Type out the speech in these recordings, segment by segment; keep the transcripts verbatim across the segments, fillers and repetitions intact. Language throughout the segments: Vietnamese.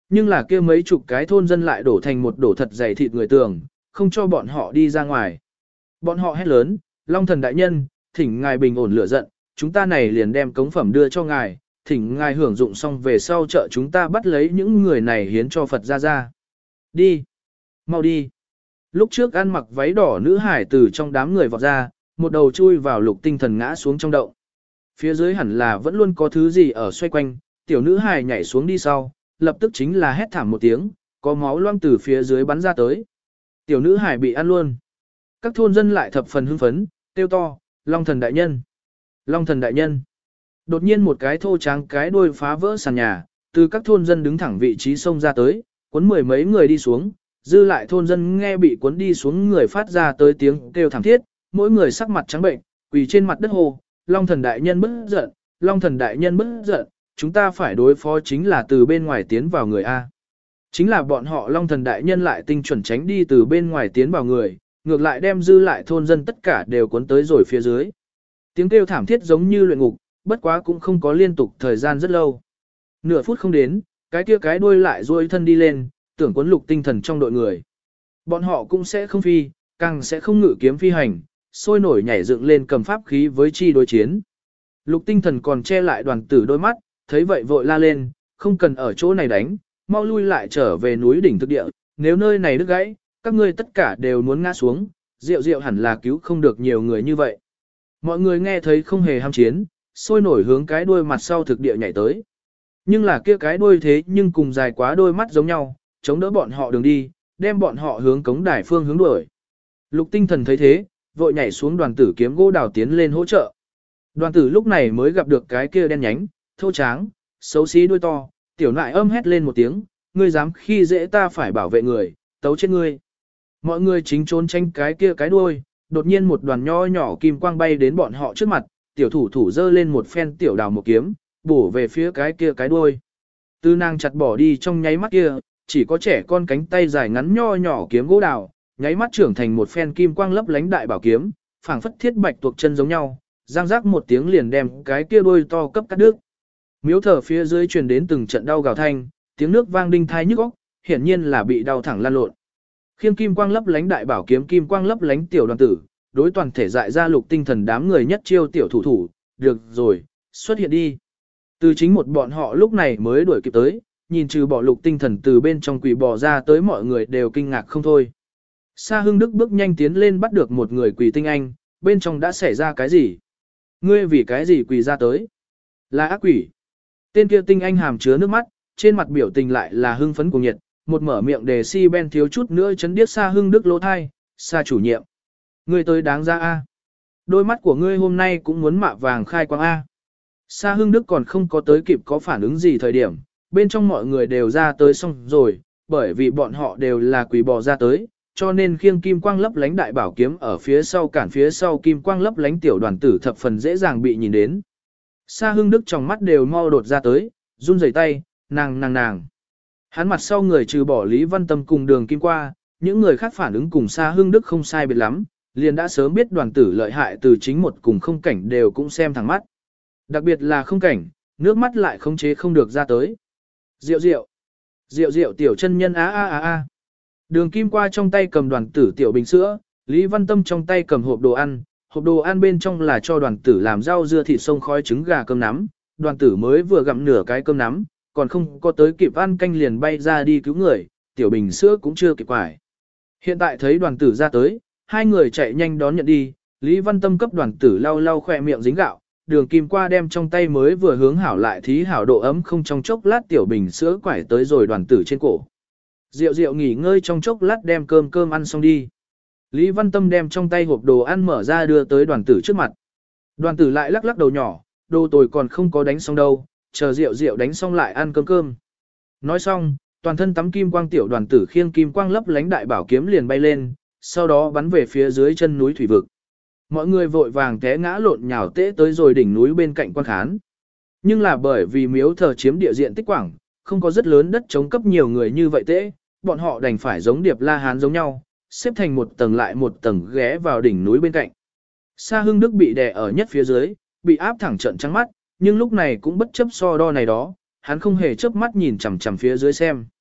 Nhưng là kia mấy chục cái thôn dân lại đổ thành một đổ thật dày thịt người tường, không cho bọn họ đi ra ngoài. Bọn họ hét lớn, Long thần đại nhân, thỉnh ngài bình ổn lửa giận, chúng ta này liền đem cống phẩm đưa cho ngài, thỉnh ngài hưởng dụng xong về sau chợ chúng ta bắt lấy những người này hiến cho Phật ra ra. Đi, mau đi. Lúc trước ăn mặc váy đỏ nữ hải từ trong đám người vọt ra, một đầu chui vào Lục Tinh Thần ngã xuống trong động. Phía dưới hẳn là vẫn luôn có thứ gì ở xoay quanh, tiểu nữ hải nhảy xuống đi sau, lập tức chính là hét thảm một tiếng, có máu loang từ phía dưới bắn ra tới. Tiểu nữ hải bị ăn luôn. Các thôn dân lại thập phần hưng phấn, kêu to, Long thần đại nhân, Long thần đại nhân. Đột nhiên một cái thô tráng cái đuôi phá vỡ sàn nhà, từ các thôn dân đứng thẳng vị trí sông ra tới, cuốn mười mấy người đi xuống, dư lại thôn dân nghe bị cuốn đi xuống người phát ra tới tiếng kêu thảm thiết, mỗi người sắc mặt trắng bệnh, quỳ trên mặt đất hồ, Long thần đại nhân bất giận, Long thần đại nhân bất giận, chúng ta phải đối phó chính là từ bên ngoài tiến vào người A. Chính là bọn họ Long thần đại nhân lại tinh chuẩn tránh đi từ bên ngoài tiến vào người, ngược lại đem dư lại thôn dân tất cả đều cuốn tới rồi phía dưới. Tiếng kêu thảm thiết giống như luyện ngục, bất quá cũng không có liên tục thời gian rất lâu. Nửa phút không đến, cái kia cái đuôi lại duỗi thân đi lên, tưởng cuốn Lục Tinh Thần trong đội người. Bọn họ cũng sẽ không phi, càng sẽ không ngự kiếm phi hành, sôi nổi nhảy dựng lên cầm pháp khí với chi đối chiến. Lục Tinh Thần còn che lại đoàn tử đôi mắt, thấy vậy vội la lên, không cần ở chỗ này đánh, mau lui lại trở về núi đỉnh thực địa, nếu nơi này đứt gãy, các ngươi tất cả đều muốn ngã xuống, Diệu Diệu hẳn là cứu không được nhiều người như vậy. Mọi người nghe thấy không hề ham chiến, sôi nổi hướng cái đuôi mặt sau thực địa nhảy tới. Nhưng là kia cái đuôi thế nhưng cùng dài quá đôi mắt giống nhau, chống đỡ bọn họ đường đi, đem bọn họ hướng cống đài phương hướng đuổi. Lục Tinh Thần thấy thế, vội nhảy xuống đoàn tử kiếm gỗ đào tiến lên hỗ trợ. Đoàn tử lúc này mới gặp được cái kia đen nhánh, thô tráng, xấu xí đuôi to, tiểu nại âm hét lên một tiếng, ngươi dám khi dễ ta phải bảo vệ người, tấu chết ngươi. Mọi người chính trốn tranh cái kia cái đuôi, đột nhiên một đoàn nho nhỏ kim quang bay đến bọn họ trước mặt, tiểu thủ thủ giơ lên một phen tiểu đào một kiếm, bổ về phía cái kia cái đuôi. Tư nàng chặt bỏ đi trong nháy mắt kia, chỉ có trẻ con cánh tay dài ngắn nho nhỏ kiếm gỗ đào, nháy mắt trưởng thành một phen kim quang lấp lánh đại bảo kiếm, phảng phất thiết bạch tuộc chân giống nhau, giang giác một tiếng liền đem cái kia đuôi to cấp cắt đứt. Miếu thở phía dưới truyền đến từng trận đau gào thanh, tiếng nước vang đinh thai nhức óc, hiển nhiên là bị đau thẳng lăn lộn. Khiên kim quang lấp lánh đại bảo kiếm kim quang lấp lánh tiểu đoàn tử, đối toàn thể dại ra Lục Tinh Thần đám người nhất chiêu tiểu thủ thủ, được rồi, xuất hiện đi. Từ chính một bọn họ lúc này mới đuổi kịp tới, nhìn trừ bỏ Lục Tinh Thần từ bên trong quỷ bò ra tới mọi người đều kinh ngạc không thôi. Sa Hưng Đức bước nhanh tiến lên bắt được một người quỷ tinh anh, bên trong đã xảy ra cái gì? Ngươi vì cái gì quỳ ra tới? Là ác quỷ. Tên kia tinh anh hàm chứa nước mắt, trên mặt biểu tình lại là hưng phấn cùng nhiệt, một mở miệng đề si ben thiếu chút nữa chấn điếc Sa Hưng Đức lỗ thai, Sa chủ nhiệm. Ngươi tới đáng ra A. Đôi mắt của ngươi hôm nay cũng muốn mạ vàng khai quang A. Sa Hưng Đức còn không có tới kịp có phản ứng gì thời điểm, bên trong mọi người đều ra tới xong rồi, bởi vì bọn họ đều là quỷ bò ra tới, cho nên khiêng kim quang lấp lánh đại bảo kiếm ở phía sau cản phía sau kim quang lấp lánh tiểu đoàn tử thập phần dễ dàng bị nhìn đến. Sa Hưng Đức trong mắt đều mau đột ra tới, run rẩy tay, nàng nàng nàng. Hắn mặt sau người trừ bỏ Lý Văn Tâm cùng Đường Kim qua, những người khác phản ứng cùng Sa Hưng Đức không sai biệt lắm, liền đã sớm biết đoàn tử lợi hại từ chính một cùng không cảnh đều cũng xem thẳng mắt. Đặc biệt là không cảnh, nước mắt lại khống chế không được ra tới. Diệu diệu, diệu diệu tiểu chân nhân á á á á. Đường Kim qua trong tay cầm đoàn tử tiểu bình sữa, Lý Văn Tâm trong tay cầm hộp đồ ăn, hộp đồ ăn bên trong là cho đoàn tử làm rau dưa thịt sông khói trứng gà cơm nắm, đoàn tử mới vừa gặm nửa cái cơm nắm, còn không có tới kịp ăn canh liền bay ra đi cứu người, tiểu bình sữa cũng chưa kịp quải. Hiện tại thấy đoàn tử ra tới, hai người chạy nhanh đón nhận đi, Lý Văn Tâm cấp đoàn tử lau lau khỏe miệng dính gạo, Đường Kim qua đem trong tay mới vừa hướng hảo lại thí hảo độ ấm không trong chốc lát tiểu bình sữa quải tới rồi đoàn tử trên cổ. Diệu diệu nghỉ ngơi trong chốc lát đem cơm cơm ăn xong đi. Lý Văn Tâm đem trong tay hộp đồ ăn mở ra đưa tới đoàn tử trước mặt. Đoàn tử lại lắc lắc đầu nhỏ, đồ tồi còn không có đánh xong đâu, chờ Diệu Diệu đánh xong lại ăn cơm cơm. Nói xong, toàn thân tắm kim quang tiểu đoàn tử khiêng kim quang lấp lánh đại bảo kiếm liền bay lên, sau đó bắn về phía dưới chân núi thủy vực. Mọi người vội vàng té ngã lộn nhào tễ tới rồi đỉnh núi bên cạnh quan khán. Nhưng là bởi vì miếu thờ chiếm địa diện tích quảng, không có rất lớn đất chống cấp nhiều người như vậy tễ, bọn họ đành phải giống Điệp La Hán giống nhau, xếp thành một tầng lại một tầng ghé vào đỉnh núi bên cạnh. Sa Hưng Đức bị đè ở nhất phía dưới, bị áp thẳng trận trắng mắt, nhưng lúc này cũng bất chấp so đo này đó, hắn không hề chớp mắt nhìn chằm chằm phía dưới xem.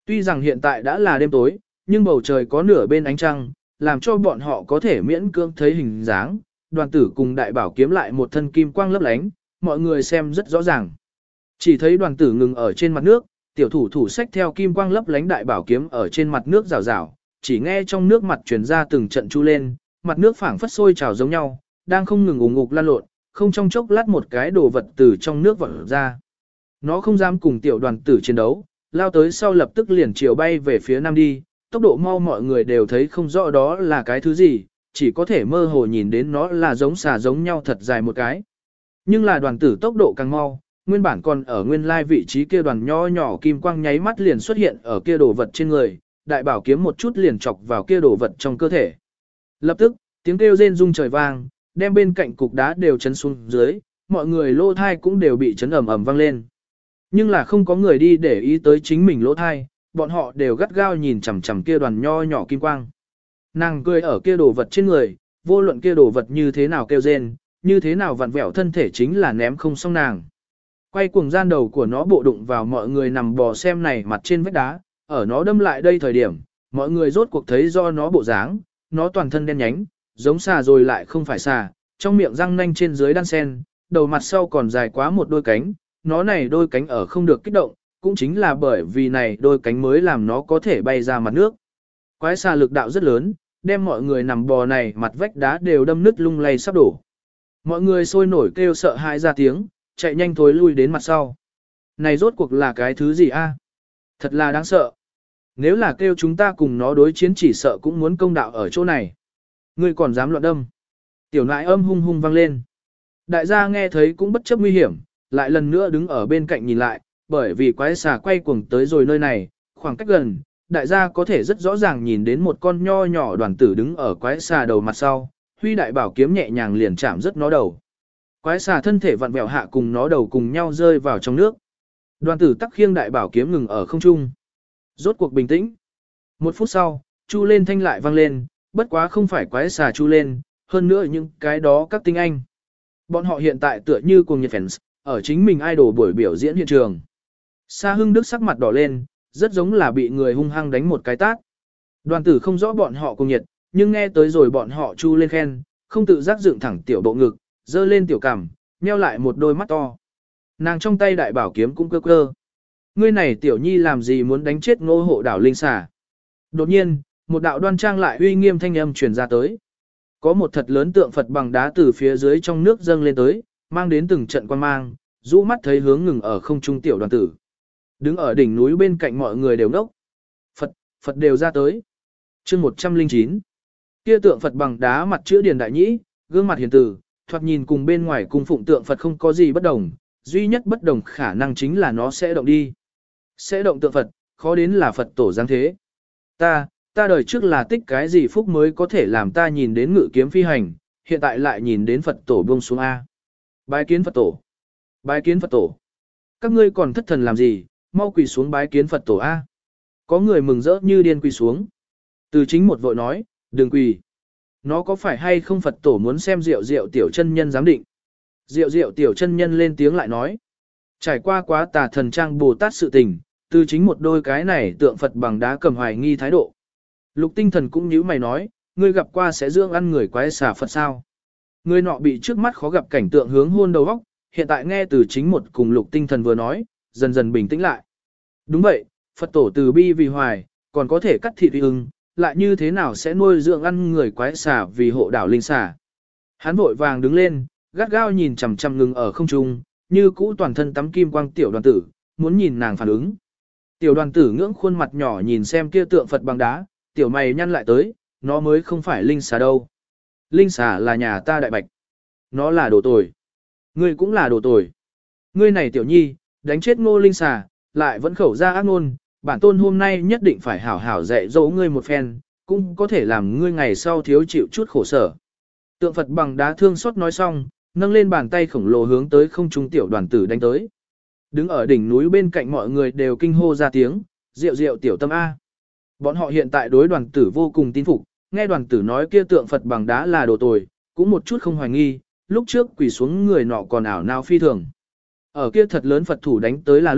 Tuy rằng hiện tại đã là đêm tối, nhưng bầu trời có nửa bên ánh trăng, làm cho bọn họ có thể miễn cưỡng thấy hình dáng. Đoàn tử cùng đại bảo kiếm lại một thân kim quang lấp lánh, mọi người xem rất rõ ràng. Chỉ thấy đoàn tử ngừng ở trên mặt nước, tiểu thủ thủ sách theo kim quang lấp lánh đại bảo kiếm ở trên mặt nước rào rào, chỉ nghe trong nước mặt truyền ra từng trận chu lên, mặt nước phảng phất sôi trào giống nhau, đang không ngừng ủng ngục lan lộn, không trong chốc lát một cái đồ vật từ trong nước vọt ra. Nó không dám cùng tiểu đoàn tử chiến đấu, lao tới sau lập tức liền chiều bay về phía nam đi, tốc độ mau mọi người đều thấy không rõ đó là cái thứ gì, chỉ có thể mơ hồ nhìn đến nó là giống xà giống nhau thật dài một cái. Nhưng là đoàn tử tốc độ càng mau, nguyên bản còn ở nguyên lai vị trí kia đoàn nho nhỏ kim quang nháy mắt liền xuất hiện ở kia đồ vật trên người, đại bảo kiếm một chút liền chọc vào kia đồ vật trong cơ thể. Lập tức, tiếng kêu rên rung trời vang, đem bên cạnh cục đá đều chấn xuống dưới, mọi người lỗ thai cũng đều bị chấn ầm ầm vang lên. Nhưng là không có người đi để ý tới chính mình lỗ thai, bọn họ đều gắt gao nhìn chằm chằm kia đoàn nho nhỏ kim quang. Nàng cười ở kia đồ vật trên người, vô luận kia đồ vật như thế nào kêu rên, như thế nào vặn vẹo thân thể chính là ném không xong nàng. Quay cuồng gian đầu của nó bộ đụng vào mọi người nằm bò xem này mặt trên vách đá, ở nó đâm lại đây thời điểm, mọi người rốt cuộc thấy do nó bộ dáng, nó toàn thân đen nhánh, giống xà rồi lại không phải xà, trong miệng răng nanh trên dưới đan sen, đầu mặt sau còn dài quá một đôi cánh, nó này đôi cánh ở không được kích động, cũng chính là bởi vì này đôi cánh mới làm nó có thể bay ra mặt nước. Quái xà lực đạo rất lớn, đem mọi người nằm bò này mặt vách đá đều đâm nứt lung lay sắp đổ. Mọi người sôi nổi kêu sợ hãi ra tiếng, chạy nhanh thối lui đến mặt sau. Này rốt cuộc là cái thứ gì a? Thật là đáng sợ. Nếu là kêu chúng ta cùng nó đối chiến chỉ sợ cũng muốn công đạo ở chỗ này. Ngươi còn dám loạn đâm. Tiểu nại âm hung hung vang lên. Đại gia nghe thấy cũng bất chấp nguy hiểm, lại lần nữa đứng ở bên cạnh nhìn lại, bởi vì quái xà quay cuồng tới rồi nơi này, khoảng cách gần, đại gia có thể rất rõ ràng nhìn đến một con nho nhỏ đoàn tử đứng ở quái xà đầu mặt sau, huy đại bảo kiếm nhẹ nhàng liền chạm rất nó đầu. Quái xà thân thể vặn vẹo hạ cùng nó đầu cùng nhau rơi vào trong nước. Đoàn tử tắc khiêng đại bảo kiếm ngừng ở không trung. Rốt cuộc bình tĩnh. Một phút sau, chu lên thanh lại vang lên, bất quá không phải quái xà chu lên, hơn nữa những cái đó các tinh anh. Bọn họ hiện tại tựa như cùng nhiệt fans, ở chính mình idol buổi biểu diễn hiện trường. Sa Hưng Đức sắc mặt đỏ lên, rất giống là bị người hung hăng đánh một cái tát. Đoàn tử không rõ bọn họ cùng nhiệt, nhưng nghe tới rồi bọn họ chu lên khen, không tự giác dựng thẳng tiểu bộ ngực, dơ lên tiểu cằm, nheo lại một đôi mắt to. Nàng trong tay đại bảo kiếm cũng cơ cơ. Ngươi này tiểu nhi làm gì muốn đánh chết Ngô Hộ đảo linh xà? Đột nhiên, một đạo đoan trang lại uy nghiêm thanh âm truyền ra tới. Có một thật lớn tượng Phật bằng đá từ phía dưới trong nước dâng lên tới, mang đến từng trận quan mang, rũ mắt thấy hướng ngừng ở không trung tiểu đoàn tử. Đứng ở đỉnh núi bên cạnh mọi người đều ngốc. Phật, Phật đều ra tới. Chương một trăm lẻ chín. Kia tượng Phật bằng đá mặt chữ điền đại nhĩ, gương mặt hiền từ, thoạt nhìn cùng bên ngoài cung phụng tượng Phật không có gì bất đồng, duy nhất bất đồng khả năng chính là nó sẽ động đi. Sẽ động tượng Phật, khó đến là Phật tổ giáng thế. Ta, ta đời trước là tích cái gì phúc mới có thể làm ta nhìn đến ngự kiếm phi hành, hiện tại lại nhìn đến Phật tổ buông xuống A. Bái kiến Phật tổ. Bái kiến Phật tổ. Các ngươi còn thất thần làm gì, mau quỳ xuống bái kiến Phật tổ A. Có người mừng rỡ như điên quỳ xuống. Từ chính một vội nói, đừng quỳ. Nó có phải hay không Phật tổ muốn xem rượu rượu tiểu chân nhân giám định. Rượu rượu tiểu chân nhân lên tiếng lại nói. Trải qua quá tà thần trang Bồ Tát sự tình, từ chính một đôi cái này tượng Phật bằng đá cầm hoài nghi thái độ. Lục tinh thần cũng nhíu mày nói, ngươi gặp qua sẽ dưỡng ăn người quái xà Phật sao. Người nọ bị trước mắt khó gặp cảnh tượng hướng hôn đầu óc, hiện tại nghe từ chính một cùng lục tinh thần vừa nói, dần dần bình tĩnh lại. Đúng vậy, Phật tổ từ bi vì hoài, còn có thể cắt thịt uy ưng, lại như thế nào sẽ nuôi dưỡng ăn người quái xà vì hộ đảo linh xà. Hắn vội vàng đứng lên, gắt gao nhìn chằm chằm ngừng ở không trung, như cũ toàn thân tắm kim quang tiểu đoàn tử, muốn nhìn nàng phản ứng. Tiểu đoàn tử ngưỡng khuôn mặt nhỏ nhìn xem kia tượng Phật bằng đá, tiểu mày nhăn lại tới, nó mới không phải linh xà đâu. Linh xà là nhà ta đại bạch. Nó là đồ tồi. Ngươi cũng là đồ tồi. Ngươi này tiểu nhi, đánh chết ngô linh xà, lại vẫn khẩu ra ác ngôn, bản tôn hôm nay nhất định phải hảo hảo dạy dỗ ngươi một phen, cũng có thể làm ngươi ngày sau thiếu chịu chút khổ sở. Tượng Phật bằng đá thương xót nói xong, nâng lên bàn tay khổng lồ hướng tới không trung tiểu đoàn tử đánh tới. Đứng ở đỉnh núi bên cạnh mọi người đều kinh hô ra tiếng, rượu rượu tiểu tâm A. Bọn họ hiện tại đối đoàn tử vô cùng tin phục, nghe đoàn tử nói kia tượng Phật bằng đá là đồ tồi, cũng một chút không hoài nghi, lúc trước quỳ xuống người nọ còn ảo nào phi thường. Ở kia thật lớn Phật thủ đánh tới là lúc,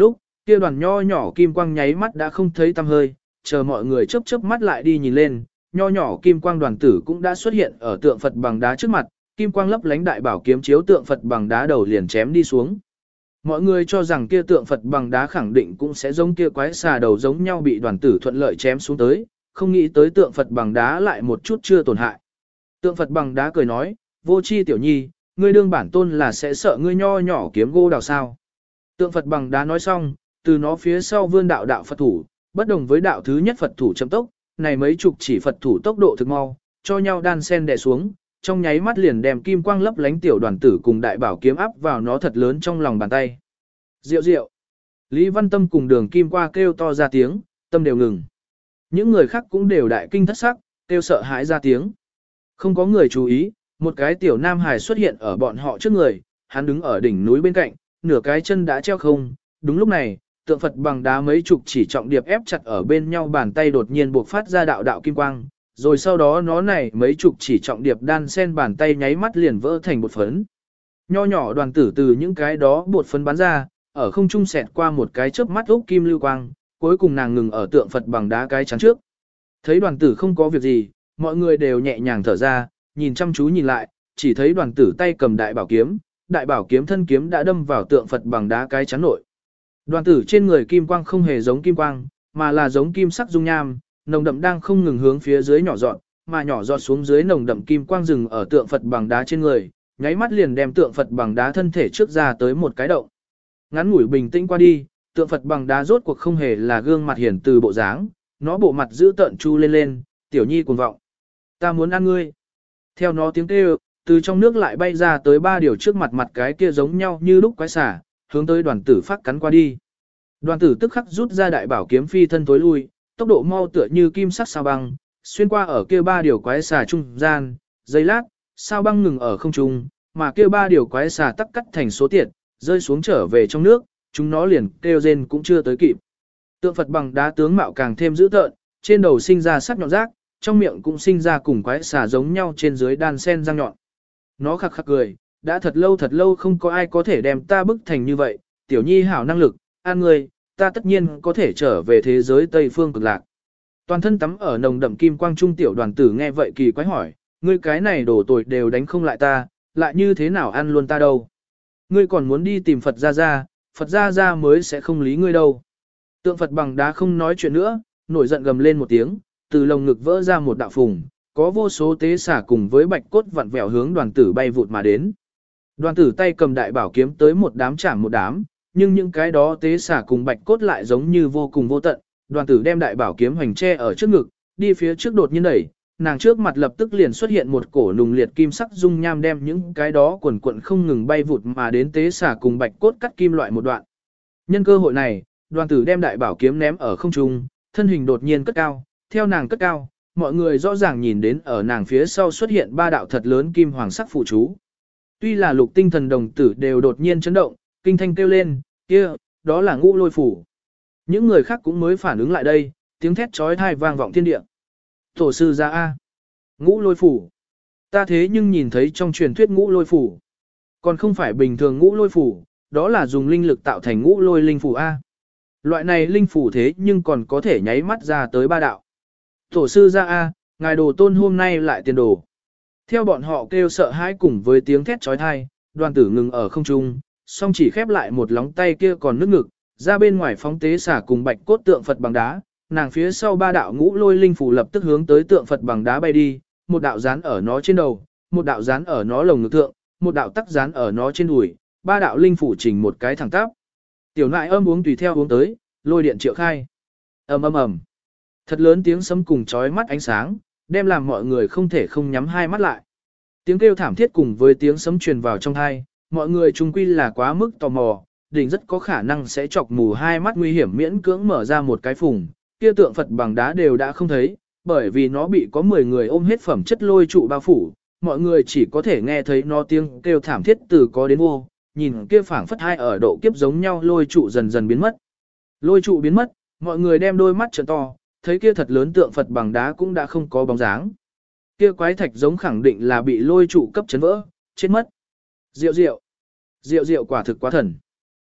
Kia đoàn nho nhỏ kim quang nháy mắt đã không thấy tăm hơi, chờ mọi người chớp chớp mắt lại đi nhìn lên, nho nhỏ kim quang đoàn tử cũng đã xuất hiện ở tượng Phật bằng đá trước mặt, kim quang lấp lánh đại bảo kiếm chiếu tượng Phật bằng đá đầu liền chém đi xuống. Mọi người cho rằng kia tượng Phật bằng đá khẳng định cũng sẽ giống kia quái xà đầu giống nhau bị đoàn tử thuận lợi chém xuống tới, không nghĩ tới tượng Phật bằng đá lại một chút chưa tổn hại. Tượng Phật bằng đá cười nói, vô chi tiểu nhi, ngươi đương bản tôn là sẽ sợ ngươi nho nhỏ kiếm gỗ đào sao. Tượng Phật bằng đá nói xong, từ nó phía sau vươn đạo đạo Phật thủ, bất đồng với đạo thứ nhất Phật thủ chậm tốc, này mấy chục chỉ Phật thủ tốc độ thực mau, cho nhau đan sen đè xuống, trong nháy mắt liền đem kim quang lấp lánh tiểu đoàn tử cùng đại bảo kiếm áp vào nó thật lớn trong lòng bàn tay. Diệu diệu. Lý Văn Tâm cùng Đường Kim Qua kêu to ra tiếng, tâm đều ngừng. Những người khác cũng đều đại kinh thất sắc, kêu sợ hãi ra tiếng. Không có người chú ý, một cái tiểu nam hài xuất hiện ở bọn họ trước người, hắn đứng ở đỉnh núi bên cạnh, nửa cái chân đã treo không. Đúng lúc này, tượng Phật bằng đá mấy chục chỉ trọng điệp ép chặt ở bên nhau, bàn tay đột nhiên buộc phát ra đạo đạo kim quang, rồi sau đó nó này mấy chục chỉ trọng điệp đan sen bàn tay nháy mắt liền vỡ thành bột phấn. Nho nhỏ đoàn tử từ những cái đó bột phấn bắn ra, ở không trung xẹt qua một cái chớp mắt úc kim lưu quang, cuối cùng nàng ngừng ở tượng Phật bằng đá cái chắn trước. Thấy đoàn tử không có việc gì, mọi người đều nhẹ nhàng thở ra, nhìn chăm chú nhìn lại, chỉ thấy đoàn tử tay cầm đại bảo kiếm, đại bảo kiếm thân kiếm đã đâm vào tượng Phật bằng đá cái chắn nội. Đoàn tử trên người kim quang không hề giống kim quang, mà là giống kim sắc dung nham, nồng đậm đang không ngừng hướng phía dưới nhỏ dọn, mà nhỏ giọt xuống dưới nồng đậm kim quang rừng ở tượng Phật bằng đá trên người, nháy mắt liền đem tượng Phật bằng đá thân thể trước ra tới một cái động. Ngắn ngủi bình tĩnh qua đi, tượng Phật bằng đá rốt cuộc không hề là gương mặt hiển từ bộ dáng, nó bộ mặt giữ tợn chu lên lên, tiểu nhi cuồng vọng. Ta muốn ăn ngươi. Theo nó tiếng kêu, từ trong nước lại bay ra tới ba điều trước mặt mặt cái kia giống nhau như lúc quái xả, hướng tới đoàn tử phát cắn qua đi. Đoàn tử tức khắc rút ra đại bảo kiếm phi thân tối lui, tốc độ mau tựa như kim sắc sao băng, xuyên qua ở kia ba điều quái xà trung gian, giây lát, sao băng ngừng ở không trung, mà kia ba điều quái xà tắc cắt thành số tiệt, rơi xuống trở về trong nước, chúng nó liền kêu rên cũng chưa tới kịp. Tượng Phật bằng đá tướng mạo càng thêm dữ tợn, trên đầu sinh ra sắc nhọn rác, trong miệng cũng sinh ra cùng quái xà giống nhau trên dưới đan sen răng nhọn. Nó khắc khắc cười, đã thật lâu thật lâu không có ai có thể đem ta bức thành như vậy, tiểu nhi hảo năng lực, an người, ta tất nhiên có thể trở về thế giới Tây Phương cực lạc. Toàn thân tắm ở nồng đậm kim quang trung tiểu đoàn tử nghe vậy kỳ quái hỏi, ngươi cái này đổ tội đều đánh không lại ta, lại như thế nào ăn luôn ta đâu. Ngươi còn muốn đi tìm Phật Gia Gia, Phật Gia Gia mới sẽ không lý ngươi đâu. Tượng Phật bằng đá không nói chuyện nữa, nổi giận gầm lên một tiếng, từ lồng ngực vỡ ra một đạo phùng, có vô số tế xả cùng với bạch cốt vặn vẹo hướng đoàn tử bay vụt mà đến. Đoàn tử tay cầm đại bảo kiếm tới một đám chạm một đám, nhưng những cái đó tế xả cùng bạch cốt lại giống như vô cùng vô tận. Đoàn tử đem đại bảo kiếm hoành che ở trước ngực, đi phía trước đột nhiên đẩy, nàng trước mặt lập tức liền xuất hiện một cổ nùng liệt kim sắc dung nham đem những cái đó quần quận không ngừng bay vụt mà đến tế xả cùng bạch cốt cắt kim loại một đoạn. Nhân cơ hội này, đoàn tử đem đại bảo kiếm ném ở không trung, thân hình đột nhiên cất cao, theo nàng cất cao, mọi người rõ ràng nhìn đến ở nàng phía sau xuất hiện ba đạo thật lớn kim hoàng sắc phụ chú. Tuy là lục tinh thần đồng tử đều đột nhiên chấn động, kinh thanh kêu lên, kia, đó là ngũ lôi phủ. Những người khác cũng mới phản ứng lại đây, tiếng thét trói thai vang vọng thiên địa. Tổ sư ra A. Ngũ lôi phủ. Ta thế nhưng nhìn thấy trong truyền thuyết ngũ lôi phủ. Còn không phải bình thường ngũ lôi phủ, đó là dùng linh lực tạo thành ngũ lôi linh phủ A. Loại này linh phủ thế nhưng còn có thể nháy mắt ra tới ba đạo. Tổ sư ra A, ngài đồ tôn hôm nay lại tiền đồ. Theo bọn họ kêu sợ hãi cùng với tiếng thét trói thai, đoàn tử ngừng ở không trung, song chỉ khép lại một lóng tay kia còn nước ngực, ra bên ngoài phóng tế xả cùng bạch cốt tượng Phật bằng đá, nàng phía sau ba đạo ngũ lôi linh phủ lập tức hướng tới tượng Phật bằng đá bay đi, một đạo dán ở nó trên đầu, một đạo dán ở nó lồng ngực thượng, một đạo tắc dán ở nó trên đùi, ba đạo linh phủ chỉnh một cái thẳng tắp. Tiểu nại âm uống tùy theo uống tới, lôi điện triệu khai. Ầm ầm ầm. Thật lớn tiếng sấm cùng chói mắt ánh sáng, đem làm mọi người không thể không nhắm hai mắt lại. Tiếng kêu thảm thiết cùng với tiếng sấm truyền vào trong tai, mọi người chung quy là quá mức tò mò, đỉnh rất có khả năng sẽ chọc mù hai mắt nguy hiểm miễn cưỡng mở ra một cái phùng, kia tượng Phật bằng đá đều đã không thấy, bởi vì nó bị có mười người ôm hết phẩm chất lôi trụ bao phủ, mọi người chỉ có thể nghe thấy nó tiếng kêu thảm thiết từ có đến vô, nhìn kia phảng phất hai ở độ kiếp giống nhau lôi trụ dần dần biến mất. Lôi trụ biến mất, mọi người đem đôi mắt trợn to, thấy kia thật lớn tượng Phật bằng đá cũng đã không có bóng dáng. Kia quái thạch giống khẳng định là bị lôi trụ cấp chấn vỡ, chết mất. Diệu diệu. Diệu diệu quả thực quá thần.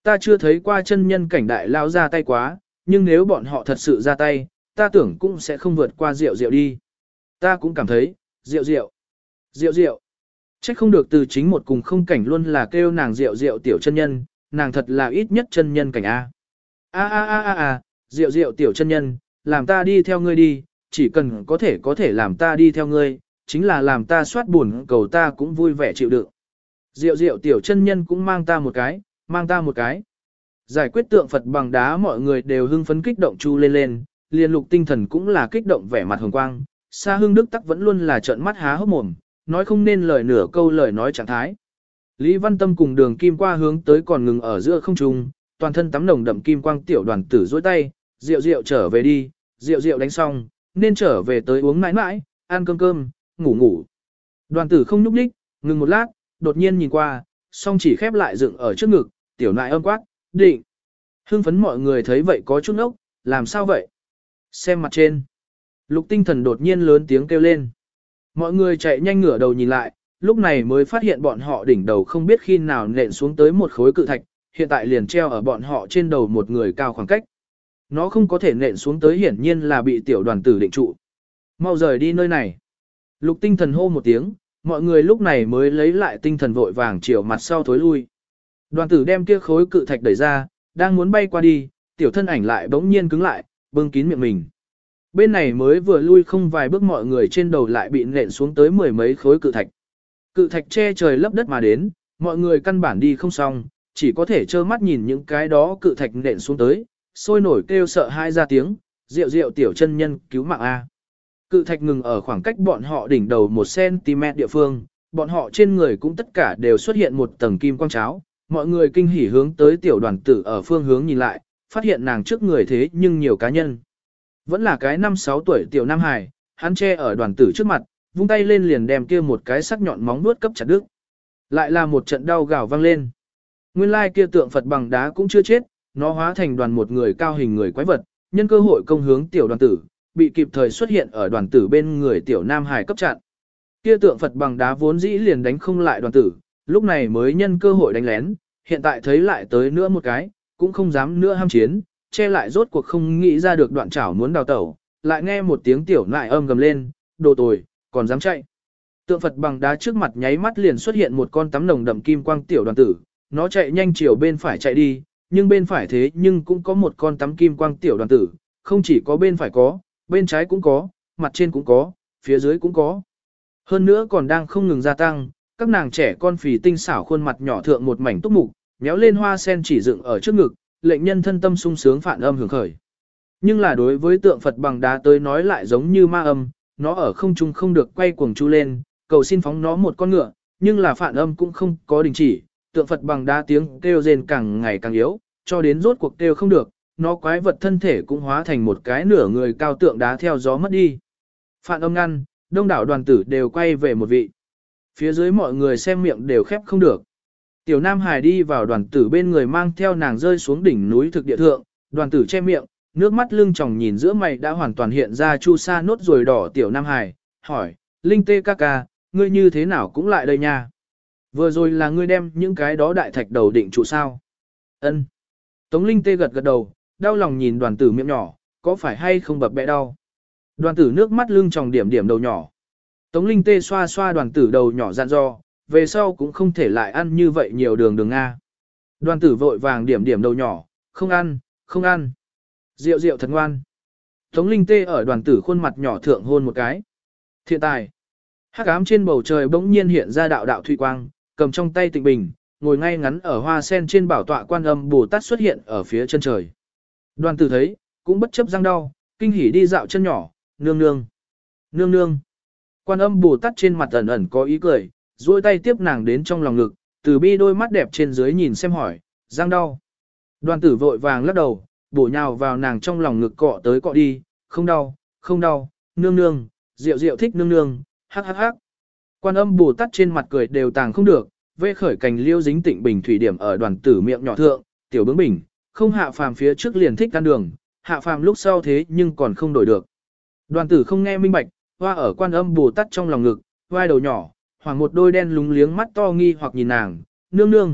Ta chưa thấy qua chân nhân cảnh đại lao ra tay quá, nhưng nếu bọn họ thật sự ra tay, ta tưởng cũng sẽ không vượt qua rượu rượu đi. Ta cũng cảm thấy, rượu rượu, rượu rượu. Trách không được từ chính một cùng không cảnh luôn là kêu nàng rượu rượu tiểu chân nhân, nàng thật là ít nhất chân nhân cảnh A. A a a a a, rượu rượu tiểu chân nhân, làm ta đi theo ngươi đi, chỉ cần có thể có thể làm ta đi theo ngươi, chính là làm ta soát buồn cầu ta cũng vui vẻ chịu đựng. Rượu rượu tiểu chân nhân cũng mang ta một cái, mang ta một cái. Giải quyết tượng Phật bằng đá mọi người đều hưng phấn kích động chu lên lên, liên lục tinh thần cũng là kích động vẻ mặt hồng quang, Sa Hưng Đức tắc vẫn luôn là trợn mắt há hốc mồm, nói không nên lời nửa câu lời nói trạng thái. Lý Văn Tâm cùng đường kim qua hướng tới còn ngừng ở giữa không trung, toàn thân tắm nồng đậm kim quang tiểu đoàn tử dối tay, rượu rượu trở về đi, rượu rượu đánh xong, nên trở về tới uống mãi mãi, ăn cơm cơm, ngủ ngủ. Đoàn tử không nhúc đích, ngừng một lát, đột nhiên nhìn qua, song chỉ khép lại dựng ở trước ngực, tiểu nại âm quát, định. Hưng phấn mọi người thấy vậy có chút ốc, làm sao vậy? Xem mặt trên. Lục tinh thần đột nhiên lớn tiếng kêu lên. Mọi người chạy nhanh ngửa đầu nhìn lại, lúc này mới phát hiện bọn họ đỉnh đầu không biết khi nào nện xuống tới một khối cự thạch, hiện tại liền treo ở bọn họ trên đầu một người cao khoảng cách. Nó không có thể nện xuống tới hiển nhiên là bị tiểu đoàn tử định trụ. Mau rời đi nơi này. Lục tinh thần hô một tiếng, mọi người lúc này mới lấy lại tinh thần vội vàng chiều mặt sau thối lui. Đoàn tử đem kia khối cự thạch đẩy ra, đang muốn bay qua đi, tiểu thân ảnh lại bỗng nhiên cứng lại, bưng kín miệng mình. Bên này mới vừa lui không vài bước mọi người trên đầu lại bị nện xuống tới mười mấy khối cự thạch. Cự thạch che trời lấp đất mà đến, mọi người căn bản đi không xong, chỉ có thể trơ mắt nhìn những cái đó cự thạch nện xuống tới, sôi nổi kêu sợ hai ra tiếng, rượu rượu tiểu chân nhân cứu mạng A. Cự thạch ngừng ở khoảng cách bọn họ đỉnh đầu một xăng-ti mét địa phương, bọn họ trên người cũng tất cả đều xuất hiện một tầng kim quang cháo, mọi người kinh hỉ hướng tới tiểu đoàn tử ở phương hướng nhìn lại, phát hiện nàng trước người thế nhưng nhiều cá nhân. Vẫn là cái năm sáu tuổi tiểu nam hài, hắn che ở đoàn tử trước mặt, vung tay lên liền đem kia một cái sắc nhọn móng vuốt cấp chặt đứt. Lại là một trận đau gào vang lên. Nguyên lai kia tượng Phật bằng đá cũng chưa chết, nó hóa thành đoàn một người cao hình người quái vật, nhân cơ hội công hướng tiểu đoàn tử, bị kịp thời xuất hiện ở đoàn tử bên người tiểu nam hài cấp chặn. Kia tượng Phật bằng đá vốn dĩ liền đánh không lại đoàn tử, lúc này mới nhân cơ hội đánh lén, hiện tại thấy lại tới nữa một cái, cũng không dám nữa ham chiến, che lại rốt cuộc không nghĩ ra được đoạn chảo muốn đào tẩu, lại nghe một tiếng tiểu nại âm gầm lên, đồ tồi, còn dám chạy. Tượng Phật bằng đá trước mặt nháy mắt liền xuất hiện một con tắm nồng đậm kim quang tiểu đoàn tử, nó chạy nhanh chiều bên phải chạy đi, nhưng bên phải thế nhưng cũng có một con tắm kim quang tiểu đoàn tử, không chỉ có bên phải có, bên trái cũng có, mặt trên cũng có, phía dưới cũng có. Hơn nữa còn đang không ngừng gia tăng, các nàng trẻ con phì tinh xảo khuôn mặt nhỏ thượng một mảnh túc mục, méo lên hoa sen chỉ dựng ở trước ngực, lệnh nhân thân tâm sung sướng phản âm hưởng khởi. Nhưng là đối với tượng Phật bằng đá tới nói lại giống như ma âm, nó ở không trung không được quay cuồng chu lên, cầu xin phóng nó một con ngựa, nhưng là phản âm cũng không có đình chỉ, tượng Phật bằng đá tiếng kêu rên càng ngày càng yếu, cho đến rốt cuộc kêu không được, nó quái vật thân thể cũng hóa thành một cái nửa người cao tượng đá theo gió mất đi. Phản âm ngăn, đông đảo đoàn tử đều quay về một vị. Phía dưới mọi người xem miệng đều khép không được. Tiểu Nam Hải đi vào đoàn tử bên người mang theo nàng rơi xuống đỉnh núi thực địa thượng, đoàn tử che miệng, nước mắt lưng tròng nhìn giữa mày đã hoàn toàn hiện ra chu sa nốt ruồi đỏ Tiểu Nam Hải, hỏi, Linh tê ca ca, ngươi như thế nào cũng lại đây nha. Vừa rồi là ngươi đem những cái đó đại thạch đầu định trụ sao. Ân. Tống Linh tê gật gật đầu, đau lòng nhìn đoàn tử miệng nhỏ, có phải hay không bập bẹ đau. Đoàn tử nước mắt lưng tròng điểm điểm đầu nhỏ. Tống Linh tê xoa xoa đoàn tử đầu nhỏ dặn dò, về sau cũng không thể lại ăn như vậy nhiều đường đường Nga. Đoàn tử vội vàng điểm điểm đầu nhỏ, không ăn, không ăn. Rượu rượu thật ngoan. Tống Linh tê ở đoàn tử khuôn mặt nhỏ thượng hôn một cái. Thiện tài. Hắc ám trên bầu trời bỗng nhiên hiện ra đạo đạo thủy quang, cầm trong tay tịnh bình, ngồi ngay ngắn ở hoa sen trên bảo tọa Quan Âm Bồ Tát xuất hiện ở phía chân trời. Đoàn tử thấy, cũng bất chấp răng đau, kinh hỉ đi dạo chân nhỏ, nương nương, nương nương. Quan Âm Bồ Tát trên mặt ẩn ẩn có ý cười, duỗi tay tiếp nàng đến trong lòng ngực, từ bi đôi mắt đẹp trên dưới nhìn xem hỏi, răng đau. Đoàn tử vội vàng lắc đầu, bổ nhào vào nàng trong lòng ngực cọ tới cọ đi, không đau, không đau, nương nương, rượu rượu thích nương nương, hắc hắc hắc. Quan Âm Bồ Tát trên mặt cười đều tàng không được, vê khởi cành liêu dính tịnh bình thủy điểm ở đoàn tử miệng nhỏ thượng, tiểu bướng bình, không hạ phàm phía trước liền thích ăn đường, hạ phàm lúc sau thế nhưng còn không đổi được. Đoàn tử không nghe minh bạch, hoa ở Quan Âm Bồ Tát trong lòng ngực, vai đầu nhỏ, hoàng một đôi đen lúng liếng mắt to nghi hoặc nhìn nàng, nương nương,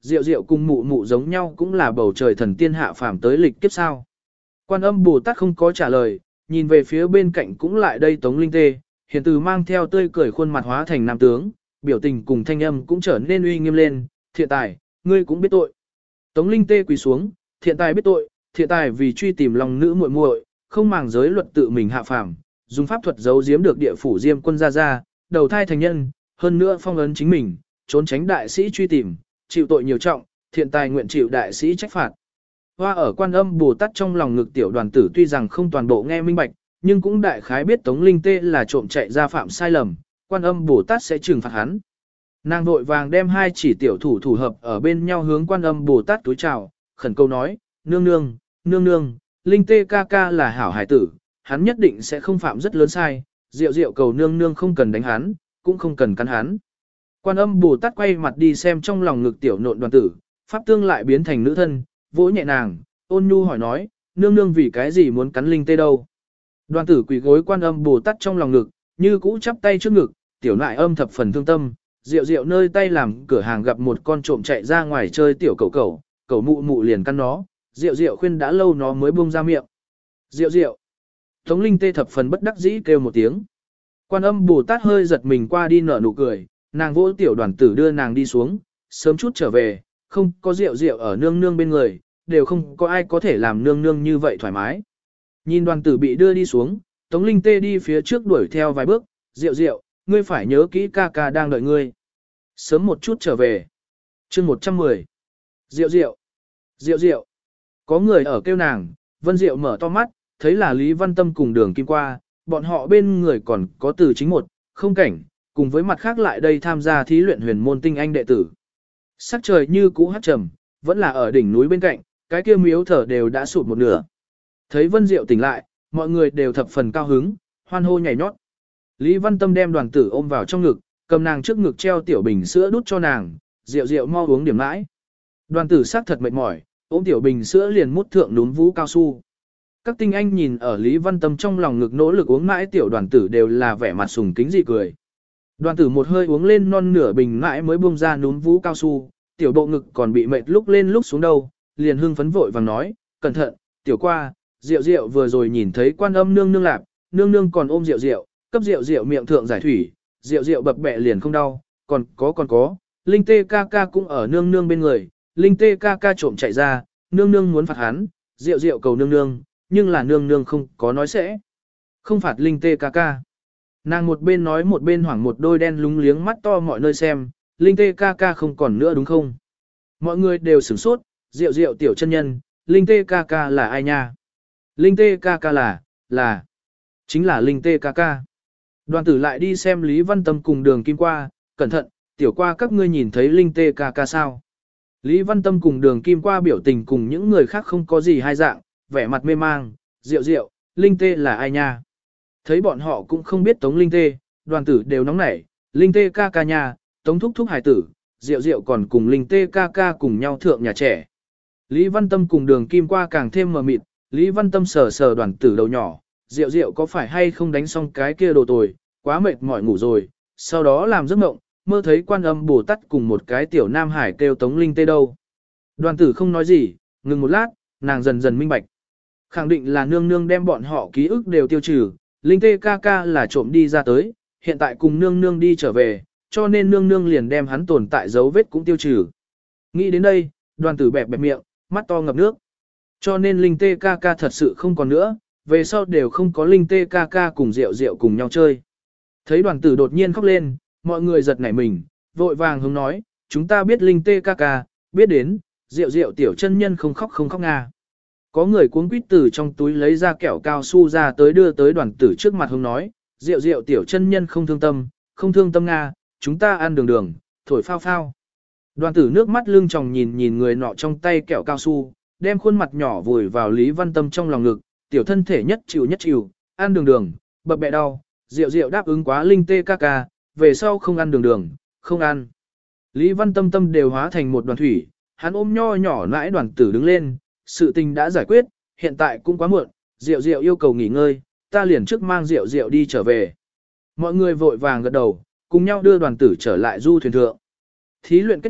Diệu Diệu cùng mụ mụ giống nhau cũng là bầu trời thần tiên hạ phàm tới lịch kiếp sao. Quan Âm Bồ Tát không có trả lời, nhìn về phía bên cạnh cũng lại đây Tống Linh Tê, hiền từ mang theo tươi cười khuôn mặt hóa thành nam tướng, biểu tình cùng thanh âm cũng trở nên uy nghiêm lên, thiện tài, ngươi cũng biết tội. Tống Linh Tê quỳ xuống, thiện tài biết tội, thiện tài vì truy tìm lòng nữ muội muội, không màng giới luật tự mình hạ phàm, dùng pháp thuật giấu giếm được địa phủ Diêm Quân gia gia, đầu thai thành nhân, hơn nữa phong ấn chính mình, trốn tránh đại sĩ truy tìm, chịu tội nhiều trọng, thiện tài nguyện chịu đại sĩ trách phạt. Hoa ở Quan Âm Bồ Tát trong lòng ngực tiểu đoàn tử tuy rằng không toàn bộ nghe minh bạch, nhưng cũng đại khái biết Tống Linh Tê là trộm chạy ra phạm sai lầm, Quan Âm Bồ Tát sẽ trừng phạt hắn. Nàng vội vàng đem hai chỉ tiểu thủ thủ hợp ở bên nhau hướng Quan Âm Bồ Tát túi chào, khẩn câu nói, nương nương, nương nương, Linh Tê ca ca là hảo hải tử, hắn nhất định sẽ không phạm rất lớn sai, Diệu Diệu cầu nương nương không cần đánh hắn, cũng không cần cắn hắn. Quan Âm Bồ Tát quay mặt đi xem trong lòng ngực tiểu nộn đoàn tử, pháp tương lại biến thành nữ thân, vỗ nhẹ nàng, ôn nhu hỏi nói, nương nương vì cái gì muốn cắn Linh Tê đâu. Đoàn tử quỳ gối Quan Âm Bồ Tát trong lòng ngực, như cũ chắp tay trước ngực, tiểu nại âm thập phần thương tâm, Diệu Diệu nơi tay làm cửa hàng gặp một con trộm chạy ra ngoài chơi tiểu cẩu cẩu, cẩu mụ mụ liền căn nó, Diệu Diệu khuyên đã lâu nó mới buông ra miệng. Diệu Diệu. Tống Linh Tê thập phần bất đắc dĩ kêu một tiếng. Quan Âm Bồ Tát hơi giật mình qua đi nở nụ cười, nàng vỗ tiểu đoàn tử đưa nàng đi xuống, sớm chút trở về, không có Diệu Diệu ở nương nương bên người, đều không có ai có thể làm nương nương như vậy thoải mái. Nhìn đoàn tử bị đưa đi xuống, Tống Linh Tê đi phía trước đuổi theo vài bước, Diệu Diệu, ngươi phải nhớ kỹ ca ca đang đợi ngươi. Sớm một chút trở về. Chương một trăm mười. Diệu Diệu. Diệu Diệu. Có người ở kêu nàng, Vân Diệu mở to mắt, thấy là Lý Văn Tâm cùng Đường Kim Qua, bọn họ bên người còn có Từ Chính Một, Không Cảnh, cùng với mặt khác lại đây tham gia thí luyện huyền môn tinh anh đệ tử. Sắc trời như cũ hắt trầm, vẫn là ở đỉnh núi bên cạnh, cái kia miếu thở đều đã sụt một nửa. Thấy Vân Diệu tỉnh lại, mọi người đều thập phần cao hứng, hoan hô nhảy nhót. Lý Văn Tâm đem đoàn tử ôm vào trong ngực, cầm nàng trước ngực treo tiểu bình sữa đút cho nàng, Diệu Diệu mau uống điểm mãi. Đoàn tử sắc thật mệt mỏi, ôm tiểu bình sữa liền mút thượng núm vú cao su. Các tinh anh nhìn ở Lý Văn Tâm trong lòng ngực nỗ lực uống mãi tiểu đoàn tử đều là vẻ mặt sùng kính dị cười. Đoàn tử một hơi uống lên non nửa bình mãi mới buông ra núm vú cao su, tiểu bộ ngực còn bị mệt lúc lên lúc xuống đâu, liền hưng phấn vội vàng nói, cẩn thận, tiểu qua, Diệu Diệu vừa rồi nhìn thấy Quan Âm nương nương lạp, nương nương còn ôm Diệu Diệu, cấp Diệu Diệu miệng thượng giải thủy, Diệu Diệu bập bẹ liền không đau, còn có còn có, Linh Tê ca ca cũng ở nương nương bên người, Linh Tê ca ca trộm chạy ra, nương nương muốn phạt hắn, Diệu Diệu cầu nương nương, nhưng là nương nương không có nói sẽ không phạt Linh Tê ca ca. Nàng một bên nói một bên hoảng một đôi đen lúng liếng mắt to mọi nơi xem, Linh Tê ca ca không còn nữa đúng không? Mọi người đều sửng sốt, Diệu Diệu tiểu chân nhân, Linh Tê ca ca là ai nha? Linh Tê ca ca là, là, chính là Linh Tê ca ca. Đoàn tử lại đi xem Lý Văn Tâm cùng Đường Kim Qua, cẩn thận, tiểu qua các ngươi nhìn thấy Linh Tê ca ca sao? Lý Văn Tâm cùng Đường Kim Qua biểu tình cùng những người khác không có gì hai dạng, vẻ mặt mê mang, Diệu Diệu, Linh Tê là ai nha? Thấy bọn họ cũng không biết Tống Linh Tê, đoàn tử đều nóng nảy, Linh Tê ca ca nha, Tống thúc thúc hải tử, Diệu Diệu còn cùng Linh Tê ca ca cùng nhau thượng nhà trẻ. Lý Văn Tâm cùng Đường Kim Qua càng thêm mờ mịt, Lý Văn Tâm sờ sờ đoàn tử đầu nhỏ, Diệu Diệu có phải hay không đánh xong cái kia đồ tồi, quá mệt mỏi ngủ rồi, sau đó làm giấc mộng, mơ thấy Quan Âm Bồ Tát cùng một cái tiểu nam hải kêu Tống Linh Tê đâu. Đoàn tử không nói gì, ngừng một lát, nàng dần dần minh bạch. Khẳng định là nương nương đem bọn họ ký ức đều tiêu trừ, Linh Tê ca ca là trộm đi ra tới, hiện tại cùng nương nương đi trở về, cho nên nương nương liền đem hắn tồn tại dấu vết cũng tiêu trừ. Nghĩ đến đây, đoàn tử bẹp bẹp miệng, mắt to ngập nước. Cho nên Linh Tê ca ca thật sự không còn nữa, về sau đều không có Linh Tê ca ca cùng Diệu Diệu cùng nhau chơi. Thấy đoàn tử đột nhiên khóc lên, mọi người giật nảy mình, vội vàng hướng nói, chúng ta biết Linh Tê ca ca, biết đến, Diệu Diệu tiểu chân nhân không khóc không khóc nga. Có người cuống quýt từ trong túi lấy ra kẹo cao su ra tới đưa tới đoàn tử trước mặt hướng nói, Diệu Diệu tiểu chân nhân không thương tâm, không thương tâm nga, chúng ta ăn đường đường, thổi phao phao. Đoàn tử nước mắt lưng tròng nhìn nhìn người nọ trong tay kẹo cao su, đem khuôn mặt nhỏ vùi vào Lý Văn Tâm trong lòng ngực, tiểu thân thể nhất chịu nhất chịu, ăn đường đường, bập bẹ đau, Diệu Diệu đáp ứng quá Linh Tê ca ca, về sau không ăn đường đường, không ăn. Lý Văn Tâm tâm đều hóa thành một đoàn thủy, hắn ôm nho nhỏ nãi đoàn tử đứng lên, sự tình đã giải quyết, hiện tại cũng quá muộn, Diệu Diệu yêu cầu nghỉ ngơi, ta liền trước mang Diệu Diệu đi trở về. Mọi người vội vàng gật đầu, cùng nhau đưa đoàn tử trở lại du thuyền thượng. Thí luyện kết thúc,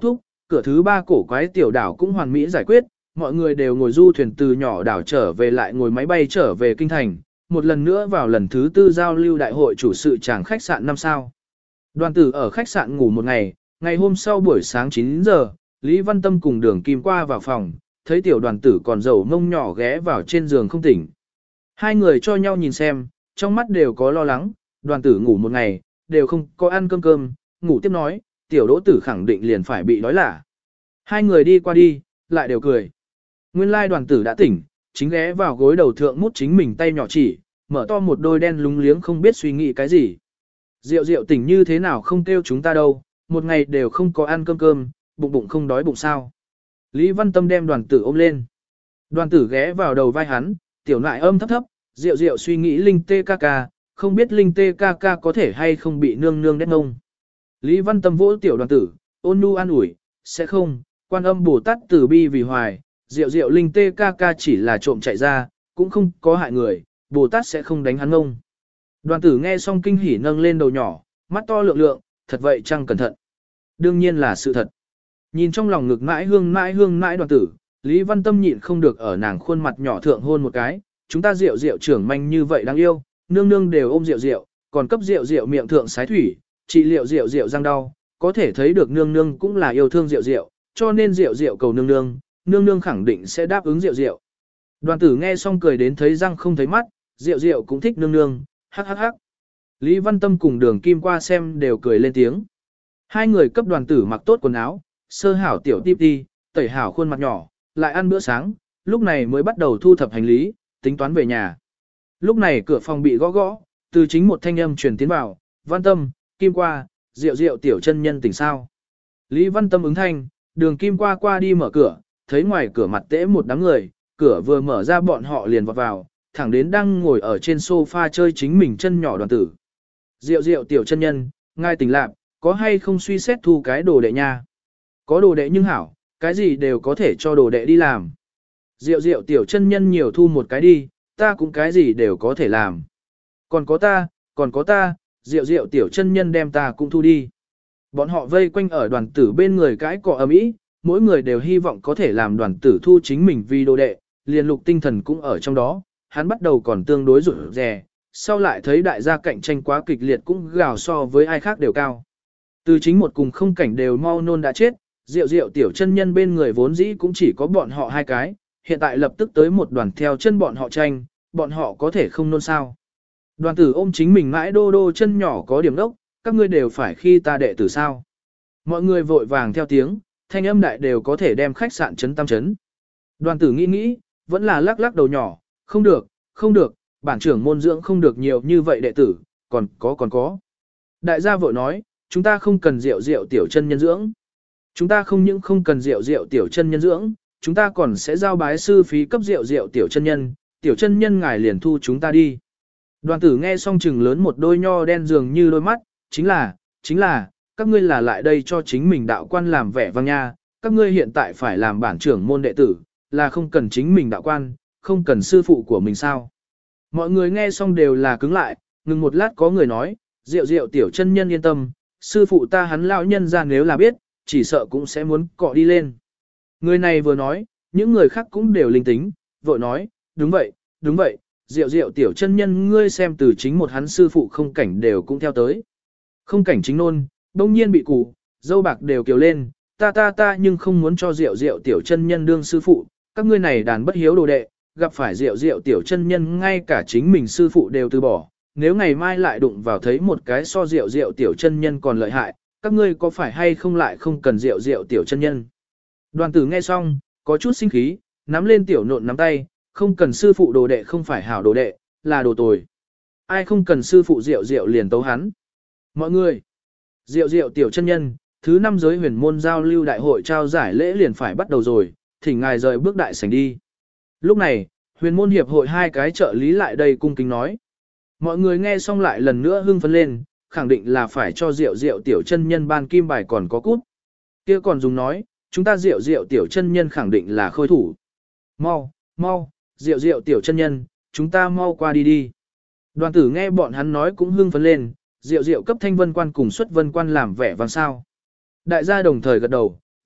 cửa thứ ba cổ quái tiểu đảo cũng hoàn mỹ giải quyết, mọi người đều ngồi du thuyền từ nhỏ đảo trở về lại ngồi máy bay trở về kinh thành, một lần nữa vào lần thứ tư giao lưu đại hội chủ sự tràng khách sạn năm sao. Đoàn tử ở khách sạn ngủ một ngày, ngày hôm sau buổi sáng chín giờ, Lý Văn Tâm cùng Đường Kim qua vào phòng, thấy tiểu đoàn tử còn dầu mông nhỏ ghé vào trên giường không tỉnh. Hai người cho nhau nhìn xem, trong mắt đều có lo lắng, đoàn tử ngủ một ngày, đều không có ăn cơm cơm, ngủ tiếp nói, tiểu đỗ tử khẳng định liền phải bị đói lả. Hai người đi qua đi, lại đều cười. Nguyên lai đoàn tử đã tỉnh, chính ghé vào gối đầu thượng mút chính mình tay nhỏ chỉ, mở to một đôi đen lúng liếng không biết suy nghĩ cái gì. Diệu diệu tỉnh như thế nào không kêu chúng ta đâu, một ngày đều không có ăn cơm cơm, bụng bụng không đói bụng sao. Lý Văn Tâm đem đoàn tử ôm lên. Đoàn tử ghé vào đầu vai hắn, tiểu nại âm thấp thấp, diệu diệu suy nghĩ linh tê ca ca, không biết linh tê ca ca có thể hay không bị nương nương đét ngông. Lý Văn Tâm vỗ tiểu đoàn tử, ôn nhu an ủi, sẽ không, quan âm Bồ Tát từ bi vì hoài, diệu diệu linh tê ca ca chỉ là trộm chạy ra, cũng không có hại người, Bồ Tát sẽ không đánh hắn ngông. Đoàn tử nghe xong kinh hỉ nâng lên đầu nhỏ, mắt to lượng lượng, thật vậy chăng cẩn thận. Đương nhiên là sự thật. Nhìn trong lòng ngực mãi hương mãi hương mãi đoàn tử, Lý Văn Tâm nhịn không được ở nàng khuôn mặt nhỏ thượng hôn một cái, chúng ta rượu rượu trưởng manh như vậy đáng yêu, nương nương đều ôm rượu rượu, còn cấp rượu rượu miệng thượng sái thủy, trị liệu rượu rượu răng đau, có thể thấy được nương nương cũng là yêu thương rượu rượu, cho nên rượu rượu cầu nương nương, nương nương khẳng định sẽ đáp ứng rượu rượu. Đoàn tử nghe xong cười đến thấy răng không thấy mắt, rượu rượu cũng thích nương nương, hắc hắc hắc. Lý Văn Tâm cùng Đường Kim qua xem đều cười lên tiếng. Hai người cấp đoàn tử mặc tốt quần áo, sơ hảo tiểu tiếp đi, tẩy hảo khuôn mặt nhỏ, lại ăn bữa sáng, lúc này mới bắt đầu thu thập hành lý, tính toán về nhà. Lúc này cửa phòng bị gõ gõ, từ chính một thanh âm truyền tiến vào, Văn Tâm, Kim qua, rượu rượu tiểu chân nhân tỉnh sao. Lý Văn Tâm ứng thanh, Đường Kim qua qua đi mở cửa, thấy ngoài cửa mặt tễ một đám người, cửa vừa mở ra bọn họ liền vọt vào, thẳng đến đang ngồi ở trên sofa chơi chính mình chân nhỏ đoàn tử. Rượu rượu tiểu chân nhân, ngài tỉnh lạc, có hay không suy xét thu cái đồ đệ nha? Có đồ đệ nhưng hảo, cái gì đều có thể cho đồ đệ đi làm. Rượu rượu tiểu chân nhân nhiều thu một cái đi, ta cũng cái gì đều có thể làm. Còn có ta, còn có ta, rượu rượu tiểu chân nhân đem ta cũng thu đi. Bọn họ vây quanh ở đoàn tử bên người cái cọ ầm ĩ, mỗi người đều hy vọng có thể làm đoàn tử thu chính mình vì đồ đệ, liền lục tinh thần cũng ở trong đó, hắn bắt đầu còn tương đối rụt rè, sau lại thấy đại gia cạnh tranh quá kịch liệt cũng gào so với ai khác đều cao. Từ chính một cùng không cảnh đều mau nôn đã chết, rượu rượu tiểu chân nhân bên người vốn dĩ cũng chỉ có bọn họ hai cái, hiện tại lập tức tới một đoàn theo chân bọn họ tranh, bọn họ có thể không nôn sao. Đoàn tử ôm chính mình mãi đô đô chân nhỏ có điểm đốc, các ngươi đều phải khi ta đệ tử sao. Mọi người vội vàng theo tiếng, thanh âm đại đều có thể đem khách sạn chấn tam chấn. Đoàn tử nghĩ nghĩ, vẫn là lắc lắc đầu nhỏ, không được, không được, bản trưởng môn dưỡng không được nhiều như vậy đệ tử, còn có còn có. Đại gia vội nói, chúng ta không cần rượu rượu tiểu chân nhân dưỡng. Chúng ta không những không cần rượu rượu tiểu chân nhân dưỡng, chúng ta còn sẽ giao bái sư phí cấp rượu rượu tiểu chân nhân, tiểu chân nhân ngài liền thu chúng ta đi. Đoàn tử nghe xong chừng lớn một đôi nho đen dường như đôi mắt, chính là, chính là, các ngươi là lại đây cho chính mình đạo quan làm vẻ vang nha, các ngươi hiện tại phải làm bản trưởng môn đệ tử, là không cần chính mình đạo quan, không cần sư phụ của mình sao. Mọi người nghe xong đều là cứng lại, ngừng một lát có người nói, rượu rượu tiểu chân nhân yên tâm, sư phụ ta hắn lão nhân ra nếu là biết, chỉ sợ cũng sẽ muốn cọ đi lên. Người này vừa nói, những người khác cũng đều linh tính, vội nói, đúng vậy, đúng vậy, rượu rượu tiểu chân nhân ngươi xem từ chính một hắn sư phụ không cảnh đều cũng theo tới. Không cảnh chính nôn, đông nhiên bị cụ, dâu bạc đều kiều lên, ta ta ta nhưng không muốn cho rượu rượu tiểu chân nhân đương sư phụ, các ngươi này đàn bất hiếu đồ đệ, gặp phải rượu rượu tiểu chân nhân ngay cả chính mình sư phụ đều từ bỏ, nếu ngày mai lại đụng vào thấy một cái so rượu rượu tiểu chân nhân còn lợi hại, các ngươi có phải hay không lại không cần rượu rượu tiểu chân nhân. Đoàn tử nghe xong, có chút sinh khí, nắm lên tiểu nộn nắm tay, không cần sư phụ đồ đệ không phải hảo đồ đệ, là đồ tồi. Ai không cần sư phụ rượu rượu liền tấu hắn. Mọi người, rượu rượu tiểu chân nhân, thứ năm giới huyền môn giao lưu đại hội trao giải lễ liền phải bắt đầu rồi, thỉnh ngài rời bước đại sảnh đi. Lúc này, huyền môn hiệp hội hai cái trợ lý lại đây cung kính nói. Mọi người nghe xong lại lần nữa hưng phấn lên, khẳng định là phải cho rượu rượu tiểu chân nhân ban kim bài còn có cút. Kia còn dùng nói, chúng ta rượu rượu tiểu chân nhân khẳng định là khôi thủ. Mau, mau, rượu rượu tiểu chân nhân, chúng ta mau qua đi đi. Đoàn tử nghe bọn hắn nói cũng hưng phấn lên, rượu rượu cấp thanh vân quan cùng xuất vân quan làm vẻ vang sao. Đại gia đồng thời gật đầu,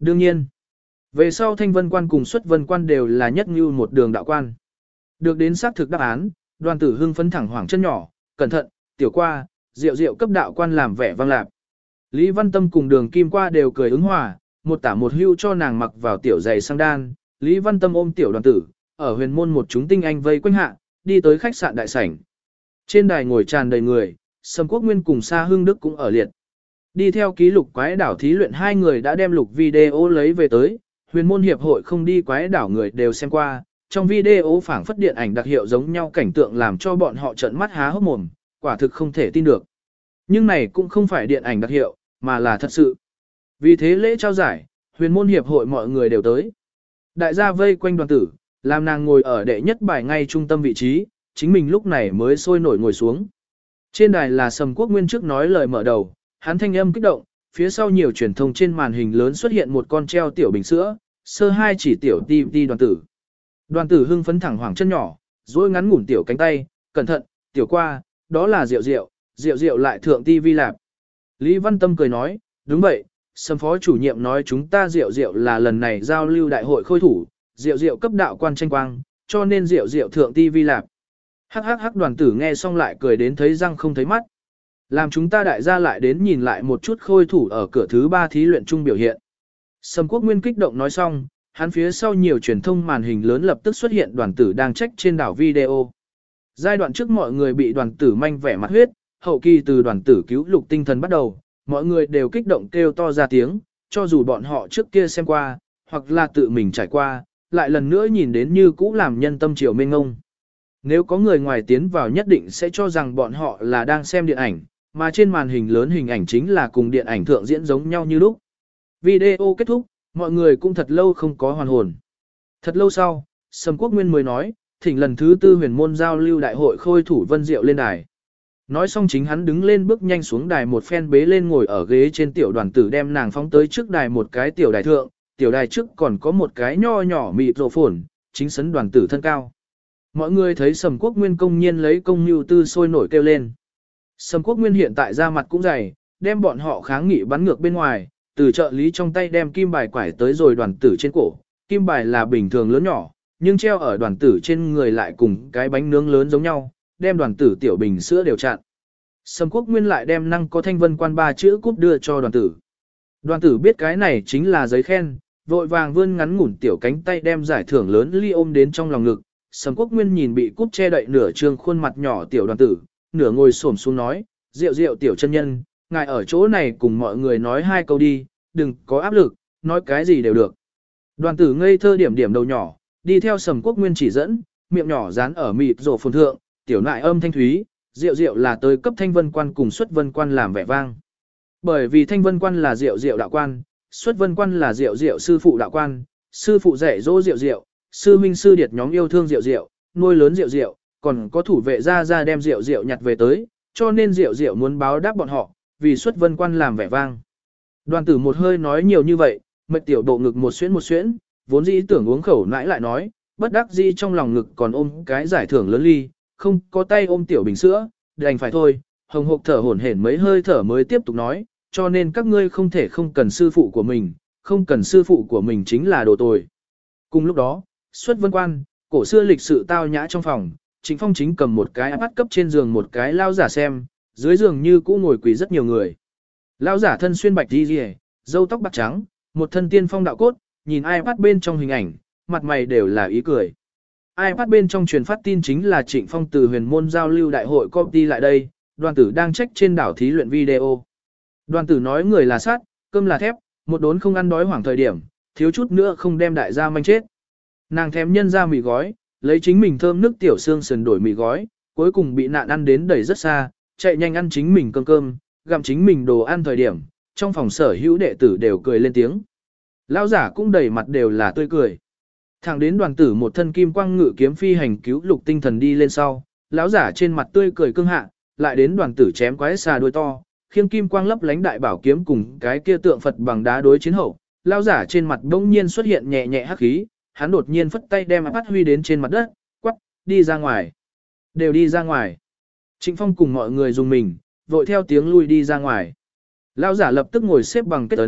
Đương nhiên, về sau thanh vân quan cùng xuất vân quan đều là nhất như một đường đạo quan. Được đến xác thực đáp án, đoàn tử hưng phấn thẳng hoảng chân nhỏ, cẩn thận, tiểu qua, rượu rượu cấp đạo quan làm vẻ vang lạp. Lý Văn Tâm cùng đường kim qua đều cười ứng hòa, một tả một hưu cho nàng mặc vào tiểu giày sang đan. Lý Văn Tâm ôm tiểu đoàn tử, ở huyền môn một chúng tinh anh vây quanh hạ, đi tới khách sạn đại sảnh. Trên đài ngồi tràn đầy người, Sầm Quốc Nguyên cùng Sa Hưng Đức cũng ở liệt. Đi theo ký lục quái đảo thí luyện hai người đã đem lục video lấy về tới, huyền môn hiệp hội không đi quái đảo người đều xem qua, trong video phảng phất điện ảnh đặc hiệu giống nhau cảnh tượng làm cho bọn họ trợn mắt há hốc mồm, quả thực không thể tin được. Nhưng này cũng không phải điện ảnh đặc hiệu, mà là thật sự. Vì thế lễ trao giải, huyền môn hiệp hội mọi người đều tới. Đại gia vây quanh đoàn tử, làm nàng ngồi ở đệ nhất bài ngay trung tâm vị trí, chính mình lúc này mới sôi nổi ngồi xuống. Trên đài là Sầm Quốc Nguyên trước nói lời mở đầu, hắn thanh âm kích động, phía sau nhiều truyền thông trên màn hình lớn xuất hiện một con treo tiểu bình sữa, sơ hai chỉ tiểu ti ti đoàn tử. Đoàn tử hưng phấn thẳng hoảng chân nhỏ, rồi ngắn ngủn tiểu cánh tay, cẩn thận, tiểu qua, đó là rượu rượu, rượu rượu lại thượng ti vi lạp. Lý Văn Tâm cười nói, đúng vậy, Sầm phó chủ nhiệm nói chúng ta rượu rượu là lần này giao lưu đại hội khôi thủ, rượu rượu cấp đạo quan tranh quang, cho nên rượu rượu thượng ti vi lạp. Hắc hắc hắc đoàn tử nghe xong lại cười đến thấy răng không thấy mắt. Làm chúng ta đại gia lại đến nhìn lại một chút khôi thủ ở cửa thứ ba thí luyện chung biểu hiện. Sầm Quốc Nguyên kích động nói xong, hắn phía sau nhiều truyền thông màn hình lớn lập tức xuất hiện đoàn tử đang trách trên đảo video. Giai đoạn trước mọi người bị đoàn tử manh vẻ mặt huyết, hậu kỳ từ đoàn tử cứu lục tinh thần bắt đầu, mọi người đều kích động kêu to ra tiếng, cho dù bọn họ trước kia xem qua, hoặc là tự mình trải qua, lại lần nữa nhìn đến như cũ làm nhân tâm triều mênh ngông. Nếu có người ngoài tiến vào nhất định sẽ cho rằng bọn họ là đang xem điện ảnh, mà trên màn hình lớn hình ảnh chính là cùng điện ảnh thượng diễn giống nhau như lúc. Video kết thúc, mọi người cũng thật lâu không có hoàn hồn. Thật lâu sau, Sầm Quốc Nguyên mới nói, thỉnh lần thứ tư huyền môn giao lưu đại hội khôi thủ Vân Diệu lên đài. Nói xong chính hắn đứng lên bước nhanh xuống đài một phen bế lên ngồi ở ghế trên tiểu đoàn tử đem nàng phóng tới trước đài một cái tiểu đài thượng, tiểu đài trước còn có một cái nho nhỏ mịt rộ phồn, chính sấn đoàn tử thân cao. Mọi người thấy Sầm Quốc Nguyên công nhiên lấy công nhu tư sôi nổi kêu lên. Sầm Quốc Nguyên hiện tại ra mặt cũng dày, đem bọn họ kháng nghị bắn ngược bên ngoài, từ trợ lý trong tay đem kim bài quải tới rồi đoàn tử trên cổ. Kim bài là bình thường lớn nhỏ, nhưng treo ở đoàn tử trên người lại cùng cái bánh nướng lớn giống nhau, đem đoàn tử tiểu bình sữa đều chặn. Sầm Quốc Nguyên lại đem năng có thanh vân quan ba chữ cúp đưa cho đoàn tử. Đoàn tử biết cái này chính là giấy khen, vội vàng vươn ngắn ngủn tiểu cánh tay đem giải thưởng lớn ly ôm đến trong lòng ngực. Sầm Quốc Nguyên nhìn bị cúp che đậy nửa trương khuôn mặt nhỏ tiểu đoàn tử, nửa ngồi xổm xuống nói, rượu rượu tiểu chân nhân, ngài ở chỗ này cùng mọi người nói hai câu đi, đừng có áp lực, nói cái gì đều được. Đoàn tử ngây thơ điểm điểm đầu nhỏ, đi theo Sầm Quốc Nguyên chỉ dẫn, miệng nhỏ dán ở mịt rổ phồn thượng, tiểu nại âm thanh thúy, rượu rượu là tới cấp thanh vân quan cùng xuất vân quan làm vẻ vang. Bởi vì thanh vân quan là rượu rượu đạo quan, xuất vân quan là rượu rượu sư phụ đạo quan, sư phụ dạy dỗ rượu rượu, sư huynh sư điệt nhóm yêu thương rượu rượu, nuôi lớn rượu rượu, còn có thủ vệ ra ra đem rượu rượu nhặt về tới, cho nên rượu rượu muốn báo đáp bọn họ, vì xuất vân quan làm vẻ vang. Đoàn tử một hơi nói nhiều như vậy, mệt tiểu độ ngực một xuyễn một xuyễn, vốn dĩ tưởng uống khẩu nãi lại nói, bất đắc dĩ trong lòng ngực còn ôm cái giải thưởng lớn ly, không có tay ôm tiểu bình sữa, đành phải thôi, hồng hộc thở hổn hển mấy hơi thở mới tiếp tục nói, cho nên các ngươi không thể không cần sư phụ của mình, không cần sư phụ của mình chính là đồ tồi. Cùng lúc đó, xuất vân quan, cổ xưa lịch sự tao nhã trong phòng, Trịnh Phong chính cầm một cái iPad cấp trên giường một cái lao giả xem, dưới giường như cũ ngồi quỳ rất nhiều người. Lao giả thân xuyên bạch đi rìa, râu tóc bạc trắng, một thân tiên phong đạo cốt, nhìn iPad bên trong hình ảnh, mặt mày đều là ý cười. iPad bên trong truyền phát tin chính là Trịnh Phong từ huyền môn giao lưu đại hội copy lại đây, đoàn tử đang trách trên đảo thí luyện video. Đoàn tử nói người là sát, cơm là thép, một đốn không ăn đói hoảng thời điểm, thiếu chút nữa không đem đại gia manh chết. Nàng thèm nhân ra mì gói, lấy chính mình thơm nước tiểu xương sườn đổi mì gói, cuối cùng bị nạn ăn đến đẩy rất xa, chạy nhanh ăn chính mình cơm cơm, gặm chính mình đồ ăn thời điểm, trong phòng sở hữu đệ tử đều cười lên tiếng. Lão giả cũng đầy mặt đều là tươi cười. Thẳng đến đoàn tử một thân kim quang ngự kiếm phi hành cứu lục tinh thần đi lên sau, lão giả trên mặt tươi cười cưng hạ, lại đến đoàn tử chém quái xà đuôi to, khiêng kim quang lấp lánh đại bảo kiếm cùng cái kia tượng Phật bằng đá đối chiến hậu, lão giả trên mặt bỗng nhiên xuất hiện nhẹ nhẹ hắc khí, hắn đột nhiên phất tay đem bắt huy đến trên mặt đất, quắc, đi ra ngoài. Đều đi ra ngoài. Trịnh Phong cùng mọi người dùng mình, vội theo tiếng lui đi ra ngoài. Lão giả lập tức ngồi xếp bằng kết ấn,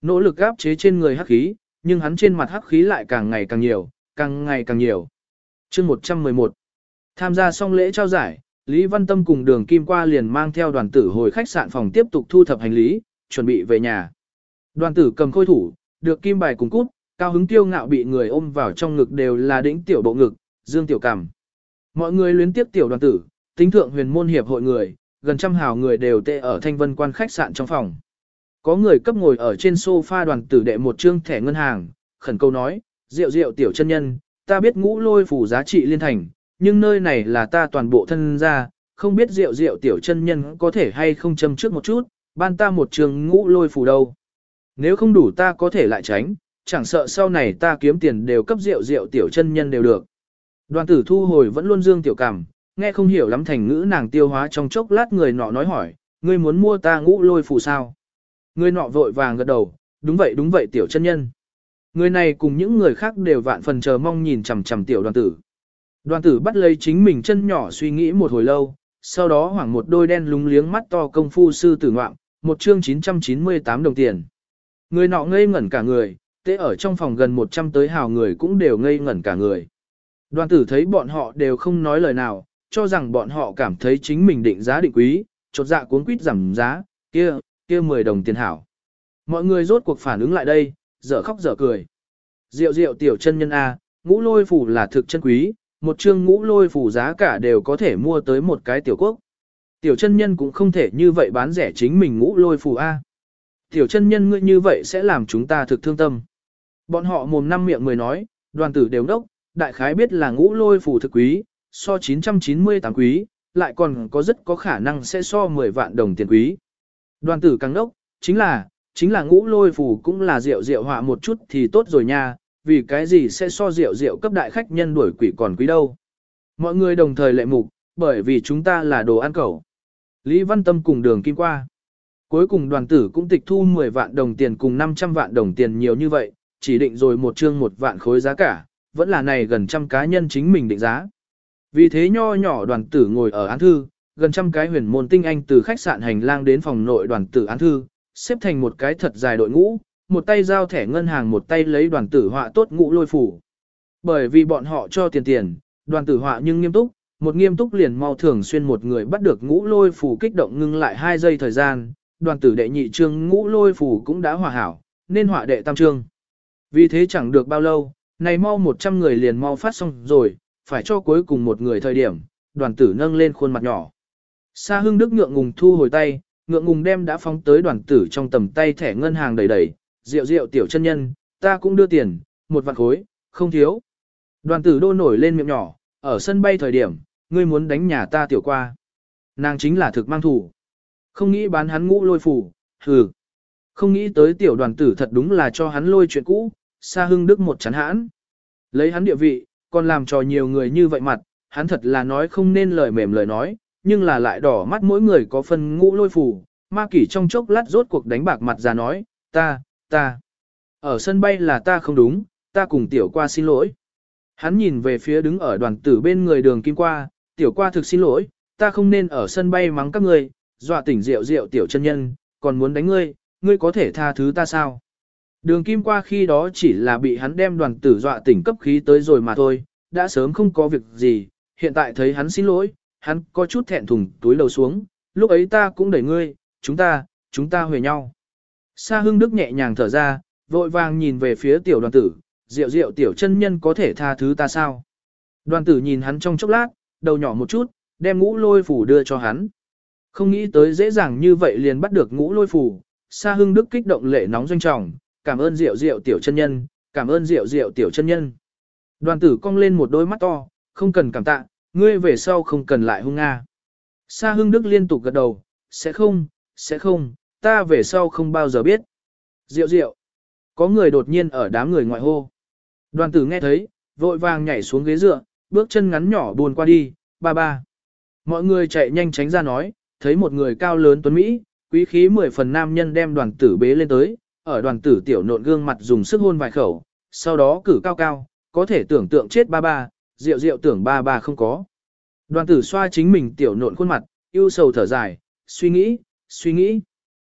nỗ lực áp chế trên người hắc khí, nhưng hắn trên mặt hắc khí lại càng ngày càng nhiều, càng ngày càng nhiều. Chương một trăm mười một. Tham gia xong lễ trao giải, Lý Văn Tâm cùng Đường Kim Qua liền mang theo đoàn tử hồi khách sạn phòng tiếp tục thu thập hành lý, chuẩn bị về nhà. Đoàn tử cầm khôi thủ, được kim bài cùng cút, cao hứng tiêu ngạo bị người ôm vào trong ngực đều là đĩnh tiểu bộ ngực, dương tiểu cằm. Mọi người luyến tiếp tiểu đoàn tử, tính thượng huyền môn hiệp hội người, gần trăm hào người đều tệ ở Thanh Vân Quan khách sạn trong phòng. Có người cấp ngồi ở trên sofa đoàn tử đệ một trương thẻ ngân hàng, khẩn cầu nói, rượu rượu tiểu chân nhân, ta biết ngũ lôi phủ giá trị liên thành, nhưng nơi này là ta toàn bộ thân gia, không biết rượu rượu tiểu chân nhân có thể hay không châm trước một chút, ban ta một trường ngũ lôi phủ đâu. Nếu không đủ ta có thể lại tránh, chẳng sợ sau này ta kiếm tiền đều cấp rượu rượu tiểu chân nhân đều được. Đoàn tử thu hồi vẫn luôn dương tiểu cảm, nghe không hiểu lắm thành ngữ nàng tiêu hóa trong chốc lát người nọ nói hỏi, ngươi muốn mua ta ngũ lôi phủ sao? Người nọ vội vàng gật đầu, đúng vậy đúng vậy tiểu chân nhân. Người này cùng những người khác đều vạn phần chờ mong nhìn chằm chằm tiểu đoàn tử. Đoàn tử bắt lấy chính mình chân nhỏ suy nghĩ một hồi lâu, sau đó hoảng một đôi đen lúng liếng mắt to công phu sư tử ngoạm, một chương chín trăm chín mươi tám đồng tiền. Người nọ ngây ngẩn cả người, tế ở trong phòng gần một trăm tới hào người cũng đều ngây ngẩn cả người. Đoàn tử thấy bọn họ đều không nói lời nào, cho rằng bọn họ cảm thấy chính mình định giá định quý, chột dạ cuốn quýt giảm giá, kia, kia mười đồng tiền hảo. Mọi người rốt cuộc phản ứng lại đây, dở khóc dở cười. Rượu rượu tiểu chân nhân A, ngũ lôi phủ là thực chân quý, một chương ngũ lôi phủ giá cả đều có thể mua tới một cái tiểu quốc. Tiểu chân nhân cũng không thể như vậy bán rẻ chính mình ngũ lôi phủ A. Tiểu chân nhân ngươi như vậy sẽ làm chúng ta thực thương tâm. Bọn họ mồm năm miệng mười nói, đoàn tử đều đốc, đại khái biết là ngũ lôi phủ thực quý, so chín trăm chín mươi tám quý, lại còn có rất có khả năng sẽ so mười vạn đồng tiền quý. Đoàn tử càng đốc, chính là, chính là ngũ lôi phủ cũng là rượu rượu họa một chút thì tốt rồi nha, vì cái gì sẽ so rượu rượu cấp đại khách nhân đuổi quỷ còn quý đâu. Mọi người đồng thời lệ mục, bởi vì chúng ta là đồ ăn cẩu. Lý Văn Tâm cùng Đường Kim Qua. Cuối cùng đoàn tử cũng tịch thu mười vạn đồng tiền cùng năm trăm vạn đồng tiền nhiều như vậy, chỉ định rồi một chương một vạn khối giá cả, vẫn là này gần trăm cá nhân chính mình định giá. Vì thế nho nhỏ đoàn tử ngồi ở án thư, gần trăm cái huyền môn tinh anh từ khách sạn hành lang đến phòng nội đoàn tử án thư, xếp thành một cái thật dài đội ngũ, một tay giao thẻ ngân hàng một tay lấy đoàn tử họa tốt ngũ lôi phủ. Bởi vì bọn họ cho tiền tiền, đoàn tử họa nhưng nghiêm túc, một nghiêm túc liền mau thường xuyên một người bắt được ngũ lôi phủ kích động ngưng lại hai giây thời gian, đoàn tử đệ nhị trương ngũ lôi phủ cũng đã hòa hảo, nên họa đệ tam trương. Vì thế chẳng được bao lâu, này mau một trăm người liền mau phát xong rồi, phải cho cuối cùng một người thời điểm, đoàn tử nâng lên khuôn mặt nhỏ. Sa Hưng Đức ngượng ngùng thu hồi tay, ngượng ngùng đem đã phóng tới đoàn tử trong tầm tay thẻ ngân hàng đầy đầy, rượu rượu tiểu chân nhân, ta cũng đưa tiền, một vạn khối, không thiếu. Đoàn tử đô nổi lên miệng nhỏ, ở sân bay thời điểm, ngươi muốn đánh nhà ta tiểu qua. Nàng chính là thực mang thủ. Không nghĩ bán hắn ngũ lôi phủ, hừ. Không nghĩ tới tiểu đoàn tử thật đúng là cho hắn lôi chuyện cũ, Sa Hưng Đức một chán hãn. Lấy hắn địa vị, còn làm cho nhiều người như vậy mặt, hắn thật là nói không nên lời mềm lời nói, nhưng là lại đỏ mắt mỗi người có phần ngũ lôi phủ. Ma kỷ trong chốc lát rốt cuộc đánh bạc mặt ra nói, ta, ta. Ở sân bay là ta không đúng, ta cùng tiểu qua xin lỗi. Hắn nhìn về phía đứng ở đoàn tử bên người Đường Kim Qua, tiểu qua thực xin lỗi, ta không nên ở sân bay mắng các ngươi, dọa tỉnh rượu rượu tiểu chân nhân, còn muốn đánh ngươi, ngươi có thể tha thứ ta sao? Đường Kim Qua khi đó chỉ là bị hắn đem đoàn tử dọa tỉnh cấp khí tới rồi mà thôi, đã sớm không có việc gì, hiện tại thấy hắn xin lỗi, hắn có chút thẹn thùng túi lầu xuống, lúc ấy ta cũng đẩy ngươi, chúng ta, chúng ta huề nhau. Sa Hưng Đức nhẹ nhàng thở ra, vội vàng nhìn về phía tiểu đoàn tử, rượu rượu tiểu chân nhân có thể tha thứ ta sao? Đoàn tử nhìn hắn trong chốc lát, đầu nhỏ một chút, đem ngũ lôi phủ đưa cho hắn. Không nghĩ tới dễ dàng như vậy liền bắt được ngũ lôi phủ, Sa Hưng Đức kích động lệ nóng doanh trọng, cảm ơn rượu rượu tiểu chân nhân, cảm ơn rượu rượu tiểu chân nhân. Đoàn tử cong lên một đôi mắt to, không cần cảm tạ, ngươi về sau không cần lại hung nga. Sa Hưng Đức liên tục gật đầu, sẽ không, sẽ không, ta về sau không bao giờ biết. Rượu rượu. Có người đột nhiên ở đám người ngoại hô. Đoàn tử nghe thấy, vội vàng nhảy xuống ghế dựa, bước chân ngắn nhỏ buồn qua đi, ba ba. Mọi người chạy nhanh tránh ra nói, thấy một người cao lớn tuấn Mỹ, quý khí mười phần nam nhân đem đoàn tử bế lên tới, ở đoàn tử tiểu nộn gương mặt dùng sức hôn vài khẩu, sau đó cử cao cao, có thể tưởng tượng chết ba ba, rượu rượu tưởng ba ba không có. Đoàn tử xoa chính mình tiểu nộn khuôn mặt, yêu sầu thở dài, suy nghĩ, suy nghĩ.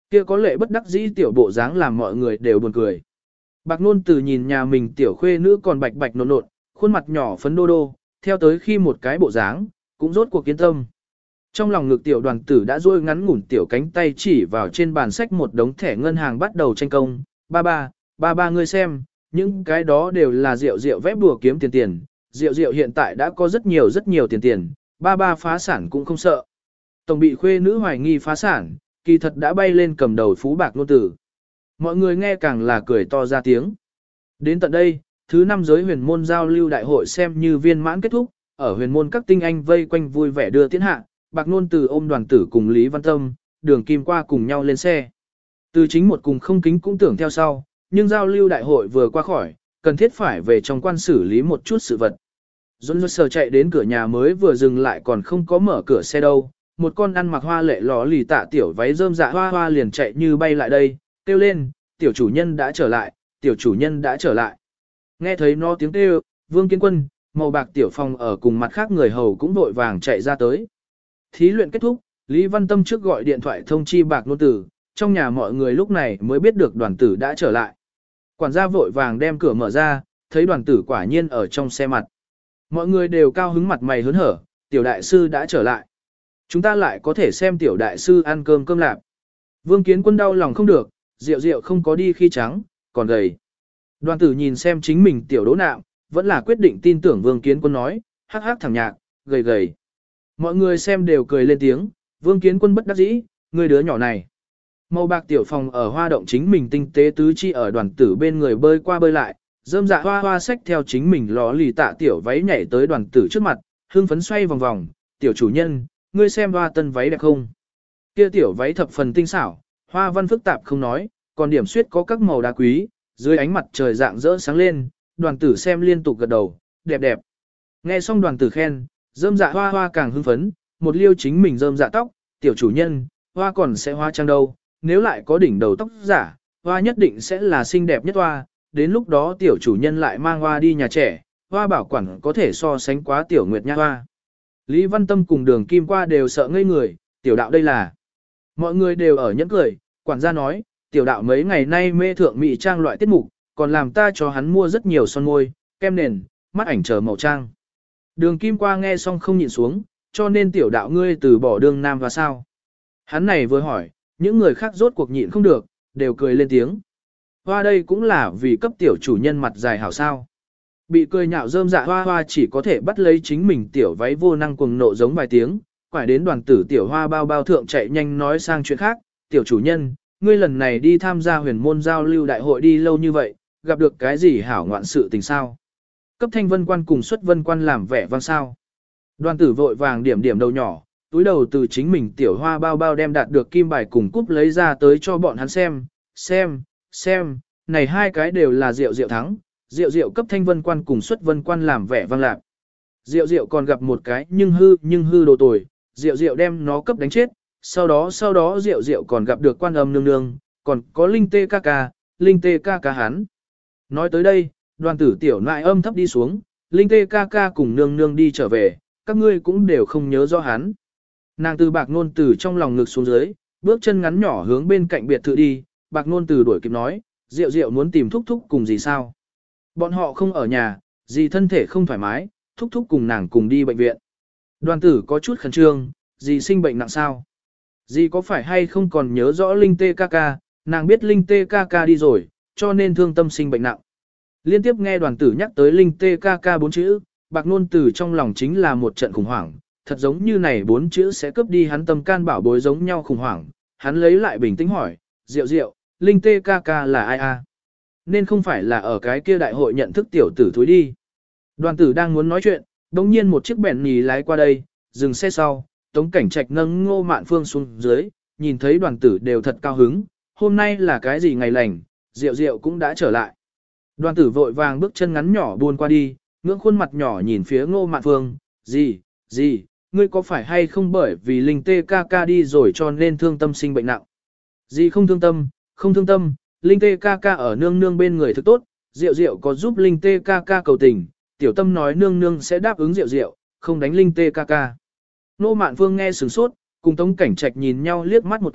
Kia có lệ bất đắc dĩ tiểu bộ dáng làm mọi người đều buồn cười. Bạc Nôn Từ nhìn nhà mình tiểu khuê nữ còn bạch bạch nộn nộn, khuôn mặt nhỏ phấn đô đô, theo tới khi một cái bộ dáng, cũng rốt cuộc kiên tâm. Trong lòng ngực tiểu đoàn tử đã duỗi ngắn ngủn tiểu cánh tay chỉ vào trên bàn sách một đống thẻ ngân hàng bắt đầu tranh công. Ba ba, ba ba ngươi xem, những cái đó đều là rượu rượu vép đùa kiếm tiền tiền. Rượu rượu hiện tại đã có rất nhiều rất nhiều tiền tiền, ba ba phá sản cũng không sợ. Tổng bị khuê nữ hoài nghi phá sản, kỳ thật đã bay lên cầm đầu phú Bạc Nôn Tử. Mọi người nghe càng là cười to ra tiếng. Đến tận đây, thứ năm giới huyền môn giao lưu đại hội xem như viên mãn kết thúc, ở huyền môn các tinh anh vây quanh vui vẻ đưa tiến hạ, Bạc Nôn Từ ôm đoàn tử cùng Lý Văn Tâm, Đường Kim qua cùng nhau lên xe. Từ chính một cùng không kính cũng tưởng theo sau, nhưng giao lưu đại hội vừa qua khỏi, cần thiết phải về trong quan xử lý một chút sự vật. Dôn dôn sờ chạy đến cửa nhà mới vừa dừng lại còn không có mở cửa xe đâu, một con ăn mặc hoa lệ ló lì tạ tiểu váy rơm dạ hoa hoa liền chạy như bay lại đây, kêu lên, tiểu chủ nhân đã trở lại, tiểu chủ nhân đã trở lại. Nghe thấy nó tiếng kêu, Vương Kiến Quân, màu bạc tiểu phòng ở cùng mặt khác người hầu cũng vội vàng chạy ra tới. Thí luyện kết thúc, Lý Văn Tâm trước gọi điện thoại thông chi Bạc Nôn Tử, trong nhà mọi người lúc này mới biết được đoàn tử đã trở lại. Quản gia vội vàng đem cửa mở ra, thấy đoàn tử quả nhiên ở trong xe mặt. Mọi người đều cao hứng mặt mày hớn hở, tiểu đại sư đã trở lại. Chúng ta lại có thể xem tiểu đại sư ăn cơm cơm lạp. Vương Kiến Quân đau lòng không được, rượu rượu không có đi khi trắng, còn gầy. Đoàn tử nhìn xem chính mình tiểu đỗ nạm, vẫn là quyết định tin tưởng Vương Kiến Quân nói, hắc hắc thằng nhạc, gầy gầy. Mọi người xem đều cười lên tiếng, Vương Kiến Quân bất đắc dĩ, người đứa nhỏ này. Màu bạc tiểu phòng ở hoa động chính mình tinh tế tứ chi ở đoàn tử bên người bơi qua bơi lại, rơm dạ hoa hoa xách theo chính mình ló lì tạ tiểu váy nhảy tới đoàn tử trước mặt, hương phấn xoay vòng vòng, tiểu chủ nhân, ngươi xem hoa tân váy đẹp không? Kia tiểu váy thập phần tinh xảo, hoa văn phức tạp không nói, còn điểm xuyết có các màu đá quý, dưới ánh mặt trời dạng rỡ sáng lên, đoàn tử xem liên tục gật đầu, đẹp đẹp. Nghe xong đoàn tử khen, rơm dạ hoa hoa càng hưng phấn, một liêu chính mình rơm dạ tóc, tiểu chủ nhân, hoa còn sẽ hoa trang đâu, nếu lại có đỉnh đầu tóc giả, hoa nhất định sẽ là xinh đẹp nhất hoa, đến lúc đó tiểu chủ nhân lại mang hoa đi nhà trẻ, hoa bảo quản có thể so sánh quá tiểu nguyệt nha hoa. Lý Văn Tâm cùng Đường Kim qua đều sợ ngây người, tiểu đạo đây là. Mọi người đều ở nhẫn cười, quản gia nói, tiểu đạo mấy ngày nay mê thượng mỹ trang loại tiết mục, còn làm ta cho hắn mua rất nhiều son môi, kem nền, mắt ảnh chờ màu trang. Đường Kim qua nghe xong không nhịn xuống, cho nên tiểu đạo ngươi từ bỏ đường nam và sao. Hắn này vừa hỏi, những người khác rốt cuộc nhịn không được, đều cười lên tiếng. Hoa đây cũng là vì cấp tiểu chủ nhân mặt dài hảo sao. Bị cười nhạo rơm dạ hoa hoa chỉ có thể bắt lấy chính mình tiểu váy vô năng cuồng nộ giống vài tiếng, quải đến đoàn tử tiểu hoa bao bao thượng chạy nhanh nói sang chuyện khác, tiểu chủ nhân, ngươi lần này đi tham gia huyền môn giao lưu đại hội đi lâu như vậy, gặp được cái gì hảo ngoạn sự tình sao? Cấp thanh vân quan cùng xuất vân quan làm vẻ vang sao? Đoàn tử vội vàng điểm điểm đầu nhỏ, túi đầu từ chính mình tiểu hoa bao bao đem đạt được kim bài cùng cúp lấy ra tới cho bọn hắn xem, xem, xem, này hai cái đều là rượu rượu thắng, rượu rượu cấp thanh vân quan cùng xuất vân quan làm vẻ vang lạc. Rượu rượu còn gặp một cái nhưng hư nhưng hư đồ tồi, rượu rượu đem nó cấp đánh chết, sau đó sau đó rượu rượu còn gặp được quan âm nương nương, còn có linh tê ca ca, linh tê ca ca hắn. Nói tới đây, đoàn tử tiểu nại âm thấp đi xuống, linh tê ca ca cùng nương nương đi trở về, các ngươi cũng đều không nhớ rõ hắn. Nàng từ Bạc Nôn Từ trong lòng ngực xuống dưới, bước chân ngắn nhỏ hướng bên cạnh biệt thự đi, Bạc Nôn Từ đuổi kịp nói, rượu rượu muốn tìm thúc thúc cùng gì sao? Bọn họ không ở nhà, dì thân thể không thoải mái, thúc thúc cùng nàng cùng đi bệnh viện. Đoàn tử có chút khẩn trương, dì sinh bệnh nặng sao? Dì có phải hay không còn nhớ rõ Linh Tê ca ca, nàng biết Linh Tê ca ca đi rồi, cho nên thương tâm sinh bệnh nặng. Liên tiếp nghe đoàn tử nhắc tới Linh Tê ca ca bốn chữ, Bạc Nôn Từ trong lòng chính là một trận khủng hoảng, thật giống như này bốn chữ sẽ cướp đi hắn tâm can bảo bối giống nhau khủng hoảng. Hắn lấy lại bình tĩnh hỏi, rượu rượu, Linh Tê ca ca là ai a? Nên không phải là ở cái kia đại hội nhận thức tiểu tử thúi đi. Đoàn tử đang muốn nói chuyện, đồng nhiên một chiếc bèn nhì lái qua đây, dừng xe sau, Tống Cảnh Trạch nâng Ngô Mạn Phương xuống dưới, nhìn thấy đoàn tử đều thật cao hứng, hôm nay là cái gì ngày lành, rượu rượu cũng đã trở lại. Đoàn tử vội vàng bước chân ngắn nhỏ buôn qua đi, ngưỡng khuôn mặt nhỏ nhìn phía Ngô Mạn Phương, gì, gì, ngươi có phải hay không bởi vì Linh Tê ca ca đi rồi cho nên thương tâm sinh bệnh nặng. Gì không thương tâm, không thương tâm, Linh Tê ca ca ở nương nương bên người thực tốt, rượu rượu có giúp Linh Tê ca ca cầu tình, tiểu tâm nói nương nương sẽ đáp ứng rượu rượu, không đánh Linh Tê ca ca. Nô Mạn Phương nghe sửng sốt, cùng Tống Cảnh Trạch nhìn nhau liếc mắt một cái,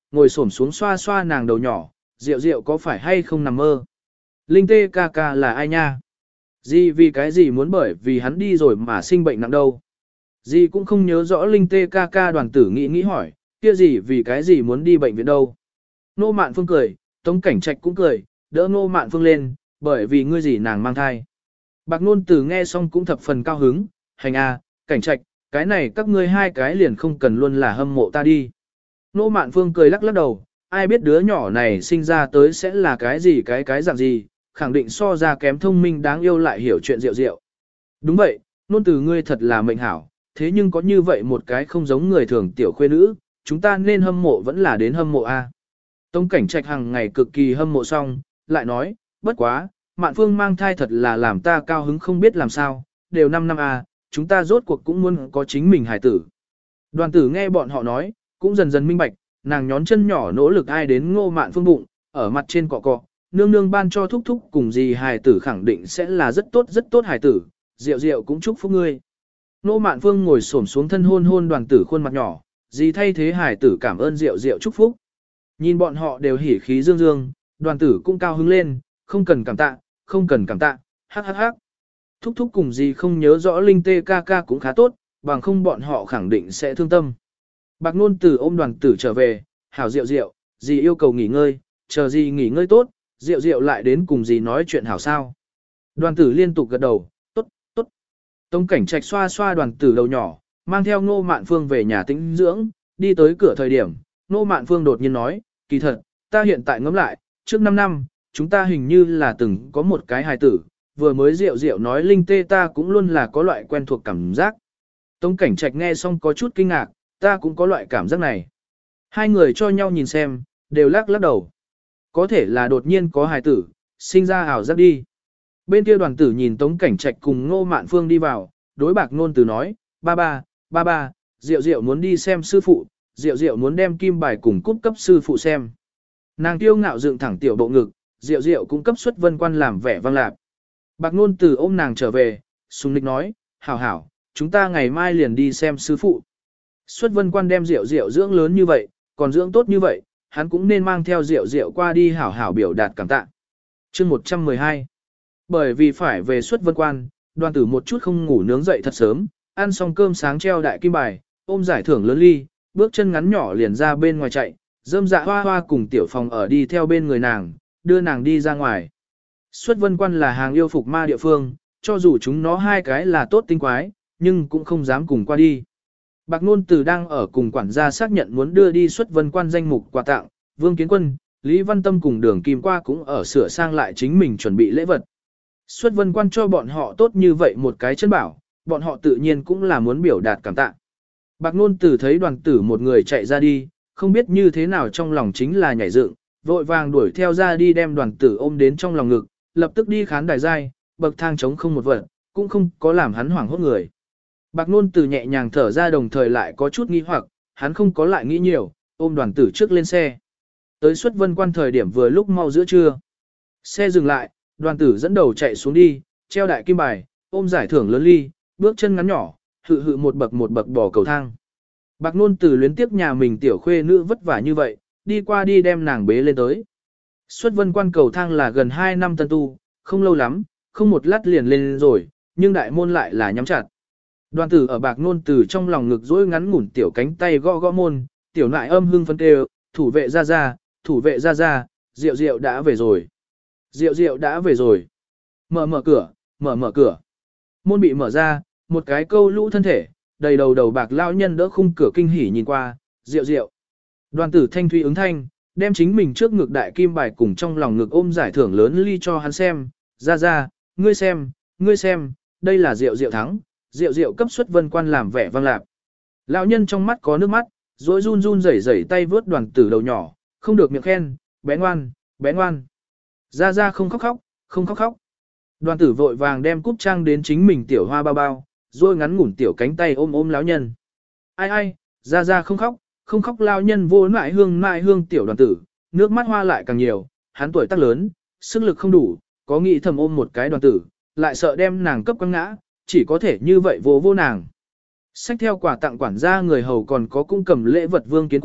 ngồi xổm xuống xoa xoa nàng đầu nhỏ, Diệu Diệu có phải hay không nằm mơ? Linh tê ca ca là ai nha? Dì vì cái gì muốn bởi vì hắn đi rồi mà sinh bệnh nặng đâu? Dì cũng không nhớ rõ Linh tê ca ca đoàn tử nghĩ nghĩ hỏi, kia gì vì cái gì muốn đi bệnh viện đâu? Nô Mạn Phương cười, Tống Cảnh Trạch cũng cười, đỡ Nô Mạn Phương lên, bởi vì ngươi gì nàng mang thai. Bạc Nôn Tử nghe xong cũng thập phần cao hứng, hành a, Cảnh Trạch, cái này các ngươi hai cái liền không cần luôn là hâm mộ ta đi. Nô Mạn Phương cười lắc lắc đầu, ai biết đứa nhỏ này sinh ra tới sẽ là cái gì cái cái dạng gì, khẳng định so ra kém thông minh đáng yêu lại hiểu chuyện Diệu Diệu. Đúng vậy, Nôn Tử ngươi thật là mệnh hảo, thế nhưng có như vậy một cái không giống người thường tiểu khuê nữ, chúng ta nên hâm mộ vẫn là đến hâm mộ a. Tống Cảnh Trạch hàng ngày cực kỳ hâm mộ xong, lại nói, bất quá, Mạn Phương mang thai thật là làm ta cao hứng không biết làm sao, đều năm năm a, chúng ta rốt cuộc cũng muốn có chính mình hài tử. Đoàn tử nghe bọn họ nói, cũng dần dần minh bạch, nàng nhón chân nhỏ nỗ lực ai đến Ngô Mạn Phương bụng, ở mặt trên cọ cọ, nương nương ban cho thúc thúc cùng gì hài tử khẳng định sẽ là rất tốt rất tốt hài tử, Diệu Diệu cũng chúc phúc ngươi. Ngô Mạn Phương ngồi xổm xuống thân hôn hôn đoàn tử khuôn mặt nhỏ, gì thay thế hài tử cảm ơn Diệu Diệu chúc phúc. Nhìn bọn họ đều hỉ khí dương dương, đoàn tử cũng cao hứng lên, không cần cảm tạ, không cần cảm tạ, hắc hắc hắc. Thúc thúc cùng gì không nhớ rõ Linh tê ca ca cũng khá tốt, bằng không bọn họ khẳng định sẽ thương tâm. Bạc Nôn Tử ôm đoàn tử trở về, hảo Diệu Diệu, dì yêu cầu nghỉ ngơi, chờ dì nghỉ ngơi tốt, Diệu Diệu lại đến cùng dì nói chuyện hảo sao. Đoàn tử liên tục gật đầu, tốt, tốt. Tống Cảnh Trạch xoa xoa đoàn tử đầu nhỏ, mang theo Ngô Mạn Phương về nhà tĩnh dưỡng, đi tới cửa thời điểm, Ngô Mạn Phương đột nhiên nói, kỳ thật, ta hiện tại ngẫm lại, trước năm năm, chúng ta hình như là từng có một cái hài tử, vừa mới Diệu Diệu nói Linh tê ta cũng luôn là có loại quen thuộc cảm giác. Tống Cảnh Trạch nghe xong có chút kinh ngạc, ta cũng có loại cảm giác này. Hai người cho nhau nhìn xem, đều lắc lắc đầu. Có thể là đột nhiên có hài tử, sinh ra ảo giác đi. Bên kia đoàn tử nhìn Tống Cảnh Trạch cùng Ngô Mạn Phương đi vào, đối Bạc Nôn Tử nói, ba ba, ba ba, Diệu Diệu muốn đi xem sư phụ, Diệu Diệu muốn đem kim bài cùng cúp cấp sư phụ xem. Nàng tiêu ngạo dựng thẳng tiểu bộ ngực, Diệu Diệu cũng cấp xuất vân quan làm vẻ vang lạc. Bạc Nôn Tử ôm nàng trở về, sùng nịch nói, hảo hảo, chúng ta ngày mai liền đi xem sư phụ. Xuất vân quan đem Diệu Diệu dưỡng lớn như vậy, còn dưỡng tốt như vậy, hắn cũng nên mang theo Diệu Diệu qua đi hảo hảo biểu đạt cảm tạ. Chương một trăm mười hai. Bởi vì phải về xuất vân quan, đoàn tử một chút không ngủ nướng dậy thật sớm, ăn xong cơm sáng treo đại kim bài, ôm giải thưởng lớn ly, bước chân ngắn nhỏ liền ra bên ngoài chạy, dâm dạ hoa hoa cùng tiểu phòng ở đi theo bên người nàng, đưa nàng đi ra ngoài. Xuất vân quan là hàng yêu phục ma địa phương, cho dù chúng nó hai cái là tốt tinh quái, nhưng cũng không dám cùng qua đi. Bạc Nôn Tử đang ở cùng quản gia xác nhận muốn đưa đi xuất vân quan danh mục quà tặng, Vương Kiến Quân, Lý Văn Tâm cùng Đường Kim Qua cũng ở sửa sang lại chính mình chuẩn bị lễ vật. Xuất vân quan cho bọn họ tốt như vậy một cái chân bảo, bọn họ tự nhiên cũng là muốn biểu đạt cảm tạ. Bạc Nôn Tử thấy đoàn tử một người chạy ra đi, không biết như thế nào trong lòng chính là nhảy dựng, vội vàng đuổi theo ra đi đem đoàn tử ôm đến trong lòng ngực, lập tức đi khán đài giai, bậc thang trống không một vật, cũng không có làm hắn hoảng hốt người. Bạc Nôn Tử nhẹ nhàng thở ra đồng thời lại có chút nghi hoặc, hắn không có lại nghĩ nhiều, ôm đoàn tử trước lên xe. Tới xuất vân quan thời điểm vừa lúc mau giữa trưa. Xe dừng lại, đoàn tử dẫn đầu chạy xuống đi, treo đại kim bài, ôm giải thưởng lớn ly, bước chân ngắn nhỏ, hự hự một bậc một bậc bò cầu thang. Bạc Nôn Tử luyến tiếp nhà mình tiểu khuê nữ vất vả như vậy, đi qua đi đem nàng bế lên tới. Xuất vân quan cầu thang là gần hai năm tân tu, không lâu lắm, không một lát liền lên rồi, nhưng đại môn lại là nhắm chặt. Đoàn tử ở Bạc Nôn Tử trong lòng ngực dỗi ngắn ngủn tiểu cánh tay gõ gõ môn, tiểu nại âm hưng phấn kêu, thủ vệ ra ra, thủ vệ ra ra, Diệu Diệu đã về rồi. Diệu Diệu đã về rồi. Mở mở cửa, mở mở cửa. Môn bị mở ra, một cái câu lũ thân thể, đầy đầu đầu bạc lao nhân đỡ khung cửa kinh hỉ nhìn qua, Diệu Diệu. Đoàn tử thanh thủy ứng thanh, đem chính mình trước ngực đại kim bài cùng trong lòng ngực ôm giải thưởng lớn ly cho hắn xem, ra ra, ngươi xem, ngươi xem, đây là Diệu Diệu thắng, Diệu Diệu cấp xuất vân quan làm vẻ vang lạc. Lão nhân trong mắt có nước mắt, rồi run run rẩy rẩy tay vớt đoàn tử đầu nhỏ, không được miệng khen, bé ngoan, bé ngoan. Ra ra không khóc khóc, không khóc khóc. Đoàn tử vội vàng đem cúp trang đến chính mình tiểu hoa bao bao, rồi ngắn ngủn tiểu cánh tay ôm ôm lão nhân. Ai ai, ra ra không khóc, không khóc lão nhân vô nại hương nại hương tiểu đoàn tử, nước mắt hoa lại càng nhiều, hắn tuổi tác lớn, sức lực không đủ, có nghĩ thầm ôm một cái đoàn tử, lại sợ đem nàng cấp quăng ngã, chỉ có thể như vậy vô vô nàng. Xách theo quà tặng quản gia người hầu còn có cung cầm lễ vật Vương Kiến Quân,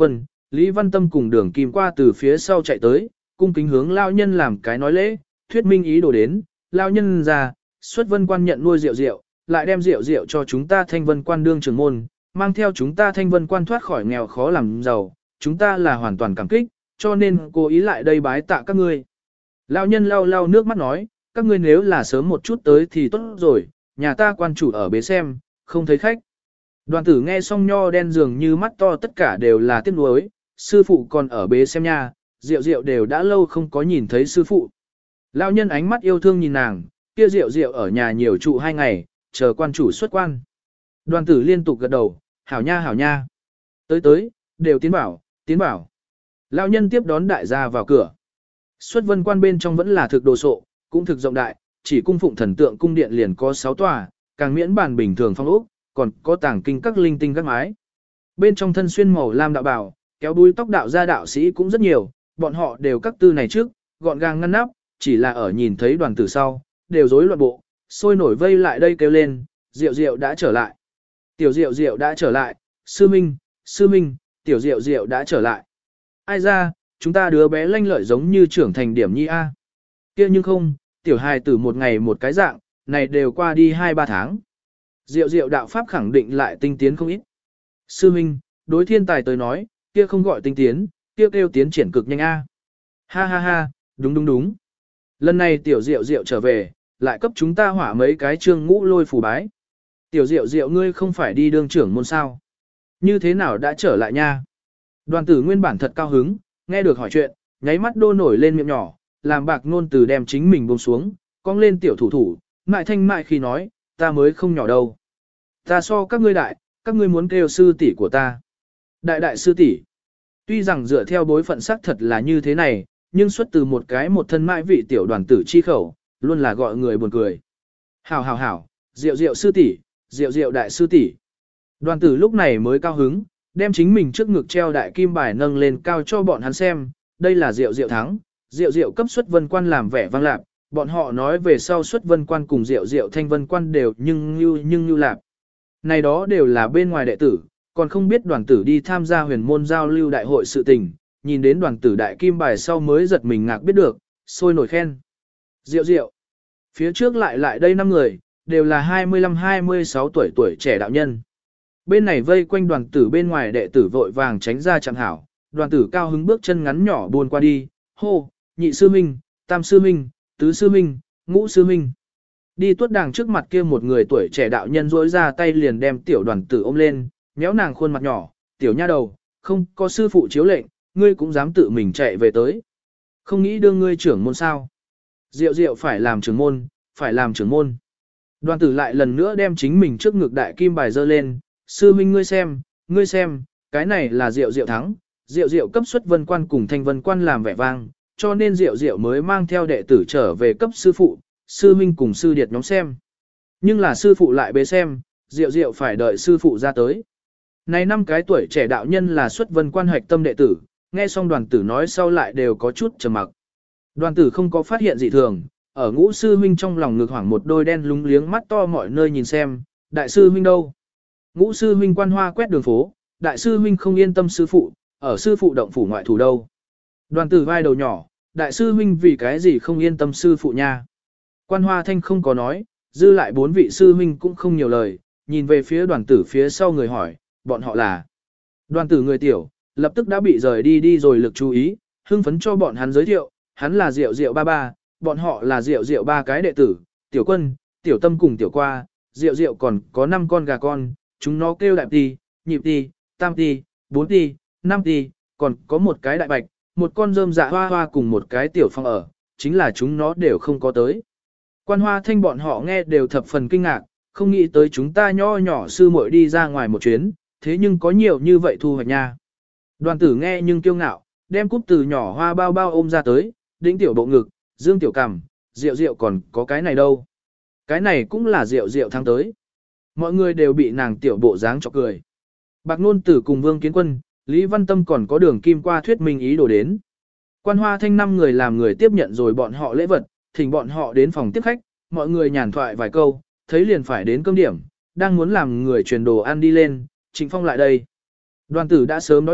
Lý Văn Tâm cùng đường kim qua từ phía sau chạy tới, cung kính hướng lao nhân làm cái nói lễ, thuyết minh ý đồ đến, lao nhân ra, xuất vân quan nhận nuôi rượu rượu, lại đem rượu rượu cho chúng ta thanh vân quan đương trưởng môn, mang theo chúng ta thanh vân quan thoát khỏi nghèo khó làm giàu, chúng ta là hoàn toàn cảm kích, cho nên cố ý lại đây bái tạ các ngươi. Lão nhân lau lau nước mắt nói, các ngươi nếu là sớm một chút tới thì tốt rồi, nhà ta quan chủ ở bế xem, không thấy khách. Đoàn tử nghe xong nho đen dường như mắt to tất cả đều là tiếc nuối, sư phụ còn ở bế xem nha, rượu rượu đều đã lâu không có nhìn thấy sư phụ. Lão nhân ánh mắt yêu thương nhìn nàng, kia rượu rượu ở nhà nhiều trụ hai ngày, chờ quan chủ xuất quan. Đoàn tử liên tục gật đầu, hảo nha hảo nha. Tới tới, đều tiến bảo, tiến bảo. Lão nhân tiếp đón đại gia vào cửa. Xuất vân quan bên trong vẫn là thực đồ sộ, cũng thực rộng đại, chỉ cung phụng thần tượng cung điện liền có sáu tòa, càng miễn bàn bình thường phong ốc, còn có tàng kinh các linh tinh các mái. Bên trong thân xuyên màu lam đạo bào, kéo đuôi tóc đạo gia đạo sĩ cũng rất nhiều, bọn họ đều các tư này trước, gọn gàng ngăn nắp, chỉ là ở nhìn thấy đoàn tử sau, đều rối loạn bộ, sôi nổi vây lại đây kêu lên, Diệu Diệu đã trở lại. Tiểu Diệu Diệu đã trở lại, sư minh, sư minh, tiểu Diệu Diệu đã trở lại. Ai ra, chúng ta đứa bé lanh lợi giống như trưởng thành điểm nhi A. Kia nhưng không, tiểu hài tử một ngày một cái dạng, này đều qua đi hai ba tháng. Diệu Diệu đạo pháp khẳng định lại tinh tiến không ít. Sư minh, đối thiên tài tới nói, kia không gọi tinh tiến, kia kêu tiến triển cực nhanh A. Ha ha ha, đúng đúng đúng. Lần này tiểu Diệu Diệu trở về, lại cấp chúng ta hỏa mấy cái chương ngũ lôi phù bái. Tiểu Diệu Diệu ngươi không phải đi đương trưởng môn sao? Như thế nào đã trở lại nha? Đoàn tử nguyên bản thật cao hứng, nghe được hỏi chuyện, nháy mắt đô nổi lên miệng nhỏ, làm bạc ngôn từ đem chính mình buông xuống, cong lên tiểu thủ thủ, mại thanh mại khi nói, ta mới không nhỏ đâu. Ta so các ngươi đại, các ngươi muốn kêu sư tỷ của ta. Đại đại sư tỷ. Tuy rằng dựa theo bối phận sắc thật là như thế này, nhưng xuất từ một cái một thân mãi vị tiểu đoàn tử chi khẩu, luôn là gọi người buồn cười. Hảo hảo hảo, Diệu Diệu sư tỷ, Diệu Diệu đại sư tỷ. Đoàn tử lúc này mới cao hứng, đem chính mình trước ngực treo đại kim bài nâng lên cao cho bọn hắn xem, đây là Diệu Diệu thắng, Diệu Diệu cấp xuất vân quan làm vẻ vang lạc, bọn họ nói về sau xuất vân quan cùng Diệu Diệu thanh vân quan đều nhưng như nhưng như lạc. Này đó đều là bên ngoài đệ tử, còn không biết đoàn tử đi tham gia huyền môn giao lưu đại hội sự tình, nhìn đến đoàn tử đại kim bài sau mới giật mình ngạc biết được, sôi nổi khen. Diệu Diệu. Phía trước lại lại đây năm người, đều là hai mươi lăm hai mươi sáu tuổi tuổi trẻ đạo nhân. Bên này vây quanh đoàn tử bên ngoài đệ tử vội vàng tránh ra chẳng hảo, đoàn tử cao hứng bước chân ngắn nhỏ buôn qua đi, hô, nhị sư minh, tam sư minh, tứ sư minh, ngũ sư minh. Đi tuốt đàng trước mặt kia một người tuổi trẻ đạo nhân rỗi ra tay liền đem tiểu đoàn tử ôm lên, méo nàng khuôn mặt nhỏ, tiểu nha đầu, không có sư phụ chiếu lệnh, ngươi cũng dám tự mình chạy về tới. Không nghĩ đưa ngươi trưởng môn sao. Diệu Diệu phải làm trưởng môn, phải làm trưởng môn. Đoàn tử lại lần nữa đem chính mình trước ngực đại kim bài dơ lên, sư minh ngươi xem, ngươi xem, cái này là Diệu Diệu thắng, Diệu Diệu cấp xuất vân quan cùng thanh vân quan làm vẻ vang, cho nên Diệu Diệu mới mang theo đệ tử trở về cấp sư phụ, sư minh cùng sư điệt nhóm xem. Nhưng là sư phụ lại bế xem, Diệu Diệu phải đợi sư phụ ra tới. Này năm cái tuổi trẻ đạo nhân là xuất vân quan hoạch tâm đệ tử, nghe xong đoàn tử nói sau lại đều có chút trầm mặc. Đoàn tử không có phát hiện gì thường, ở ngũ sư huynh trong lòng ngực hoảng một đôi đen lúng liếng mắt to mọi nơi nhìn xem, đại sư huynh đâu? Ngũ sư huynh quan hoa quét đường phố, đại sư huynh không yên tâm sư phụ, ở sư phụ động phủ ngoại thủ đâu? Đoàn tử vai đầu nhỏ, đại sư huynh vì cái gì không yên tâm sư phụ nha? Quan hoa thanh không có nói, dư lại bốn vị sư huynh cũng không nhiều lời, nhìn về phía đoàn tử phía sau người hỏi, bọn họ là. Đoàn tử người tiểu, lập tức đã bị rời đi đi rồi lực chú ý, hưng phấn cho bọn hắn giới thiệu, hắn là Diệu Diệu ba ba, bọn họ là Diệu Diệu ba cái đệ tử, tiểu quân, tiểu tâm cùng tiểu qua, Diệu Diệu còn có năm con gà con, chúng nó kêu đại ti, nhịp ti, tam ti, bốn ti, năm ti, còn có một cái đại bạch, một con rơm dạ hoa hoa cùng một cái tiểu phong ở, chính là chúng nó đều không có tới. Quan hoa thanh bọn họ nghe đều thập phần kinh ngạc, không nghĩ tới chúng ta nho nhỏ sư muội đi ra ngoài một chuyến, thế nhưng có nhiều như vậy thu hoạch nha. Đoàn tử nghe nhưng kiêu ngạo, đem cúp từ nhỏ hoa bao bao ôm ra tới, đĩnh tiểu bộ ngực, dương tiểu cằm, Diệu Diệu còn có cái này đâu. Cái này cũng là Diệu Diệu thắng tới. Mọi người đều bị nàng tiểu bộ dáng chọc cười. Bạc Nôn Tử cùng Vương Kiến Quân, Lý Văn Tâm còn có đường kim qua thuyết minh ý đồ đến. Quan hoa thanh năm người làm người tiếp nhận rồi bọn họ lễ vật, thỉnh bọn họ đến phòng tiếp khách, mọi người nhàn thoại vài câu, thấy liền phải đến cơm điểm, đang muốn làm người truyền đồ ăn đi lên, Trịnh Phong lại đây. Đoàn tử đã sớm đói bụng,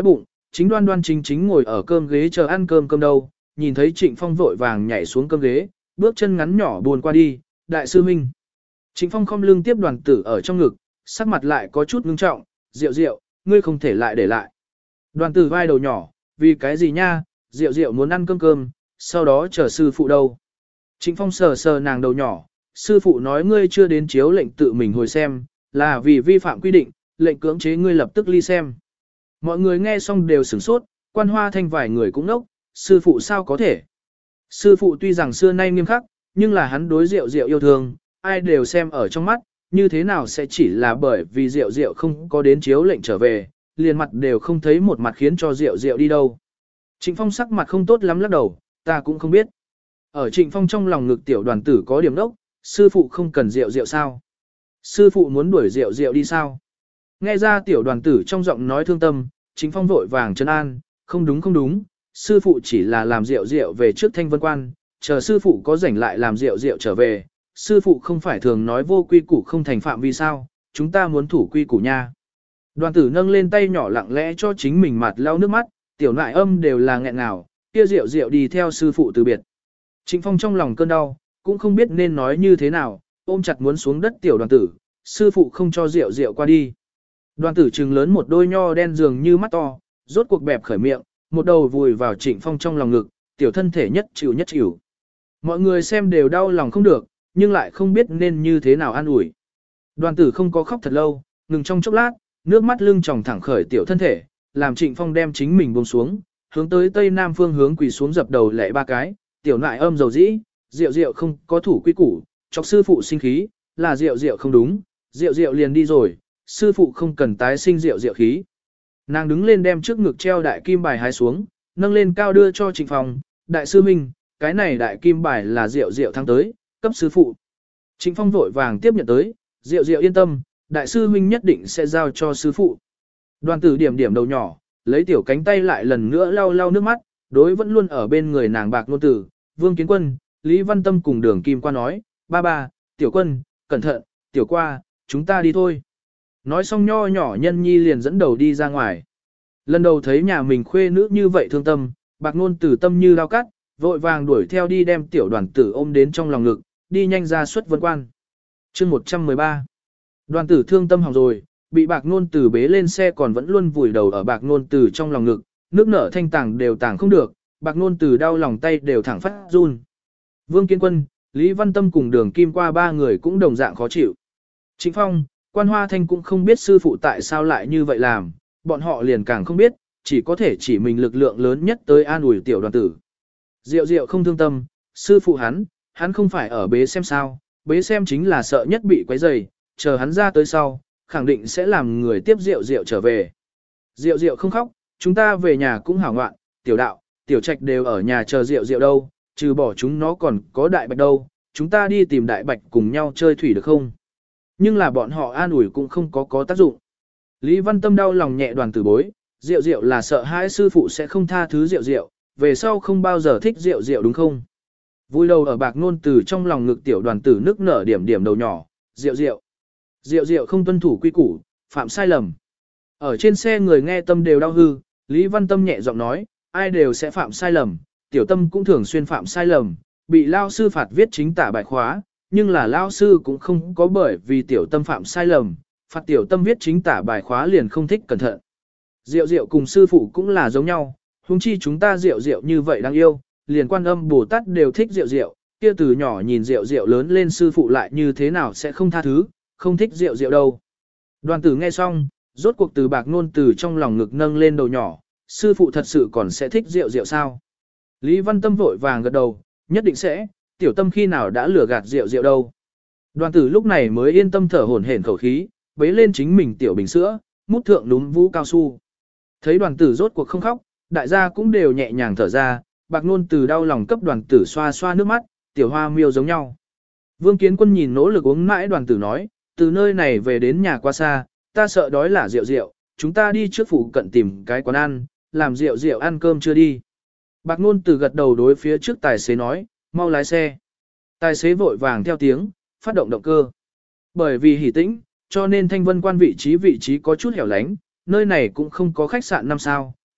chính đoan đoan chính chính ngồi ở cơm ghế chờ ăn cơm cơm đâu, nhìn thấy Trịnh Phong vội vàng nhảy xuống cơm ghế, bước chân ngắn nhỏ buồn qua đi, đại sư huynh. Trịnh Phong khom lưng tiếp đoàn tử ở trong ngực, sắc mặt lại có chút ngưng trọng, Diệu Diệu, ngươi không thể lại để lại. Đoàn tử vai đầu nhỏ, vì cái gì nha, Diệu Diệu muốn ăn cơm cơm, sau đó chờ sư phụ đâu. Trịnh Phong sờ sờ nàng đầu nhỏ, sư phụ nói ngươi chưa đến chiếu lệnh tự mình hồi xem, là vì vi phạm quy định, lệnh cưỡng chế ngươi lập tức ly xem. Mọi người nghe xong đều sửng sốt, Quan Hoa Thanh vài người cũng nốc, sư phụ sao có thể. Sư phụ tuy rằng xưa nay nghiêm khắc, nhưng là hắn đối Diệu Diệu yêu thương, ai đều xem ở trong mắt, như thế nào sẽ chỉ là bởi vì Diệu Diệu không có đến chiếu lệnh trở về, liền mặt đều không thấy một mặt khiến cho Diệu Diệu đi đâu. Trịnh Phong sắc mặt không tốt lắm lắc đầu, ta cũng không biết. Ở Trịnh Phong trong lòng ngực tiểu đoàn tử có điểm đốc, sư phụ không cần Diệu Diệu sao? Sư phụ muốn đuổi Diệu Diệu đi sao? Nghe ra tiểu đoàn tử trong giọng nói thương tâm, Trịnh Phong vội vàng trấn an, không đúng không đúng, sư phụ chỉ là làm Diệu Diệu về trước Thanh Vân Quan, chờ sư phụ có rảnh lại làm Diệu Diệu trở về, sư phụ không phải thường nói vô quy củ không thành phạm vi sao, chúng ta muốn thủ quy củ nha. Đoàn tử nâng lên tay nhỏ lặng lẽ cho chính mình mặt lau nước mắt, tiểu nại âm đều là nghẹn ngào, kia Diệu Diệu đi theo sư phụ từ biệt. Trịnh Phong trong lòng cơn đau, cũng không biết nên nói như thế nào, ôm chặt muốn xuống đất tiểu đoàn tử, sư phụ không cho Diệu Diệu qua đi. Đoàn tử trừng lớn một đôi nho đen dường như mắt to, rốt cuộc bẹp khởi miệng, một đầu vùi vào Trịnh Phong trong lòng ngực, tiểu thân thể nhất chịu nhất chịu. Mọi người xem đều đau lòng không được, nhưng lại không biết nên như thế nào an ủi. Đoàn tử không có khóc thật lâu, ngừng trong chốc lát, nước mắt lưng tròng thẳng khởi tiểu thân thể, làm Trịnh Phong đem chính mình buông xuống, hướng tới tây nam phương hướng quỳ xuống dập đầu lệ ba cái, tiểu nại âm dầu dĩ, Diệu Diệu không có thủ quy củ, chọc sư phụ sinh khí, là Diệu Diệu không đúng, Diệu Diệu liền đi rồi, sư phụ không cần tái sinh Diệu Diệu khí. Nàng đứng lên đem trước ngực treo đại kim bài hái xuống, nâng lên cao đưa cho Trịnh Phong, đại sư minh, cái này đại kim bài là Diệu Diệu thắng tới, cấp sư phụ. Trịnh Phong vội vàng tiếp nhận tới, Diệu Diệu yên tâm, đại sư huynh nhất định sẽ giao cho sư phụ. Đoàn tử điểm điểm đầu nhỏ, lấy tiểu cánh tay lại lần nữa lau lau nước mắt, đối vẫn luôn ở bên người nàng bạc nôn tử, Vương Kiến Quân, Lý Văn Tâm cùng Đường Kim Qua nói, ba ba, tiểu quân, cẩn thận, tiểu qua, chúng ta đi thôi. Nói xong nho nhỏ nhân nhi liền dẫn đầu đi ra ngoài. Lần đầu thấy nhà mình khuê nữ như vậy thương tâm, bạc nôn tử tâm như lao cắt, vội vàng đuổi theo đi đem tiểu đoàn tử ôm đến trong lòng ngực, đi nhanh ra xuất vân quan. Chương một trăm mười ba. Đoàn tử thương tâm hỏng rồi, bị bạc nôn tử bế lên xe còn vẫn luôn vùi đầu ở bạc nôn tử trong lòng ngực, nước nở thanh tàng đều tàng không được, bạc nôn tử đau lòng tay đều thẳng phát run. Vương Kiến Quân, Lý Văn Tâm cùng Đường Kim Qua ba người cũng đồng dạng khó chịu. Trịnh Phong, Quan Hoa Thanh cũng không biết sư phụ tại sao lại như vậy làm, bọn họ liền càng không biết, chỉ có thể chỉ mình lực lượng lớn nhất tới an ủi tiểu đoàn tử. Diệu Diệu không thương tâm, sư phụ hắn, hắn không phải ở bế xem sao, bế xem chính là sợ nhất bị quấy rầy, chờ hắn ra tới sau, khẳng định sẽ làm người tiếp Diệu Diệu trở về. Diệu Diệu không khóc, chúng ta về nhà cũng hảo ngoạn, tiểu đạo, tiểu trạch đều ở nhà chờ Diệu Diệu đâu, trừ bỏ chúng nó còn có đại bạch đâu, chúng ta đi tìm đại bạch cùng nhau chơi thủy được không? Nhưng là bọn họ an ủi cũng không có có tác dụng. Lý Văn Tâm đau lòng nhẹ đoàn tử bối, Diệu Diệu là sợ hai sư phụ sẽ không tha thứ Diệu Diệu, về sau không bao giờ thích Diệu Diệu đúng không? Vui đầu ở bạc nôn tử trong lòng ngực tiểu đoàn tử nước nở điểm điểm đầu nhỏ, Diệu Diệu. Diệu Diệu không tuân thủ quy củ, phạm sai lầm. Ở trên xe người nghe tâm đều đau hư, Lý Văn Tâm nhẹ giọng nói, ai đều sẽ phạm sai lầm, tiểu tâm cũng thường xuyên phạm sai lầm, bị lao sư phạt viết chính tả bài khóa, nhưng là lao sư cũng không có bởi vì tiểu tâm phạm sai lầm, phạt tiểu tâm viết chính tả bài khóa liền không thích cẩn thận. Diệu Diệu cùng sư phụ cũng là giống nhau, huống chi chúng ta Diệu Diệu như vậy đáng yêu, liền Quan Âm Bồ Tát đều thích Diệu Diệu, kia từ nhỏ nhìn Diệu Diệu lớn lên sư phụ lại như thế nào sẽ không tha thứ, không thích Diệu Diệu đâu. Đoàn tử nghe xong, rốt cuộc từ bạc nôn từ trong lòng ngực nâng lên đầu nhỏ, sư phụ thật sự còn sẽ thích Diệu Diệu sao? Lý Văn Tâm vội vàng gật đầu, nhất định sẽ, tiểu tâm khi nào đã lừa gạt Diệu Diệu đâu. Đoàn tử lúc này mới yên tâm thở hổn hển khẩu khí, bế lên chính mình tiểu bình sữa, mút thượng núm vũ cao su. Thấy đoàn tử rốt cuộc không khóc, đại gia cũng đều nhẹ nhàng thở ra, bạc nôn từ đau lòng cấp đoàn tử xoa xoa nước mắt, tiểu hoa miêu giống nhau. Vương Kiến Quân nhìn nỗ lực uống mãi đoàn tử nói, từ nơi này về đến nhà qua xa, ta sợ đói là Diệu Diệu, chúng ta đi trước phủ cận tìm cái quán ăn, làm Diệu Diệu ăn cơm chưa đi. Bạc nôn từ gật đầu đối phía trước tài xế nói, mau lái xe. Tài xế vội vàng theo tiếng, phát động động cơ. Bởi vì hỉ tĩnh, cho nên Thanh Vân Quan vị trí vị trí có chút hẻo lánh, nơi này cũng không có khách sạn năm sao,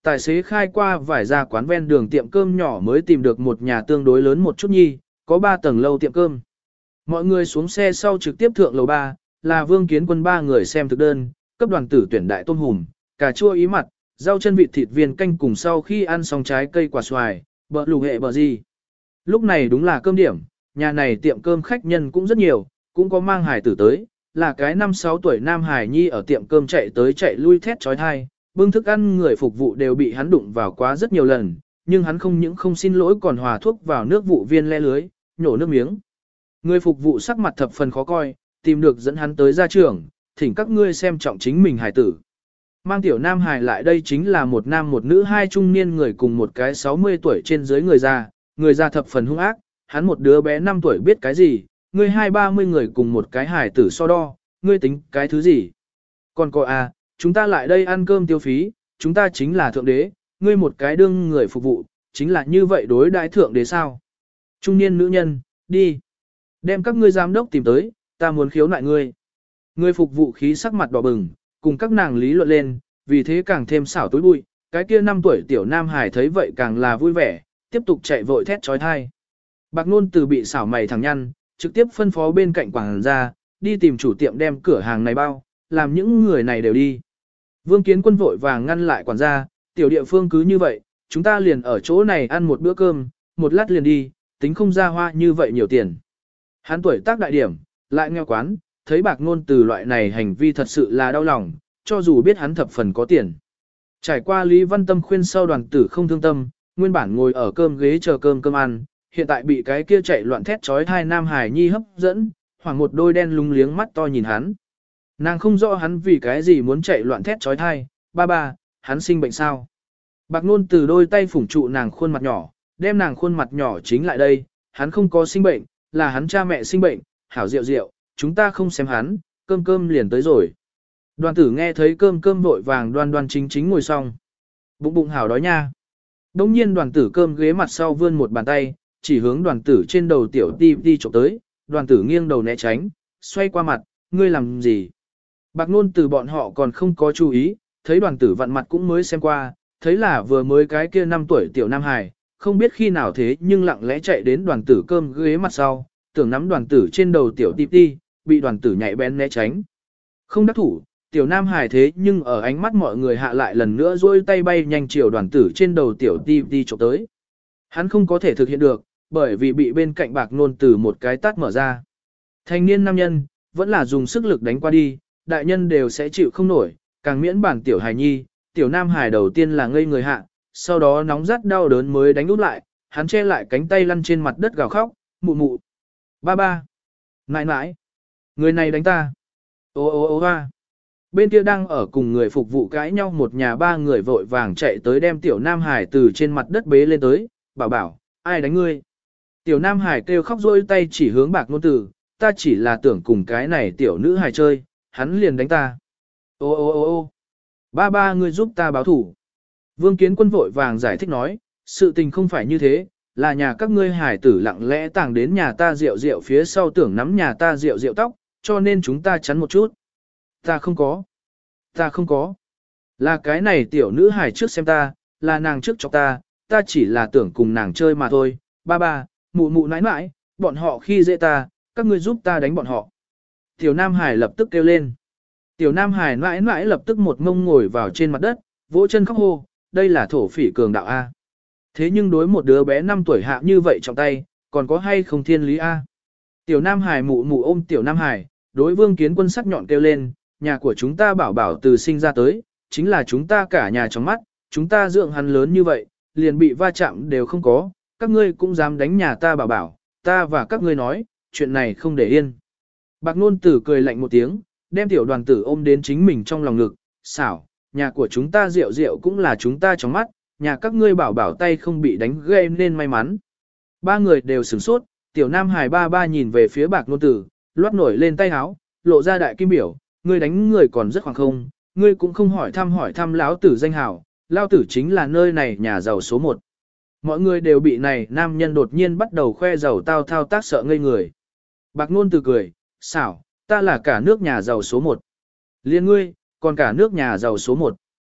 Tài xế khai qua vài ra quán ven đường tiệm cơm nhỏ mới tìm được một nhà tương đối lớn một chút nhi, có ba tầng lâu tiệm cơm. Mọi người xuống xe sau trực tiếp thượng lầu ba, là Vương Kiến Quân ba người xem thực đơn, cấp đoàn tử tuyển đại tôm hùm, cà chua ý mặt, rau chân vịt thịt viên canh cùng sau khi ăn xong trái cây quả xoài, bờ lù hệ bờ gì. Lúc này đúng là cơm điểm, nhà này tiệm cơm khách nhân cũng rất nhiều, cũng có mang hải tử tới, là cái năm sáu tuổi nam hải nhi ở tiệm cơm chạy tới chạy lui thét trói thai, bưng thức ăn người phục vụ đều bị hắn đụng vào quá rất nhiều lần, nhưng hắn không những không xin lỗi còn hòa thuốc vào nước vụ viên le lưới, nhổ nước miếng. Người phục vụ sắc mặt thập phần khó coi, tìm được dẫn hắn tới gia trưởng, thỉnh các ngươi xem trọng chính mình hài tử. Mang tiểu nam hài lại đây chính là một nam một nữ hai trung niên người cùng một cái sáu mươi tuổi trên dưới người già, người già thập phần hung ác, hắn một đứa bé năm tuổi biết cái gì, ngươi hai ba mươi người cùng một cái hài tử so đo, ngươi tính cái thứ gì. Còn có à, chúng ta lại đây ăn cơm tiêu phí, chúng ta chính là thượng đế, ngươi một cái đương người phục vụ, chính là như vậy đối đãi thượng đế sao. Trung niên nữ nhân, đi. Đem các ngươi giám đốc tìm tới, ta muốn khiếu nại ngươi. Người phục vụ khí sắc mặt đỏ bừng, cùng các nàng lý luận lên, vì thế càng thêm xảo tối bụi, cái kia năm tuổi tiểu nam hải thấy vậy càng là vui vẻ, tiếp tục chạy vội thét trói thai. Bạc Nôn từ bị xảo mày thẳng nhăn, trực tiếp phân phó bên cạnh quảng ra, đi tìm chủ tiệm đem cửa hàng này bao, làm những người này đều đi. Vương Kiến Quân vội vàng ngăn lại quản gia, tiểu địa phương cứ như vậy, chúng ta liền ở chỗ này ăn một bữa cơm, một lát liền đi, tính không ra hoa như vậy nhiều tiền. Hắn tuổi tác đại điểm, lại nghèo quán, thấy Bạc Nôn từ loại này hành vi thật sự là đau lòng, cho dù biết hắn thập phần có tiền. Trải qua Lý Văn Tâm khuyên sau đoàn tử không thương tâm, nguyên bản ngồi ở cơm ghế chờ cơm cơm ăn, hiện tại bị cái kia chạy loạn thét trói thai nam hải nhi hấp dẫn, khoảng một đôi đen lúng liếng mắt to nhìn hắn. Nàng không rõ hắn vì cái gì muốn chạy loạn thét trói thai, ba ba, hắn sinh bệnh sao. Bạc Nôn từ đôi tay phủng trụ nàng khuôn mặt nhỏ, đem nàng khuôn mặt nhỏ chính lại đây, hắn không có sinh bệnh, là hắn cha mẹ sinh bệnh, hảo rượu rượu, chúng ta không xem hắn, cơm cơm liền tới rồi. Đoàn tử nghe thấy cơm cơm vội vàng đoan đoan chính chính ngồi xong. Bụng bụng hảo đói nha. Đông nhiên đoàn tử cơm ghế mặt sau vươn một bàn tay, chỉ hướng đoàn tử trên đầu tiểu ti ti chụp tới, đoàn tử nghiêng đầu né tránh, xoay qua mặt, ngươi làm gì? Bạc Nôn từ bọn họ còn không có chú ý, thấy đoàn tử vặn mặt cũng mới xem qua, thấy là vừa mới cái kia năm tuổi tiểu nam hài, không biết khi nào thế nhưng lặng lẽ chạy đến đoàn tử cơm ghế mặt sau, tưởng nắm đoàn tử trên đầu tiểu ti ti, bị đoàn tử nhạy bén né tránh. Không đắc thủ, tiểu nam hài thế nhưng ở ánh mắt mọi người hạ lại lần nữa duỗi tay bay nhanh chiều đoàn tử trên đầu tiểu ti ti chụp tới. Hắn không có thể thực hiện được, bởi vì bị bên cạnh Bạc Nôn từ một cái tát mở ra. Thanh niên nam nhân, vẫn là dùng sức lực đánh qua đi, đại nhân đều sẽ chịu không nổi, càng miễn bản tiểu hài nhi, tiểu nam hài đầu tiên là ngây người hạ, sau đó nóng rát đau đớn mới đánh úp lại, hắn che lại cánh tay lăn trên mặt đất gào khóc, mụ mụ, ba ba, nãi nãi, người này đánh ta, ô ô ô hoa. Bên kia đang ở cùng người phục vụ cãi nhau một nhà ba người vội vàng chạy tới đem tiểu nam hải từ trên mặt đất bế lên tới, bảo bảo, ai đánh ngươi? Tiểu nam hải kêu khóc rôi tay chỉ hướng Bạc Nôn Tử, ta chỉ là tưởng cùng cái này tiểu nữ hài chơi, hắn liền đánh ta. Ô ô ô ô ba ba ngươi giúp ta báo thủ. Vương Kiến Quân vội vàng giải thích nói, sự tình không phải như thế, là nhà các ngươi hải tử lặng lẽ tàng đến nhà ta rượu rượu phía sau tưởng nắm nhà ta rượu rượu tóc, cho nên chúng ta chắn một chút. Ta không có. Ta không có. Là cái này tiểu nữ hài trước xem ta, là nàng trước cho ta, ta chỉ là tưởng cùng nàng chơi mà thôi. Ba ba, mụ mụ nãi nãi, bọn họ khi dễ ta, các ngươi giúp ta đánh bọn họ. Tiểu Nam Hải lập tức kêu lên. Tiểu Nam Hải nãi nãi lập tức một ngông ngồi vào trên mặt đất, vỗ chân khóc hô, đây là thổ phỉ cường đạo A. Thế nhưng đối một đứa bé năm tuổi hạ như vậy trong tay, còn có hay không thiên lý A. Tiểu Nam Hải mụ mụ ôm Tiểu Nam Hải, đối Vương Kiến Quân sắc nhọn kêu lên, nhà của chúng ta bảo bảo từ sinh ra tới, chính là chúng ta cả nhà trong mắt, chúng ta dưỡng hắn lớn như vậy, liền bị va chạm đều không có, các ngươi cũng dám đánh nhà ta bảo bảo, ta và các ngươi nói, chuyện này không để yên. Bạc Nôn Tử cười lạnh một tiếng, đem tiểu đoàn tử ôm đến chính mình trong lòng ngực, xảo, nhà của chúng ta rượu rượu cũng là chúng ta trong mắt, nhà các ngươi bảo bảo tay không bị đánh gây nên may mắn. Ba người đều sửng sốt, tiểu Nam Hải ba ba nhìn về phía Bạc Nôn Tử, loát nổi lên tay áo, lộ ra đại kim biểu, ngươi đánh người còn rất khoảng không, ngươi cũng không hỏi thăm hỏi thăm lão tử danh hảo, lão tử chính là nơi này nhà giàu số một. Mọi người đều bị này nam nhân đột nhiên bắt đầu khoe giàu tao thao tác sợ ngây người. Bạc Nôn Tử cười, xảo, ta là cả nước nhà giàu số một. Liên ngươi, còn cả nước nhà giàu số một.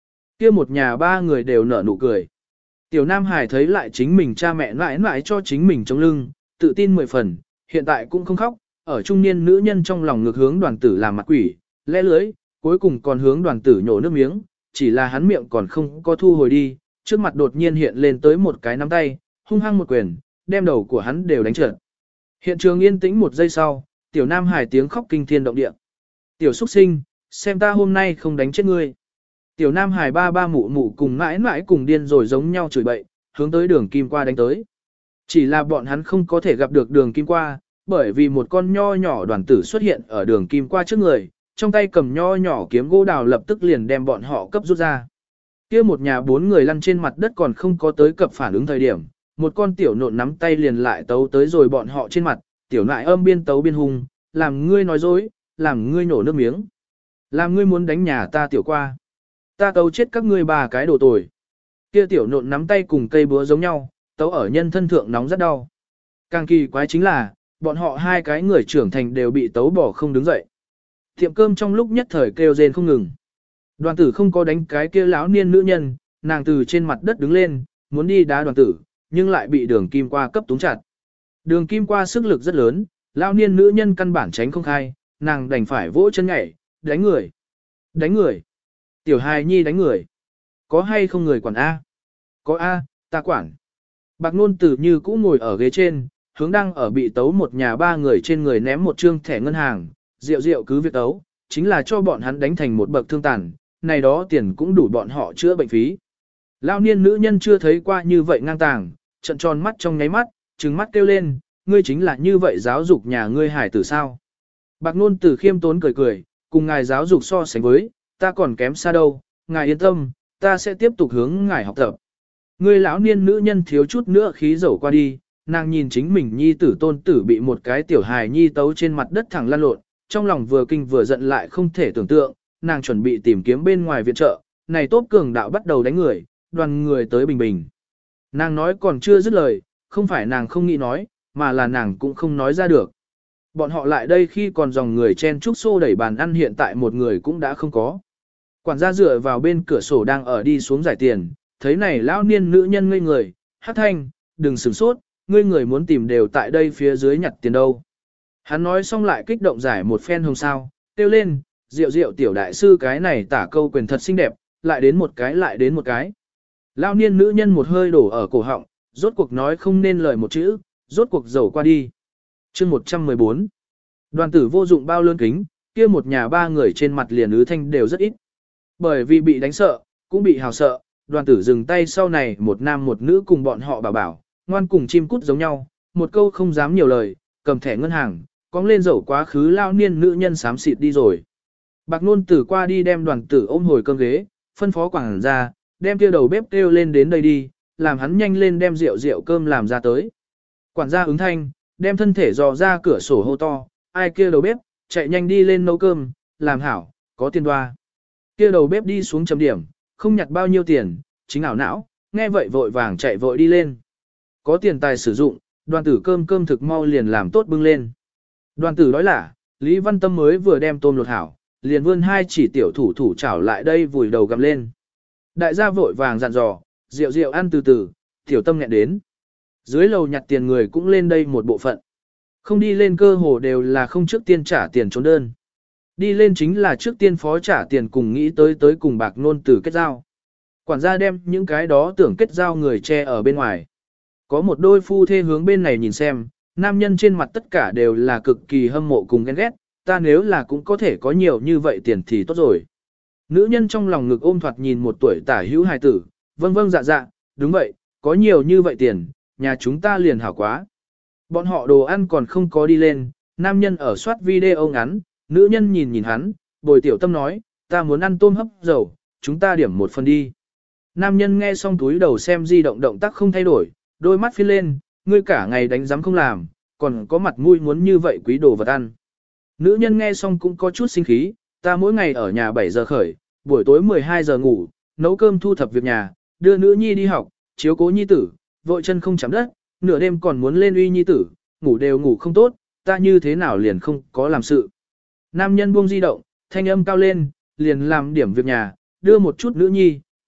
kia một nhà ba người đều nở nụ cười. Tiểu Nam Hải thấy lại chính mình cha mẹ mãi mãi cho chính mình chống lưng, tự tin mười phần, hiện tại cũng không khóc, ở trung niên nữ nhân trong lòng ngược hướng đoàn tử làm mặt quỷ, lẽ lưới, cuối cùng còn hướng đoàn tử nhổ nước miếng, chỉ là hắn miệng còn không có thu hồi đi, trước mặt đột nhiên hiện lên tới một cái nắm tay, hung hăng một quyền, đem đầu của hắn đều đánh trượt. Hiện trường yên tĩnh một giây sau, Tiểu Nam Hải tiếng khóc kinh thiên động địa. Tiểu xuất sinh, xem ta hôm nay không đánh chết ngươi. Tiểu Nam Hải ba ba mụ mụ cùng mãi mãi cùng điên rồi giống nhau chửi bậy, hướng tới đường kim qua đánh tới. Chỉ là bọn hắn không có thể gặp được đường kim qua, bởi vì một con nho nhỏ đoàn tử xuất hiện ở đường kim qua trước người, trong tay cầm nho nhỏ kiếm gỗ đào lập tức liền đem bọn họ cấp rút ra. Kia một nhà bốn người lăn trên mặt đất còn không có tới cập phản ứng thời điểm, một con tiểu nộn nắm tay liền lại tấu tới rồi bọn họ trên mặt, tiểu nại âm biên tấu biên hung, làm ngươi nói dối, làm ngươi nổ nước miếng, làm ngươi muốn đánh nhà ta tiểu qua. Ta tấu chết các ngươi ba cái đồ tồi. Kia tiểu nộn nắm tay cùng cây búa giống nhau, tấu ở nhân thân thượng nóng rất đau. Càng kỳ quái chính là, bọn họ hai cái người trưởng thành đều bị tấu bỏ không đứng dậy. Tiệm cơm trong lúc nhất thời kêu rên không ngừng. Đoàn tử không có đánh cái kia lão niên nữ nhân, nàng từ trên mặt đất đứng lên, muốn đi đá đoàn tử, nhưng lại bị đường kim qua cấp túng chặt. Đường kim qua sức lực rất lớn, lão niên nữ nhân căn bản tránh không khai, nàng đành phải vỗ chân nhảy, đánh người. Đánh người. Tiểu hài nhi đánh người. Có hay không người quản A? Có A, ta quản. Bạc nôn tử như cũ ngồi ở ghế trên, hướng đang ở bị tấu một nhà ba người trên người ném một trương thẻ ngân hàng, rượu rượu cứ việc tấu, chính là cho bọn hắn đánh thành một bậc thương tàn, này đó tiền cũng đủ bọn họ chữa bệnh phí. Lão niên nữ nhân chưa thấy qua như vậy ngang tàng, trận tròn mắt trong nháy mắt, trừng mắt kêu lên, ngươi chính là như vậy giáo dục nhà ngươi hải tử sao? Bạc nôn tử khiêm tốn cười cười, cùng ngài giáo dục so sánh với, ta còn kém xa đâu, ngài yên tâm, ta sẽ tiếp tục hướng ngài học tập. Ngươi lão niên nữ nhân thiếu chút nữa khí dẫu qua đi, nàng nhìn chính mình nhi tử tôn tử bị một cái tiểu hài nhi tấu trên mặt đất thẳng lăn lộn, trong lòng vừa kinh vừa giận lại không thể tưởng tượng, nàng chuẩn bị tìm kiếm bên ngoài viện trợ, này tốt cường đạo bắt đầu đánh người, đoàn người tới bình bình. Nàng nói còn chưa dứt lời, không phải nàng không nghĩ nói, mà là nàng cũng không nói ra được. Bọn họ lại đây khi còn dòng người chen chúc xô đẩy bàn ăn hiện tại một người cũng đã không có. Quản gia dựa vào bên cửa sổ đang ở đi xuống giải tiền, thấy này lão niên nữ nhân ngây người, hát thanh, đừng sửng sốt, ngươi người muốn tìm đều tại đây phía dưới nhặt tiền đâu. Hắn nói xong lại kích động giải một phen hồng sao, kêu lên, rượu rượu tiểu đại sư cái này tả câu quyền thật xinh đẹp, lại đến một cái lại đến một cái. Lão niên nữ nhân một hơi đổ ở cổ họng, rốt cuộc nói không nên lời một chữ, rốt cuộc dầu qua đi. Chương một trăm mười bốn. Đoàn tử vô dụng bao lơn kính, kia một nhà ba người trên mặt liền ứ thanh đều rất ít. Bởi vì bị đánh sợ, cũng bị hào sợ, đoàn tử dừng tay sau này một nam một nữ cùng bọn họ bảo bảo, ngoan cùng chim cút giống nhau, một câu không dám nhiều lời, cầm thẻ ngân hàng, cong lên dầu quá khứ lao niên nữ nhân xám xịt đi rồi. Bạc nôn tử qua đi đem đoàn tử ôm hồi cơm ghế, phân phó quảng ra, đem kia đầu bếp kêu lên đến đây đi, làm hắn nhanh lên đem rượu rượu cơm làm ra tới. Quản gia ứng thanh, đem thân thể dò ra cửa sổ hô to, ai kia đầu bếp, chạy nhanh đi lên nấu cơm, làm hảo, có tiền đoa. Kia đầu bếp đi xuống chấm điểm, không nhặt bao nhiêu tiền, chính ảo não, nghe vậy vội vàng chạy vội đi lên. Có tiền tài sử dụng, đoàn tử cơm cơm thực mau liền làm tốt bưng lên. Đoàn tử nói là, Lý Văn Tâm mới vừa đem tôm lột hảo, liền vươn hai chỉ tiểu thủ thủ chảo lại đây vùi đầu gặm lên. Đại gia vội vàng dặn dò, rượu rượu ăn từ từ, tiểu tâm nghẹn đến. Dưới lầu nhặt tiền người cũng lên đây một bộ phận. Không đi lên cơ hồ đều là không trước tiên trả tiền trốn đơn. Đi lên chính là trước tiên phó trả tiền cùng nghĩ tới tới cùng bạc nôn tử kết giao. Quản gia đem những cái đó tưởng kết giao người che ở bên ngoài. Có một đôi phu thê hướng bên này nhìn xem, nam nhân trên mặt tất cả đều là cực kỳ hâm mộ cùng ghen ghét, ta nếu là cũng có thể có nhiều như vậy tiền thì tốt rồi. Nữ nhân trong lòng ngực ôm thoạt nhìn một tuổi tả hữu hài tử, vâng vâng dạ dạ, đúng vậy, có nhiều như vậy tiền, nhà chúng ta liền hảo quá. Bọn họ đồ ăn còn không có đi lên, nam nhân ở soát video ngắn, nữ nhân nhìn nhìn hắn, bồi tiểu tâm nói, ta muốn ăn tôm hấp dầu, chúng ta điểm một phần đi. Nam nhân nghe xong túi đầu xem di động động tác không thay đổi, đôi mắt phiên lên, ngươi cả ngày đánh giám không làm, còn có mặt mũi muốn như vậy quý đồ vật ăn. Nữ nhân nghe xong cũng có chút sinh khí, ta mỗi ngày ở nhà bảy giờ khởi, buổi tối mười hai giờ ngủ, nấu cơm thu thập việc nhà, đưa nữ nhi đi học, chiếu cố nhi tử, vội chân không chạm đất, nửa đêm còn muốn lên uy nhi tử, ngủ đều ngủ không tốt, ta như thế nào liền không có làm sự. Nam nhân buông di động, thanh âm cao lên, liền làm điểm việc nhà, đưa một chút nữ nhi,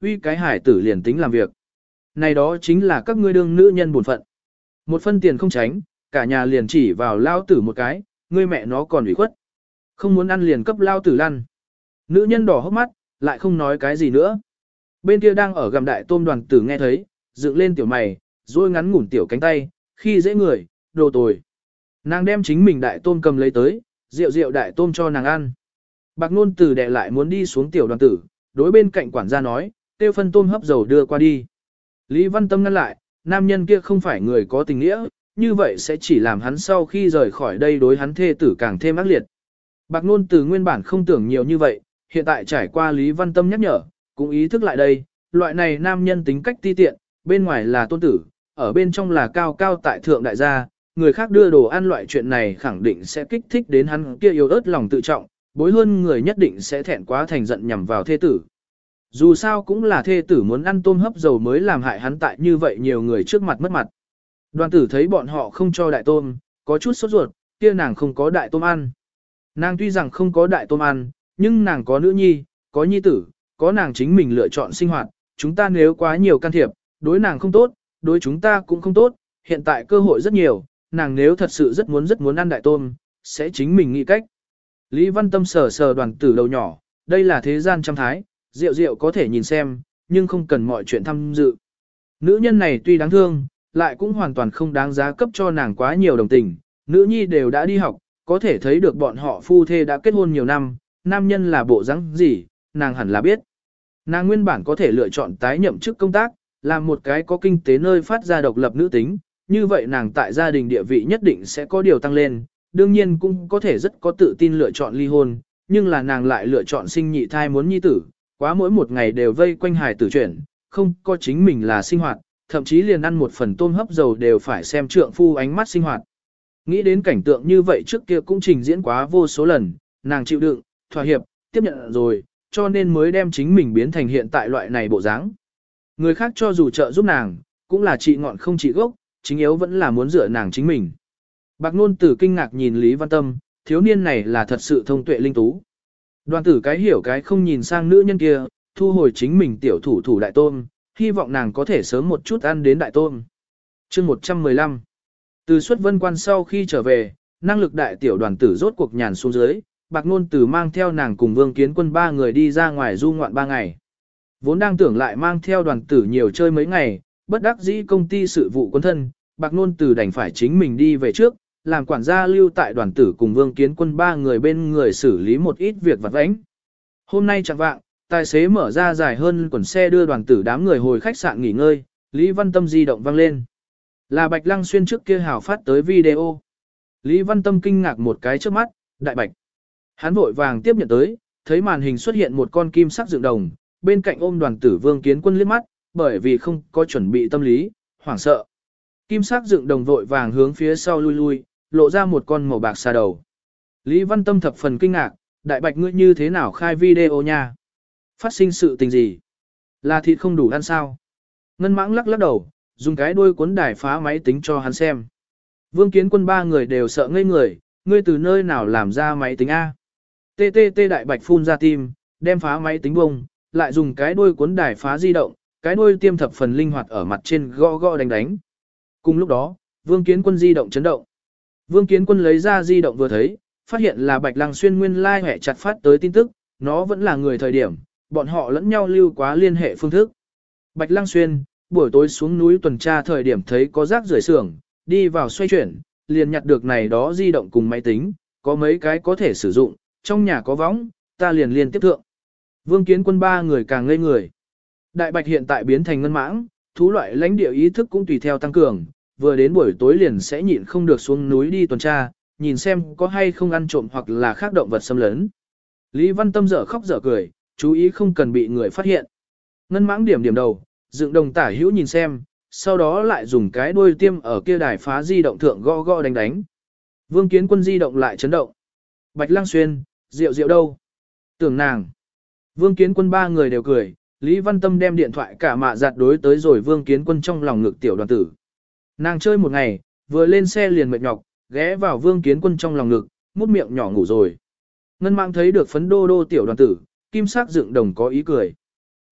uy cái hải tử liền tính làm việc. Này đó chính là các ngươi đương nữ nhân buồn phận. Một phân tiền không tránh, cả nhà liền chỉ vào lao tử một cái, ngươi mẹ nó còn ủy khuất. Không muốn ăn liền cấp lao tử lăn. Nữ nhân đỏ hốc mắt, lại không nói cái gì nữa. Bên kia đang ở gầm đại tôm đoàn tử nghe thấy, dựng lên tiểu mày, rồi ngắn ngủn tiểu cánh tay, khi dễ người, đồ tồi. Nàng đem chính mình đại tôm cầm lấy tới, rượu rượu đại tôm cho nàng ăn. Bạc Nôn Tử đè lại muốn đi xuống tiểu đoàn tử, đối bên cạnh quản gia nói, tiêu phân tôm hấp dầu đưa qua đi. Lý Văn Tâm ngăn lại, nam nhân kia không phải người có tình nghĩa, như vậy sẽ chỉ làm hắn sau khi rời khỏi đây đối hắn thê tử càng thêm ác liệt. Bạc Nôn Tử nguyên bản không tưởng nhiều như vậy, hiện tại trải qua Lý Văn Tâm nhắc nhở, cũng ý thức lại đây, loại này nam nhân tính cách ti tiện, bên ngoài là tôn tử, ở bên trong là cao cao tại thượng đại gia, người khác đưa đồ ăn loại chuyện này khẳng định sẽ kích thích đến hắn kia yếu ớt lòng tự trọng, bối hơn người nhất định sẽ thẹn quá thành giận nhằm vào thê tử. Dù sao cũng là thê tử muốn ăn tôm hấp dầu mới làm hại hắn tại như vậy nhiều người trước mặt mất mặt. Đoàn tử thấy bọn họ không cho đại tôm, có chút sốt ruột, kia nàng không có đại tôm ăn. Nàng tuy rằng không có đại tôm ăn, nhưng nàng có nữ nhi, có nhi tử, có nàng chính mình lựa chọn sinh hoạt, chúng ta nếu quá nhiều can thiệp, đối nàng không tốt, đối chúng ta cũng không tốt, hiện tại cơ hội rất nhiều, nàng nếu thật sự rất muốn rất muốn ăn đại tôm, sẽ chính mình nghĩ cách. Lý Văn Tâm sờ sờ đoàn tử đầu nhỏ, đây là thế gian trăm thái, rượu rượu có thể nhìn xem, nhưng không cần mọi chuyện tham dự. Nữ nhân này tuy đáng thương, lại cũng hoàn toàn không đáng giá cấp cho nàng quá nhiều đồng tình, nữ nhi đều đã đi học, có thể thấy được bọn họ phu thê đã kết hôn nhiều năm, nam nhân là bộ dáng gì, nàng hẳn là biết. Nàng nguyên bản có thể lựa chọn tái nhậm chức công tác, làm một cái có kinh tế nơi phát ra độc lập nữ tính, như vậy nàng tại gia đình địa vị nhất định sẽ có điều tăng lên, đương nhiên cũng có thể rất có tự tin lựa chọn ly hôn, nhưng là nàng lại lựa chọn sinh nhị thai muốn nhi tử, quá mỗi một ngày đều vây quanh hài tử chuyển, không có chính mình là sinh hoạt, thậm chí liền ăn một phần tôm hấp dầu đều phải xem trượng phu ánh mắt sinh hoạt. Nghĩ đến cảnh tượng như vậy trước kia cũng trình diễn quá vô số lần, nàng chịu đựng, thỏa hiệp, tiếp nhận rồi, cho nên mới đem chính mình biến thành hiện tại loại này bộ dáng. Người khác cho dù trợ giúp nàng, cũng là trị ngọn không trị gốc, chính yếu vẫn là muốn dựa nàng chính mình. Bạc Nôn Tử kinh ngạc nhìn Lý Văn Tâm, thiếu niên này là thật sự thông tuệ linh tú. Đoàn tử cái hiểu cái không nhìn sang nữ nhân kia, thu hồi chính mình tiểu thủ thủ đại tôm, hy vọng nàng có thể sớm một chút ăn đến đại tôm. Chương một trăm mười lăm. Từ xuất vân quan sau khi trở về, năng lực đại tiểu đoàn tử rốt cuộc nhàn xuống dưới, Bạc Nôn Tử mang theo nàng cùng Vương Kiến Quân ba người đi ra ngoài du ngoạn ba ngày. Vốn đang tưởng lại mang theo đoàn tử nhiều chơi mấy ngày, bất đắc dĩ công ty sự vụ quân thân, Bạc Nôn Tử đành phải chính mình đi về trước, làm quản gia lưu tại đoàn tử cùng Vương Kiến Quân ba người bên người xử lý một ít việc vặt vãnh. Hôm nay chẳng vạng, tài xế mở ra dài hơn quần xe đưa đoàn tử đám người hồi khách sạn nghỉ ngơi, Lý Văn Tâm di động vang lên. Là Bạch Lăng Xuyên trước kia hào phát tới video. Lý Văn Tâm kinh ngạc một cái trước mắt, đại bạch. Hắn vội vàng tiếp nhận tới, thấy màn hình xuất hiện một con kim sắc dựng đồng, bên cạnh ôm đoàn tử Vương Kiến Quân liếc mắt, bởi vì không có chuẩn bị tâm lý, hoảng sợ. Kim sắc dựng đồng vội vàng hướng phía sau lui lui, lộ ra một con màu bạc xà đầu. Lý Văn Tâm thập phần kinh ngạc, đại bạch ngươi như thế nào khai video nha? Phát sinh sự tình gì? Là thịt không đủ ăn sao? Ngân Mãng lắc lắc đầu, dùng cái đuôi cuốn đài phá máy tính cho hắn xem. Vương Kiến Quân ba người đều sợ ngây người, ngươi từ nơi nào làm ra máy tính A? tê tê tê đại bạch phun ra tim, đem phá máy tính bông, lại dùng cái đuôi cuốn đài phá di động, cái đuôi tiêm thập phần linh hoạt ở mặt trên gõ gõ đánh đánh. Cùng lúc đó, Vương Kiến Quân di động chấn động. Vương Kiến Quân lấy ra di động vừa thấy, phát hiện là Bạch Lăng Xuyên nguyên lai like hẹ chặt phát tới tin tức, nó vẫn là người thời điểm, bọn họ lẫn nhau lưu quá liên hệ phương thức. Bạch Lăng Xuyên, buổi tối xuống núi tuần tra thời điểm thấy có rác rưởi xưởng, đi vào xoay chuyển, liền nhặt được này đó di động cùng máy tính, có mấy cái có thể sử dụng, trong nhà có võng, ta liền liên tiếp thượng. Vương Kiến Quân ba người càng ngây người. Đại Bạch hiện tại biến thành ngân mãng, thú loại lãnh địa ý thức cũng tùy theo tăng cường, vừa đến buổi tối liền sẽ nhịn không được xuống núi đi tuần tra, nhìn xem có hay không ăn trộm hoặc là khác động vật xâm lấn. Lý Văn Tâm dở khóc dở cười, chú ý không cần bị người phát hiện. Ngân mãng điểm điểm đầu, dựng đồng tả hữu nhìn xem, sau đó lại dùng cái đuôi tiêm ở kia đài phá di động thượng gõ gõ đánh đánh. Vương Kiến Quân di động lại chấn động. Bạch Lăng Xuyên, rượu rượu đâu? Tưởng nàng. Vương Kiến Quân ba người đều cười, Lý Văn Tâm đem điện thoại cả mạ giặt đối tới rồi Vương Kiến Quân trong lòng ngực tiểu đoàn tử. Nàng chơi một ngày, vừa lên xe liền mệt nhọc, ghé vào Vương Kiến Quân trong lòng ngực, mút miệng nhỏ ngủ rồi. Ngân Mạng thấy được phấn đô đô tiểu đoàn tử, kim sắc dựng đồng có ý cười.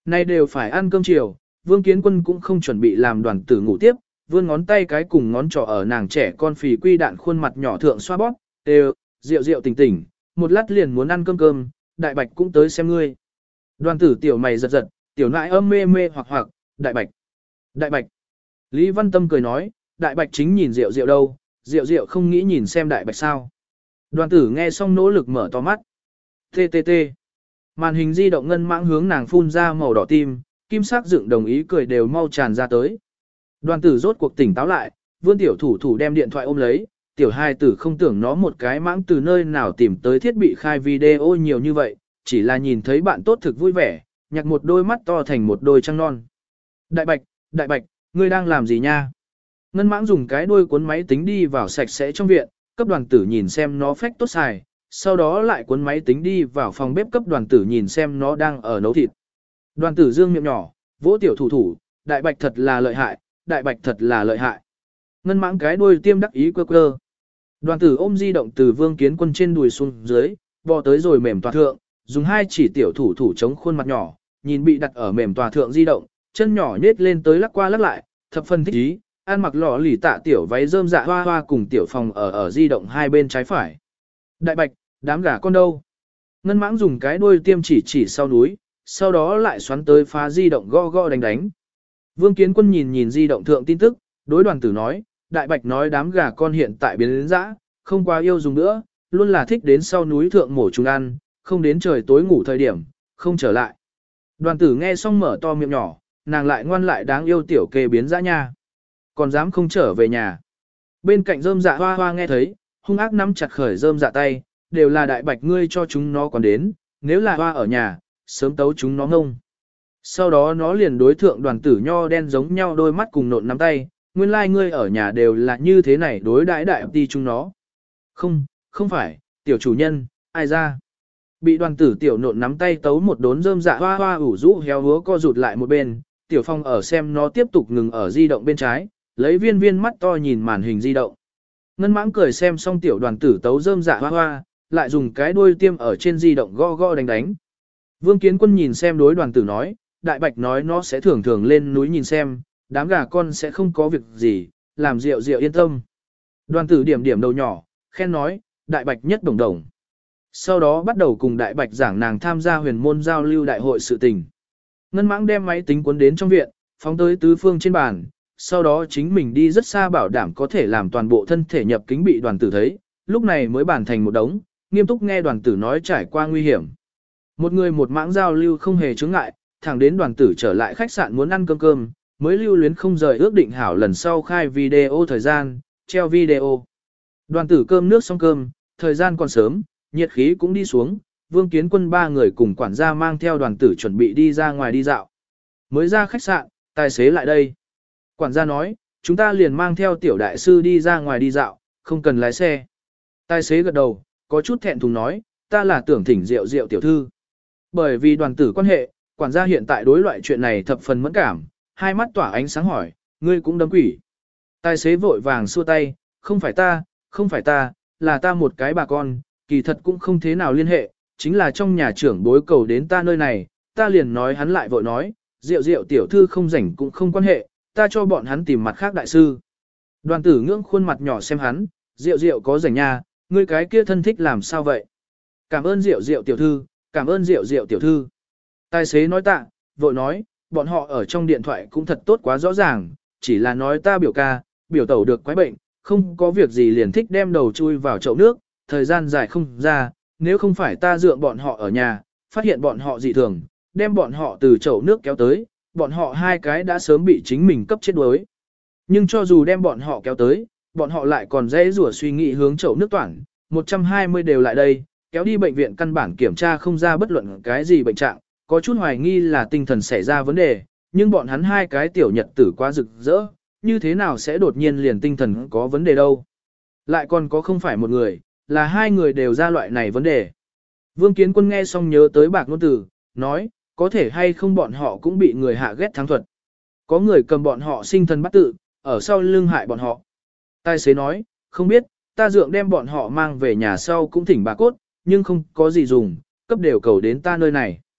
Nay đều phải ăn cơm chiều, Vương Kiến Quân cũng không chuẩn bị làm đoàn tử ngủ tiếp, vươn ngón tay cái cùng ngón trỏ ở nàng trẻ con phì quy đạn khuôn mặt nhỏ thượng xoa bóp, đều, rượu rượu tỉnh tỉnh, một lát liền muốn ăn cơm cơm, đại bạch cũng tới xem ngươi. Đoàn tử tiểu mày giật giật, tiểu nại âm mê mê hoặc hoặc, đại bạch, đại bạch. Lý Văn Tâm cười nói, đại bạch chính nhìn rượu rượu đâu, rượu rượu không nghĩ nhìn xem đại bạch sao. Đoàn tử nghe xong nỗ lực mở to mắt. Tê tê tê. Màn hình di động ngân mãng hướng nàng phun ra màu đỏ tim, kim sắc dựng đồng ý cười đều mau tràn ra tới. Đoàn tử rốt cuộc tỉnh táo lại, vươn tiểu thủ thủ đem điện thoại ôm lấy, tiểu hai tử không tưởng nó một cái mãng từ nơi nào tìm tới thiết bị khai video nhiều như vậy, chỉ là nhìn thấy bạn tốt thực vui vẻ, nhặt một đôi mắt to thành một đôi trăng non. Đại bạch, đại bạch, ngươi đang làm gì nha? Ngân mãng dùng cái đuôi cuốn máy tính đi vào sạch sẽ trong viện, cấp đoàn tử nhìn xem nó phách tốt xài, sau đó lại cuốn máy tính đi vào phòng bếp cấp đoàn tử nhìn xem nó đang ở nấu thịt. Đoàn tử dương miệng nhỏ, vỗ tiểu thủ thủ, đại bạch thật là lợi hại, đại bạch thật là lợi hại. Ngân mãng cái đuôi tiêm đắc ý quơ quơ. Đoàn tử ôm di động từ Vương Kiến Quân trên đùi xuống dưới, bò tới rồi mềm tòa thượng, dùng hai chỉ tiểu thủ thủ chống khuôn mặt nhỏ, nhìn bị đặt ở mềm tòa thượng di động, chân nhỏ nhết lên tới lắc qua lắc lại, thập phần thích ý, ăn mặc lọ lì tạ tiểu váy rơm dạ hoa hoa cùng tiểu phòng ở ở di động hai bên trái phải. Đại bạch, đám gà con đâu? Ngân mãng dùng cái đuôi tiêm chỉ chỉ sau núi, sau đó lại xoắn tới phá di động go go đánh đánh. Vương Kiến Quân nhìn nhìn di động thượng tin tức, đối đoàn tử nói, đại bạch nói đám gà con hiện tại biến đến dã, không quá yêu dùng nữa, luôn là thích đến sau núi thượng mổ chúng ăn, không đến trời tối ngủ thời điểm, không trở lại. Đoàn tử nghe xong mở to miệng nhỏ, nàng lại ngoan lại đáng yêu tiểu kê biến dã nha. Còn dám không trở về nhà. Bên cạnh rơm dạ hoa hoa nghe thấy, hung ác nắm chặt khởi rơm dạ tay, đều là đại bạch ngươi cho chúng nó còn đến, nếu là hoa ở nhà, sớm tấu chúng nó ngông. Sau đó nó liền đối thượng đoàn tử nho đen giống nhau đôi mắt cùng nộn nắm tay, nguyên lai like ngươi ở nhà đều là như thế này đối đãi đại đi chúng nó. Không, không phải, tiểu chủ nhân, ai ra. Bị đoàn tử tiểu nộn nắm tay tấu một đốn rơm dạ hoa hoa ủ rũ héo húa co rụt lại một bên, tiểu phong ở xem nó tiếp tục ngừng ở di động bên trái, lấy viên viên mắt to nhìn màn hình di động. Ngân mãng cười xem xong tiểu đoàn tử tấu rơm dạ hoa hoa, lại dùng cái đuôi tiêm ở trên di động go go đánh đánh. Vương Kiến Quân nhìn xem đối đoàn tử nói, đại bạch nói nó sẽ thường thường lên núi nhìn xem, đám gà con sẽ không có việc gì, làm rượu rượu yên tâm. Đoàn tử điểm điểm đầu nhỏ, khen nói, đại bạch nhất đồng đồng. Sau đó bắt đầu cùng đại bạch giảng nàng tham gia huyền môn giao lưu đại hội sự tình. Ngân mãng đem máy tính cuốn đến trong viện, phóng tới tứ phương trên bàn, sau đó chính mình đi rất xa bảo đảm có thể làm toàn bộ thân thể nhập kính bị đoàn tử thấy, lúc này mới bàn thành một đống, nghiêm túc nghe đoàn tử nói trải qua nguy hiểm. Một người một mãng giao lưu không hề chướng ngại, thẳng đến đoàn tử trở lại khách sạn muốn ăn cơm cơm, mới lưu luyến không rời ước định hảo lần sau khai video thời gian, treo video. Đoàn tử cơm nước xong cơm, thời gian còn sớm, nhiệt khí cũng đi xuống, Vương Kiến Quân ba người cùng quản gia mang theo đoàn tử chuẩn bị đi ra ngoài đi dạo. Mới ra khách sạn, tài xế lại đây. Quản gia nói, chúng ta liền mang theo tiểu đại sư đi ra ngoài đi dạo, không cần lái xe. Tài xế gật đầu, có chút thẹn thùng nói, ta là tưởng thỉnh rượu rượu tiểu thư. Bởi vì đoàn tử quan hệ, quản gia hiện tại đối loại chuyện này thập phần mẫn cảm, hai mắt tỏa ánh sáng hỏi, ngươi cũng đấm quỷ. Tài xế vội vàng xua tay, không phải ta, không phải ta, là ta một cái bà con, kỳ thật cũng không thế nào liên hệ, chính là trong nhà trưởng bối cầu đến ta nơi này, ta liền nói hắn lại vội nói, rượu rượu tiểu thư không rảnh cũng không quan hệ, ta cho bọn hắn tìm mặt khác đại sư. Đoàn tử ngưỡng khuôn mặt nhỏ xem hắn, rượu rượu có rảnh nha, ngươi cái kia thân thích làm sao vậy? Cảm ơn rượu rượu tiểu thư, cảm ơn rượu rượu tiểu thư. Tài xế nói tạ, vội nói, bọn họ ở trong điện thoại cũng thật tốt quá rõ ràng, chỉ là nói ta biểu ca, biểu tẩu được quái bệnh, không có việc gì liền thích đem đầu chui vào chậu nước, thời gian dài không ra, nếu không phải ta dựa bọn họ ở nhà, phát hiện bọn họ dị thường, đem bọn họ từ chậu nước kéo tới, bọn họ hai cái đã sớm bị chính mình cấp chết đuối. Nhưng cho dù đem bọn họ kéo tới, bọn họ lại còn dễ rủa suy nghĩ hướng chậu nước toản, một trăm hai mươi đều lại đây, kéo đi bệnh viện căn bản kiểm tra không ra bất luận cái gì bệnh trạng, có chút hoài nghi là tinh thần xảy ra vấn đề, nhưng bọn hắn hai cái tiểu nhật tử quá rực rỡ, như thế nào sẽ đột nhiên liền tinh thần có vấn đề đâu. Lại còn có không phải một người, là hai người đều ra loại này vấn đề. Vương Kiến Quân nghe xong nhớ tới bạc ngôn tử, nói, có thể hay không bọn họ cũng bị người hạ ghét thắng thuật. Có người cầm bọn họ sinh thần bắt tự, ở sau lưng hại bọn họ. Tài xế nói, không biết, ta dượng đem bọn họ mang về nhà sau cũng thỉnh bà cốt, nhưng không có gì dùng, cấp đều cầu đến ta nơi này.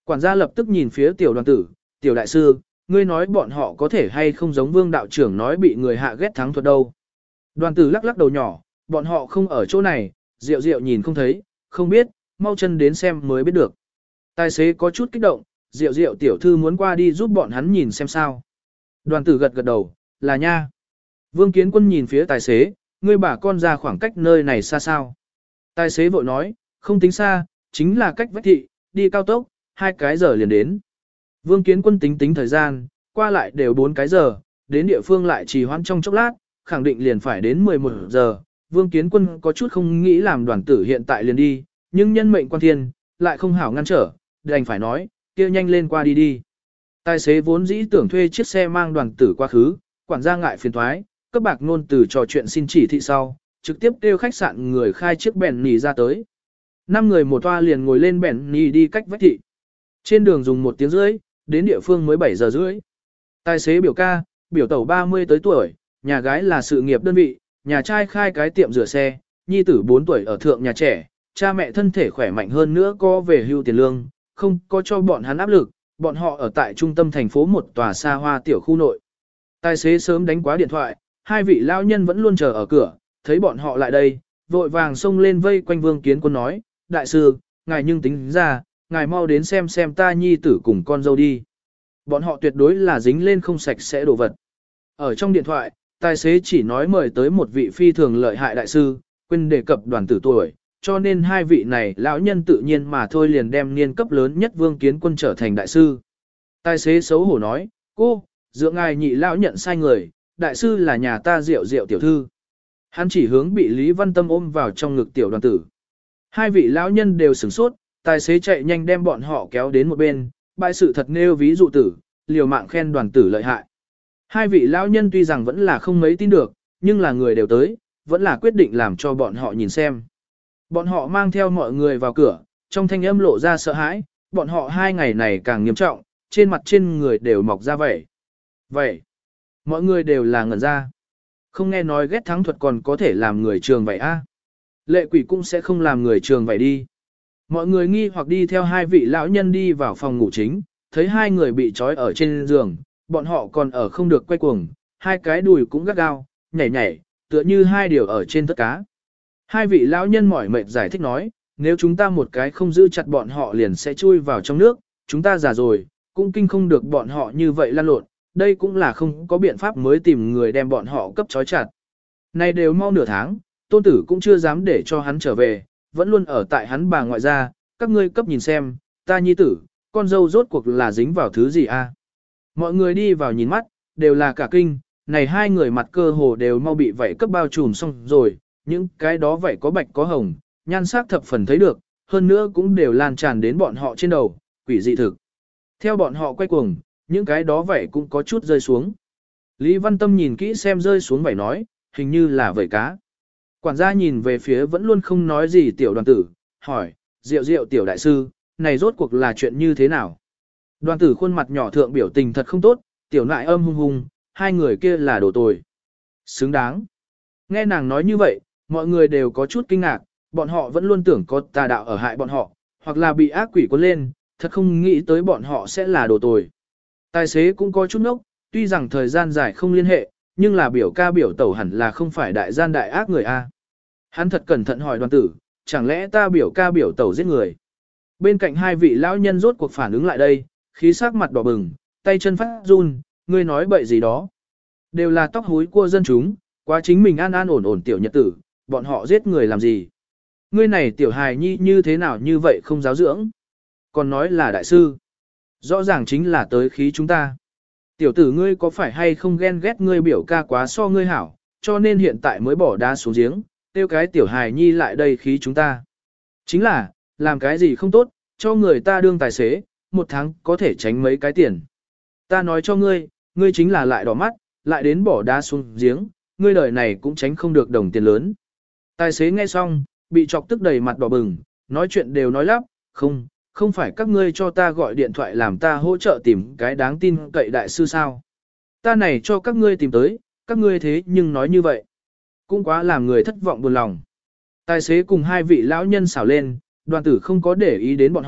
Quản gia lập tức nhìn phía tiểu đoàn tử, tiểu đại sư, ngươi nói bọn họ có thể hay không giống vương đạo trưởng nói bị người hạ ghét thắng thuật đâu. Đoàn tử lắc lắc đầu nhỏ, bọn họ không ở chỗ này, Diệu Diệu nhìn không thấy, không biết, mau chân đến xem mới biết được. Tài xế có chút kích động, Diệu Diệu tiểu thư muốn qua đi giúp bọn hắn nhìn xem sao. Đoàn tử gật gật đầu, là nha. Vương Kiến Quân nhìn phía tài xế, ngươi bà con ra khoảng cách nơi này xa sao. Tài xế vội nói, không tính xa, chính là cách vách thị, đi cao tốc, hai cái giờ liền đến. Vương Kiến Quân tính tính thời gian, qua lại đều bốn cái giờ, đến địa phương lại trì hoãn trong chốc lát, khẳng định liền phải đến mười một giờ. Vương Kiến Quân có chút không nghĩ làm đoàn tử hiện tại liền đi, nhưng nhân mệnh quan thiên, lại không hảo ngăn trở, đành phải nói, kia nhanh lên qua đi đi. Tài xế vốn dĩ tưởng thuê chiếc xe mang đoàn tử qua khứ, quản gia ngại phiền thoái, cấp bạc ngôn từ trò chuyện xin chỉ thị sau, trực tiếp kêu khách sạn người khai chiếc bèn nì ra tới. Năm người một toa liền ngồi lên bèn nì đi cách vách thị. Trên đường dùng một tiếng rưỡi, đến địa phương mới bảy giờ rưỡi. Tài xế biểu ca, biểu tẩu ba mươi tới tuổi, nhà gái là sự nghiệp đơn vị, nhà trai khai cái tiệm rửa xe, nhi tử bốn tuổi ở thượng nhà trẻ, cha mẹ thân thể khỏe mạnh hơn nữa có về hưu tiền lương, không có cho bọn hắn áp lực, bọn họ ở tại trung tâm thành phố một tòa xa hoa tiểu khu nội. Tài xế sớm đánh quá điện thoại, hai vị lão nhân vẫn luôn chờ ở cửa, thấy bọn họ lại đây, vội vàng xông lên vây quanh Vương Kiến Quân nói, đại sư, ngài nhưng tính ra, ngài mau đến xem xem ta nhi tử cùng con dâu đi. Bọn họ tuyệt đối là dính lên không sạch sẽ đồ vật. Ở trong điện thoại, tài xế chỉ nói mời tới một vị phi thường lợi hại đại sư, quên đề cập đoàn tử tuổi, cho nên hai vị này lão nhân tự nhiên mà thôi liền đem niên cấp lớn nhất Vương Kiến Quân trở thành đại sư. Tài xế xấu hổ nói, cô, dựa ngài nhị lão nhận sai người, đại sư là nhà ta Diệu Diệu tiểu thư. Hắn chỉ hướng bị Lý Văn Tâm ôm vào trong ngực tiểu đoàn tử. Hai vị lão nhân đều sửng sốt, tài xế chạy nhanh đem bọn họ kéo đến một bên, bại sự thật nêu ví dụ tử, liều mạng khen đoàn tử lợi hại. Hai vị lão nhân tuy rằng vẫn là không mấy tin được, nhưng là người đều tới, vẫn là quyết định làm cho bọn họ nhìn xem. Bọn họ mang theo mọi người vào cửa, trong thanh âm lộ ra sợ hãi, bọn họ hai ngày này càng nghiêm trọng, trên mặt trên người đều mọc ra vậy. Vậy, mọi người đều là ngẩn ra. Không nghe nói ghét thắng thuật còn có thể làm người trường vậy a? Lệ quỷ cũng sẽ không làm người trường vậy đi. Mọi người nghi hoặc đi theo hai vị lão nhân đi vào phòng ngủ chính, thấy hai người bị trói ở trên giường, bọn họ còn ở không được quay cuồng, hai cái đùi cũng gắt gao, nhảy nhảy, tựa như hai điều ở trên tất cá. Hai vị lão nhân mỏi mệt giải thích nói, nếu chúng ta một cái không giữ chặt bọn họ liền sẽ chui vào trong nước, chúng ta già rồi, cũng kinh không được bọn họ như vậy lan lộn, đây cũng là không có biện pháp mới tìm người đem bọn họ cấp trói chặt. Nay đều mau nửa tháng, tôn tử cũng chưa dám để cho hắn trở về, vẫn luôn ở tại hắn bà ngoại gia, các ngươi cấp nhìn xem, ta nhi tử, con dâu rốt cuộc là dính vào thứ gì a? Mọi người đi vào nhìn mắt, đều là cả kinh, này hai người mặt cơ hồ đều mau bị vảy cấp bao trùm xong rồi, những cái đó vảy có bạch có hồng, nhan sắc thập phần thấy được, hơn nữa cũng đều lan tràn đến bọn họ trên đầu, quỷ dị thực. Theo bọn họ quay cuồng, những cái đó vảy cũng có chút rơi xuống. Lý Văn Tâm nhìn kỹ xem rơi xuống vảy nói, hình như là vảy cá. Quản gia nhìn về phía vẫn luôn không nói gì tiểu đoàn tử, hỏi, Diệu Diệu tiểu đại sư, này rốt cuộc là chuyện như thế nào? Đoàn tử khuôn mặt nhỏ thượng biểu tình thật không tốt, tiểu nại âm hung hung, hai người kia là đồ tồi. Xứng đáng. Nghe nàng nói như vậy, mọi người đều có chút kinh ngạc, bọn họ vẫn luôn tưởng có tà đạo ở hại bọn họ, hoặc là bị ác quỷ cuốn lên, thật không nghĩ tới bọn họ sẽ là đồ tồi. Tài xế cũng có chút nốc, tuy rằng thời gian dài không liên hệ, nhưng là biểu ca biểu tẩu hẳn là không phải đại gian đại ác người A. Hắn thật cẩn thận hỏi đoàn tử, chẳng lẽ ta biểu ca biểu tẩu giết người? Bên cạnh hai vị lão nhân rốt cuộc phản ứng lại đây, khí sắc mặt đỏ bừng, tay chân phát run, ngươi nói bậy gì đó. Đều là tóc húi của dân chúng, quá chính mình an an ổn ổn tiểu nhật tử, bọn họ giết người làm gì? Ngươi này tiểu hài nhi như thế nào như vậy không giáo dưỡng? Còn nói là đại sư. Rõ ràng chính là tới khí chúng ta. Tiểu tử ngươi có phải hay không ghen ghét ngươi biểu ca quá so ngươi hảo, cho nên hiện tại mới bỏ đá xuống giếng, tiêu cái tiểu hài nhi lại đây khí chúng ta. Chính là, làm cái gì không tốt, cho người ta đương tài xế, một tháng có thể tránh mấy cái tiền. Ta nói cho ngươi, ngươi chính là lại đỏ mắt, lại đến bỏ đá xuống giếng, ngươi đời này cũng tránh không được đồng tiền lớn. Tài xế nghe xong, bị chọc tức đầy mặt đỏ bừng, nói chuyện đều nói lắp, không, không phải các ngươi cho ta gọi điện thoại làm ta hỗ trợ tìm cái đáng tin cậy đại sư sao. Ta này cho các ngươi tìm tới, các ngươi thế nhưng nói như vậy. Cũng quá làm người thất vọng buồn lòng. Tài xế cùng hai vị lão nhân xảo lên, đoàn tử không có để ý đến bọn họ,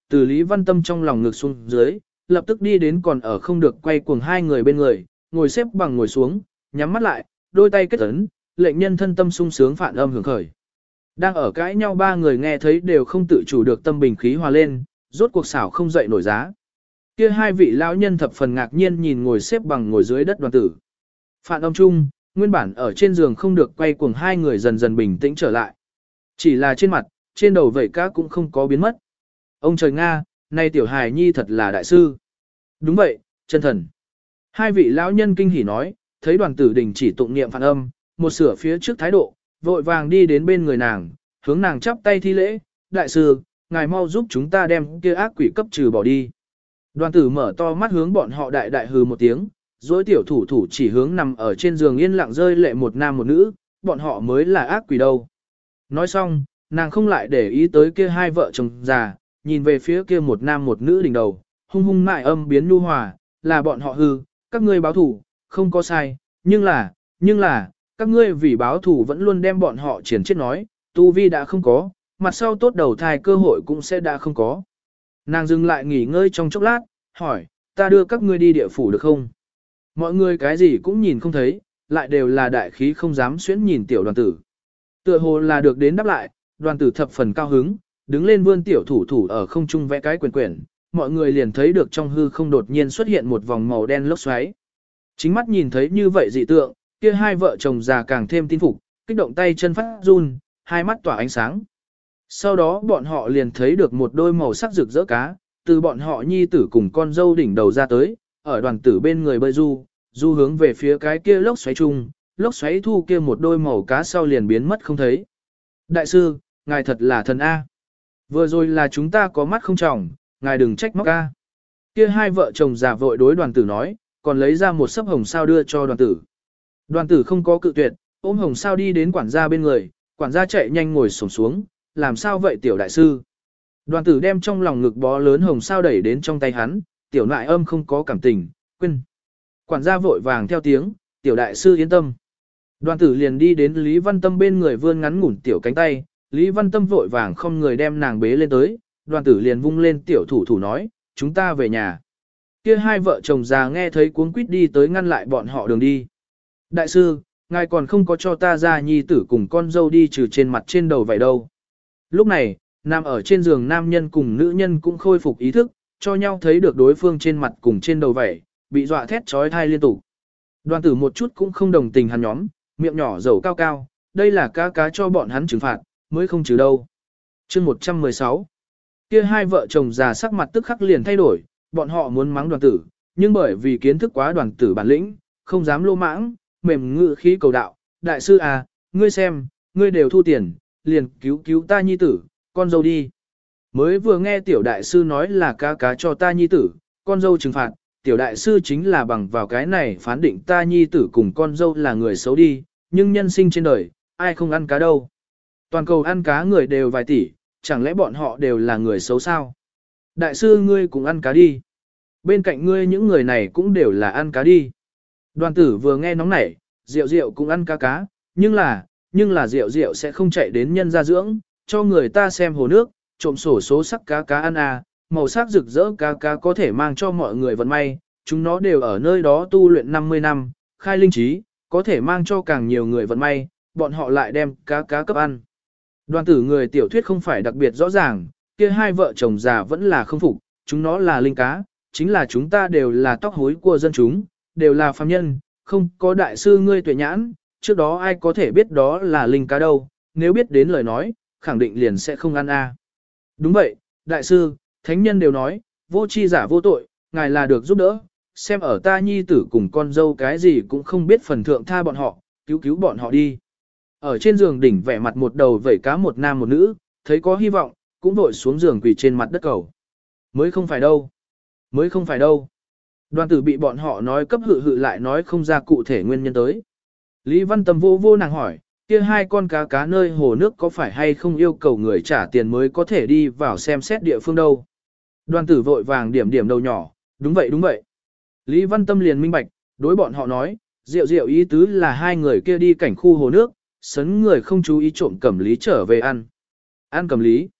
từ Lý Văn Tâm trong lòng ngực xuống dưới, lập tức đi đến còn ở không được quay cuồng hai người bên người, ngồi xếp bằng ngồi xuống, nhắm mắt lại, đôi tay kết ấn, lệnh nhân thân tâm sung sướng phản âm hưởng khởi. Đang ở cãi nhau ba người nghe thấy đều không tự chủ được tâm bình khí hòa lên, rốt cuộc xảo không dậy nổi giá. Kia hai vị lão nhân thập phần ngạc nhiên nhìn ngồi xếp bằng ngồi dưới đất Đoàn Tử. Phản âm chung, nguyên bản ở trên giường không được quay cuồng hai người dần dần bình tĩnh trở lại. Chỉ là trên mặt, trên đầu vẩy cá cũng không có biến mất. Ông trời Nga, nay tiểu hài nhi thật là đại sư. Đúng vậy, chân thần. Hai vị lão nhân kinh hỉ nói, thấy Đoàn Tử đình chỉ tụng niệm phản âm, một sửa phía trước thái độ, vội vàng đi đến bên người nàng, hướng nàng chắp tay thi lễ, đại sư, ngài mau giúp chúng ta đem kia ác quỷ cấp trừ bỏ đi. Đoàn Tử mở to mắt hướng bọn họ đại đại hừ một tiếng, dối tiểu thủ thủ chỉ hướng nằm ở trên giường yên lặng rơi lệ một nam một nữ, bọn họ mới là ác quỷ đâu. Nói xong, nàng không lại để ý tới kia hai vợ chồng già, nhìn về phía kia một nam một nữ đỉnh đầu, hung hung mại âm biến nhu hòa, là bọn họ hư, các ngươi báo thủ, không có sai, nhưng là, nhưng là, các ngươi vì báo thủ vẫn luôn đem bọn họ triển chết nói, tu vi đã không có, mặt sau tốt đầu thai cơ hội cũng sẽ đã không có. Nàng dừng lại nghỉ ngơi trong chốc lát, hỏi, ta đưa các ngươi đi địa phủ được không? Mọi người cái gì cũng nhìn không thấy, lại đều là đại khí không dám xuyến nhìn tiểu Đoàn Tử. Tựa hồ là được đến đáp lại, Đoàn Tử thập phần cao hứng, đứng lên vươn tiểu thủ thủ ở không trung vẽ cái quyển quyển, mọi người liền thấy được trong hư không đột nhiên xuất hiện một vòng màu đen lốc xoáy. Chính mắt nhìn thấy như vậy dị tượng, kia hai vợ chồng già càng thêm tin phục, kích động tay chân phát run, hai mắt tỏa ánh sáng. Sau đó bọn họ liền thấy được một đôi màu sắc rực rỡ cá, từ bọn họ nhi tử cùng con dâu đỉnh đầu ra tới, ở Đoàn Tử bên người bơi du, du hướng về phía cái kia lốc xoáy chung, lốc xoáy thu kia một đôi màu cá sau liền biến mất không thấy. Đại sư, ngài thật là thần A. Vừa rồi là chúng ta có mắt không trọng, ngài đừng trách móc A. Kia hai vợ chồng già vội đối Đoàn Tử nói, còn lấy ra một sấp hồng sao đưa cho Đoàn Tử. Đoàn Tử không có cự tuyệt, ôm hồng sao đi đến quản gia bên người, quản gia chạy nhanh ngồi xổm xuống, làm sao vậy tiểu đại sư? Đoàn Tử đem trong lòng ngực bó lớn hồng sao đẩy đến trong tay hắn, tiểu nại âm không có cảm tình, quên. Quản gia vội vàng theo tiếng, tiểu đại sư yên tâm. Đoàn Tử liền đi đến Lý Văn Tâm bên người vươn ngắn ngủn tiểu cánh tay, Lý Văn Tâm vội vàng không người đem nàng bế lên tới, Đoàn Tử liền vung lên tiểu thủ thủ nói, chúng ta về nhà. Kia hai vợ chồng già nghe thấy cuống quýt đi tới ngăn lại bọn họ đường đi. Đại sư, ngài còn không có cho ta ra nhi tử cùng con dâu đi trừ trên mặt trên đầu vậy đâu. Lúc này, nằm ở trên giường nam nhân cùng nữ nhân cũng khôi phục ý thức, cho nhau thấy được đối phương trên mặt cùng trên đầu vẩy, bị dọa thét trói thai liên tục. Đoàn Tử một chút cũng không đồng tình hắn nhóm, miệng nhỏ dầu cao cao, đây là cá cá cho bọn hắn trừng phạt, mới không trừ đâu. Chương một trăm mười sáu. Kia hai vợ chồng già sắc mặt tức khắc liền thay đổi, bọn họ muốn mắng Đoàn Tử, nhưng bởi vì kiến thức quá Đoàn Tử bản lĩnh, không dám lô mãng, mềm ngự khí cầu đạo, đại sư à, ngươi xem, ngươi đều thu tiền, liền cứu cứu ta nhi tử, con dâu đi. Mới vừa nghe tiểu đại sư nói là cá cá cho ta nhi tử, con dâu trừng phạt, tiểu đại sư chính là bằng vào cái này phán định ta nhi tử cùng con dâu là người xấu đi, nhưng nhân sinh trên đời, ai không ăn cá đâu. Toàn cầu ăn cá người đều vài tỷ, chẳng lẽ bọn họ đều là người xấu sao? Đại sư ngươi cũng ăn cá đi. Bên cạnh ngươi những người này cũng đều là ăn cá đi. Đoàn Tử vừa nghe nóng nảy, rượu rượu cũng ăn cá cá, nhưng là, nhưng là rượu rượu sẽ không chạy đến nhân gia dưỡng, cho người ta xem hồ nước, trộm sổ số sắc cá cá ăn à, màu sắc rực rỡ cá cá có thể mang cho mọi người vận may, chúng nó đều ở nơi đó tu luyện năm mươi năm, khai linh trí, có thể mang cho càng nhiều người vận may, bọn họ lại đem cá cá cấp ăn. Đoàn Tử người tiểu thuyết không phải đặc biệt rõ ràng, kia hai vợ chồng già vẫn là không phục, chúng nó là linh cá, chính là chúng ta đều là tóc hối của dân chúng, đều là phàm nhân, không có đại sư ngươi tuệ nhãn, trước đó ai có thể biết đó là linh cá đâu, nếu biết đến lời nói, khẳng định liền sẽ không ăn a. À. Đúng vậy, đại sư, thánh nhân đều nói, vô chi giả vô tội, ngài là được giúp đỡ, xem ở ta nhi tử cùng con dâu cái gì cũng không biết phần thượng tha bọn họ, cứu cứu bọn họ đi. Ở trên giường đỉnh vẻ mặt một đầu vẩy cá một nam một nữ, thấy có hy vọng, cũng vội xuống giường quỳ trên mặt đất cầu. Mới không phải đâu, mới không phải đâu. Đoàn Tử bị bọn họ nói cấp hự hự lại nói không ra cụ thể nguyên nhân tới. Lý Văn Tâm vô vô nàng hỏi, kia hai con cá cá nơi hồ nước có phải hay không yêu cầu người trả tiền mới có thể đi vào xem xét địa phương đâu. Đoàn Tử vội vàng điểm điểm đầu nhỏ, đúng vậy đúng vậy. Lý Văn Tâm liền minh bạch, đối bọn họ nói, rượu rượu ý tứ là hai người kia đi cảnh khu hồ nước, sấn người không chú ý trộm cẩm lý trở về ăn. Ăn cẩm lý.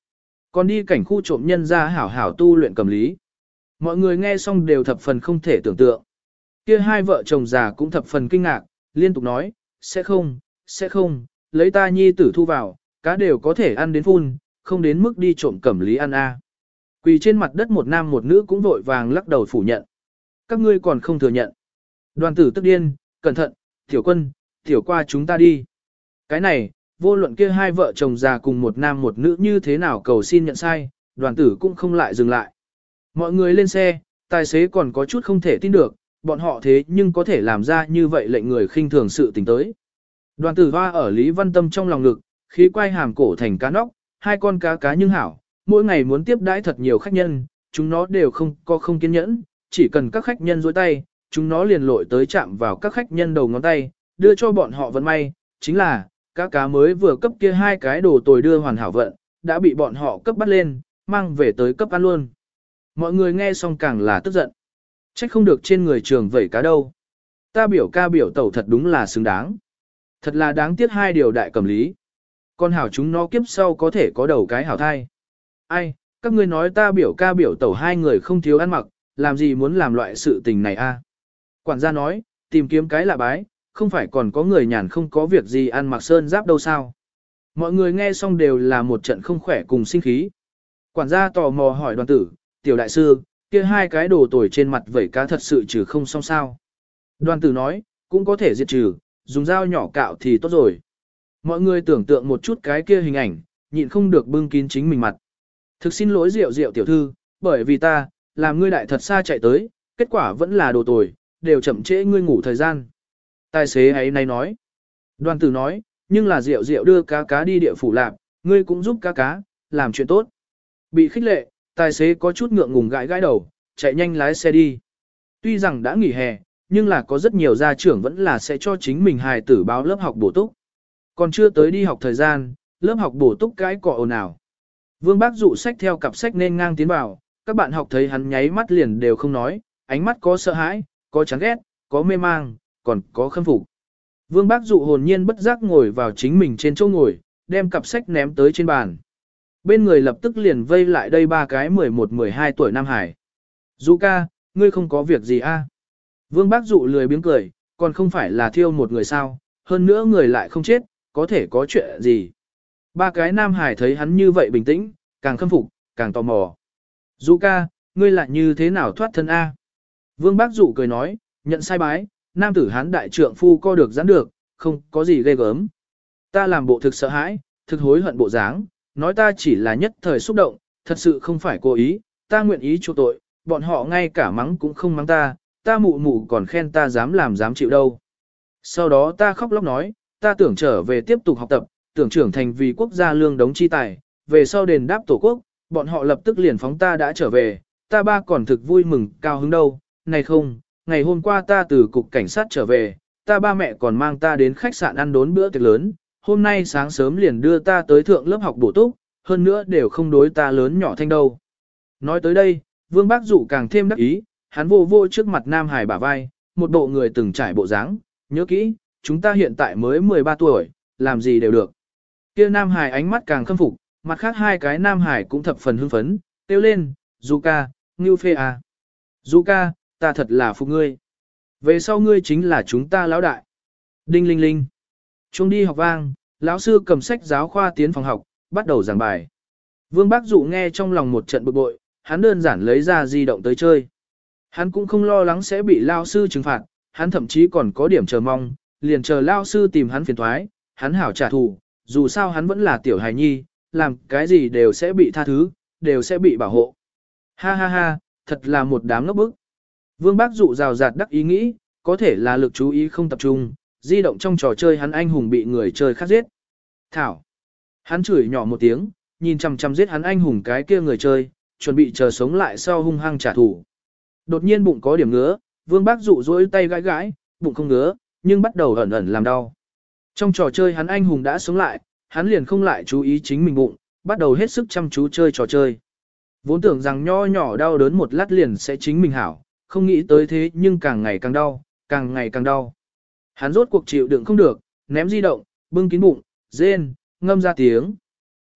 Còn đi cảnh khu trộm nhân ra hảo hảo tu luyện cầm lý. Mọi người nghe xong đều thập phần không thể tưởng tượng. Kia hai vợ chồng già cũng thập phần kinh ngạc, liên tục nói, sẽ không, sẽ không, lấy ta nhi tử thu vào, cá đều có thể ăn đến phun, không đến mức đi trộm cẩm lý ăn a. Quỳ trên mặt đất một nam một nữ cũng vội vàng lắc đầu phủ nhận. Các ngươi còn không thừa nhận. Đoàn tử tức điên, cẩn thận, tiểu quân, tiểu qua chúng ta đi. Cái này, vô luận kia hai vợ chồng già cùng một nam một nữ như thế nào cầu xin nhận sai, đoàn tử cũng không lại dừng lại. Mọi người lên xe, tài xế còn có chút không thể tin được, bọn họ thế nhưng có thể làm ra như vậy lệnh người khinh thường sự tình tới. Đoàn tử hoa ở Lý Văn Tâm trong lòng ngực, khí quay hàm cổ thành cá nóc, hai con cá cá nhưng hảo, mỗi ngày muốn tiếp đãi thật nhiều khách nhân, chúng nó đều không có không kiên nhẫn, chỉ cần các khách nhân dối tay, chúng nó liền lội tới chạm vào các khách nhân đầu ngón tay, đưa cho bọn họ vận may, chính là, cá cá mới vừa cấp kia hai cái đồ tồi đưa hoàn hảo vận, đã bị bọn họ cấp bắt lên, mang về tới cấp ăn luôn. Mọi người nghe xong càng là tức giận. Trách không được trên người trường vẩy cá đâu. Ta biểu ca biểu tẩu thật đúng là xứng đáng. Thật là đáng tiếc hai điều đại cầm lý. Con hảo chúng nó kiếp sau có thể có đầu cái hảo thai. Ai, các ngươi nói ta biểu ca biểu tẩu hai người không thiếu ăn mặc, làm gì muốn làm loại sự tình này a? Quản gia nói, tìm kiếm cái lạ bái, không phải còn có người nhàn không có việc gì ăn mặc sơn giáp đâu sao. Mọi người nghe xong đều là một trận không khỏe cùng sinh khí. Quản gia tò mò hỏi đoàn tử, tiểu đại sư, kia hai cái đồ tồi trên mặt vẩy cá thật sự trừ không xong sao. Đoàn tử nói, cũng có thể diệt trừ, dùng dao nhỏ cạo thì tốt rồi. Mọi người tưởng tượng một chút cái kia hình ảnh, nhịn không được bưng kín chính mình mặt. Thực xin lỗi Diệu Diệu tiểu thư, bởi vì ta, làm ngươi đại thật xa chạy tới, kết quả vẫn là đồ tồi, đều chậm trễ ngươi ngủ thời gian. Tài xế ấy này nói. Đoàn tử nói, nhưng là Diệu Diệu đưa cá cá đi địa phủ lạp, ngươi cũng giúp cá cá, làm chuyện tốt. Bị khích lệ, tài xế có chút ngượng ngùng gãi gãi đầu, chạy nhanh lái xe đi. Tuy rằng đã nghỉ hè, nhưng là có rất nhiều gia trưởng vẫn là sẽ cho chính mình hài tử báo lớp học bổ túc. Còn chưa tới đi học thời gian, lớp học bổ túc cái cọ ồn ào. Vương Bác dụ sách theo cặp sách nên ngang tiến vào, các bạn học thấy hắn nháy mắt liền đều không nói, ánh mắt có sợ hãi, có chán ghét, có mê mang, còn có khâm phục. Vương Bác dụ hồn nhiên bất giác ngồi vào chính mình trên chỗ ngồi, đem cặp sách ném tới trên bàn. Bên người lập tức liền vây lại đây ba cái mười một mười hai tuổi Nam Hải. Dụ ca, ngươi không có việc gì a? À? Vương Bác dụ lười biếng cười, còn không phải là thiêu một người sao, hơn nữa người lại không chết, có thể có chuyện gì. Ba cái Nam Hải thấy hắn như vậy bình tĩnh, càng khâm phục, càng tò mò. Dụ ca, ngươi lại như thế nào thoát thân a? Vương Bác dụ cười nói, nhận sai bái, nam tử hán đại trượng phu co được giãn được, không có gì ghê gớm. Ta làm bộ thực sợ hãi, thực hối hận bộ dáng, nói ta chỉ là nhất thời xúc động, thật sự không phải cố ý, ta nguyện ý chuộc tội, bọn họ ngay cả mắng cũng không mắng ta, ta mụ mụ còn khen ta dám làm dám chịu đâu. Sau đó ta khóc lóc nói, ta tưởng trở về tiếp tục học tập, tưởng trưởng thành vì quốc gia lương đống chi tài, về sau đền đáp tổ quốc, bọn họ lập tức liền phóng ta đã trở về, ta ba còn thực vui mừng, cao hứng đâu, này không, ngày hôm qua ta từ cục cảnh sát trở về, ta ba mẹ còn mang ta đến khách sạn ăn đốn bữa tiệc lớn, hôm nay sáng sớm liền đưa ta tới thượng lớp học bổ túc, hơn nữa đều không đối ta lớn nhỏ thanh đâu. Nói tới đây, Vương Bác Dụ càng thêm đắc ý, hắn vô vô trước mặt Nam Hải bả vai, một bộ người từng trải bộ dáng, nhớ kỹ, chúng ta hiện tại mới mười ba tuổi, làm gì đều được. Kia Nam Hải ánh mắt càng khâm phục, mặt khác hai cái Nam Hải cũng thập phần hưng phấn, kêu lên, Du ca, Ngưu Phê à. Du ca, ta thật là phục ngươi. Về sau ngươi chính là chúng ta lão đại. Đinh linh linh. Chuông đi học vang, lão sư cầm sách giáo khoa tiến phòng học, bắt đầu giảng bài. Vương Bác Dụ nghe trong lòng một trận bực bội, hắn đơn giản lấy ra di động tới chơi. Hắn cũng không lo lắng sẽ bị lão sư trừng phạt, hắn thậm chí còn có điểm chờ mong, liền chờ lão sư tìm hắn phiền toái, hắn hảo trả thù, dù sao hắn vẫn là tiểu hài nhi, làm cái gì đều sẽ bị tha thứ, đều sẽ bị bảo hộ. Ha ha ha, thật là một đám ngốc bức. Vương Bác Dụ rào rạt đắc ý nghĩ, có thể là lực chú ý không tập trung, di động trong trò chơi hắn anh hùng bị người chơi khác giết. Thảo. Hắn chửi nhỏ một tiếng, nhìn chằm chằm giết hắn anh hùng cái kia người chơi, chuẩn bị chờ sống lại sau hung hăng trả thù. Đột nhiên bụng có điểm ngứa, Vương Bác Dụ dối tay gãi gãi, bụng không ngứa, nhưng bắt đầu ẩn ẩn làm đau. Trong trò chơi hắn anh hùng đã sống lại, hắn liền không lại chú ý chính mình bụng, bắt đầu hết sức chăm chú chơi trò chơi. Vốn tưởng rằng nho nhỏ đau đớn một lát liền sẽ chính mình hảo, không nghĩ tới thế nhưng càng ngày càng đau, càng ngày càng đau. Hắn rốt cuộc chịu đựng không được, ném di động, bưng kín bụng, rên, ngâm ra tiếng.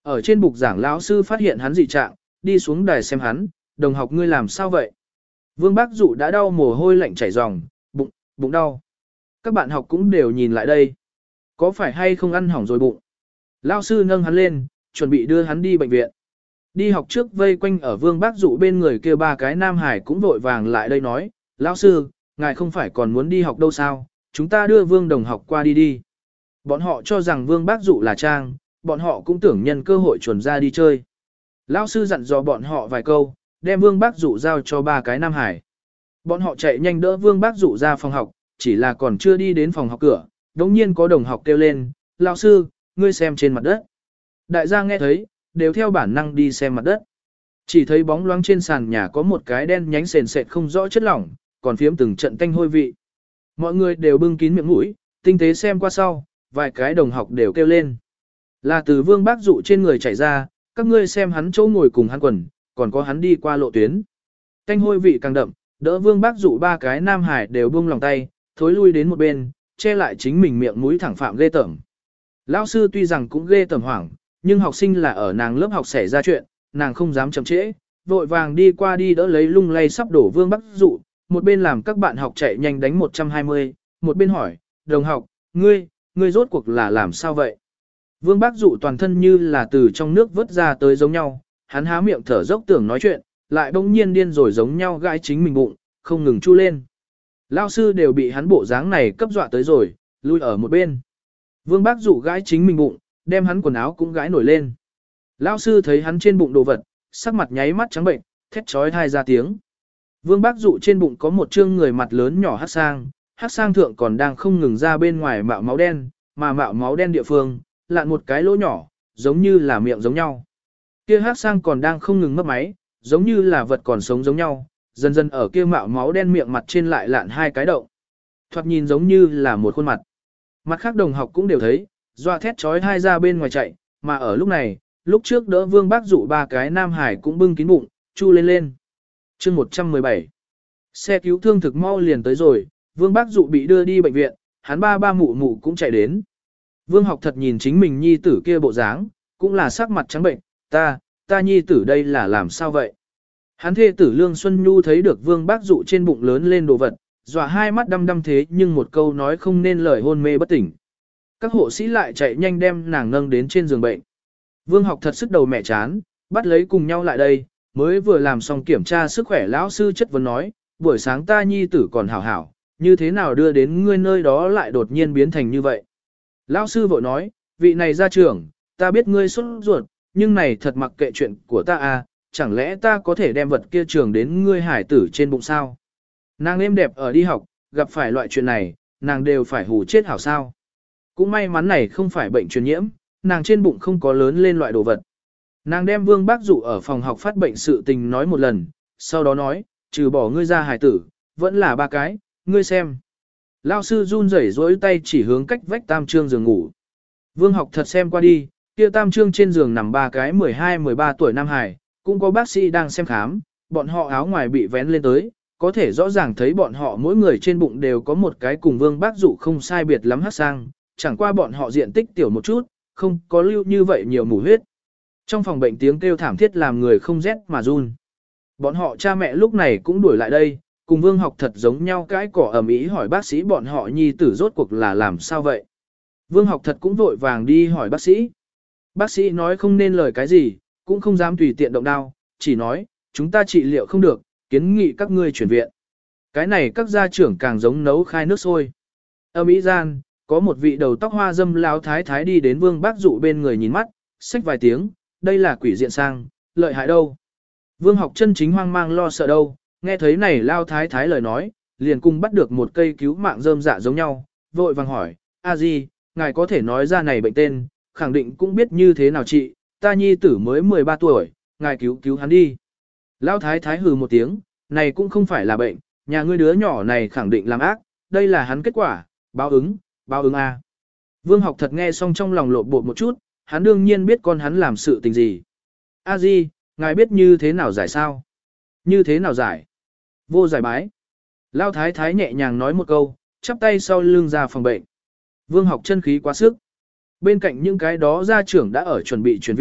Ở trên bục giảng lão sư phát hiện hắn dị trạng, đi xuống đài xem hắn, đồng học ngươi làm sao vậy? Vương Bác Dụ đã đau mồ hôi lạnh chảy ròng, bụng, bụng đau. Các bạn học cũng đều nhìn lại đây. Có phải hay không ăn hỏng rồi bụng? Lão sư nâng hắn lên, chuẩn bị đưa hắn đi bệnh viện. Đi học trước vây quanh ở Vương Bác Dụ bên người kia ba cái nam hải cũng vội vàng lại đây nói, lão sư, ngài không phải còn muốn đi học đâu sao, chúng ta đưa Vương đồng học qua đi đi. Bọn họ cho rằng Vương Bác Dụ là trang, bọn họ cũng tưởng nhân cơ hội chuẩn ra đi chơi. Lão sư dặn dò bọn họ vài câu, đem Vương Bác Dụ giao cho ba cái nam hải. Bọn họ chạy nhanh đỡ Vương Bác Dụ ra phòng học, chỉ là còn chưa đi đến phòng học cửa, đống nhiên có đồng học kêu lên, lão sư, ngươi xem trên mặt đất. Đại gia nghe thấy, đều theo bản năng đi xem mặt đất. Chỉ thấy bóng loáng trên sàn nhà có một cái đen nhánh sền sệt không rõ chất lỏng, còn phiếm từng trận tanh hôi vị. Mọi người đều bưng kín miệng mũi, tinh tế xem qua sau, vài cái đồng học đều kêu lên. Là từ Vương Bác Dụ trên người chảy ra, các ngươi xem hắn chỗ ngồi cùng hắn quần, còn có hắn đi qua lộ tuyến. Tanh hôi vị càng đậm, đỡ Vương Bác Dụ ba cái nam hải đều buông lòng tay, thối lui đến một bên, che lại chính mình miệng mũi thẳng phạm ghê tởm. Lão sư tuy rằng cũng ghê tởm hoảng, nhưng học sinh là ở nàng lớp học xảy ra chuyện, nàng không dám chậm trễ, vội vàng đi qua đi đỡ lấy lung lay sắp đổ Vương Bác Dụ, một bên làm các bạn học chạy nhanh đánh một trăm hai mươi, một bên hỏi, đồng học, ngươi, ngươi rốt cuộc là làm sao vậy? Vương Bác Dụ toàn thân như là từ trong nước vớt ra tới giống nhau, hắn há miệng thở dốc tưởng nói chuyện, lại bỗng nhiên điên rồi giống nhau gãi chính mình bụng, không ngừng chu lên. Lao sư đều bị hắn bộ dáng này cấp dọa tới rồi, lui ở một bên. Vương Bác Dụ gãi chính mình bụng, đem hắn quần áo cũng gãi nổi lên. Lao sư thấy hắn trên bụng đồ vật, sắc mặt nháy mắt trắng bệnh, thét trói thai ra tiếng. Vương Bác Dụ trên bụng có một trương người mặt lớn nhỏ hắc sang, hắc sang thượng còn đang không ngừng ra bên ngoài mạo máu đen, mà mạo máu đen địa phương, lạn một cái lỗ nhỏ, giống như là miệng giống nhau. Kia hắc sang còn đang không ngừng mất máy, giống như là vật còn sống giống nhau, dần dần ở kia mạo máu đen miệng mặt trên lại lạn hai cái động. Thoạt nhìn giống như là một khuôn mặt. Mặt khác đồng học cũng đều thấy, doa thét trói hai ra bên ngoài chạy, mà ở lúc này, lúc trước đỡ Vương Bác Dụ ba cái nam hải cũng bưng kín bụng, chu lên lên. Chương một trăm mười bảy. Xe cứu thương thực mau liền tới rồi, Vương Bác Dụ bị đưa đi bệnh viện, hắn ba ba mụ mụ cũng chạy đến. Vương Học Thật nhìn chính mình nhi tử kia bộ dáng, cũng là sắc mặt trắng bệnh, ta, ta nhi tử đây là làm sao vậy? Hắn thê tử Lương Xuân Nhu thấy được Vương Bác Dụ trên bụng lớn lên đồ vật, dọa hai mắt đăm đăm thế nhưng một câu nói không nên lời hôn mê bất tỉnh. Các hộ sĩ lại chạy nhanh đem nàng nâng đến trên giường bệnh. Vương Học Thật sức đầu mẹ chán, bắt lấy cùng nhau lại đây, mới vừa làm xong kiểm tra sức khỏe lão sư chất vấn nói, buổi sáng ta nhi tử còn hảo hảo, như thế nào đưa đến ngươi nơi đó lại đột nhiên biến thành như vậy. Lão sư vội nói, vị này gia trưởng, ta biết ngươi xuất ruột, nhưng này thật mặc kệ chuyện của ta à, chẳng lẽ ta có thể đem vật kia trường đến ngươi hải tử trên bụng sao? Nàng êm đẹp ở đi học, gặp phải loại chuyện này, nàng đều phải hù chết hảo sao. Cũng may mắn này không phải bệnh truyền nhiễm, nàng trên bụng không có lớn lên loại đồ vật. Nàng đem Vương Bác Dụ ở phòng học phát bệnh sự tình nói một lần, sau đó nói, trừ bỏ ngươi ra hải tử, vẫn là ba cái, ngươi xem. Lao sư run rẩy rỗi tay chỉ hướng cách vách tam trương giường ngủ. Vương Học Thật xem qua đi, kia tam trương trên giường nằm ba cái mười hai mười ba tuổi nam hải, cũng có bác sĩ đang xem khám, bọn họ áo ngoài bị vén lên tới, có thể rõ ràng thấy bọn họ mỗi người trên bụng đều có một cái cùng Vương Bác Dụ không sai biệt lắm hát sang, chẳng qua bọn họ diện tích tiểu một chút, không có lưu như vậy nhiều mủ huyết. Trong phòng bệnh tiếng kêu thảm thiết làm người không rét mà run. Bọn họ cha mẹ lúc này cũng đuổi lại đây, cùng Vương Học Thật giống nhau cái cỏ ầm ĩ hỏi bác sĩ bọn họ nhi tử rốt cuộc là làm sao vậy. Vương Học Thật cũng vội vàng đi hỏi bác sĩ. Bác sĩ nói không nên lời cái gì, cũng không dám tùy tiện động đao, chỉ nói, chúng ta trị liệu không được, kiến nghị các ngươi chuyển viện. Cái này các gia trưởng càng giống nấu khai nước sôi. Ở Mỹ gian, có một vị đầu tóc hoa dâm lão thái thái đi đến Vương Bác Dụ bên người nhìn mắt, xách vài tiếng, đây là quỷ diện sang, lợi hại đâu. Vương Học Chân chính hoang mang lo sợ đâu, nghe thấy này lao thái thái lời nói, liền cùng bắt được một cây cứu mạng rơm dạ giống nhau, vội vàng hỏi, a di, ngài có thể nói ra này bệnh tên, khẳng định cũng biết như thế nào chị, ta nhi tử mới mười ba tuổi, ngài cứu cứu hắn đi. Lao thái thái hừ một tiếng, này cũng không phải là bệnh, nhà ngươi đứa nhỏ này khẳng định làm ác, đây là hắn kết quả, báo ứng, báo ứng a. Vương Học Thật nghe xong trong lòng lộn bột một chút, hắn đương nhiên biết con hắn làm sự tình gì. A di, ngài biết như thế nào giải sao? Như thế nào giải? Vô giải bái. Lao thái thái nhẹ nhàng nói một câu, chắp tay sau lưng ra phòng bệnh. Vương Học Chân khí quá sức. Bên cạnh những cái đó gia trưởng đã ở chuẩn bị chuyển viện,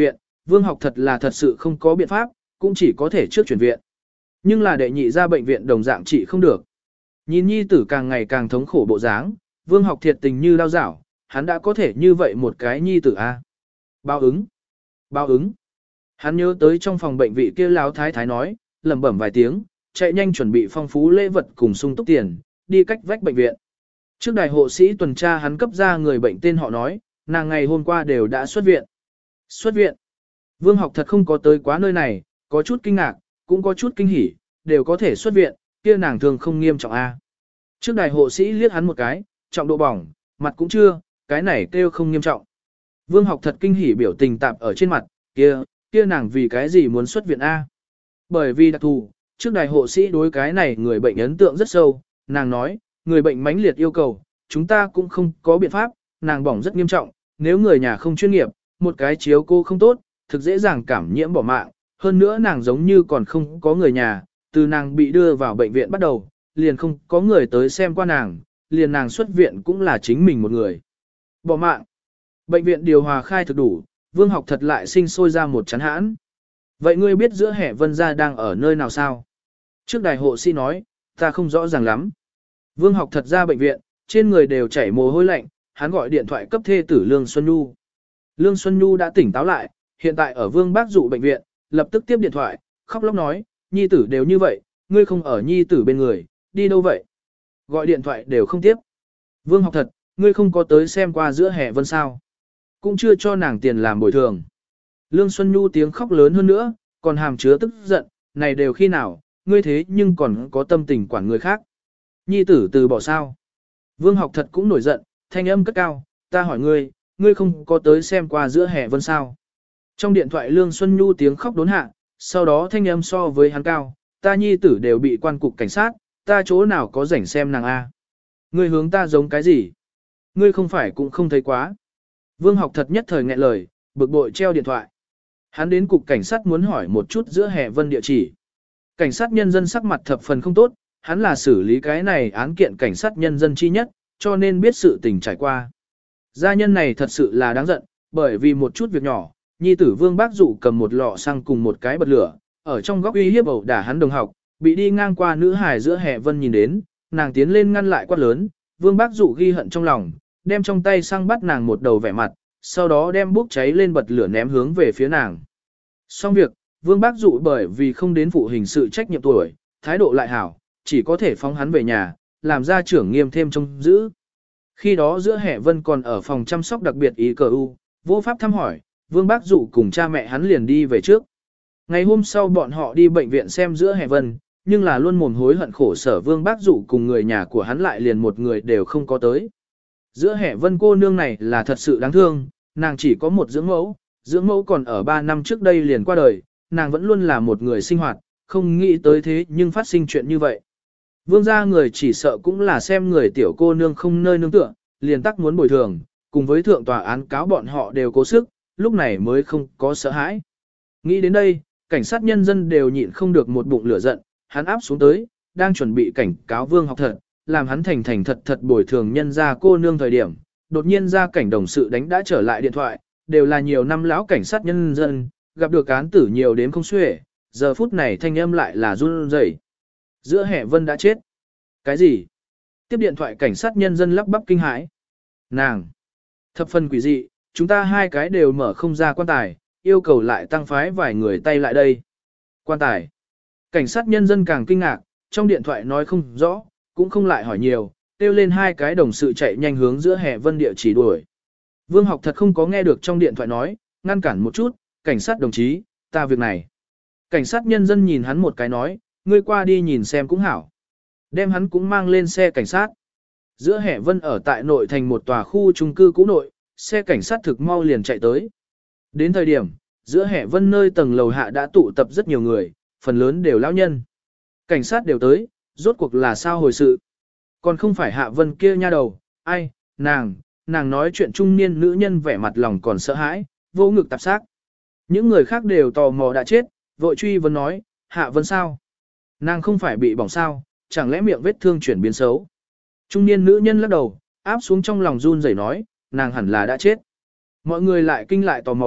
Vương học thật là thật sự không có biện pháp, cũng chỉ có thể trước chuyển viện. Nhưng là đệ nhị ra bệnh viện đồng dạng trị không được. Nhìn nhi tử càng ngày càng thống khổ bộ dáng, Vương học thiệt tình như đau dảo, hắn đã có thể như vậy một cái nhi tử a. Báo ứng, báo ứng. Hắn nhớ tới trong phòng bệnh vị kia láo thái thái nói, lẩm bẩm vài tiếng, chạy nhanh chuẩn bị phong phú lễ vật cùng sung túc tiền, đi cách vách bệnh viện. Trước đài hộ sĩ tuần tra hắn cấp ra người bệnh tên họ nói, nàng ngày hôm qua đều đã xuất viện. Xuất viện. Vương học thật không có tới quá nơi này, có chút kinh ngạc, cũng có chút kinh hỉ, đều có thể xuất viện, kia nàng thường không nghiêm trọng a. Trước đài hộ sĩ liếc hắn một cái, trọng độ bỏng, mặt cũng chưa, cái này kêu không nghiêm trọng. Vương học thật kinh hỉ biểu tình tạp ở trên mặt, kia, kia nàng vì cái gì muốn xuất viện a? Bởi vì đặc thù, trước đài hộ sĩ đối cái này người bệnh ấn tượng rất sâu, nàng nói, người bệnh mãnh liệt yêu cầu, chúng ta cũng không có biện pháp, nàng bỏng rất nghiêm trọng, nếu người nhà không chuyên nghiệp, một cái chiếu cô không tốt, thực dễ dàng cảm nhiễm bỏ mạng, hơn nữa nàng giống như còn không có người nhà, từ nàng bị đưa vào bệnh viện bắt đầu, liền không có người tới xem qua nàng, liền nàng xuất viện cũng là chính mình một người. Bỏ mạng. Bệnh viện điều hòa khai thực đủ, Vương học thật lại sinh sôi ra một chán hãn. Vậy ngươi biết giữa Hẻ Vân gia đang ở nơi nào sao? Trước đài hộ sĩ nói, ta không rõ ràng lắm. Vương học thật ra bệnh viện, trên người đều chảy mồ hôi lạnh, hắn gọi điện thoại cấp thê tử Lương Xuân Nhu. Lương Xuân Nhu đã tỉnh táo lại, hiện tại ở Vương Bác Dụ bệnh viện, lập tức tiếp điện thoại, khóc lóc nói, nhi tử đều như vậy, ngươi không ở nhi tử bên người, đi đâu vậy? Gọi điện thoại đều không tiếp. Vương học thật, ngươi không có tới xem qua giữa Hẻ Vân sao? Cũng chưa cho nàng tiền làm bồi thường. Lương Xuân Nhu tiếng khóc lớn hơn nữa, còn hàm chứa tức giận, này đều khi nào, ngươi thế nhưng còn có tâm tình quản người khác. Nhi tử từ bỏ sao? Vương học thật cũng nổi giận, thanh âm cất cao, ta hỏi ngươi, ngươi không có tới xem qua giữa Hẻ Vân sao? Trong điện thoại Lương Xuân Nhu tiếng khóc đốn hạ, sau đó thanh âm so với hắn cao, ta nhi tử đều bị quan cục cảnh sát, ta chỗ nào có rảnh xem nàng a? Ngươi hướng ta giống cái gì? Ngươi không phải cũng không thấy quá. Vương học thật nhất thời nghẹn lời, bực bội treo điện thoại. Hắn đến cục cảnh sát muốn hỏi một chút giữa Hẻ Vân địa chỉ. Cảnh sát nhân dân sắc mặt thập phần không tốt, hắn là xử lý cái này án kiện cảnh sát nhân dân chi nhất, cho nên biết sự tình trải qua. Gia nhân này thật sự là đáng giận, bởi vì một chút việc nhỏ, nhi tử Vương Bác Dụ cầm một lọ xăng cùng một cái bật lửa, ở trong góc uy hiếp ẩu đả hắn đồng học, bị đi ngang qua nữ hài giữa Hẻ Vân nhìn đến, nàng tiến lên ngăn lại quát lớn, Vương Bác Dụ ghi hận trong lòng, đem trong tay xăng bắt nàng một đầu vẻ mặt, sau đó đem bốc cháy lên bật lửa ném hướng về phía nàng. Xong việc, Vương Bác Dụ bởi vì không đến phụ hình sự trách nhiệm tuổi, thái độ lại hảo, chỉ có thể phóng hắn về nhà, làm gia trưởng nghiêm thêm trông giữ. Khi đó giữa Hẻ Vân còn ở phòng chăm sóc đặc biệt ý cờ u, vô pháp thăm hỏi, Vương Bác Dụ cùng cha mẹ hắn liền đi về trước. Ngày hôm sau bọn họ đi bệnh viện xem giữa Hẻ Vân, nhưng là luôn mồm hối hận khổ sở Vương Bác Dụ cùng người nhà của hắn lại liền một người đều không có tới. Giữa Hẻ Vân cô nương này là thật sự đáng thương, nàng chỉ có một dưỡng mẫu, dưỡng mẫu còn ở ba năm trước đây liền qua đời, nàng vẫn luôn là một người sinh hoạt, không nghĩ tới thế nhưng phát sinh chuyện như vậy. Vương gia người chỉ sợ cũng là xem người tiểu cô nương không nơi nương tựa, liền tắc muốn bồi thường, cùng với thượng tòa án cáo bọn họ đều cố sức, lúc này mới không có sợ hãi. Nghĩ đến đây, cảnh sát nhân dân đều nhịn không được một bụng lửa giận, hắn áp xuống tới, đang chuẩn bị cảnh cáo Vương học thật, làm hắn thành thành thật thật bồi thường nhân ra cô nương thời điểm, đột nhiên ra cảnh đồng sự đánh đã trở lại điện thoại, đều là nhiều năm lão cảnh sát nhân dân, gặp được án tử nhiều đến không xuể, giờ phút này thanh âm lại là run rẩy. Giữa Hẻ Vân đã chết. Cái gì? Tiếp điện thoại cảnh sát nhân dân lắp bắp kinh hãi. Nàng! Thập phần quỷ dị, chúng ta hai cái đều mở không ra quan tài, yêu cầu lại tăng phái vài người tay lại đây. Quan tài! Cảnh sát nhân dân càng kinh ngạc, trong điện thoại nói không rõ, cũng không lại hỏi nhiều, kêu lên hai cái đồng sự chạy nhanh hướng giữa Hẻ Vân địa chỉ đuổi. Vương học thật không có nghe được trong điện thoại nói, ngăn cản một chút, cảnh sát đồng chí, ta việc này. Cảnh sát nhân dân nhìn hắn một cái nói, ngươi qua đi nhìn xem cũng hảo. Đem hắn cũng mang lên xe cảnh sát. Giữa Hẻ Vân ở tại nội thành một tòa khu chung cư cũ nội, xe cảnh sát thực mau liền chạy tới. Đến thời điểm, giữa Hẻ Vân nơi tầng lầu hạ đã tụ tập rất nhiều người, phần lớn đều lão nhân. Cảnh sát đều tới, rốt cuộc là sao hồi sự. Còn không phải Hạ Vân kia nha đầu, ai, nàng, nàng nói chuyện trung niên nữ nhân vẻ mặt lòng còn sợ hãi, vô ngực tạp xác. Những người khác đều tò mò đã chết, vội truy vấn nói, Hạ Vân sao? Nàng không phải bị bỏng sao, chẳng lẽ miệng vết thương chuyển biến xấu? Trung niên nữ nhân lắc đầu, áp xuống trong lòng run rẩy nói, nàng hẳn là đã chết. Mọi người lại kinh lại tò mò,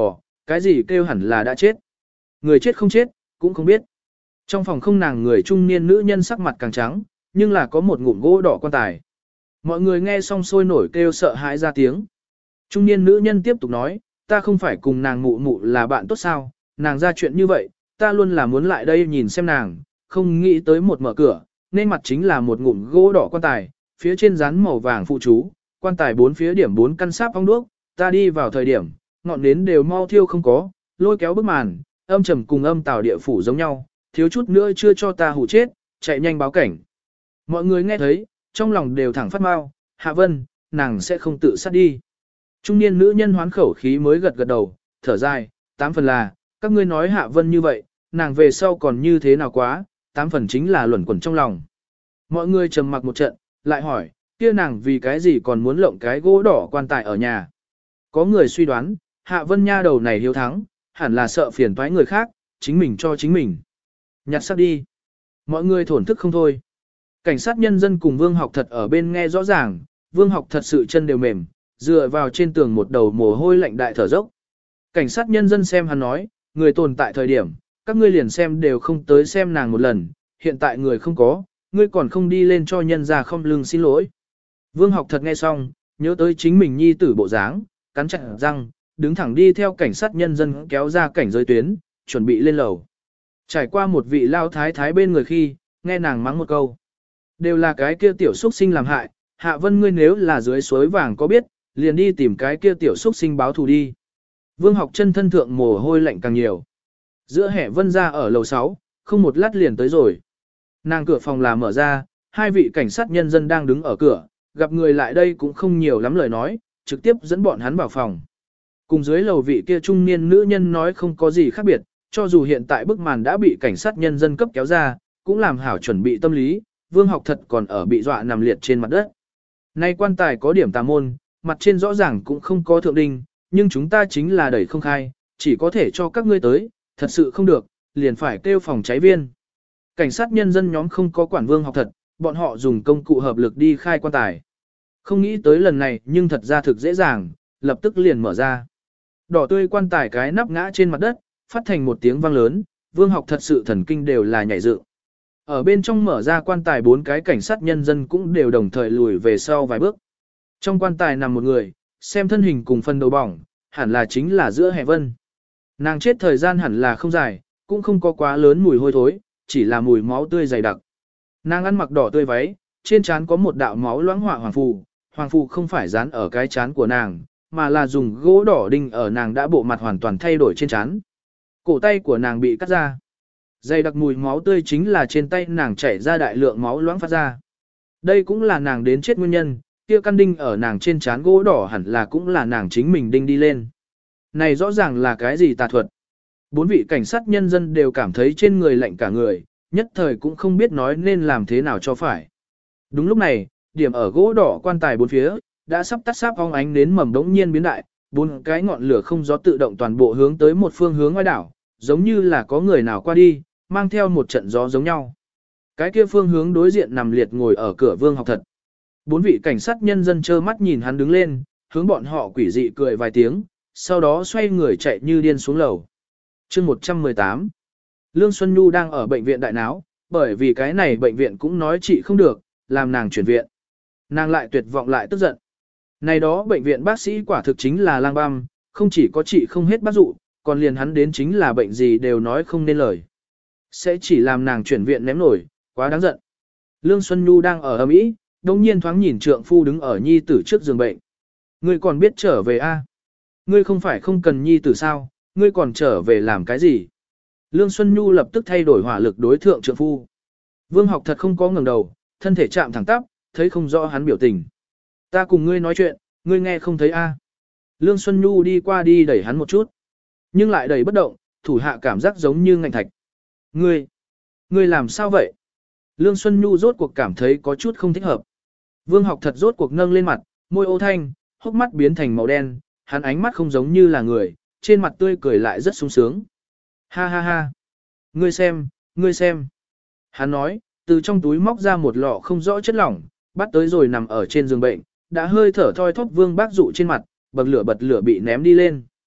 Cái gì kêu hẳn là đã chết? Người chết không chết, cũng không biết. Trong phòng không nàng người trung niên nữ nhân sắc mặt càng trắng, nhưng là có một ngụm gỗ đỏ quan tài. Mọi người nghe xong sôi nổi kêu sợ hãi ra tiếng. Trung niên nữ nhân tiếp tục nói, ta không phải cùng nàng mụ mụ là bạn tốt sao, nàng ra chuyện như vậy, ta luôn là muốn lại đây nhìn xem nàng, không nghĩ tới một mở cửa, nên mặt chính là một ngụm gỗ đỏ quan tài, phía trên rán màu vàng phụ chú, quan tài bốn phía điểm bốn căn sáp ong đuốc, ta đi vào thời điểm, ngọn nến đều mau thiêu không có, lôi kéo bức màn, âm trầm cùng âm tào địa phủ giống nhau, thiếu chút nữa chưa cho ta hù chết, chạy nhanh báo cảnh. Mọi người nghe thấy, trong lòng đều thẳng phát mau, Hạ Vân, nàng sẽ không tự sát đi. Trung niên nữ nhân hoán khẩu khí mới gật gật đầu, thở dài, tám phần là, các ngươi nói Hạ Vân như vậy, nàng về sau còn như thế nào quá, tám phần chính là luẩn quẩn trong lòng. Mọi người trầm mặc một trận, lại hỏi, kia nàng vì cái gì còn muốn lộng cái gỗ đỏ quan tài ở nhà. Có người suy đoán, Hạ Vân nha đầu này hiếu thắng, hẳn là sợ phiền toái người khác, chính mình cho chính mình. Nhặt xác đi. Mọi người thổn thức không thôi. Cảnh sát nhân dân cùng Vương Học Thật ở bên nghe rõ ràng, Vương Học Thật sự chân đều mềm, dựa vào trên tường một đầu mồ hôi lạnh đại thở dốc. Cảnh sát nhân dân xem hắn nói, người tồn tại thời điểm, các ngươi liền xem đều không tới xem nàng một lần, hiện tại người không có, ngươi còn không đi lên cho nhân ra không lưng xin lỗi. Vương Học Thật nghe xong, nhớ tới chính mình nhi tử bộ dáng, cắn chặt răng, đứng thẳng đi theo cảnh sát nhân dân kéo ra cảnh giới tuyến, chuẩn bị lên lầu. Trải qua một vị lao thái thái bên người khi, nghe nàng mắng một câu. Đều là cái kia tiểu xuất sinh làm hại, Hạ Vân ngươi nếu là dưới suối vàng có biết, liền đi tìm cái kia tiểu xuất sinh báo thù đi. Vương Học Chân thân thượng mồ hôi lạnh càng nhiều. Giữa hệ Vân ra ở lầu sáu, không một lát liền tới rồi. Nàng cửa phòng là mở ra, hai vị cảnh sát nhân dân đang đứng ở cửa, gặp người lại đây cũng không nhiều lắm lời nói, trực tiếp dẫn bọn hắn vào phòng. Cùng dưới lầu vị kia trung niên nữ nhân nói không có gì khác biệt, cho dù hiện tại bức màn đã bị cảnh sát nhân dân cấp kéo ra, cũng làm hảo chuẩn bị tâm lý, Vương Học Thật còn ở bị dọa nằm liệt trên mặt đất. Nay quan tài có điểm tà môn, mặt trên rõ ràng cũng không có thượng đinh, nhưng chúng ta chính là đẩy không khai, chỉ có thể cho các ngươi tới, thật sự không được, liền phải kêu phòng cháy viên. Cảnh sát nhân dân nhóm không có quản Vương Học Thật, bọn họ dùng công cụ hợp lực đi khai quan tài. Không nghĩ tới lần này nhưng thật ra thực dễ dàng, lập tức liền mở ra. Đỏ tươi quan tài cái nắp ngã trên mặt đất, phát thành một tiếng vang lớn, Vương Học thật sự thần kinh đều là nhảy dựng. Ở bên trong mở ra quan tài bốn cái cảnh sát nhân dân cũng đều đồng thời lùi về sau vài bước. Trong quan tài nằm một người, xem thân hình cùng phần đầu bỏng, hẳn là chính là Giữa Hệ Vân. Nàng chết thời gian hẳn là không dài, cũng không có quá lớn mùi hôi thối, chỉ là mùi máu tươi dày đặc. Nàng ăn mặc đỏ tươi váy, trên trán có một đạo máu loãng họa hoàng phù, hoàng phù không phải dán ở cái trán của nàng, mà là dùng gỗ đỏ đinh ở nàng đã bộ mặt hoàn toàn thay đổi trên trán. Cổ tay của nàng bị cắt ra. Dày đặc mùi máu tươi chính là trên tay nàng chảy ra đại lượng máu loãng phát ra. Đây cũng là nàng đến chết nguyên nhân, kia căn đinh ở nàng trên trán gỗ đỏ hẳn là cũng là nàng chính mình đinh đi lên. Này rõ ràng là cái gì tà thuật. Bốn vị cảnh sát nhân dân đều cảm thấy trên người lạnh cả người, nhất thời cũng không biết nói nên làm thế nào cho phải. Đúng lúc này, điểm ở gỗ đỏ quan tài bốn phía, đã sắp tắt sáp ong ánh đến mầm đống nhiên biến đại, bốn cái ngọn lửa không gió tự động toàn bộ hướng tới một phương hướng ngoài đảo, giống như là có người nào qua đi, mang theo một trận gió giống nhau. Cái kia phương hướng đối diện nằm liệt ngồi ở cửa Vương Học Thật. Bốn vị cảnh sát nhân dân trơ mắt nhìn hắn đứng lên, hướng bọn họ quỷ dị cười vài tiếng, sau đó xoay người chạy như điên xuống lầu. Chương một trăm mười tám. Lương Xuân Nhu đang ở bệnh viện đại náo, bởi vì cái này bệnh viện cũng nói trị không được, làm nàng chuyển viện. Nàng lại tuyệt vọng lại tức giận. Này đó bệnh viện bác sĩ quả thực chính là lang băm, không chỉ có trị không hết bác dụ, còn liền hắn đến chính là bệnh gì đều nói không nên lời. Sẽ chỉ làm nàng chuyển viện ném nổi, quá đáng giận. Lương Xuân Nhu đang ở ầm ĩ, đồng nhiên thoáng nhìn trượng phu đứng ở nhi tử trước giường bệnh. Ngươi còn biết trở về a? Ngươi không phải không cần nhi tử sao, ngươi còn trở về làm cái gì? Lương Xuân Nhu lập tức thay đổi hỏa lực đối thượng trượng phu. Vương Học thật không có ngẩng đầu, thân thể chạm thẳng tắp, thấy không rõ hắn biểu tình. Ta cùng ngươi nói chuyện, ngươi nghe không thấy a? Lương Xuân Nhu đi qua đi đẩy hắn một chút, nhưng lại đẩy bất động, thủ hạ cảm giác giống như ngạnh thạch. Ngươi, ngươi làm sao vậy? Lương Xuân Nhu rốt cuộc cảm thấy có chút không thích hợp. Vương Học thật rốt cuộc nâng lên mặt, môi ô thanh, hốc mắt biến thành màu đen, hắn ánh mắt không giống như là người, trên mặt tươi cười lại rất sung sướng. Ha ha ha. Ngươi xem, ngươi xem. Hắn nói, từ trong túi móc ra một lọ không rõ chất lỏng, bắt tới rồi nằm ở trên giường bệnh, đã hơi thở thoi thóp Vương Bác Dụ trên mặt, bậc lửa bật lửa bị ném đi lên.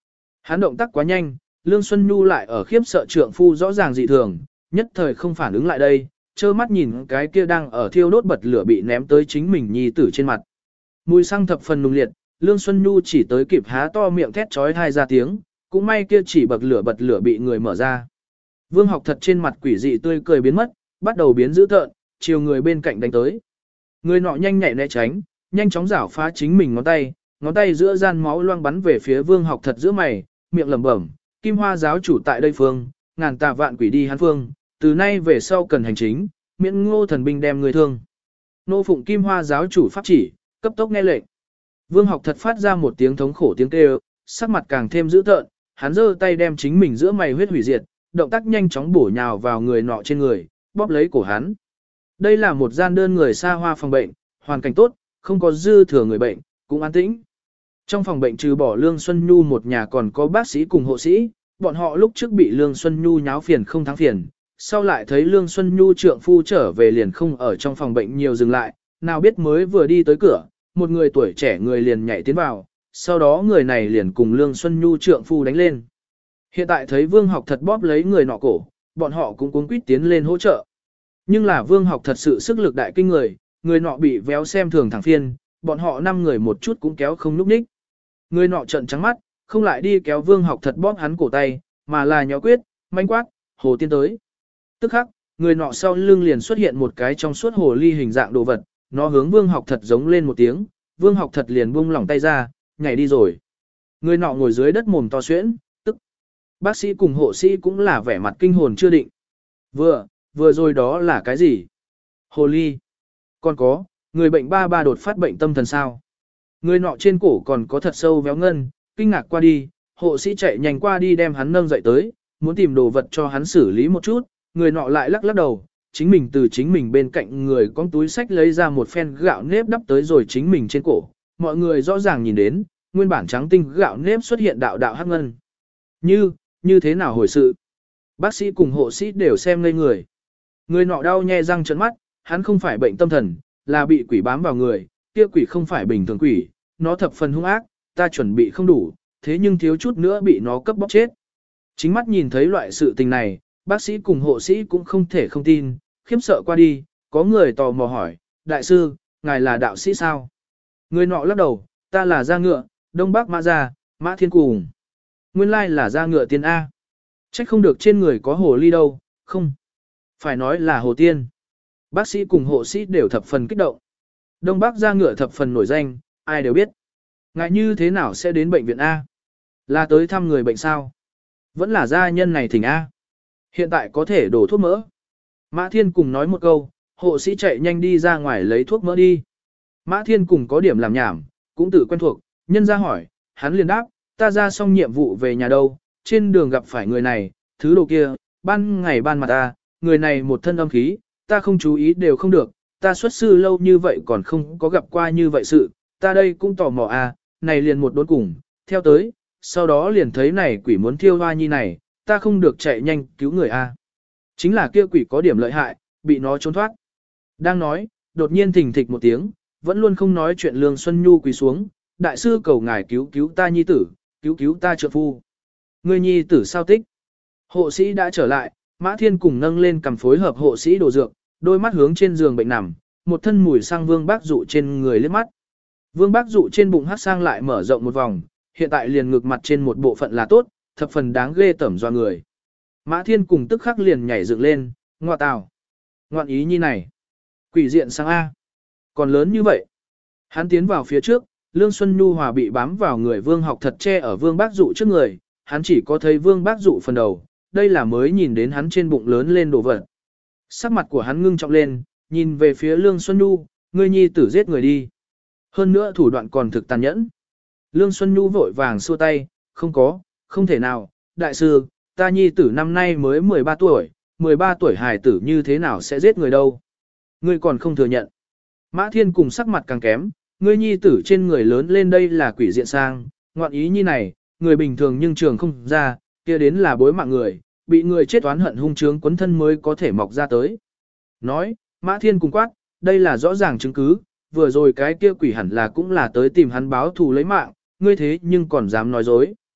Hắn động tác quá nhanh, Lương Xuân Nhu lại ở khiếp sợ trượng phu rõ ràng dị thường, nhất thời không phản ứng lại đây, trơ mắt nhìn cái kia đang ở thiêu đốt bật lửa bị ném tới chính mình nhi tử trên mặt. Mùi xăng thập phần nung liệt, Lương Xuân Nhu chỉ tới kịp há to miệng thét trói thai ra tiếng, cũng may kia chỉ bật lửa bật lửa bị người mở ra. Vương Học Thật trên mặt quỷ dị tươi cười biến mất, bắt đầu biến dữ tợn, chiều người bên cạnh đánh tới. Người nọ nhanh nhạy né tránh, nhanh chóng rảo phá chính mình ngón tay, ngón tay giữa gian máu loang bắn về phía Vương Học Thật giữa mày, miệng lẩm bẩm, Kim Hoa giáo chủ tại đây phương, ngàn tà vạn quỷ đi hắn phương, từ nay về sau cần hành chính, miễn Ngô thần binh đem người thương. Nô phụng Kim Hoa giáo chủ pháp chỉ, cấp tốc nghe lệnh. Vương Học Thật phát ra một tiếng thống khổ tiếng kêu, sắc mặt càng thêm dữ tợn, hắn giơ tay đem chính mình giữa mày huyết hủy diệt, động tác nhanh chóng bổ nhào vào người nọ trên người, bóp lấy cổ hắn. Đây là một gian đơn người xa hoa phòng bệnh, hoàn cảnh tốt, không có dư thừa người bệnh, cũng an tĩnh. Trong phòng bệnh trừ bỏ Lương Xuân Nhu một nhà còn có bác sĩ cùng hộ sĩ, bọn họ lúc trước bị Lương Xuân Nhu nháo phiền không thắng phiền, sau lại thấy Lương Xuân Nhu trượng phu trở về liền không ở trong phòng bệnh nhiều dừng lại, nào biết mới vừa đi tới cửa, một người tuổi trẻ người liền nhảy tiến vào, sau đó người này liền cùng Lương Xuân Nhu trượng phu đánh lên. Hiện tại thấy Vương Học Thật bóp lấy người nọ cổ, bọn họ cũng cuống quýt tiến lên hỗ trợ. Nhưng là Vương Học thật sự sức lực đại kinh người, người nọ bị véo xem thường thẳng phiên, bọn họ năm người một chút cũng kéo không núp ních. Người nọ trợn trắng mắt, không lại đi kéo Vương Học Thật bóp hắn cổ tay, mà là nhó quyết, manh quát, hồ tiên tới. Tức khắc, người nọ sau lưng liền xuất hiện một cái trong suốt hồ ly hình dạng đồ vật, nó hướng Vương Học Thật giống lên một tiếng, Vương Học Thật liền buông lỏng tay ra, nhảy đi rồi. Người nọ ngồi dưới đất mồm to xuyễn, tức. Bác sĩ cùng hộ sĩ cũng là vẻ mặt kinh hồn chưa định. Vừa, vừa rồi đó là cái gì? Hồ ly. Còn có, người bệnh ba ba đột phát bệnh tâm thần sao? Người nọ trên cổ còn có thật sâu véo ngân, kinh ngạc qua đi, hộ sĩ chạy nhanh qua đi đem hắn nâng dậy tới, muốn tìm đồ vật cho hắn xử lý một chút, người nọ lại lắc lắc đầu, chính mình từ chính mình bên cạnh người con túi sách lấy ra một phen gạo nếp đắp tới rồi chính mình trên cổ, mọi người rõ ràng nhìn đến, nguyên bản trắng tinh gạo nếp xuất hiện đạo đạo hắc ngân. Như, như thế nào hồi sự? Bác sĩ cùng hộ sĩ đều xem ngây người. Người nọ đau nhe răng trợn mắt, hắn không phải bệnh tâm thần, là bị quỷ bám vào người, kia quỷ không phải bình thường quỷ, nó thập phần hung ác, ta chuẩn bị không đủ, thế nhưng thiếu chút nữa bị nó cấp bóc chết. Chính mắt nhìn thấy loại sự tình này, bác sĩ cùng hộ sĩ cũng không thể không tin, khiếp sợ qua đi, có người tò mò hỏi, đại sư, ngài là đạo sĩ sao? Người nọ lắc đầu, ta là Gia Ngựa, Đông Bắc Mã Gia, Mã Thiên Cùng. Nguyên lai là Gia Ngựa tiên A. Trách không được trên người có hồ ly đâu, không. Phải nói là hồ tiên. Bác sĩ cùng hộ sĩ đều thập phần kích động. Đông Bắc Gia Ngựa thập phần nổi danh, ai đều biết. Ngại như thế nào sẽ đến bệnh viện A? Là tới thăm người bệnh sao? Vẫn là gia nhân này thỉnh A. Hiện tại có thể đổ thuốc mỡ. Mã Thiên cùng nói một câu, hộ sĩ chạy nhanh đi ra ngoài lấy thuốc mỡ đi. Mã Thiên cùng có điểm làm nhảm, cũng tự quen thuộc, nhân ra hỏi, hắn liền đáp, ta ra xong nhiệm vụ về nhà đâu, trên đường gặp phải người này, thứ đồ kia, ban ngày ban mặt ta, người này một thân âm khí, ta không chú ý đều không được, ta xuất sư lâu như vậy còn không có gặp qua như vậy sự, ta đây cũng tò mò à, này liền một đốn cùng, theo tới, sau đó liền thấy này quỷ muốn thiêu hoa nhi này, ta không được chạy nhanh cứu người a. Chính là kia quỷ có điểm lợi hại, bị nó trốn thoát. Đang nói, đột nhiên thình thịch một tiếng, vẫn luôn không nói chuyện Lương Xuân Nhu quỳ xuống, đại sư cầu ngài cứu cứu ta nhi tử, cứu cứu ta trượng phu. Người nhi tử sao tích? Hộ sĩ đã trở lại, Mã Thiên cùng nâng lên cầm phối hợp hộ sĩ đồ dược, đôi mắt hướng trên giường bệnh nằm, một thân mùi sang Vương Bác Dụ trên người liếc mắt. Vương Bác Dụ trên bụng hát sang lại mở rộng một vòng, hiện tại liền ngực mặt trên một bộ phận là tốt, thập phần đáng ghê tởm doa người. Mã Thiên cùng tức khắc liền nhảy dựng lên, ngoa tào. Ngoạn ý như này. Quỷ diện sang A. Còn lớn như vậy. Hắn tiến vào phía trước, Lương Xuân Nhu Hòa bị bám vào người Vương Học Thật che ở Vương Bác Dụ trước người, hắn chỉ có thấy Vương Bác Dụ phần đầu, đây là mới nhìn đến hắn trên bụng lớn lên đồ vật. Sắc mặt của hắn ngưng trọng lên, nhìn về phía Lương Xuân Nhu, ngươi nhi tử giết người đi. Hơn nữa thủ đoạn còn thực tàn nhẫn. Lương Xuân Nhu vội vàng xua tay, không có, không thể nào, đại sư, ta nhi tử năm nay mới mười ba tuổi, mười ba tuổi hài tử như thế nào sẽ giết người đâu. Ngươi còn không thừa nhận. Mã Thiên cùng sắc mặt càng kém, ngươi nhi tử trên người lớn lên đây là quỷ diện sang, ngoạn ý như này, người bình thường nhưng trường không ra, kia đến là bối mạng người, bị người chết oán hận hung trướng quấn thân mới có thể mọc ra tới. Nói, Mã Thiên cùng quát, đây là rõ ràng chứng cứ, vừa rồi cái kia quỷ hẳn là cũng là tới tìm hắn báo thù lấy mạng, ngươi thế nhưng còn dám nói dối.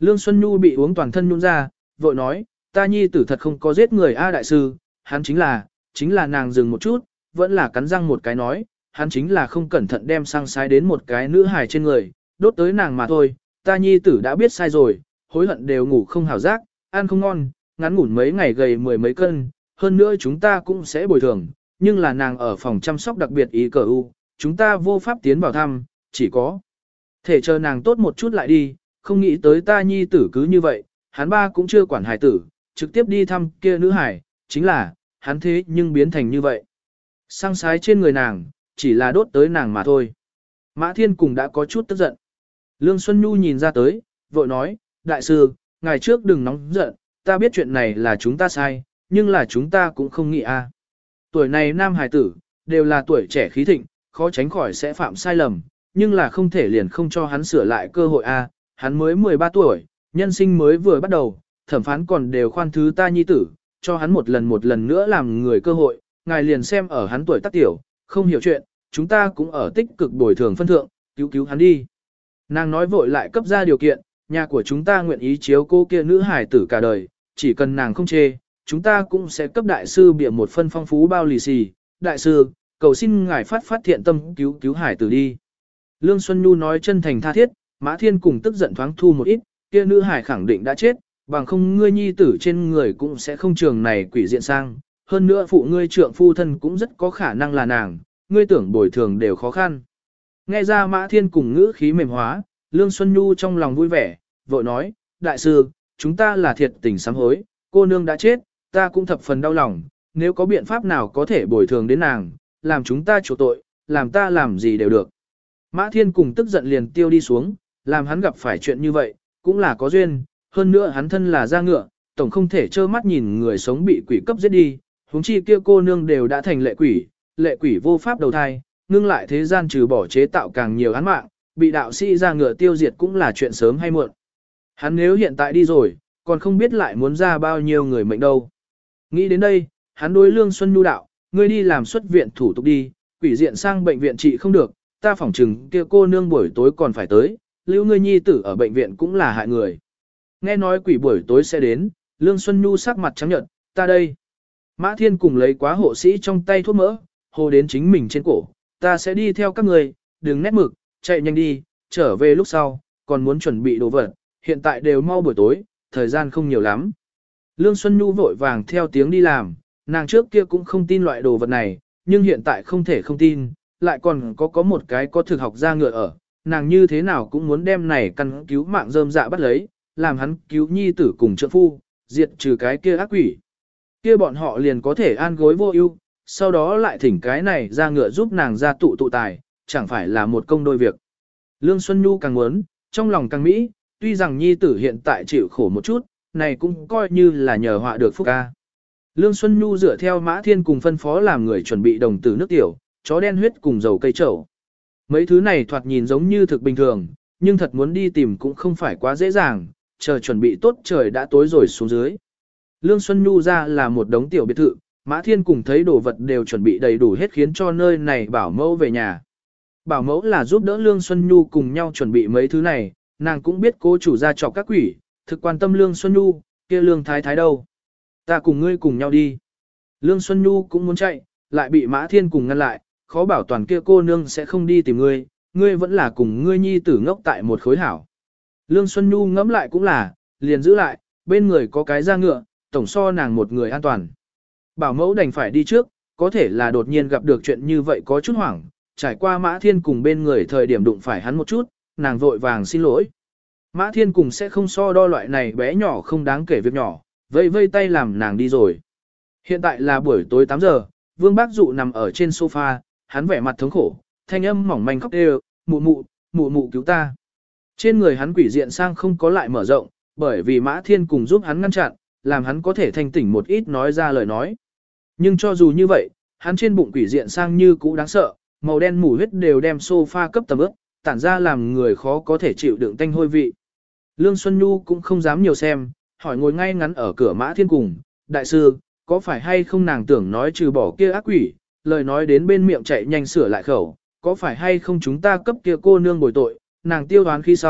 Lương Xuân Nhu bị uống toàn thân nhún ra, vội nói, ta nhi tử thật không có giết người A đại sư, hắn chính là, chính là nàng dừng một chút, vẫn là cắn răng một cái nói, hắn chính là không cẩn thận đem sang sái đến một cái nữ hài trên người, đốt tới nàng mà thôi, ta nhi tử đã biết sai rồi, hối hận đều ngủ không hảo giác, ăn không ngon, ngắn ngủn mấy ngày gầy mười mấy cân, hơn nữa chúng ta cũng sẽ bồi thường, nhưng là nàng ở phòng chăm sóc đặc biệt ý cờ u, chúng ta vô pháp tiến vào thăm, chỉ có thể chờ nàng tốt một chút lại đi, không nghĩ tới ta nhi tử cứ như vậy, hắn ba cũng chưa quản hài tử, trực tiếp đi thăm kia nữ hải, chính là, hắn thế nhưng biến thành như vậy. Sang sái trên người nàng, chỉ là đốt tới nàng mà thôi. Mã Thiên cùng đã có chút tức giận. Lương Xuân Nhu nhìn ra tới, vội nói, đại sư, ngày trước đừng nóng giận, ta biết chuyện này là chúng ta sai, nhưng là chúng ta cũng không nghĩ a. Tuổi này nam hài tử, đều là tuổi trẻ khí thịnh, khó tránh khỏi sẽ phạm sai lầm, nhưng là không thể liền không cho hắn sửa lại cơ hội a. Hắn mới mười ba tuổi, nhân sinh mới vừa bắt đầu, thẩm phán còn đều khoan thứ ta nhi tử, cho hắn một lần một lần nữa làm người cơ hội, ngài liền xem ở hắn tuổi tác tiểu, không hiểu chuyện, chúng ta cũng ở tích cực bồi thường phân thượng, cứu cứu hắn đi. Nàng nói vội lại cấp ra điều kiện, nhà của chúng ta nguyện ý chiếu cô kia nữ hải tử cả đời, chỉ cần nàng không chê, chúng ta cũng sẽ cấp đại sư bịa một phân phong phú bao lì xì. Đại sư, cầu xin ngài phát phát thiện tâm cứu cứu hải tử đi. Lương Xuân Nhu nói chân thành tha thiết, Mã Thiên cùng tức giận thoáng thu một ít, kia nữ hải khẳng định đã chết, bằng không ngươi nhi tử trên người cũng sẽ không trường này quỷ diện sang. Hơn nữa phụ ngươi trượng phu thân cũng rất có khả năng là nàng, ngươi tưởng bồi thường đều khó khăn. Nghe ra Mã Thiên cùng ngữ khí mềm hóa, Lương Xuân Nhu trong lòng vui vẻ, vội nói, đại sư, chúng ta là thiệt tình sám hối, cô nương đã chết, ta cũng thập phần đau lòng, nếu có biện pháp nào có thể bồi thường đến nàng, làm chúng ta chủ tội, làm ta làm gì đều được. Mã Thiên cùng tức giận liền tiêu đi xuống, làm hắn gặp phải chuyện như vậy, cũng là có duyên, hơn nữa hắn thân là da ngựa, tổng không thể trơ mắt nhìn người sống bị quỷ cấp giết đi, huống chi kia cô nương đều đã thành lệ quỷ, lệ quỷ vô pháp đầu thai, ngưng lại thế gian trừ bỏ chế tạo càng nhiều án mạng, bị đạo sĩ da ngựa tiêu diệt cũng là chuyện sớm hay muộn. Hắn nếu hiện tại đi rồi, còn không biết lại muốn ra bao nhiêu người mệnh đâu. Nghĩ đến đây, hắn đối Lương Xuân Nhu đạo, ngươi đi làm xuất viện thủ tục đi, quỷ diện sang bệnh viện trị không được, ta phỏng chừng kia cô nương buổi tối còn phải tới, lưu ngươi nhi tử ở bệnh viện cũng là hại người. Nghe nói quỷ buổi tối sẽ đến, Lương Xuân Nhu sắc mặt trắng nhợt, ta đây. Mã Thiên cùng lấy quá hộ sĩ trong tay thuốc mỡ, hồ đến chính mình trên cổ, ta sẽ đi theo các người, đừng nét mực, chạy nhanh đi, trở về lúc sau, còn muốn chuẩn bị đồ vật, hiện tại đều mau buổi tối, thời gian không nhiều lắm. Lương Xuân Nhu vội vàng theo tiếng đi làm, nàng trước kia cũng không tin loại đồ vật này, nhưng hiện tại không thể không tin, lại còn có có một cái có thực học ra ngựa ở, nàng như thế nào cũng muốn đem này căn cứu mạng rơm dạ bắt lấy, làm hắn cứu nhi tử cùng trượng phu, diệt trừ cái kia ác quỷ. Kia bọn họ liền có thể an gối vô ưu, sau đó lại thỉnh cái này ra ngựa giúp nàng ra tụ tụ tài, chẳng phải là một công đôi việc. Lương Xuân Nhu càng muốn, trong lòng càng mỹ, tuy rằng nhi tử hiện tại chịu khổ một chút, này cũng coi như là nhờ họa được phúc ca. Lương Xuân Nhu dựa theo Mã Thiên cùng phân phó làm người chuẩn bị đồng tử nước tiểu, chó đen huyết cùng dầu cây trầu. Mấy thứ này thoạt nhìn giống như thực bình thường, nhưng thật muốn đi tìm cũng không phải quá dễ dàng, chờ chuẩn bị tốt trời đã tối rồi xuống dưới. Lương Xuân Nhu ra là một đống tiểu biệt thự, Mã Thiên cùng thấy đồ vật đều chuẩn bị đầy đủ hết khiến cho nơi này bảo mẫu về nhà. Bảo mẫu là giúp đỡ Lương Xuân Nhu cùng nhau chuẩn bị mấy thứ này, nàng cũng biết cô chủ gia chọc các quỷ, thực quan tâm Lương Xuân Nhu, kia Lương Thái Thái đâu. Ta cùng ngươi cùng nhau đi. Lương Xuân Nhu cũng muốn chạy, lại bị Mã Thiên cùng ngăn lại, khó bảo toàn kia cô nương sẽ không đi tìm ngươi, ngươi vẫn là cùng ngươi nhi tử ngốc tại một khối hảo. Lương Xuân Nhu ngẫm lại cũng là, liền giữ lại, bên người có cái da ngựa, tổng so nàng một người an toàn. Bảo mẫu đành phải đi trước, có thể là đột nhiên gặp được chuyện như vậy có chút hoảng, trải qua Mã Thiên cùng bên người thời điểm đụng phải hắn một chút, nàng vội vàng xin lỗi. Mã Thiên cùng sẽ không so đo loại này bé nhỏ không đáng kể việc nhỏ, vây vây tay làm nàng đi rồi. Hiện tại là buổi tối tám giờ, Vương Bác Dụ nằm ở trên sofa, hắn vẻ mặt thống khổ, thanh âm mỏng manh khóc đều, mụ mụ, mụ mụ cứu ta. Trên người hắn quỷ diện sang không có lại mở rộng, bởi vì Mã Thiên cùng giúp hắn ngăn chặn, làm hắn có thể thanh tỉnh một ít nói ra lời nói. Nhưng cho dù như vậy, hắn trên bụng quỷ diện sang như cũ đáng sợ, màu đen mù huyết đều đem sofa cấp tầm ướp, tản ra làm người khó có thể chịu đựng tanh hôi vị. Lương Xuân Nhu cũng không dám nhiều xem, hỏi ngồi ngay ngắn ở cửa Mã Thiên cùng, đại sư, có phải hay không nàng tưởng nói trừ bỏ kia ác quỷ, lời nói đến bên miệng chạy nhanh sửa lại khẩu, có phải hay không chúng ta cấp kia cô nương bồi tội, nàng tiêu đoán khi sau,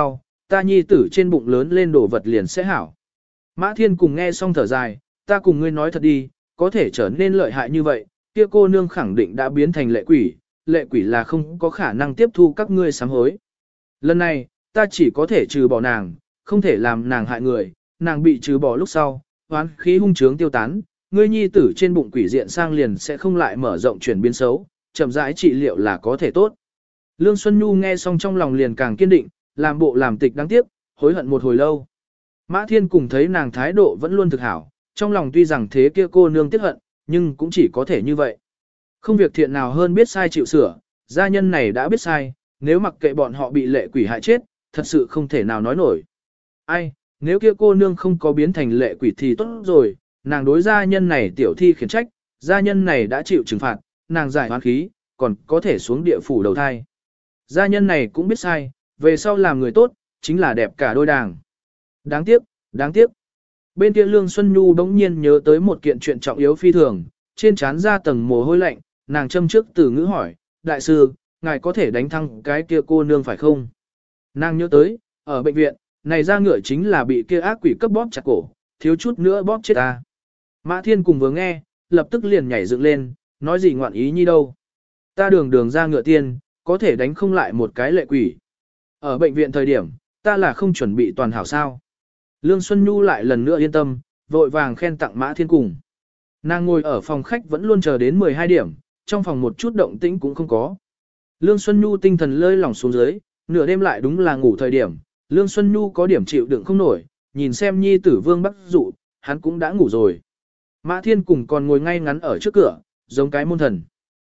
ta nhi tử trên bụng lớn lên đồ vật liền sẽ hảo. Mã Thiên cùng nghe xong thở dài, ta cùng ngươi nói thật đi, có thể trở nên lợi hại như vậy, kia cô nương khẳng định đã biến thành lệ quỷ, lệ quỷ là không có khả năng tiếp thu các ngươi sám hối. Lần này, ta chỉ có thể trừ bỏ nàng, không thể làm nàng hại người, nàng bị trừ bỏ lúc sau, hoán khí hung trướng tiêu tán, ngươi nhi tử trên bụng quỷ diện sang liền sẽ không lại mở rộng chuyển biến xấu, chậm rãi trị liệu là có thể tốt. Lương Xuân Nhu nghe xong trong lòng liền càng kiên định, làm bộ làm tịch đáng tiếc, hối hận một hồi lâu. Mã Thiên cùng thấy nàng thái độ vẫn luôn thực hảo, trong lòng tuy rằng thế kia cô nương tiếc hận, nhưng cũng chỉ có thể như vậy. Không việc thiện nào hơn biết sai chịu sửa, gia nhân này đã biết sai, nếu mặc kệ bọn họ bị lệ quỷ hại chết, thật sự không thể nào nói nổi. Ai, nếu kia cô nương không có biến thành lệ quỷ thì tốt rồi, nàng đối gia nhân này tiểu thi khiển trách, gia nhân này đã chịu trừng phạt, nàng giải hoán khí, còn có thể xuống địa phủ đầu thai. Gia nhân này cũng biết sai, về sau làm người tốt, chính là đẹp cả đôi đàng. Đáng tiếc, đáng tiếc. Bên kia Lương Xuân Nhu bỗng nhiên nhớ tới một kiện chuyện trọng yếu phi thường, trên trán ra tầng mồ hôi lạnh, nàng châm trước từ ngữ hỏi, đại sư, ngài có thể đánh thăng cái kia cô nương phải không? Nàng nhớ tới, ở bệnh viện, này ra ngựa chính là bị kia ác quỷ cấp bóp chặt cổ, thiếu chút nữa bóp chết ta. Mã Thiên cùng vừa nghe, lập tức liền nhảy dựng lên, nói gì ngoạn ý nhi đâu. Ta đường đường ra ngựa tiên, có thể đánh không lại một cái lệ quỷ. Ở bệnh viện thời điểm, ta là không chuẩn bị toàn hảo sao. Lương Xuân Nhu lại lần nữa yên tâm, vội vàng khen tặng Mã Thiên cùng. Nàng ngồi ở phòng khách vẫn luôn chờ đến mười hai điểm, trong phòng một chút động tĩnh cũng không có. Lương Xuân Nhu tinh thần lơi lỏng xuống dưới, nửa đêm lại đúng là ngủ thời điểm. Lương Xuân Nhu có điểm chịu đựng không nổi, nhìn xem nhi tử Vương Bắc Dụ, hắn cũng đã ngủ rồi. Mã Thiên cùng còn ngồi ngay ngắn ở trước cửa, giống cái môn thần.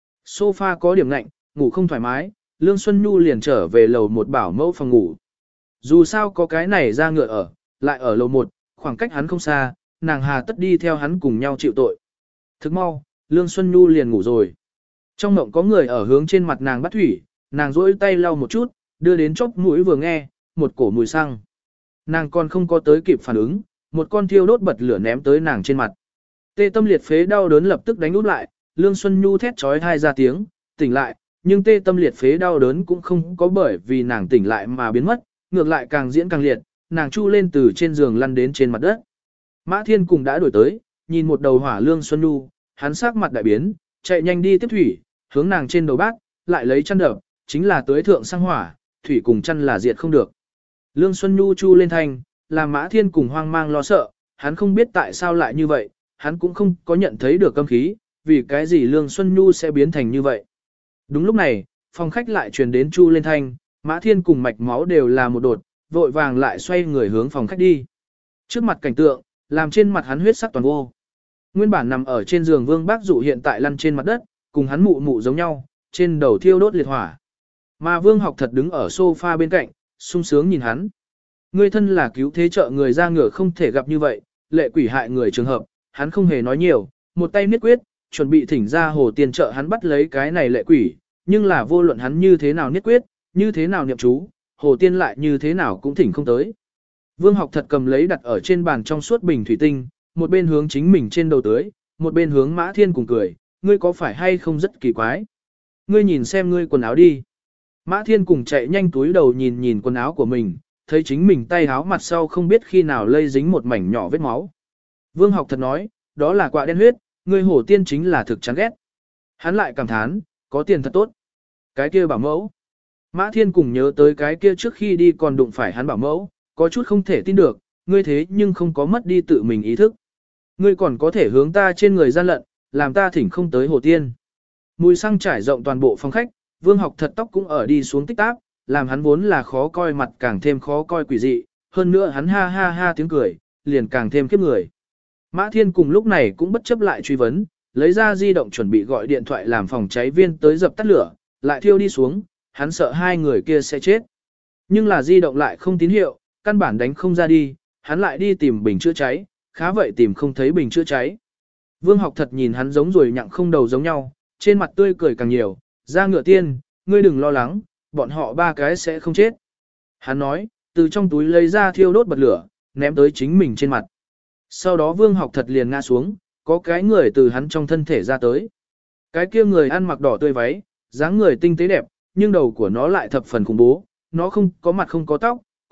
Sofa có điểm lạnh, ngủ không thoải mái, Lương Xuân Nhu liền trở về lầu một bảo mẫu phòng ngủ. Dù sao có cái này ra ngựa ở, lại ở lầu một, khoảng cách hắn không xa, nàng hà tất đi theo hắn cùng nhau chịu tội. Thức mau, Lương Xuân Nhu liền ngủ rồi. Trong mộng có người ở hướng trên mặt nàng bắt thủy, nàng rỗi tay lau một chút, đưa đến chóp mũi vừa nghe, một cổ mùi xăng. Nàng còn không có tới kịp phản ứng, một con thiêu đốt bật lửa ném tới nàng trên mặt. Tê tâm liệt phế đau đớn lập tức đánh úp lại, Lương Xuân Nhu thét trói thai ra tiếng, tỉnh lại, nhưng tê tâm liệt phế đau đớn cũng không có bởi vì nàng tỉnh lại mà biến mất, ngược lại càng diễn càng liệt, nàng chu lên từ trên giường lăn đến trên mặt đất. Mã Thiên cùng đã đổi tới, nhìn một đầu hỏa Lương Xuân Nhu, hắn sắc mặt đại biến, chạy nhanh đi tiếp thủy, hướng nàng trên đầu bát, lại lấy chăn đập, chính là tới thượng sang hỏa, thủy cùng chăn là diệt không được. Lương Xuân Nhu chu lên thanh, làm Mã Thiên cùng hoang mang lo sợ, hắn không biết tại sao lại như vậy, hắn cũng không có nhận thấy được câm khí, vì cái gì Lương Xuân Nhu sẽ biến thành như vậy. Đúng lúc này, phòng khách lại truyền đến chu lên thanh, Mã Thiên cùng mạch máu đều là một đột, vội vàng lại xoay người hướng phòng khách đi. Trước mặt cảnh tượng, làm trên mặt hắn huyết sắc toàn vô. Nguyên bản nằm ở trên giường Vương Bác Dụ hiện tại lăn trên mặt đất, cùng hắn mụ mụ giống nhau, trên đầu thiêu đốt liệt hỏa. Mà Vương Học Thật đứng ở sofa bên cạnh, sung sướng nhìn hắn. Người thân là cứu thế trợ người ra ngựa không thể gặp như vậy, lệ quỷ hại người trường hợp, hắn không hề nói nhiều, một tay niết quyết, chuẩn bị thỉnh ra hồ tiền trợ hắn bắt lấy cái này lệ quỷ, nhưng là vô luận hắn như thế nào niết quyết, như thế nào niệm chú, hồ tiên lại như thế nào cũng thỉnh không tới. Vương Học Thật cầm lấy đặt ở trên bàn trong suốt bình thủy tinh, một bên hướng chính mình trên đầu tưới, một bên hướng Mã Thiên cùng cười, ngươi có phải hay không rất kỳ quái? Ngươi nhìn xem ngươi quần áo đi. Mã Thiên cùng chạy nhanh túi đầu nhìn nhìn quần áo của mình, thấy chính mình tay áo mặt sau không biết khi nào lây dính một mảnh nhỏ vết máu. Vương Học Thật nói, đó là quạ đen huyết, ngươi hổ tiên chính là thực chán ghét. Hắn lại cảm thán, có tiền thật tốt. Cái kia bảo mẫu. Mã Thiên cùng nhớ tới cái kia trước khi đi còn đụng phải hắn bảo mẫu, có chút không thể tin được, ngươi thế nhưng không có mất đi tự mình ý thức. Ngươi còn có thể hướng ta trên người gian lận, làm ta thỉnh không tới hồ tiên. Mùi xăng trải rộng toàn bộ phòng khách, Vương Học Thật tóc cũng ở đi xuống tích táp, làm hắn vốn là khó coi mặt càng thêm khó coi quỷ dị, hơn nữa hắn ha ha ha tiếng cười, liền càng thêm khiếp người. Mã Thiên cùng lúc này cũng bất chấp lại truy vấn, lấy ra di động chuẩn bị gọi điện thoại làm phòng cháy viên tới dập tắt lửa, lại thiêu đi xuống, hắn sợ hai người kia sẽ chết. Nhưng là di động lại không tín hiệu, căn bản đánh không ra đi, hắn lại đi tìm bình chữa cháy, khá vậy tìm không thấy bình chữa cháy. Vương Học Thật nhìn hắn giống rồi nhặng không đầu giống nhau, trên mặt tươi cười càng nhiều, ra ngựa tiên, ngươi đừng lo lắng, bọn họ ba cái sẽ không chết. Hắn nói, từ trong túi lấy ra thiêu đốt bật lửa, ném tới chính mình trên mặt. Sau đó Vương Học Thật liền ngã xuống, có cái người từ hắn trong thân thể ra tới. Cái kia người ăn mặc đỏ tươi váy, dáng người tinh tế đẹp, nhưng đầu của nó lại thập phần khủng bố, nó không có mặt không có tóc,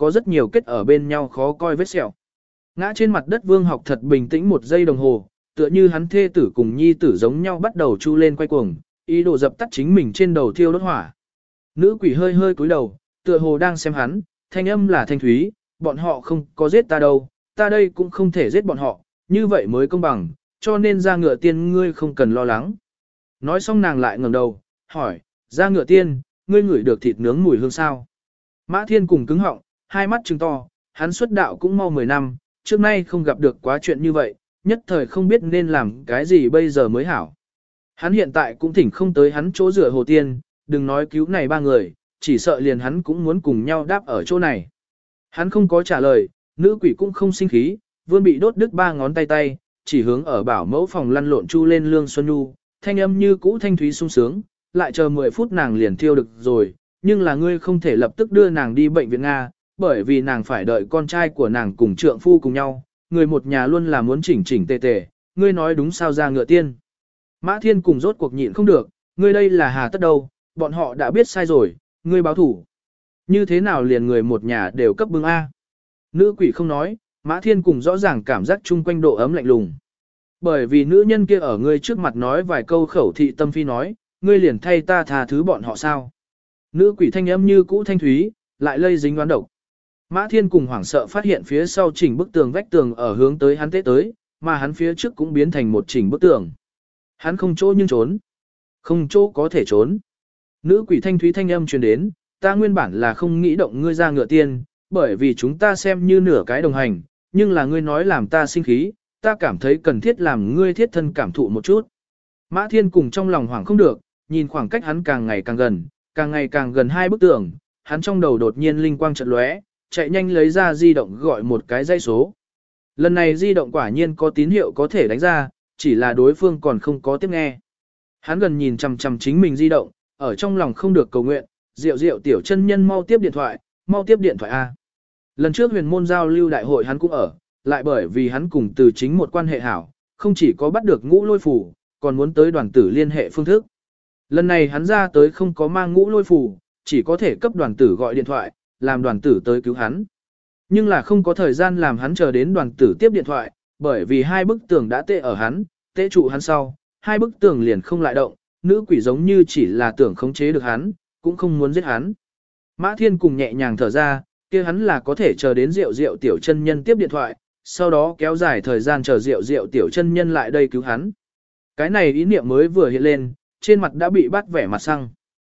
có rất nhiều kết ở bên nhau khó coi vết sẹo. Ngã trên mặt đất Vương Học thật bình tĩnh một giây đồng hồ, tựa như hắn thê tử cùng nhi tử giống nhau bắt đầu chu lên quay cuồng, ý đồ dập tắt chính mình trên đầu thiêu đốt hỏa. Nữ quỷ hơi hơi cúi đầu, tựa hồ đang xem hắn, thanh âm là thanh thúy, bọn họ không có giết ta đâu, ta đây cũng không thể giết bọn họ, như vậy mới công bằng, cho nên ra ngựa tiên ngươi không cần lo lắng. Nói xong nàng lại ngẩng đầu, hỏi, ra ngựa tiên, ngươi ngửi được thịt nướng mùi hương sao? Mã Thiên cùng cứng họng, hai mắt trừng to, hắn xuất đạo cũng mau mười năm, trước nay không gặp được quá chuyện như vậy, nhất thời không biết nên làm cái gì bây giờ mới hảo. Hắn hiện tại cũng thỉnh không tới hắn chỗ rửa hồ tiên, đừng nói cứu này ba người, chỉ sợ liền hắn cũng muốn cùng nhau đáp ở chỗ này. Hắn không có trả lời, nữ quỷ cũng không sinh khí, vươn bị đốt đứt ba ngón tay tay, chỉ hướng ở bảo mẫu phòng lăn lộn chu lên Lương Xuân Nhu, thanh âm như cũ thanh thúy sung sướng, lại chờ mười phút nàng liền thiêu được rồi, nhưng là ngươi không thể lập tức đưa nàng đi bệnh viện Nga, bởi vì nàng phải đợi con trai của nàng cùng trượng phu cùng nhau, người một nhà luôn là muốn chỉnh chỉnh tề tề, ngươi nói đúng sao ra ngựa tiên. Mã Thiên cùng rốt cuộc nhịn không được, ngươi đây là hà tất đâu, bọn họ đã biết sai rồi, ngươi báo thủ. Như thế nào liền người một nhà đều cấp bưng A. Nữ quỷ không nói, Mã Thiên cùng rõ ràng cảm giác chung quanh độ ấm lạnh lùng. Bởi vì nữ nhân kia ở ngươi trước mặt nói vài câu khẩu thị tâm phi nói, ngươi liền thay ta tha thứ bọn họ sao. Nữ quỷ thanh âm như cũ thanh thúy, lại lây dính đoán độc. Mã Thiên cùng hoảng sợ phát hiện phía sau chỉnh bức tường vách tường ở hướng tới hắn tế tới, mà hắn phía trước cũng biến thành một chỉnh bức tường. Hắn không chỗ nhưng trốn. Không chỗ có thể trốn. Nữ quỷ thanh thúy thanh âm truyền đến, ta nguyên bản là không nghĩ động ngươi ra ngựa tiên, bởi vì chúng ta xem như nửa cái đồng hành, nhưng là ngươi nói làm ta sinh khí, ta cảm thấy cần thiết làm ngươi thiết thân cảm thụ một chút. Mã Thiên cùng trong lòng hoảng không được, nhìn khoảng cách hắn càng ngày càng gần, càng ngày càng gần hai bức tường, hắn trong đầu đột nhiên linh quang chợt lóe, chạy nhanh lấy ra di động gọi một cái dây số. Lần này di động quả nhiên có tín hiệu có thể đánh ra, chỉ là đối phương còn không có tiếp nghe. Hắn gần nhìn chằm chằm chính mình di động, ở trong lòng không được cầu nguyện, Diệu Diệu tiểu chân nhân mau tiếp điện thoại, mau tiếp điện thoại A. Lần trước huyền môn giao lưu đại hội hắn cũng ở, lại bởi vì hắn cùng từ chính một quan hệ hảo, không chỉ có bắt được ngũ lôi phủ, còn muốn tới đoàn tử liên hệ phương thức. Lần này hắn ra tới không có mang ngũ lôi phủ, chỉ có thể cấp đoàn tử gọi điện thoại, làm đoàn tử tới cứu hắn. Nhưng là không có thời gian làm hắn chờ đến đoàn tử tiếp điện thoại, bởi vì hai bức tường đã tê ở hắn, tê trụ hắn sau, hai bức tường liền không lại động, nữ quỷ giống như chỉ là tưởng khống chế được hắn, cũng không muốn giết hắn. Mã Thiên cùng nhẹ nhàng thở ra, kia hắn là có thể chờ đến Diệu Diệu tiểu chân nhân tiếp điện thoại, sau đó kéo dài thời gian chờ Diệu Diệu tiểu chân nhân lại đây cứu hắn. Cái này ý niệm mới vừa hiện lên, trên mặt đã bị bắt vẻ mặt xăng.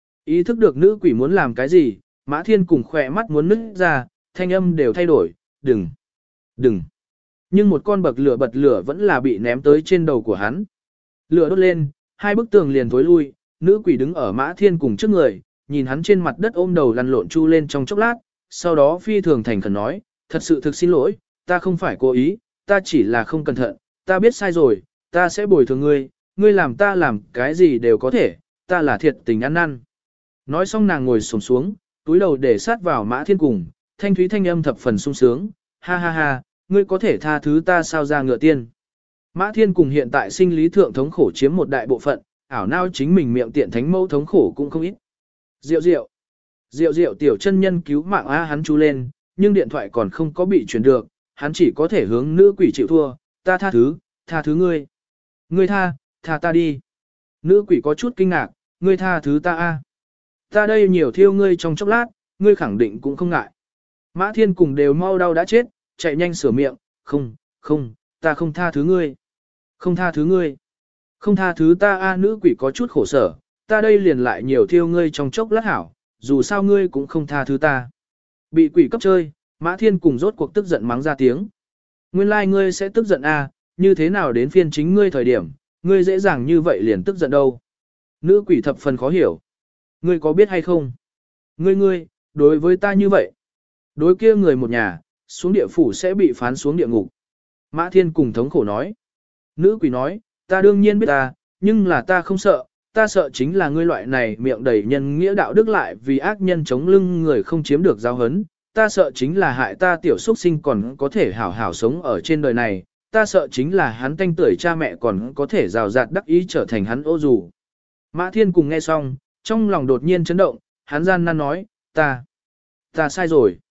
Ý thức được nữ quỷ muốn làm cái gì, Mã Thiên cùng khỏe mắt muốn nứt ra, thanh âm đều thay đổi, đừng, đừng. Nhưng một con bậc lửa bật lửa vẫn là bị ném tới trên đầu của hắn. Lửa đốt lên, hai bức tường liền thối lui, nữ quỷ đứng ở Mã Thiên cùng trước người, nhìn hắn trên mặt đất ôm đầu lăn lộn chu lên trong chốc lát, sau đó phi thường thành khẩn nói, thật sự thực xin lỗi, ta không phải cố ý, ta chỉ là không cẩn thận, ta biết sai rồi, ta sẽ bồi thường ngươi, ngươi làm ta làm cái gì đều có thể, ta là thiệt tình ăn năn. Nói xong nàng ngồi xổm xuống, túi đầu để sát vào Mã Thiên cùng, thanh thúy thanh âm thập phần sung sướng, ha ha ha, ngươi có thể tha thứ ta sao ra ngựa tiên. Mã Thiên cùng hiện tại sinh lý thượng thống khổ chiếm một đại bộ phận, ảo nao chính mình miệng tiện thánh mẫu thống khổ cũng không ít. Diệu diệu, diệu diệu tiểu chân nhân cứu mạng a hắn chú lên, nhưng điện thoại còn không có bị truyền được, hắn chỉ có thể hướng nữ quỷ chịu thua, ta tha thứ, tha thứ ngươi. Ngươi tha, tha ta đi. Nữ quỷ có chút kinh ngạc, ngươi tha thứ ta a. Ta đây nhiều thiêu ngươi trong chốc lát, ngươi khẳng định cũng không ngại. Mã Thiên cùng đều mau đau đã chết, chạy nhanh sửa miệng, không, không, ta không tha thứ ngươi. Không tha thứ ngươi. Không tha thứ ta a nữ quỷ có chút khổ sở, ta đây liền lại nhiều thiêu ngươi trong chốc lát hảo, dù sao ngươi cũng không tha thứ ta. Bị quỷ cấp chơi, Mã Thiên cùng rốt cuộc tức giận mắng ra tiếng. Nguyên lai like ngươi sẽ tức giận a, như thế nào đến phiên chính ngươi thời điểm, ngươi dễ dàng như vậy liền tức giận đâu. Nữ quỷ thập phần khó hiểu. Ngươi có biết hay không? Ngươi ngươi, đối với ta như vậy. Đối kia người một nhà, xuống địa phủ sẽ bị phán xuống địa ngục. Mã Thiên cùng thống khổ nói. Nữ quỷ nói, ta đương nhiên biết ta, nhưng là ta không sợ, ta sợ chính là ngươi loại này miệng đầy nhân nghĩa đạo đức lại vì ác nhân chống lưng người không chiếm được giáo hấn. Ta sợ chính là hại ta tiểu xuất sinh còn có thể hảo hảo sống ở trên đời này, ta sợ chính là hắn tanh tuổi cha mẹ còn có thể rào rạt đắc ý trở thành hắn ô dù. Mã Thiên cùng nghe xong, trong lòng đột nhiên chấn động, hắn gian nan nói, ta, ta sai rồi.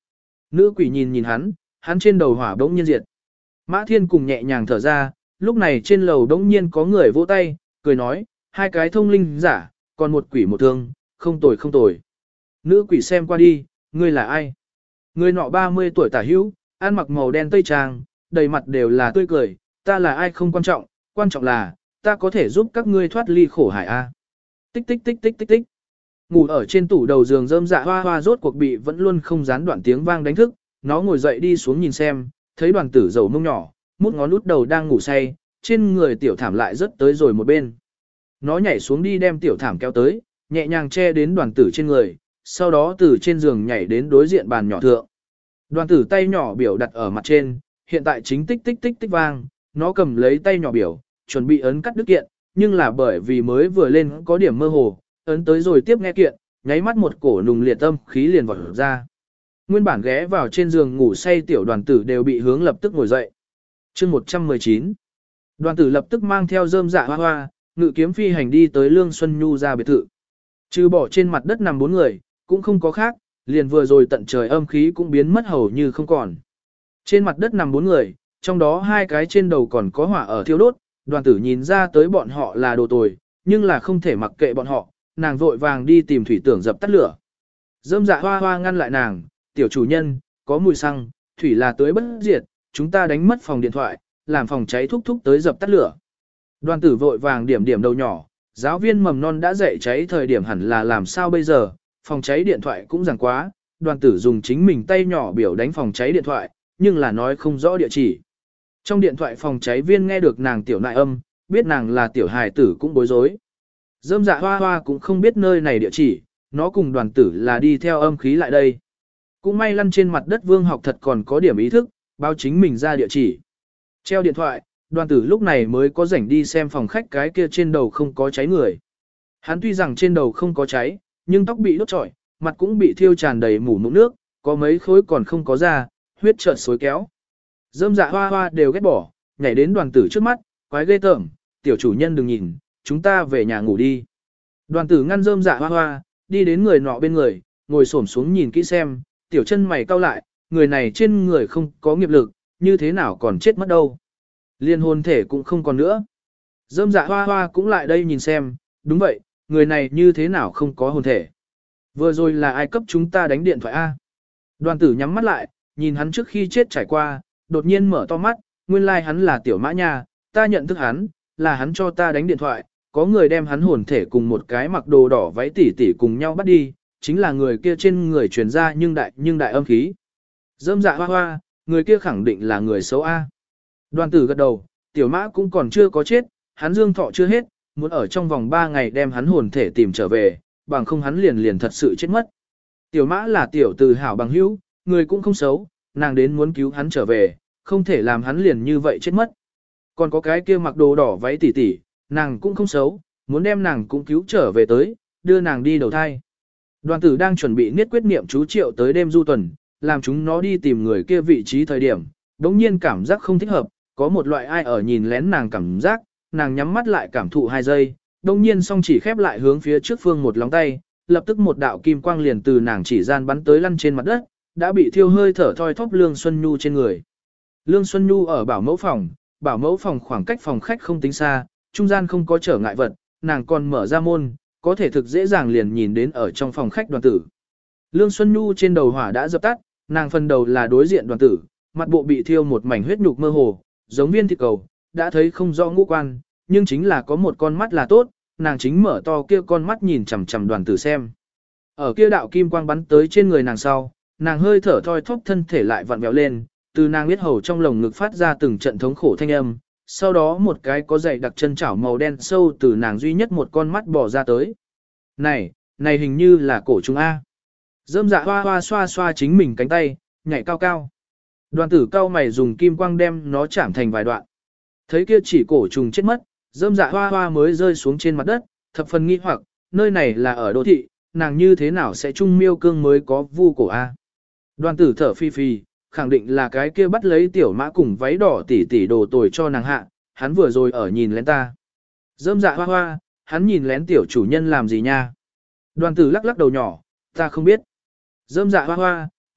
Nữ quỷ nhìn nhìn hắn, hắn trên đầu hỏa bỗng nhiên diệt. Mã Thiên cùng nhẹ nhàng thở ra, lúc này trên lầu đống nhiên có người vỗ tay, cười nói, hai cái thông linh giả, còn một quỷ một thương, không tồi không tồi. Nữ quỷ xem qua đi, ngươi là ai? Người nọ ba mươi tuổi tả hữu, ăn mặc màu đen tây trang, đầy mặt đều là tươi cười, ta là ai không quan trọng, quan trọng là, ta có thể giúp các ngươi thoát ly khổ hải a. Tích tích tích tích tích tích. Ngủ ở trên tủ đầu giường rơm dạ hoa hoa rốt cuộc bị vẫn luôn không gián đoạn tiếng vang đánh thức, nó ngồi dậy đi xuống nhìn xem, thấy đoàn tử dầu mông nhỏ, mút ngón út đầu đang ngủ say, trên người tiểu thảm lại rất tới rồi một bên. Nó nhảy xuống đi đem tiểu thảm kéo tới, nhẹ nhàng che đến đoàn tử trên người, sau đó từ trên giường nhảy đến đối diện bàn nhỏ thượng. Đoàn tử tay nhỏ biểu đặt ở mặt trên, hiện tại chính tích tích tích tích vang, nó cầm lấy tay nhỏ biểu, chuẩn bị ấn cắt đứt kiện, nhưng là bởi vì mới vừa lên có điểm mơ hồ, ấn tới rồi tiếp nghe kiện, nháy mắt một cổ nùng liệt âm khí liền vọt ra. Nguyên bản ghé vào trên giường ngủ say tiểu đoàn tử đều bị hướng lập tức ngồi dậy. Chương một trăm mười chín. Đoàn tử lập tức mang theo rơm dạ hoa hoa, ngự kiếm phi hành đi tới Lương Xuân Nhu ra biệt thự. Trừ bỏ trên mặt đất nằm bốn người, cũng không có khác, liền vừa rồi tận trời âm khí cũng biến mất hầu như không còn. Trên mặt đất nằm bốn người, trong đó hai cái trên đầu còn có hỏa ở thiêu đốt, đoàn tử nhìn ra tới bọn họ là đồ tồi, nhưng là không thể mặc kệ bọn họ, nàng vội vàng đi tìm thủy tưởng dập tắt lửa. Rơm dạ hoa hoa ngăn lại nàng, tiểu chủ nhân, có mùi xăng, thủy là tưới bất diệt, chúng ta đánh mất phòng điện thoại, làm phòng cháy thúc thúc tới dập tắt lửa. Đoàn tử vội vàng điểm điểm đầu nhỏ, giáo viên mầm non đã dạy cháy thời điểm hẳn là làm sao bây giờ, phòng cháy điện thoại cũng giảng quá, đoàn tử dùng chính mình tay nhỏ biểu đánh phòng cháy điện thoại, nhưng là nói không rõ địa chỉ. Trong điện thoại phòng cháy viên nghe được nàng tiểu nại âm, biết nàng là tiểu hài tử cũng bối rối. Dâm dạ hoa hoa cũng không biết nơi này địa chỉ, nó cùng đoàn tử là đi theo âm khí lại đây. Cũng may lăn trên mặt đất Vương Học thật còn có điểm ý thức, báo chính mình ra địa chỉ. Treo điện thoại, đoàn tử lúc này mới có rảnh đi xem phòng khách cái kia trên đầu không có cháy người. Hắn tuy rằng trên đầu không có cháy, nhưng tóc bị đốt trọi, mặt cũng bị thiêu tràn đầy mủ mụn nước, có mấy khối còn không có ra, huyết trợn xối kéo. Dâm dạ hoa hoa đều ghét bỏ, nhảy đến đoàn tử trước mắt, quái ghê tởm, tiểu chủ nhân đừng nhìn, chúng ta về nhà ngủ đi. Đoàn tử ngăn dâm dạ hoa hoa, đi đến người nọ bên người, ngồi xổm xuống nhìn kỹ xem, tiểu chân mày cau lại, người này trên người không có nghiệp lực, như thế nào còn chết mất đâu. Liên hồn thể cũng không còn nữa. Dâm dạ hoa hoa cũng lại đây nhìn xem, đúng vậy, người này như thế nào không có hồn thể. Vừa rồi là ai cấp chúng ta đánh điện thoại A. Đoàn tử nhắm mắt lại, nhìn hắn trước khi chết trải qua, đột nhiên mở to mắt, nguyên lai like hắn là tiểu mã nha, ta nhận thức hắn, là hắn cho ta đánh điện thoại, có người đem hắn hồn thể cùng một cái mặc đồ đỏ váy tỉ tỉ cùng nhau bắt đi, chính là người kia trên người truyền ra nhưng đại nhưng đại âm khí. Dâm dạ hoa hoa, người kia khẳng định là người xấu A. Đoàn tử gật đầu, tiểu mã cũng còn chưa có chết, hắn dương thọ chưa hết, muốn ở trong vòng ba ngày đem hắn hồn thể tìm trở về, bằng không hắn liền liền thật sự chết mất. Tiểu mã là tiểu từ hảo bằng hữu, người cũng không xấu, nàng đến muốn cứu hắn trở về, không thể làm hắn liền như vậy chết mất. Còn có cái kia mặc đồ đỏ váy tỉ tỉ, nàng cũng không xấu, muốn đem nàng cũng cứu trở về tới, đưa nàng đi đầu thai. Đoàn tử đang chuẩn bị niết quyết niệm chú triệu tới đêm du tuần, làm chúng nó đi tìm người kia vị trí thời điểm, đống nhiên cảm giác không thích hợp, có một loại ai ở nhìn lén nàng cảm giác, nàng nhắm mắt lại cảm thụ hai giây, đống nhiên song chỉ khép lại hướng phía trước phương một lóng tay, lập tức một đạo kim quang liền từ nàng chỉ gian bắn tới lăn trên mặt đất, đã bị thiêu hơi thở thoi thóp Lương Xuân Nhu trên người. Lương Xuân Nhu ở bảo mẫu phòng, bảo mẫu phòng khoảng cách phòng khách không tính xa, trung gian không có trở ngại vật, nàng còn mở ra môn, có thể thực dễ dàng liền nhìn đến ở trong phòng khách đoàn tử. Lương Xuân Nhu trên đầu hỏa đã dập tắt, nàng phần đầu là đối diện đoàn tử, mặt bộ bị thiêu một mảnh huyết nhục mơ hồ, giống viên thịt cầu, đã thấy không rõ ngũ quan, nhưng chính là có một con mắt là tốt, nàng chính mở to kia con mắt nhìn chằm chằm đoàn tử xem. Ở kia đạo kim quang bắn tới trên người nàng sau, nàng hơi thở thoi thóp thân thể lại vặn vẹo lên, từ nàng biết hầu trong lồng ngực phát ra từng trận thống khổ thanh âm, sau đó một cái có dày đặc chân chảo màu đen sâu từ nàng duy nhất một con mắt bò ra tới. Này, này hình như là cổ trùng A. Dâm dạ hoa hoa xoa xoa chính mình cánh tay, nhảy cao cao. Đoàn tử cao mày dùng kim quang đem nó chạm thành vài đoạn. Thấy kia chỉ cổ trùng chết mất, dâm dạ hoa hoa mới rơi xuống trên mặt đất, thập phần nghi hoặc, nơi này là ở đô thị, nàng như thế nào sẽ chung miêu cương mới có vu cổ A. Đoàn tử thở phi phi, khẳng định là cái kia bắt lấy tiểu mã cùng váy đỏ tỉ tỉ đồ tồi cho nàng hạ, hắn vừa rồi ở nhìn lén ta. Dâm dạ hoa hoa, hắn nhìn lén tiểu chủ nhân làm gì nha. Đoàn tử lắc lắc đầu nhỏ, ta không biết. Dâm dạ hoa hoa,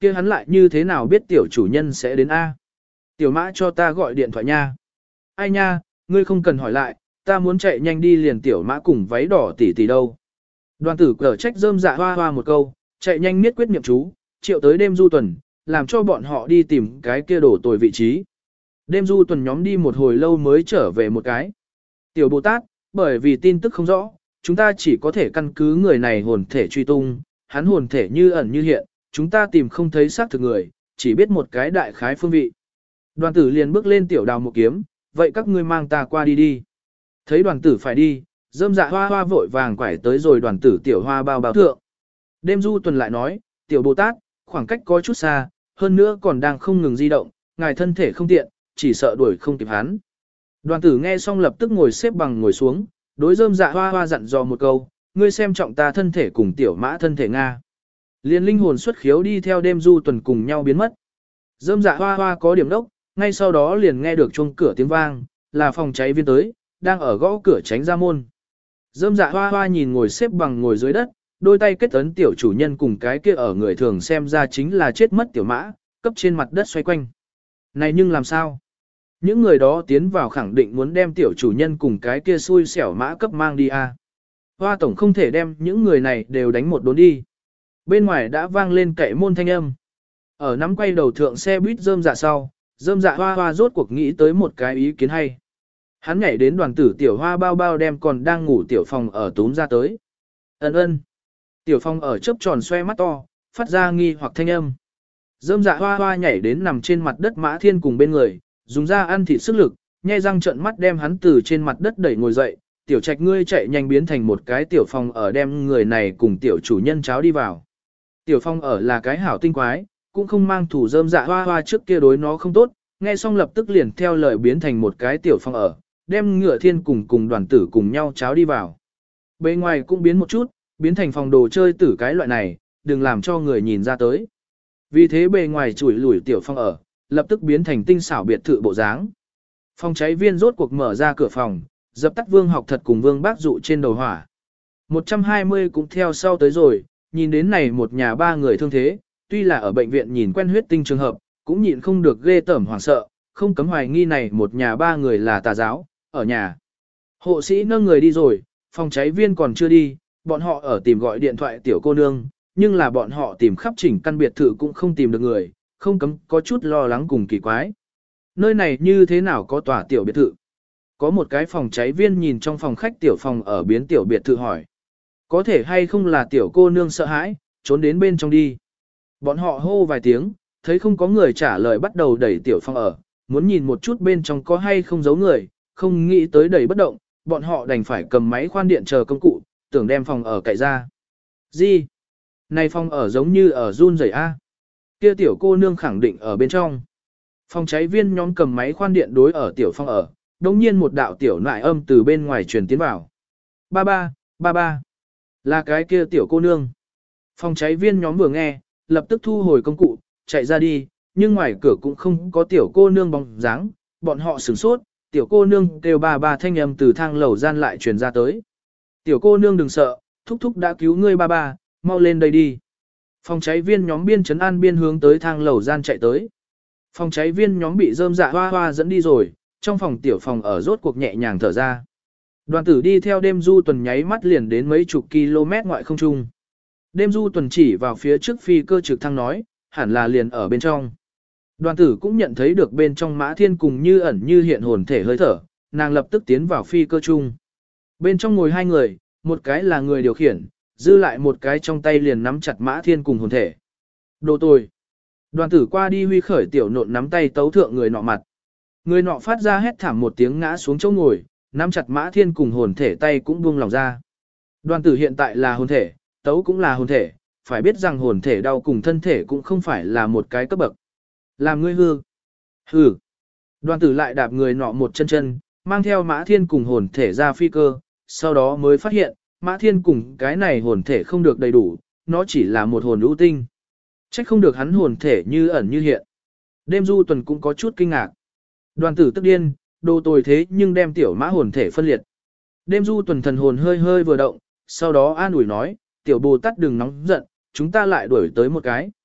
kia hắn lại như thế nào biết tiểu chủ nhân sẽ đến A. Tiểu mã cho ta gọi điện thoại nha. Ai nha, ngươi không cần hỏi lại, ta muốn chạy nhanh đi liền tiểu mã cùng váy đỏ tỷ tỷ đâu. Đoàn tử cở trách rơm dạ hoa hoa một câu, chạy nhanh miết quyết niệm chú, triệu tới đêm du tuần, làm cho bọn họ đi tìm cái kia đổ tồi vị trí. Đêm du tuần nhóm đi một hồi lâu mới trở về một cái. Tiểu Bồ Tát, bởi vì tin tức không rõ, chúng ta chỉ có thể căn cứ người này hồn thể truy tung, hắn hồn thể như ẩn như hiện, chúng ta tìm không thấy xác thực người, chỉ biết một cái đại khái phương vị. Đoàn tử liền bước lên tiểu đào một kiếm, vậy các ngươi mang ta qua đi đi. Thấy đoàn tử phải đi, rơm dạ hoa hoa vội vàng quải tới rồi đoàn tử tiểu hoa bao bao thượng. Đêm du tuần lại nói, tiểu Bồ Tát, khoảng cách có chút xa, hơn nữa còn đang không ngừng di động, ngài thân thể không tiện, chỉ sợ đuổi không kịp hắn. Đoàn tử nghe xong lập tức ngồi xếp bằng ngồi xuống, đối rơm dạ hoa hoa dặn dò một câu, ngươi xem trọng ta thân thể cùng tiểu mã thân thể Nga. Liên linh hồn xuất khiếu đi theo đêm du tuần cùng nhau biến mất. Rơm dạ hoa hoa có điểm đốc, ngay sau đó liền nghe được chuông cửa tiếng vang, là phòng cháy viên tới, đang ở gõ cửa tránh ra môn. Rơm dạ hoa hoa nhìn ngồi xếp bằng ngồi dưới đất, đôi tay kết ấn tiểu chủ nhân cùng cái kia ở người thường xem ra chính là chết mất tiểu mã, cấp trên mặt đất xoay quanh. Này nhưng làm sao? Những người đó tiến vào khẳng định muốn đem tiểu chủ nhân cùng cái kia xui xẻo mã cấp mang đi à. Hoa tổng không thể đem những người này đều đánh một đốn đi. Bên ngoài đã vang lên cậy môn thanh âm. Ở nắm quay đầu thượng xe buýt rơm dạ sau, rơm dạ hoa hoa rốt cuộc nghĩ tới một cái ý kiến hay. Hắn nhảy đến đoàn tử tiểu hoa bao bao đem còn đang ngủ tiểu phòng ở túm ra tới. Ấn ơn. Tiểu phong ở chớp tròn xoe mắt to, phát ra nghi hoặc thanh âm. Rơm dạ hoa hoa nhảy đến nằm trên mặt đất mã thiên cùng bên người, dùng ra ăn thịt sức lực, nhe răng trợn mắt đem hắn từ trên mặt đất đẩy ngồi dậy. Tiểu trạch ngươi chạy nhanh biến thành một cái tiểu phong ở đem người này cùng tiểu chủ nhân cháo đi vào. Tiểu phong ở là cái hảo tinh quái, cũng không mang thủ rơm dạ hoa hoa trước kia đối nó không tốt, nghe xong lập tức liền theo lời biến thành một cái tiểu phong ở, đem ngựa thiên cùng cùng đoàn tử cùng nhau cháo đi vào. Bề ngoài cũng biến một chút, biến thành phòng đồ chơi tử cái loại này, đừng làm cho người nhìn ra tới. Vì thế bề ngoài chủi lủi tiểu phong ở, lập tức biến thành tinh xảo biệt thự bộ dáng. Phòng cháy viên rốt cuộc mở ra cửa phòng, dập tắt Vương Học Thật cùng Vương Bác Dụ trên đầu hỏa. một trăm hai mươi cũng theo sau tới rồi, nhìn đến này một nhà ba người thương thế, tuy là ở bệnh viện nhìn quen huyết tinh trường hợp, cũng nhịn không được ghê tởm hoảng sợ, không cấm hoài nghi này một nhà ba người là tà giáo, ở nhà. Hộ sĩ nâng người đi rồi, phòng cháy viên còn chưa đi, bọn họ ở tìm gọi điện thoại tiểu cô nương, nhưng là bọn họ tìm khắp chỉnh căn biệt thự cũng không tìm được người, không cấm có chút lo lắng cùng kỳ quái. Nơi này như thế nào có tòa tiểu biệt thự? Có một cái phòng cháy viên nhìn trong phòng khách tiểu phòng ở biến tiểu biệt thự hỏi. Có thể hay không là tiểu cô nương sợ hãi, trốn đến bên trong đi. Bọn họ hô vài tiếng, thấy không có người trả lời bắt đầu đẩy tiểu phòng ở, muốn nhìn một chút bên trong có hay không giấu người, không nghĩ tới đẩy bất động, bọn họ đành phải cầm máy khoan điện chờ công cụ, tưởng đem phòng ở cậy ra. Gì? Này phòng ở giống như ở run rẩy a. Kia tiểu cô nương khẳng định ở bên trong. Phòng cháy viên nhóm cầm máy khoan điện đối ở tiểu phòng ở, đồng nhiên một đạo tiểu nại âm từ bên ngoài truyền tiến vào. Ba ba, ba ba. Là cái kia tiểu cô nương. Phòng cháy viên nhóm vừa nghe, lập tức thu hồi công cụ, chạy ra đi, nhưng ngoài cửa cũng không có tiểu cô nương bóng dáng, bọn họ sửng sốt, tiểu cô nương kêu ba ba thanh âm từ thang lầu gian lại truyền ra tới. Tiểu cô nương đừng sợ, thúc thúc đã cứu ngươi ba ba, mau lên đây đi. Phòng cháy viên nhóm biên trấn an biên hướng tới thang lầu gian chạy tới. Phòng cháy viên nhóm bị rơm dạ hoa hoa dẫn đi rồi, trong phòng tiểu phòng ở rốt cuộc nhẹ nhàng thở ra. Đoàn tử đi theo đêm du tuần nháy mắt liền đến mấy chục km ngoại không trung. Đêm du tuần chỉ vào phía trước phi cơ trực thăng nói, hẳn là liền ở bên trong. Đoàn tử cũng nhận thấy được bên trong mã thiên cùng như ẩn như hiện hồn thể hơi thở, nàng lập tức tiến vào phi cơ chung. Bên trong ngồi hai người, một cái là người điều khiển, dư lại một cái trong tay liền nắm chặt mã thiên cùng hồn thể. Đồ tồi. Đoàn tử qua đi huy khởi tiểu nộn nắm tay tấu thượng người nọ mặt. Người nọ phát ra hét thảm một tiếng ngã xuống chỗ ngồi, nắm chặt mã thiên cùng hồn thể tay cũng buông lòng ra. Đoàn tử hiện tại là hồn thể, tấu cũng là hồn thể, phải biết rằng hồn thể đau cùng thân thể cũng không phải là một cái cấp bậc. Làm ngươi hư. Hư. Đoàn tử lại đạp người nọ một chân chân, mang theo mã thiên cùng hồn thể ra phi cơ, sau đó mới phát hiện, mã thiên cùng cái này hồn thể không được đầy đủ, nó chỉ là một hồn ưu tinh. Trách không được hắn hồn thể như ẩn như hiện. Đêm du tuần cũng có chút kinh ngạc. Đoàn tử tức điên, đồ tồi thế nhưng đem tiểu mã hồn thể phân liệt. Đêm du tuần thần hồn hơi hơi vừa động, sau đó an ủi nói, tiểu Bồ Tát đừng nóng giận, chúng ta lại đuổi tới một cái.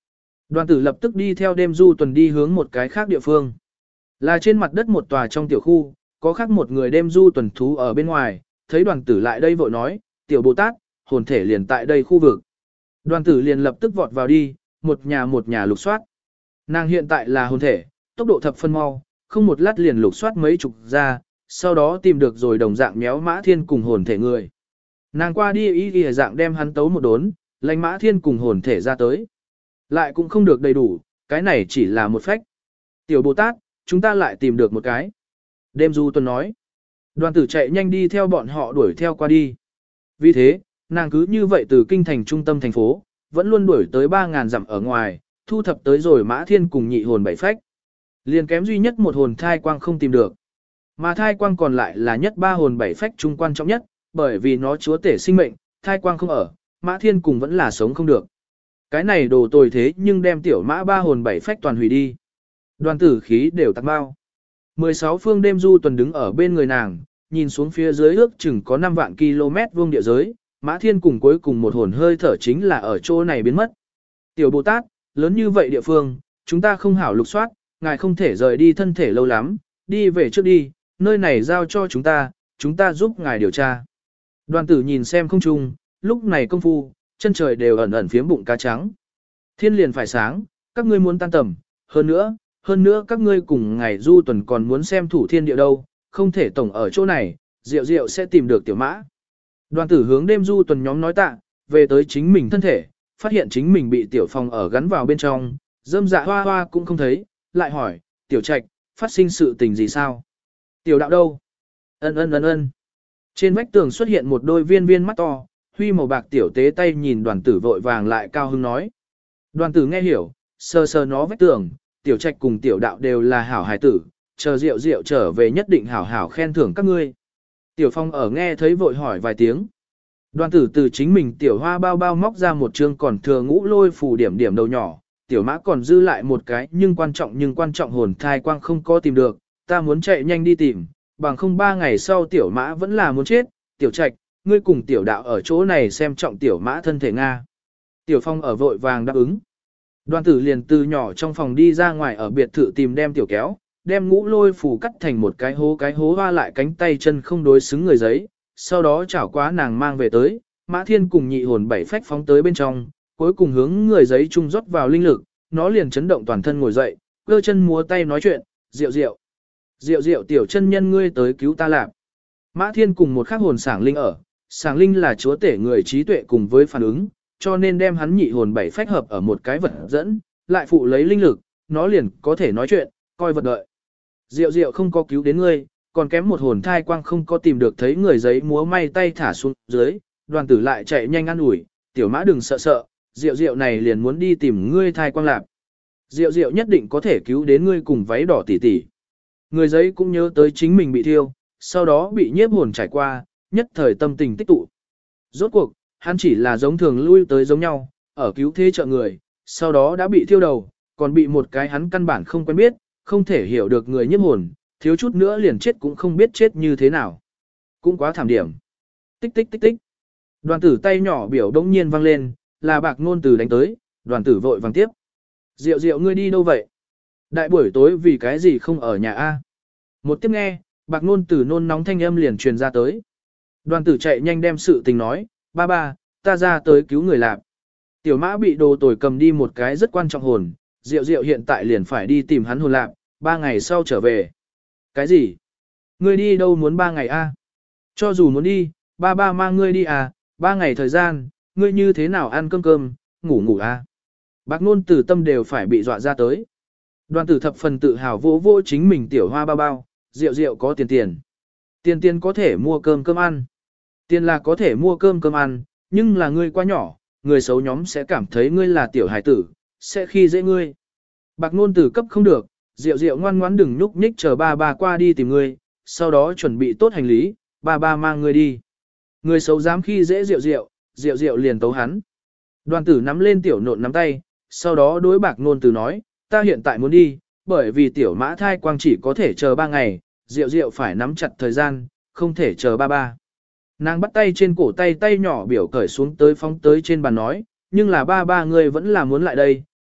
Đoàn tử lập tức đi theo đêm du tuần đi hướng một cái khác địa phương. Là trên mặt đất một tòa trong tiểu khu, có khác một người đêm du tuần thú ở bên ngoài, thấy đoàn tử lại đây vội nói, tiểu Bồ Tát, hồn thể liền tại đây khu vực. Đoàn tử liền lập tức vọt vào đi, một nhà một nhà lục soát. Nàng hiện tại là hồn thể, tốc độ thập phân mau, không một lát liền lục soát mấy chục ra, sau đó tìm được rồi đồng dạng méo Mã Thiên cùng hồn thể người. Nàng qua đi ý ghi dạng đem hắn tấu một đốn, lãnh Mã Thiên cùng hồn thể ra tới. Lại cũng không được đầy đủ, cái này chỉ là một phách. Tiểu Bồ Tát, chúng ta lại tìm được một cái. Đêm du tuần nói. Đoàn tử chạy nhanh đi theo bọn họ đuổi theo qua đi. Vì thế, nàng cứ như vậy từ kinh thành trung tâm thành phố, vẫn luôn đuổi tới ba ngàn dặm ở ngoài, thu thập tới rồi Mã Thiên cùng nhị hồn bảy phách. Liền kém duy nhất một hồn thai quang không tìm được. Mà thai quang còn lại là nhất ba hồn bảy phách trung quan trọng nhất, bởi vì nó chúa tể sinh mệnh, thai quang không ở, Mã Thiên cùng vẫn là sống không được. Cái này đồ tồi thế nhưng đem tiểu mã ba hồn bảy phách toàn hủy đi. Đoàn tử khí đều tắc bao. mười sáu phương đêm du tuần đứng ở bên người nàng, nhìn xuống phía dưới ước chừng có năm vạn km vuông địa giới, Mã Thiên cùng cuối cùng một hồn hơi thở chính là ở chỗ này biến mất. Tiểu Bồ Tát, lớn như vậy địa phương, chúng ta không hảo lục soát, ngài không thể rời đi thân thể lâu lắm, đi về trước đi, nơi này giao cho chúng ta, chúng ta giúp ngài điều tra. Đoàn tử nhìn xem không trung, lúc này công phu, chân trời đều ẩn ẩn phiếm bụng cá trắng. Thiên liền phải sáng, các ngươi muốn tan tầm, hơn nữa, hơn nữa các ngươi cùng ngày du tuần còn muốn xem thủ thiên địa đâu, không thể tổng ở chỗ này, Diệu Diệu sẽ tìm được tiểu mã. Đoàn tử hướng đêm du tuần nhóm nói tạ, về tới chính mình thân thể, phát hiện chính mình bị tiểu phòng ở gắn vào bên trong, dâm dạ hoa hoa cũng không thấy, lại hỏi, tiểu trạch, phát sinh sự tình gì sao? Tiểu đạo đâu? Ân ân ân ân. Trên vách tường xuất hiện một đôi viên viên mắt to, huy màu bạc tiểu tế tay nhìn đoàn tử vội vàng lại cao hứng nói. Đoàn tử nghe hiểu, sờ sờ nó vách tường, tiểu trạch cùng tiểu đạo đều là hảo hài tử, chờ Diệu Diệu trở về nhất định hảo hảo khen thưởng các ngươi. Tiểu phong ở nghe thấy vội hỏi vài tiếng. Đoàn tử từ chính mình tiểu hoa bao bao móc ra một chương còn thừa ngũ lôi phù điểm điểm đầu nhỏ, tiểu mã còn dư lại một cái nhưng quan trọng nhưng quan trọng hồn thai quang không có tìm được, ta muốn chạy nhanh đi tìm, bằng không ba ngày sau tiểu mã vẫn là muốn chết, tiểu trạch, ngươi cùng tiểu đạo ở chỗ này xem trọng tiểu mã thân thể Nga. Tiểu phong ở vội vàng đáp ứng. Đoàn tử liền từ nhỏ trong phòng đi ra ngoài ở biệt thự tìm đem tiểu kéo, đem ngũ lôi phù cắt thành một cái hố cái hố hoa lại cánh tay chân không đối xứng người giấy, sau đó chảo quá nàng mang về tới, Mã Thiên cùng nhị hồn bảy phách phóng tới bên trong, cuối cùng hướng người giấy trung rót vào linh lực, nó liền chấn động toàn thân ngồi dậy, cơ chân múa tay nói chuyện, Diệu Diệu. Diệu Diệu tiểu chân nhân ngươi tới cứu ta lạp. Mã Thiên cùng một khắc hồn sảng linh ở, sảng linh là chúa tể người trí tuệ cùng với phản ứng, cho nên đem hắn nhị hồn bảy phách hợp ở một cái vật dẫn, lại phụ lấy linh lực, nó liền có thể nói chuyện, coi vật đợi. Diệu Diệu không có cứu đến ngươi, còn kém một hồn thai quang không có tìm được thấy người giấy múa may tay thả xuống dưới, đoàn tử lại chạy nhanh ăn ủi, tiểu mã đừng sợ sợ, Diệu Diệu này liền muốn đi tìm ngươi thai quang lạp. Diệu Diệu nhất định có thể cứu đến ngươi cùng váy đỏ tỉ tỉ. Người giấy cũng nhớ tới chính mình bị thiêu, sau đó bị nhiếp hồn trải qua, nhất thời tâm tình tích tụ. Rốt cuộc, hắn chỉ là giống thường lui tới giống nhau, ở cứu thế trợ người, sau đó đã bị thiêu đầu, còn bị một cái hắn căn bản không quen biết, không thể hiểu được người nhiếp hồn, thiếu chút nữa liền chết cũng không biết chết như thế nào. Cũng quá thảm điểm. Tích tích tích tích. Đoàn tử tay nhỏ biểu đống nhiên vang lên, là bạc ngôn từ đánh tới, đoàn tử vội vàng tiếp. Diệu Diệu ngươi đi đâu vậy? Đại buổi tối vì cái gì không ở nhà a? Một tiếp nghe, bạc ngôn từ nôn nóng thanh âm liền truyền ra tới. Đoàn tử chạy nhanh đem sự tình nói, ba ba, ta ra tới cứu người lạp. Tiểu mã bị đồ tồi cầm đi một cái rất quan trọng hồn, Diệu Diệu hiện tại liền phải đi tìm hắn hồn lạp, ba ngày sau trở về. Cái gì? Ngươi đi đâu muốn ba ngày a? Cho dù muốn đi, ba ba mang ngươi đi à, ba ngày thời gian, ngươi như thế nào ăn cơm cơm, ngủ ngủ a? Bác Nôn từ tâm đều phải bị dọa ra tới. Đoàn tử thập phần tự hào vỗ vỗ chính mình tiểu hoa bao bao, Diệu Diệu có tiền tiền. Tiền tiền có thể mua cơm cơm ăn. Tiền là có thể mua cơm cơm ăn, nhưng là ngươi quá nhỏ, người xấu nhóm sẽ cảm thấy ngươi là tiểu hải tử, sẽ khi dễ ngươi. Bạc Nôn từ cấp không được, Diệu Diệu ngoan ngoãn đừng nhúc nhích chờ ba ba qua đi tìm ngươi, sau đó chuẩn bị tốt hành lý, ba ba mang ngươi đi. Người xấu dám khi dễ Diệu Diệu, Diệu Diệu liền tấu hắn. Đoàn tử nắm lên tiểu nộn nắm tay, sau đó đối Bạc Nôn từ nói, ta hiện tại muốn đi, bởi vì tiểu mã thai quang chỉ có thể chờ ba ngày, Diệu Diệu phải nắm chặt thời gian, không thể chờ ba ba. Nàng bắt tay trên cổ tay tay nhỏ biểu cởi xuống tới phóng tới trên bàn nói, nhưng là ba ba ngươi vẫn là muốn lại đây,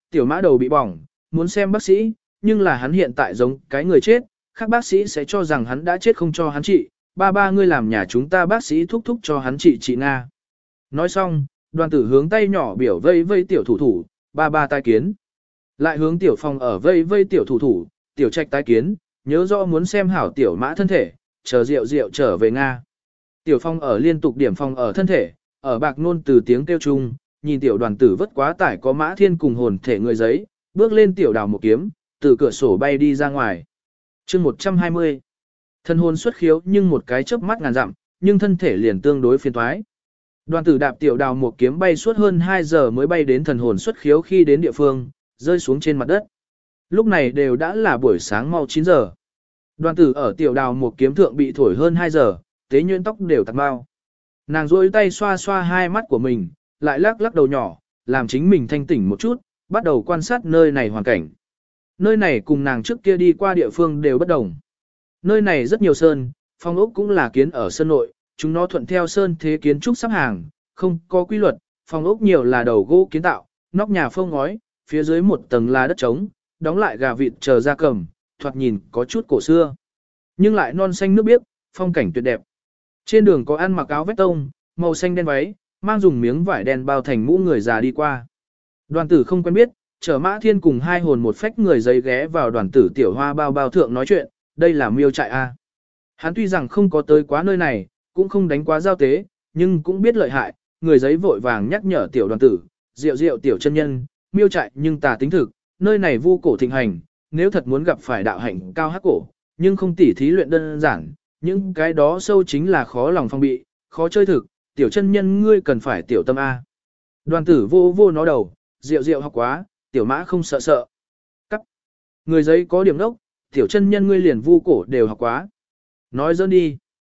tiểu mã đầu bị bỏng, muốn xem bác sĩ, nhưng là hắn hiện tại giống cái người chết, các bác sĩ sẽ cho rằng hắn đã chết không cho hắn trị, ba ba ngươi làm nhà chúng ta bác sĩ thúc thúc cho hắn trị trị Nga. Nói xong, đoàn tử hướng tay nhỏ biểu vây vây tiểu thủ thủ, ba ba tai kiến. Lại hướng tiểu phong ở vây vây tiểu thủ thủ, tiểu trạch tai kiến, nhớ rõ muốn xem hảo tiểu mã thân thể, chờ rượu rượu trở về Nga. Tiểu phong ở liên tục điểm phong ở thân thể, ở bạc nôn từ tiếng kêu chung, nhìn tiểu đoàn tử vất quá tải có mã thiên cùng hồn thể người giấy, bước lên tiểu đào một kiếm, từ cửa sổ bay đi ra ngoài. chương một trăm hai mươi. Thân hồn xuất khiếu nhưng một cái chớp mắt ngàn dặm, nhưng thân thể liền tương đối phiền toái. Đoàn tử đạp tiểu đào một kiếm bay suốt hơn hai giờ mới bay đến thần hồn xuất khiếu khi đến địa phương, rơi xuống trên mặt đất. Lúc này đều đã là buổi sáng mau chín giờ. Đoàn tử ở tiểu đào một kiếm thượng bị thổi hơn hai giờ, tế nhuyễn tóc đều tạc bao. Nàng rôi tay xoa xoa hai mắt của mình, lại lắc lắc đầu nhỏ, làm chính mình thanh tỉnh một chút, bắt đầu quan sát nơi này hoàn cảnh. Nơi này cùng nàng trước kia đi qua địa phương đều bất đồng. Nơi này rất nhiều sơn, phong ốc cũng là kiến ở sơn nội, chúng nó thuận theo sơn thế kiến trúc sắp hàng, không có quy luật, phong ốc nhiều là đầu gỗ kiến tạo, nóc nhà phông ngói, phía dưới một tầng là đất trống, đóng lại gà vịt chờ ra cầm, thoạt nhìn có chút cổ xưa. Nhưng lại non xanh nước biếc, phong cảnh tuyệt đẹp. Trên đường có ăn mặc áo vest tông, màu xanh đen váy, mang dùng miếng vải đen bao thành mũ người già đi qua. Đoàn tử không quen biết, chở Mã Thiên cùng hai hồn một phách người giấy ghé vào đoàn tử tiểu hoa bao bao thượng nói chuyện, đây là miêu trại A. Hắn tuy rằng không có tới quá nơi này, cũng không đánh quá giao tế, nhưng cũng biết lợi hại, người giấy vội vàng nhắc nhở tiểu đoàn tử, rượu rượu tiểu chân nhân, miêu trại nhưng tà tính thực, nơi này vu cổ thịnh hành, nếu thật muốn gặp phải đạo hạnh cao hắc cổ, nhưng không tỉ thí luyện đơn giản, những cái đó sâu chính là khó lòng phong bị, khó chơi thực, tiểu chân nhân ngươi cần phải tiểu tâm A. Đoàn tử vô vô nó đầu, rượu rượu học quá, tiểu mã không sợ sợ. Cắt. Người giấy có điểm đốc, tiểu chân nhân ngươi liền vu cổ đều học quá. Nói dỡn đi.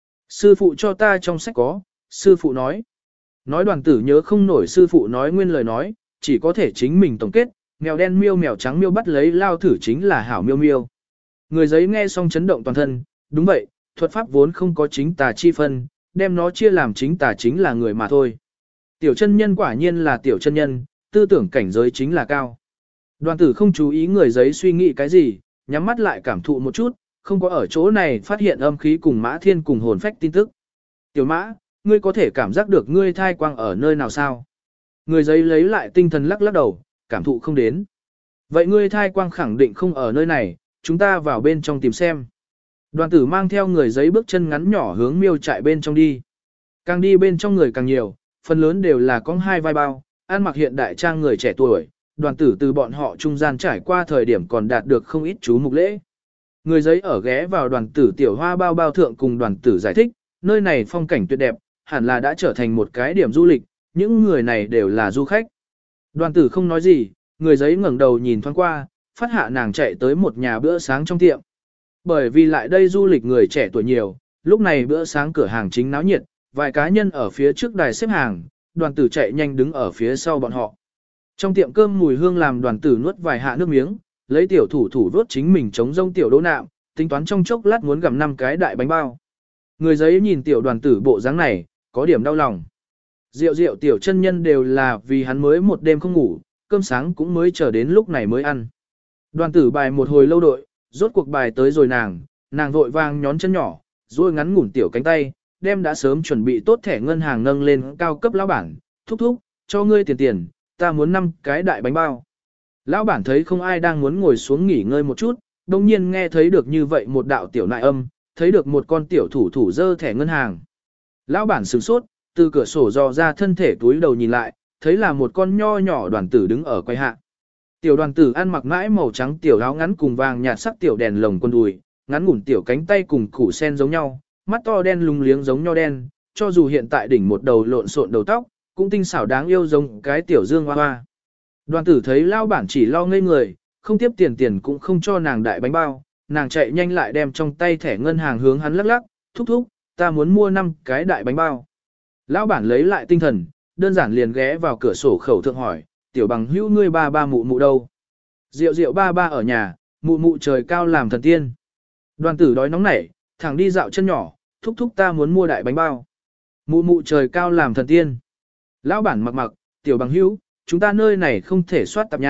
Sư phụ cho ta trong sách có, sư phụ nói. Nói đoàn tử nhớ không nổi sư phụ nói nguyên lời nói, chỉ có thể chính mình tổng kết, mèo đen miêu mèo trắng miêu bắt lấy lao thử chính là hảo miêu miêu. Người giấy nghe xong chấn động toàn thân, đúng vậy, thuật pháp vốn không có chính tà chi phân, đem nó chia làm chính tà chính là người mà thôi. Tiểu chân nhân quả nhiên là tiểu chân nhân, tư tưởng cảnh giới chính là cao. Đoàn tử không chú ý người giấy suy nghĩ cái gì, nhắm mắt lại cảm thụ một chút, không có ở chỗ này phát hiện âm khí cùng Mã Thiên cùng hồn phách tin tức. Tiểu mã, ngươi có thể cảm giác được ngươi thai quang ở nơi nào sao? Người giấy lấy lại tinh thần lắc lắc đầu, cảm thụ không đến. Vậy ngươi thai quang khẳng định không ở nơi này, chúng ta vào bên trong tìm xem. Đoàn tử mang theo người giấy bước chân ngắn nhỏ hướng miêu trại bên trong đi. Càng đi bên trong người càng nhiều, phần lớn đều là con hai vai bao, ăn mặc hiện đại trang người trẻ tuổi, đoàn tử từ bọn họ trung gian trải qua thời điểm còn đạt được không ít chú mục lễ. Người giấy ở ghé vào đoàn tử tiểu hoa bao bao thượng cùng đoàn tử giải thích, nơi này phong cảnh tuyệt đẹp, hẳn là đã trở thành một cái điểm du lịch, những người này đều là du khách. Đoàn tử không nói gì, người giấy ngẩng đầu nhìn thoáng qua, phát hạ nàng chạy tới một nhà bữa sáng trong tiệm. Bởi vì lại đây du lịch người trẻ tuổi nhiều, lúc này bữa sáng cửa hàng chính náo nhiệt, vài cá nhân ở phía trước đài xếp hàng, đoàn tử chạy nhanh đứng ở phía sau bọn họ. Trong tiệm cơm mùi hương làm đoàn tử nuốt vài hạ nước miếng, lấy tiểu thủ thủ vuốt chính mình chống rông tiểu đỗ nạm, tính toán trong chốc lát muốn gặm năm cái đại bánh bao. Người giấy nhìn tiểu đoàn tử bộ dáng này, có điểm đau lòng. Rượu rượu tiểu chân nhân đều là vì hắn mới một đêm không ngủ, cơm sáng cũng mới chờ đến lúc này mới ăn. Đoàn tử bài một hồi lâu đội, rốt cuộc bài tới rồi nàng, nàng vội vàng nhón chân nhỏ, rồi ngắn ngủn tiểu cánh tay, đem đã sớm chuẩn bị tốt thẻ ngân hàng nâng lên cao cấp lão bản, thúc thúc, cho ngươi tiền tiền, ta muốn năm cái đại bánh bao. Lão bản thấy không ai đang muốn ngồi xuống nghỉ ngơi một chút, đồng nhiên nghe thấy được như vậy một đạo tiểu nại âm, thấy được một con tiểu thủ thủ dơ thẻ ngân hàng. Lão bản sửng sốt, từ cửa sổ dò ra thân thể túi đầu nhìn lại, thấy là một con nho nhỏ đoàn tử đứng ở quay hạ. Tiểu đoàn tử ăn mặc mãi màu trắng tiểu áo ngắn cùng vàng nhạt sắc tiểu đèn lồng quần đùi, ngắn ngủn tiểu cánh tay cùng củ sen giống nhau, mắt to đen lùng liếng giống nho đen, cho dù hiện tại đỉnh một đầu lộn xộn đầu tóc, cũng tinh xảo đáng yêu giống cái tiểu dương hoa hoa. Đoàn tử thấy lao bản chỉ lo ngây người, không tiếp tiền tiền cũng không cho nàng đại bánh bao, nàng chạy nhanh lại đem trong tay thẻ ngân hàng hướng hắn lắc lắc, thúc thúc, ta muốn mua năm cái đại bánh bao. Lão bản lấy lại tinh thần, đơn giản liền ghé vào cửa sổ khẩu thượng hỏi, tiểu bằng hữu ngươi ba ba mụ mụ đâu? Rượu rượu ba ba ở nhà, mụ mụ trời cao làm thần tiên. Đoàn tử đói nóng nảy, thẳng đi dạo chân nhỏ, thúc thúc ta muốn mua đại bánh bao. Mụ mụ trời cao làm thần tiên. Lão bản mặc mặc, tiểu bằng hữu, chúng ta nơi này không thể soát tạp nhà,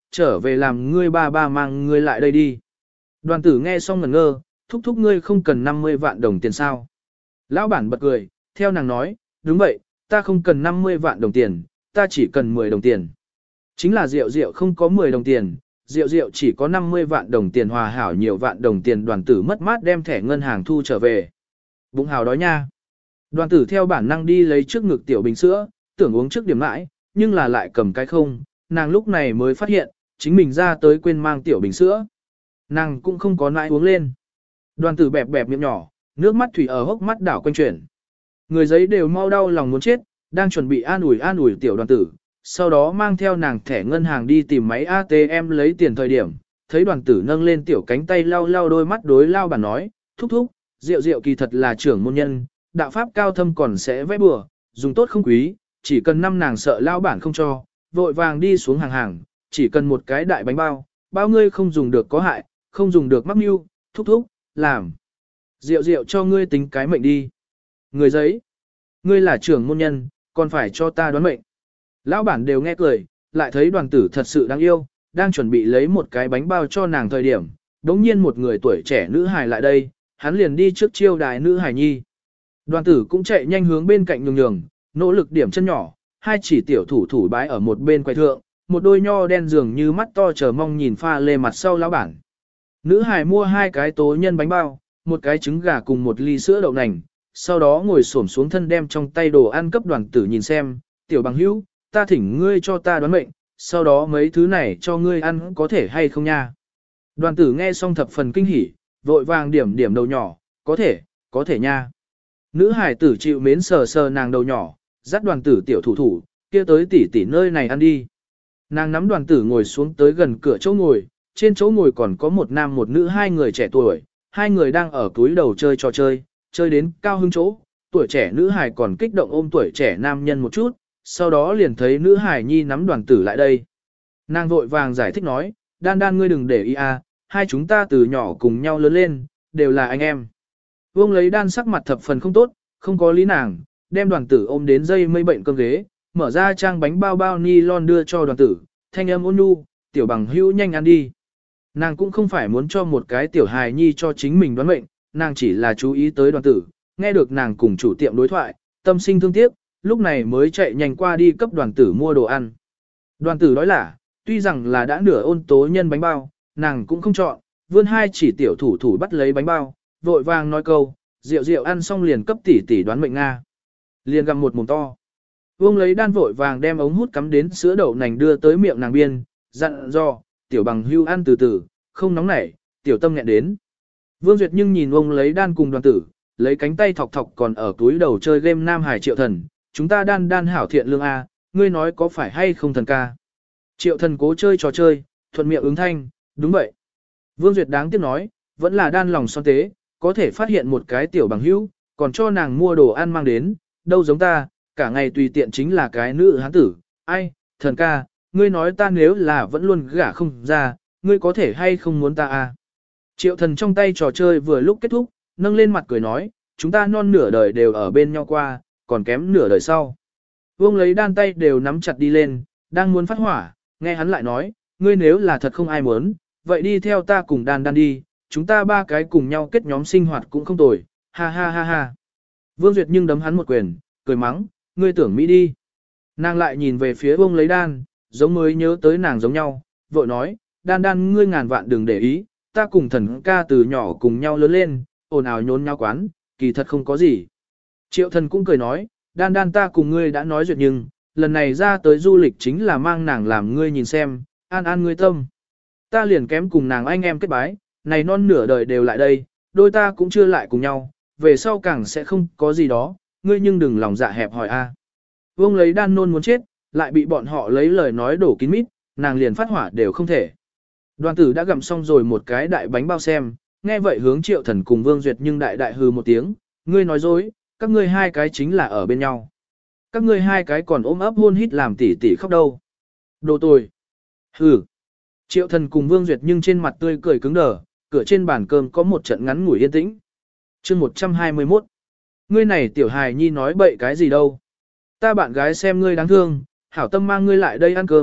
trở về làm ngươi ba ba mang ngươi lại đây đi. Đoàn tử nghe xong ngẩn ngơ, thúc thúc ngươi không cần năm mươi vạn đồng tiền sao. Lão bản bật cười, theo nàng nói, đúng vậy, ta không cần năm mươi vạn đồng tiền, ta chỉ cần mười đồng tiền. Chính là Diệu Diệu không có mười đồng tiền, Diệu Diệu chỉ có năm mươi vạn đồng tiền hòa hảo nhiều vạn đồng tiền. Đoàn tử mất mát đem thẻ ngân hàng thu trở về. Bụng hào đói nha. Đoàn tử theo bản năng đi lấy trước ngực tiểu bình sữa, tưởng uống trước điểm mãi, nhưng là lại cầm cái không, nàng lúc này mới phát hiện, chính mình ra tới quên mang tiểu bình sữa. Nàng cũng không có nãi uống lên. Đoàn tử bẹp bẹp miệng nhỏ, nước mắt thủy ở hốc mắt đảo quanh chuyển. Người giấy đều mau đau lòng muốn chết, đang chuẩn bị an ủi an ủi tiểu đoàn tử, sau đó mang theo nàng thẻ ngân hàng đi tìm máy a tê em lấy tiền thời điểm, thấy đoàn tử nâng lên tiểu cánh tay lau lau đôi mắt đối lao bản nói, thúc thúc, Diệu Diệu kỳ thật là trưởng môn nhân, đạo pháp cao thâm còn sẽ vẽ bừa, dùng tốt không quý, chỉ cần năm nàng sợ lao bản không cho, vội vàng đi xuống hàng hàng, chỉ cần một cái đại bánh bao, bao ngươi không dùng được có hại, không dùng được mắc mưu, thúc thúc, làm. Diệu Diệu cho ngươi tính cái mệnh đi. Người giấy, ngươi là trưởng môn nhân, còn phải cho ta đoán mệnh. Lão bản đều nghe cười, lại thấy đoàn tử thật sự đáng yêu, đang chuẩn bị lấy một cái bánh bao cho nàng thời điểm, đống nhiên một người tuổi trẻ nữ hài lại đây, hắn liền đi trước chiêu đài nữ hài nhi. Đoàn tử cũng chạy nhanh hướng bên cạnh nhường nhường, nỗ lực điểm chân nhỏ, hai chỉ tiểu thủ thủ bái ở một bên quay thượng, một đôi nho đen dường như mắt to chờ mong nhìn pha lê mặt sau lão bản. Nữ hài mua hai cái tố nhân bánh bao, một cái trứng gà cùng một ly sữa đậu nành, sau đó ngồi xổm xuống thân đem trong tay đồ ăn cấp đoàn tử nhìn xem, tiểu bằng hữu, ta thỉnh ngươi cho ta đoán mệnh, sau đó mấy thứ này cho ngươi ăn có thể hay không nha. Đoàn tử nghe xong thập phần kinh hỉ, vội vàng điểm điểm đầu nhỏ, có thể, có thể nha. Nữ hải tử chịu mến sờ sờ nàng đầu nhỏ, dắt đoàn tử tiểu thủ thủ, kia tới tỉ tỉ nơi này ăn đi. Nàng nắm đoàn tử ngồi xuống tới gần cửa chỗ ngồi, trên chỗ ngồi còn có một nam một nữ hai người trẻ tuổi, hai người đang ở túi đầu chơi trò chơi, chơi đến cao hứng chỗ, tuổi trẻ nữ hải còn kích động ôm tuổi trẻ nam nhân một chút, sau đó liền thấy nữ hải nhi nắm đoàn tử lại đây. Nàng vội vàng giải thích nói, đan đan ngươi đừng để ý à, hai chúng ta từ nhỏ cùng nhau lớn lên, đều là anh em. Vương lấy đan sắc mặt thập phần không tốt, không có lý nàng, đem đoàn tử ôm đến dây mây bệnh cơm ghế, mở ra trang bánh bao bao nylon đưa cho đoàn tử, thanh âm ôn nhu, tiểu bằng hữu nhanh ăn đi. Nàng cũng không phải muốn cho một cái tiểu hài nhi cho chính mình đoán mệnh, nàng chỉ là chú ý tới đoàn tử, nghe được nàng cùng chủ tiệm đối thoại, tâm sinh thương tiếc, lúc này mới chạy nhanh qua đi cấp đoàn tử mua đồ ăn. Đoàn tử nói là, tuy rằng là đã nửa ôn tố nhân bánh bao, nàng cũng không chọn, vươn hai chỉ tiểu thủ thủ bắt lấy bánh bao, vội vàng nói câu, rượu rượu ăn xong liền cấp tỷ tỷ đoán mệnh Nga. Liền gặm một mồm to. Vương lấy đan vội vàng đem ống hút cắm đến sữa đậu nành đưa tới miệng nàng biên, dặn dò, tiểu bằng hưu ăn từ từ, không nóng nảy, tiểu tâm nghẹn đến. Vương Duyệt nhưng nhìn ông lấy đan cùng đoàn tử, lấy cánh tay thọc thọc còn ở túi đầu chơi game Nam Hải Triệu Thần, chúng ta đan đan hảo thiện lương A, ngươi nói có phải hay không thần ca. Triệu Thần cố chơi trò chơi, thuận miệng ứng thanh, đúng vậy. Vương Duyệt đáng tiếc nói, vẫn là đan lòng son tế, có thể phát hiện một cái tiểu bằng hữu, còn cho nàng mua đồ ăn mang đến, đâu giống ta, cả ngày tùy tiện chính là cái nữ hán tử, ai, thần ca, ngươi nói ta nếu là vẫn luôn gả không ra, ngươi có thể hay không muốn ta à. Triệu Thần trong tay trò chơi vừa lúc kết thúc, nâng lên mặt cười nói, chúng ta non nửa đời đều ở bên nhau qua, còn kém nửa đời sau. Vương lấy đan tay đều nắm chặt đi lên, đang muốn phát hỏa, nghe hắn lại nói, ngươi nếu là thật không ai muốn, vậy đi theo ta cùng đan đan đi, chúng ta ba cái cùng nhau kết nhóm sinh hoạt cũng không tồi, ha ha ha ha. Vương Duyệt nhưng đấm hắn một quyền, cười mắng, ngươi tưởng Mỹ đi. Nàng lại nhìn về phía Vương lấy đan, giống mới nhớ tới nàng giống nhau, vội nói, đan đan ngươi ngàn vạn đừng để ý, ta cùng thần ca từ nhỏ cùng nhau lớn lên, ồn ào nhốn nhau quán, kỳ thật không có gì. Triệu Thần cũng cười nói, đan đan ta cùng ngươi đã nói duyệt nhưng, lần này ra tới du lịch chính là mang nàng làm ngươi nhìn xem, an an ngươi tâm. Ta liền kém cùng nàng anh em kết bái, này non nửa đời đều lại đây, đôi ta cũng chưa lại cùng nhau, về sau càng sẽ không có gì đó, ngươi nhưng đừng lòng dạ hẹp hỏi a. Vương lấy đan nôn muốn chết, lại bị bọn họ lấy lời nói đổ kín mít, nàng liền phát hỏa đều không thể. Đoàn tử đã gặm xong rồi một cái đại bánh bao xem, nghe vậy hướng Triệu Thần cùng Vương Duyệt nhưng đại đại hừ một tiếng, ngươi nói dối, các ngươi hai cái chính là ở bên nhau. Các ngươi hai cái còn ôm ấp hôn hít làm tỉ tỉ khóc đâu. Đồ tồi. Hừ. Triệu Thần cùng Vương Duyệt nhưng trên mặt tươi cười cứng đờ, cửa trên bàn cơm có một trận ngắn ngủi yên tĩnh. Chương một trăm hai mươi mốt. Ngươi này tiểu hài nhi nói bậy cái gì đâu. Ta bạn gái xem ngươi đáng thương, hảo tâm mang ngươi lại đây ăn cơm,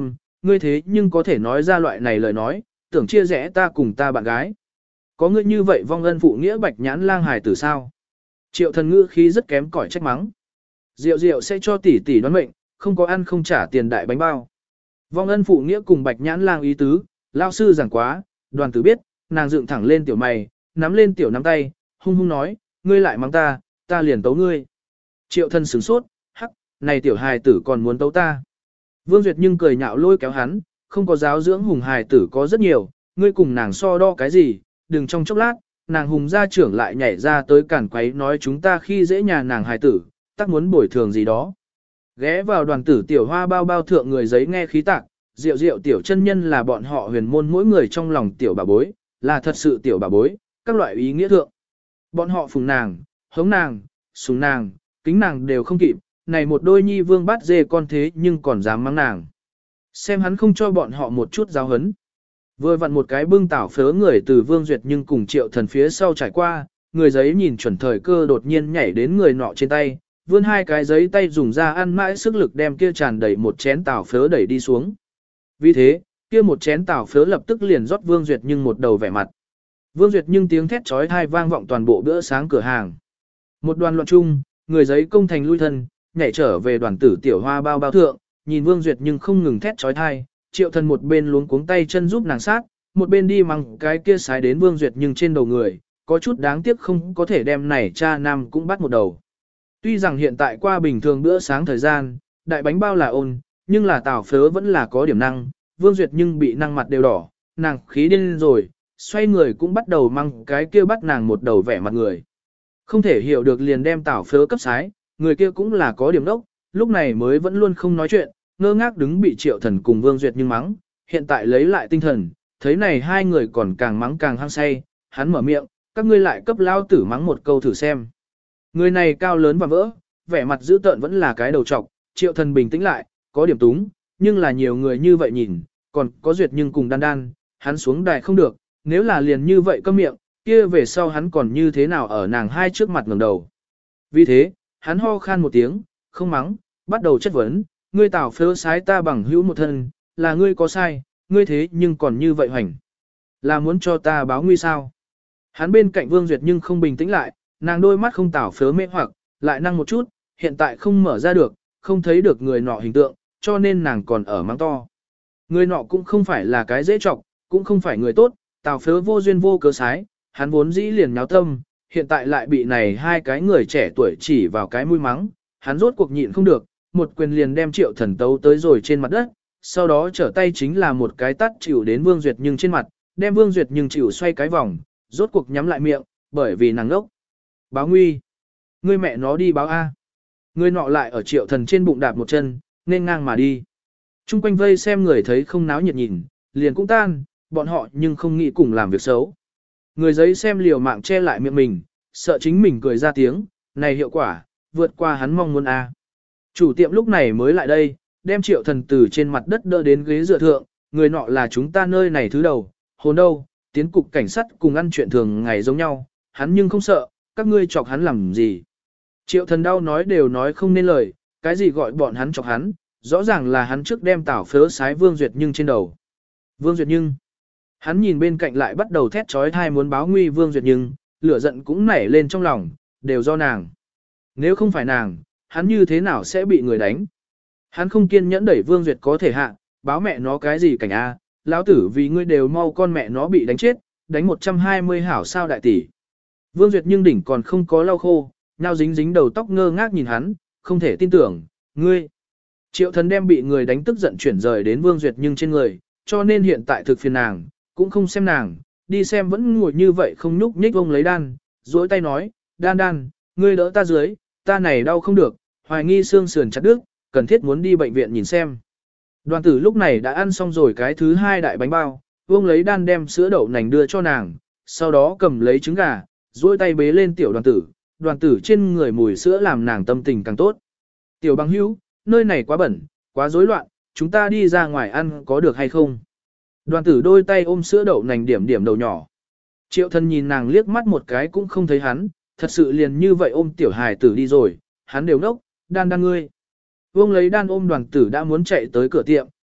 ngươi thế nhưng có thể nói ra loại này lời nói, tưởng chia rẽ ta cùng ta bạn gái. Có ngươi như vậy vong ân phụ nghĩa bạch nhãn lang hài tử sao? Triệu thần ngữ khí rất kém cỏi trách mắng. Diệu diệu sẽ cho tỷ tỷ đoán mệnh, không có ăn không trả tiền đại bánh bao. Vong ân phụ nghĩa cùng bạch nhãn lang ý tứ, lao sư giảng quá, đoàn tử biết, nàng dựng thẳng lên tiểu mày, nắm lên tiểu nắm tay, hung hung nói, ngươi lại mắng ta, ta liền tấu ngươi. Triệu thần sửng sốt, hắc, này tiểu hài tử còn muốn tấu ta. Vương Duyệt nhưng cười nhạo lôi kéo hắn, không có giáo dưỡng hùng hài tử có rất nhiều, ngươi cùng nàng so đo cái gì, đừng trong chốc lát, nàng hùng gia trưởng lại nhảy ra tới cản quấy nói chúng ta khi dễ nhà nàng hài tử, tắc muốn bồi thường gì đó. Ghé vào đoàn tử tiểu hoa bao bao thượng người giấy nghe khí tạc, rượu rượu tiểu chân nhân là bọn họ huyền môn mỗi người trong lòng tiểu bà bối, là thật sự tiểu bà bối, các loại ý nghĩa thượng. Bọn họ phùng nàng, hống nàng, sùng nàng, kính nàng đều không kịp, này một đôi nhi vương bắt dê con thế nhưng còn dám mắng nàng. Xem hắn không cho bọn họ một chút giáo hấn. Vừa vặn một cái bưng tảo phớ người từ Vương Duyệt nhưng cùng Triệu Thần phía sau trải qua, người giấy nhìn chuẩn thời cơ đột nhiên nhảy đến người nọ trên tay, vươn hai cái giấy tay dùng ra ăn mãi sức lực đem kia tràn đầy một chén tảo phớ đẩy đi xuống. Vì thế, kia một chén tảo phớ lập tức liền rót Vương Duyệt nhưng một đầu vẻ mặt. Vương Duyệt nhưng tiếng thét chói tai vang vọng toàn bộ bữa sáng cửa hàng. Một đoàn loạn chung, người giấy công thành lui thân, nhảy trở về đoàn tử tiểu hoa bao bao thượng, nhìn Vương Duyệt nhưng không ngừng thét chói tai, Triệu Thần một bên luống cuống tay chân giúp nàng sát, một bên đi mắng cái kia sái đến Vương Duyệt nhưng trên đầu người, có chút đáng tiếc không có thể đem này cha nam cũng bắt một đầu. Tuy rằng hiện tại qua bình thường bữa sáng thời gian, đại bánh bao là ôn, nhưng là tảo phớ vẫn là có điểm năng, Vương Duyệt nhưng bị năng mặt đều đỏ, nàng khí điên rồi, xoay người cũng bắt đầu mắng cái kia bắt nàng một đầu vẻ mặt người. Không thể hiểu được liền đem tảo phớ cấp sái, người kia cũng là có điểm đốc, lúc này mới vẫn luôn không nói chuyện, ngơ ngác đứng bị Triệu Thần cùng Vương Duyệt nhưng mắng, hiện tại lấy lại tinh thần, thấy này hai người còn càng mắng càng hăng say, hắn mở miệng, các ngươi lại cấp lao tử mắng một câu thử xem. Người này cao lớn và vỡ, vẻ mặt dữ tợn vẫn là cái đầu trọc, Triệu Thần bình tĩnh lại, có điểm túng, nhưng là nhiều người như vậy nhìn, còn có Duyệt nhưng cùng đan đan, hắn xuống đài không được, nếu là liền như vậy câm miệng, kia về sau hắn còn như thế nào ở nàng hai trước mặt ngẩng đầu. Vì thế, hắn ho khan một tiếng, không mắng, bắt đầu chất vấn, ngươi tảo phớ sái ta bằng hữu một thân, là ngươi có sai, ngươi thế nhưng còn như vậy hoành. Là muốn cho ta báo nguy sao? Hắn bên cạnh Vương Duyệt nhưng không bình tĩnh lại, nàng đôi mắt không tảo phớ mê hoặc, lại năng một chút, hiện tại không mở ra được, không thấy được người nọ hình tượng, cho nên nàng còn ở mắng to. Người nọ cũng không phải là cái dễ trọc, cũng không phải người tốt, tảo phớ vô duyên vô cớ sái, hắn vốn dĩ liền nháo tâm, hiện tại lại bị này hai cái người trẻ tuổi chỉ vào cái mũi mắng, hắn rốt cuộc nhịn không được, một quyền liền đem Triệu Thần tấu tới rồi trên mặt đất, sau đó trở tay chính là một cái tắt chịu đến Vương Duyệt nhưng trên mặt, đem Vương Duyệt nhưng chịu xoay cái vòng, rốt cuộc nhắm lại miệng, bởi vì nàng ngốc. Báo nguy. Ngươi mẹ nó đi báo A. Ngươi nọ lại ở Triệu Thần trên bụng đạp một chân, nên ngang mà đi. Trung quanh vây xem người thấy không náo nhiệt nhìn, liền cũng tan, bọn họ nhưng không nghĩ cùng làm việc xấu. Người giấy xem liều mạng che lại miệng mình, sợ chính mình cười ra tiếng, này hiệu quả, vượt qua hắn mong muốn A. Chủ tiệm lúc này mới lại đây, đem Triệu Thần từ trên mặt đất đỡ đến ghế dựa thượng, người nọ là chúng ta nơi này thứ đầu, hồn đâu, tiến cục cảnh sát cùng ăn chuyện thường ngày giống nhau, hắn nhưng không sợ, các ngươi chọc hắn làm gì. Triệu Thần đau nói đều nói không nên lời, cái gì gọi bọn hắn chọc hắn, rõ ràng là hắn trước đem tảo phớ sái Vương Duyệt nhưng trên đầu. Vương Duyệt nhưng, hắn nhìn bên cạnh lại bắt đầu thét trói thai muốn báo nguy Vương Duyệt nhưng, lửa giận cũng nảy lên trong lòng, đều do nàng. Nếu không phải nàng, hắn như thế nào sẽ bị người đánh? Hắn không kiên nhẫn đẩy Vương Duyệt có thể hạ, báo mẹ nó cái gì cảnh a, lão tử vì ngươi đều mau con mẹ nó bị đánh chết, đánh một trăm hai mươi hảo sao đại tỷ. Vương Duyệt nhưng đỉnh còn không có lau khô, nhau dính dính đầu tóc ngơ ngác nhìn hắn, không thể tin tưởng, ngươi. Triệu Thần đem bị người đánh tức giận chuyển rời đến Vương Duyệt nhưng trên người, cho nên hiện tại thực phiền nàng, cũng không xem nàng, đi xem vẫn ngồi như vậy không nhúc nhích ông lấy đan, duỗi tay nói, đan đan, ngươi đỡ ta dưới, ta này đau không được, hoài nghi xương sườn chặt đứt, cần thiết muốn đi bệnh viện nhìn xem. Đoàn tử lúc này đã ăn xong rồi cái thứ hai đại bánh bao, Vương lấy đan đem sữa đậu nành đưa cho nàng, sau đó cầm lấy trứng gà, duỗi tay bế lên tiểu đoàn tử, đoàn tử trên người mùi sữa làm nàng tâm tình càng tốt. Tiểu bằng hữu, nơi này quá bẩn, quá rối loạn, chúng ta đi ra ngoài ăn có được hay không? Đoàn tử đôi tay ôm sữa đậu nành điểm điểm đầu nhỏ. Triệu Thần nhìn nàng liếc mắt một cái cũng không thấy hắn, thật sự liền như vậy ôm tiểu hài tử đi rồi, hắn đều ngốc, đan đan ngươi. Vương lấy đan ôm đoàn tử đã muốn chạy tới cửa tiệm,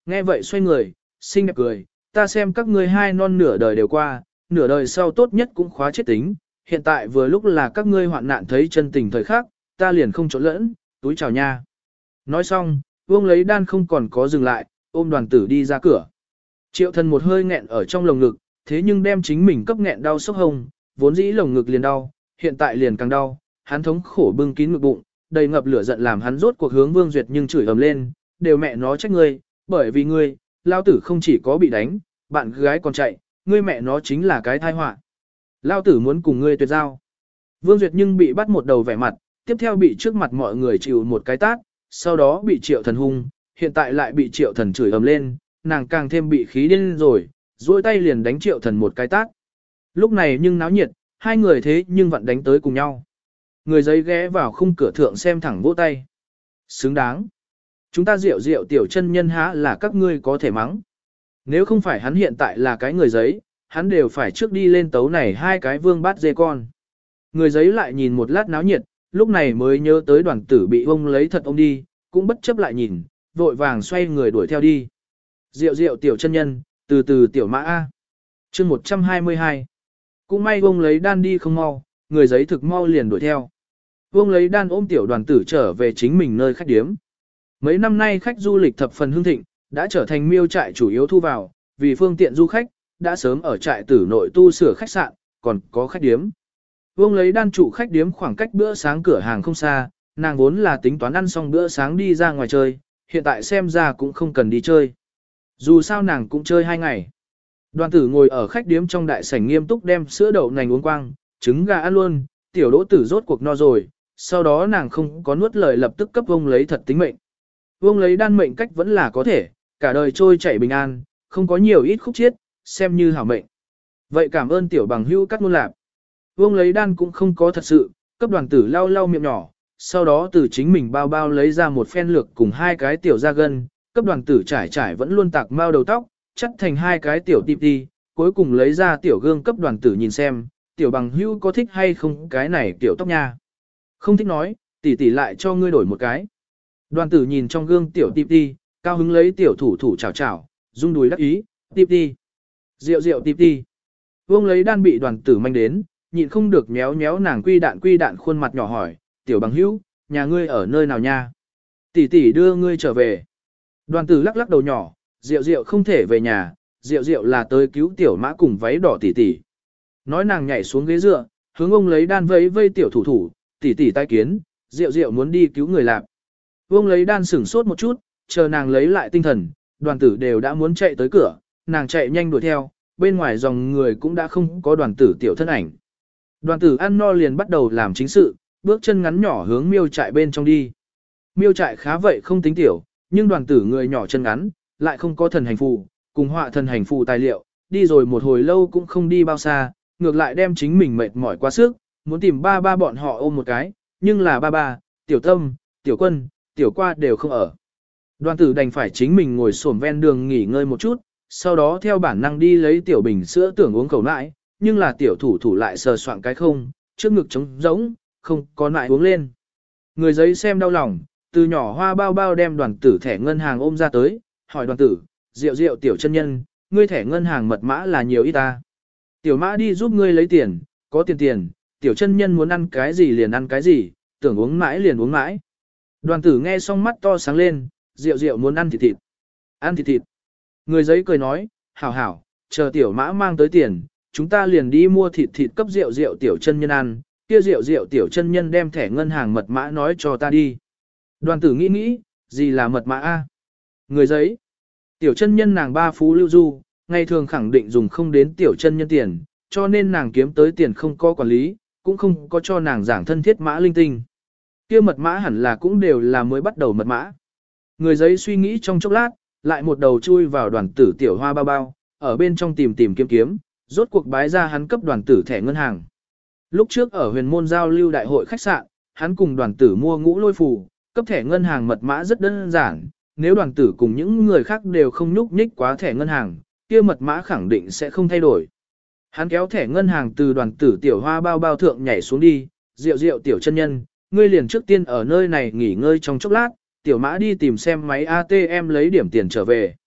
Nghe vậy xoay người, xinh đẹp cười, ta xem các ngươi hai non nửa đời đều qua, nửa đời sau tốt nhất cũng khóa chết tính, hiện tại vừa lúc là các ngươi hoạn nạn thấy chân tình thời khắc, ta liền không trộn lẫn, túi chào nha. Nói xong, Vương lấy đan không còn có dừng lại, ôm đoàn tử đi ra cửa. Triệu thần một hơi nghẹn ở trong lồng ngực, thế nhưng đem chính mình cấp nghẹn đau sốc hông, vốn dĩ lồng ngực liền đau, hiện tại liền càng đau, hắn thống khổ bưng kín ngực bụng, đầy ngập lửa giận làm hắn rốt cuộc hướng Vương Duyệt nhưng chửi ầm lên, đều mẹ nó trách ngươi, bởi vì ngươi, lao tử không chỉ có bị đánh, bạn gái còn chạy, ngươi mẹ nó chính là cái tai họa. Lao tử muốn cùng ngươi tuyệt giao. Vương Duyệt nhưng bị bắt một đầu vẻ mặt, tiếp theo bị trước mặt mọi người chịu một cái tát, sau đó bị triệu thần hung, hiện tại lại bị triệu thần chửi ầm lên, nàng càng thêm bị khí điên rồi, duỗi tay liền đánh triệu thần một cái tát. Lúc này nhưng náo nhiệt, hai người thế nhưng vẫn đánh tới cùng nhau. Người giấy ghé vào khung cửa thượng xem thẳng vỗ tay. Xứng đáng. Chúng ta rượu rượu tiểu chân nhân há là các ngươi có thể mắng. Nếu không phải hắn hiện tại là cái người giấy, hắn đều phải trước đi lên tấu này hai cái vương bát dê con. Người giấy lại nhìn một lát náo nhiệt, lúc này mới nhớ tới đoàn tử bị ông lấy thật ông đi, cũng bất chấp lại nhìn, vội vàng xoay người đuổi theo đi. Rượu rượu tiểu chân nhân, từ từ tiểu mã A. chương một trăm hai mươi hai. Cũng may ông lấy đan đi không mau, người giấy thực mau liền đuổi theo. Ông lấy đan ôm tiểu đoàn tử trở về chính mình nơi khách điếm. Mấy năm nay khách du lịch thập phần hưng thịnh, đã trở thành miêu trại chủ yếu thu vào, vì phương tiện du khách, đã sớm ở trại tử nội tu sửa khách sạn, còn có khách điếm. Vương lấy đan trụ khách điếm khoảng cách bữa sáng cửa hàng không xa, nàng vốn là tính toán ăn xong bữa sáng đi ra ngoài chơi, hiện tại xem ra cũng không cần đi chơi. Dù sao nàng cũng chơi hai ngày. Đoàn tử ngồi ở khách điếm trong đại sảnh nghiêm túc đem sữa đậu nành uống quang, trứng gà ăn luôn, tiểu đỗ tử rốt cuộc no rồi, sau đó nàng không có nuốt lời lập tức cấp Vương lấy thật tính mệnh. Vương lấy đan mệnh cách vẫn là có thể, cả đời trôi chảy bình an, không có nhiều ít khúc chiết, xem như hảo mệnh. Vậy cảm ơn tiểu bằng hữu cắt ngôn lạc. Vương lấy đan cũng không có thật sự, cấp đoàn tử lau lau miệng nhỏ, sau đó từ chính mình bao bao lấy ra một phen lược cùng hai cái tiểu da gân, cấp đoàn tử trải trải vẫn luôn tạc mau đầu tóc, chắt thành hai cái tiểu tip ti, cuối cùng lấy ra tiểu gương cấp đoàn tử nhìn xem, tiểu bằng hữu có thích hay không cái này tiểu tóc nha. Không thích nói, tỷ tỷ lại cho ngươi đổi một cái. Đoàn tử nhìn trong gương tiểu tip ti, cao hứng lấy tiểu thủ thủ chào chào, rung đùi đắc ý, tip ti. Rượu rượu tip ti. Vương lấy đan bị đoàn tử manh đến, nhịn không được méo méo nàng quy đạn quy đạn khuôn mặt nhỏ hỏi, tiểu bằng hữu, nhà ngươi ở nơi nào nha? Tỷ tỷ đưa ngươi trở về. Đoàn tử lắc lắc đầu nhỏ, rượu rượu không thể về nhà, rượu rượu là tới cứu tiểu mã cùng váy đỏ tỷ tỷ. Nói nàng nhảy xuống ghế dựa, hướng ông lấy đan vẫy vây tiểu thủ thủ, tỷ tỷ tai kiến, rượu rượu muốn đi cứu người lạc. Vương lấy đan sửng sốt một chút, chờ nàng lấy lại tinh thần, đoàn tử đều đã muốn chạy tới cửa, nàng chạy nhanh đuổi theo, bên ngoài dòng người cũng đã không có đoàn tử tiểu thân ảnh. Đoàn tử ăn no liền bắt đầu làm chính sự, bước chân ngắn nhỏ hướng miêu trại bên trong đi. Miêu trại khá vậy không tính tiểu, nhưng đoàn tử người nhỏ chân ngắn, lại không có thần hành phù, cùng họa thần hành phù tài liệu, đi rồi một hồi lâu cũng không đi bao xa, ngược lại đem chính mình mệt mỏi quá sức, muốn tìm ba ba bọn họ ôm một cái, nhưng là ba ba, tiểu tâm, tiểu quân, tiểu qua đều không ở. Đoàn tử đành phải chính mình ngồi xổm ven đường nghỉ ngơi một chút, sau đó theo bản năng đi lấy tiểu bình sữa tưởng uống cầu nãi, nhưng là tiểu thủ thủ lại sờ soạn cái không, trước ngực trống rỗng, không có nãi uống lên. Người giấy xem đau lòng, từ nhỏ hoa bao bao đem đoàn tử thẻ ngân hàng ôm ra tới, hỏi đoàn tử, rượu rượu tiểu chân nhân, ngươi thẻ ngân hàng mật mã là nhiều ít ta. Tiểu mã đi giúp ngươi lấy tiền, có tiền tiền, tiểu chân nhân muốn ăn cái gì liền ăn cái gì, tưởng uống mãi liền uống mãi. Đoàn tử nghe xong mắt to sáng lên, rượu rượu muốn ăn thịt thịt. Ăn thịt thịt. Người giấy cười nói, hảo hảo, chờ tiểu mã mang tới tiền, chúng ta liền đi mua thịt thịt cấp rượu rượu tiểu chân nhân ăn, kia rượu rượu tiểu chân nhân đem thẻ ngân hàng mật mã nói cho ta đi. Đoàn tử nghĩ nghĩ, gì là mật mã A? Người giấy. Tiểu chân nhân nàng ba phú lưu du, ngày thường khẳng định dùng không đến tiểu chân nhân tiền, cho nên nàng kiếm tới tiền không có quản lý, cũng không có cho nàng giảng thân thiết mã linh tinh. Kia mật mã hẳn là cũng đều là mới bắt đầu mật mã. Người giấy suy nghĩ trong chốc lát, lại một đầu chui vào đoàn tử tiểu hoa bao bao, ở bên trong tìm tìm kiếm kiếm, rốt cuộc bái ra hắn cấp đoàn tử thẻ ngân hàng. Lúc trước ở huyền môn giao lưu đại hội khách sạn, hắn cùng đoàn tử mua ngũ lôi phù, cấp thẻ ngân hàng mật mã rất đơn giản, nếu đoàn tử cùng những người khác đều không nhúc nhích quá thẻ ngân hàng, kia mật mã khẳng định sẽ không thay đổi. Hắn kéo thẻ ngân hàng từ đoàn tử tiểu hoa bao bao thượng nhảy xuống đi, rượu rượu tiểu chân nhân, ngươi liền trước tiên ở nơi này nghỉ ngơi trong chốc lát, tiểu mã đi tìm xem máy a tê em lấy điểm tiền trở về.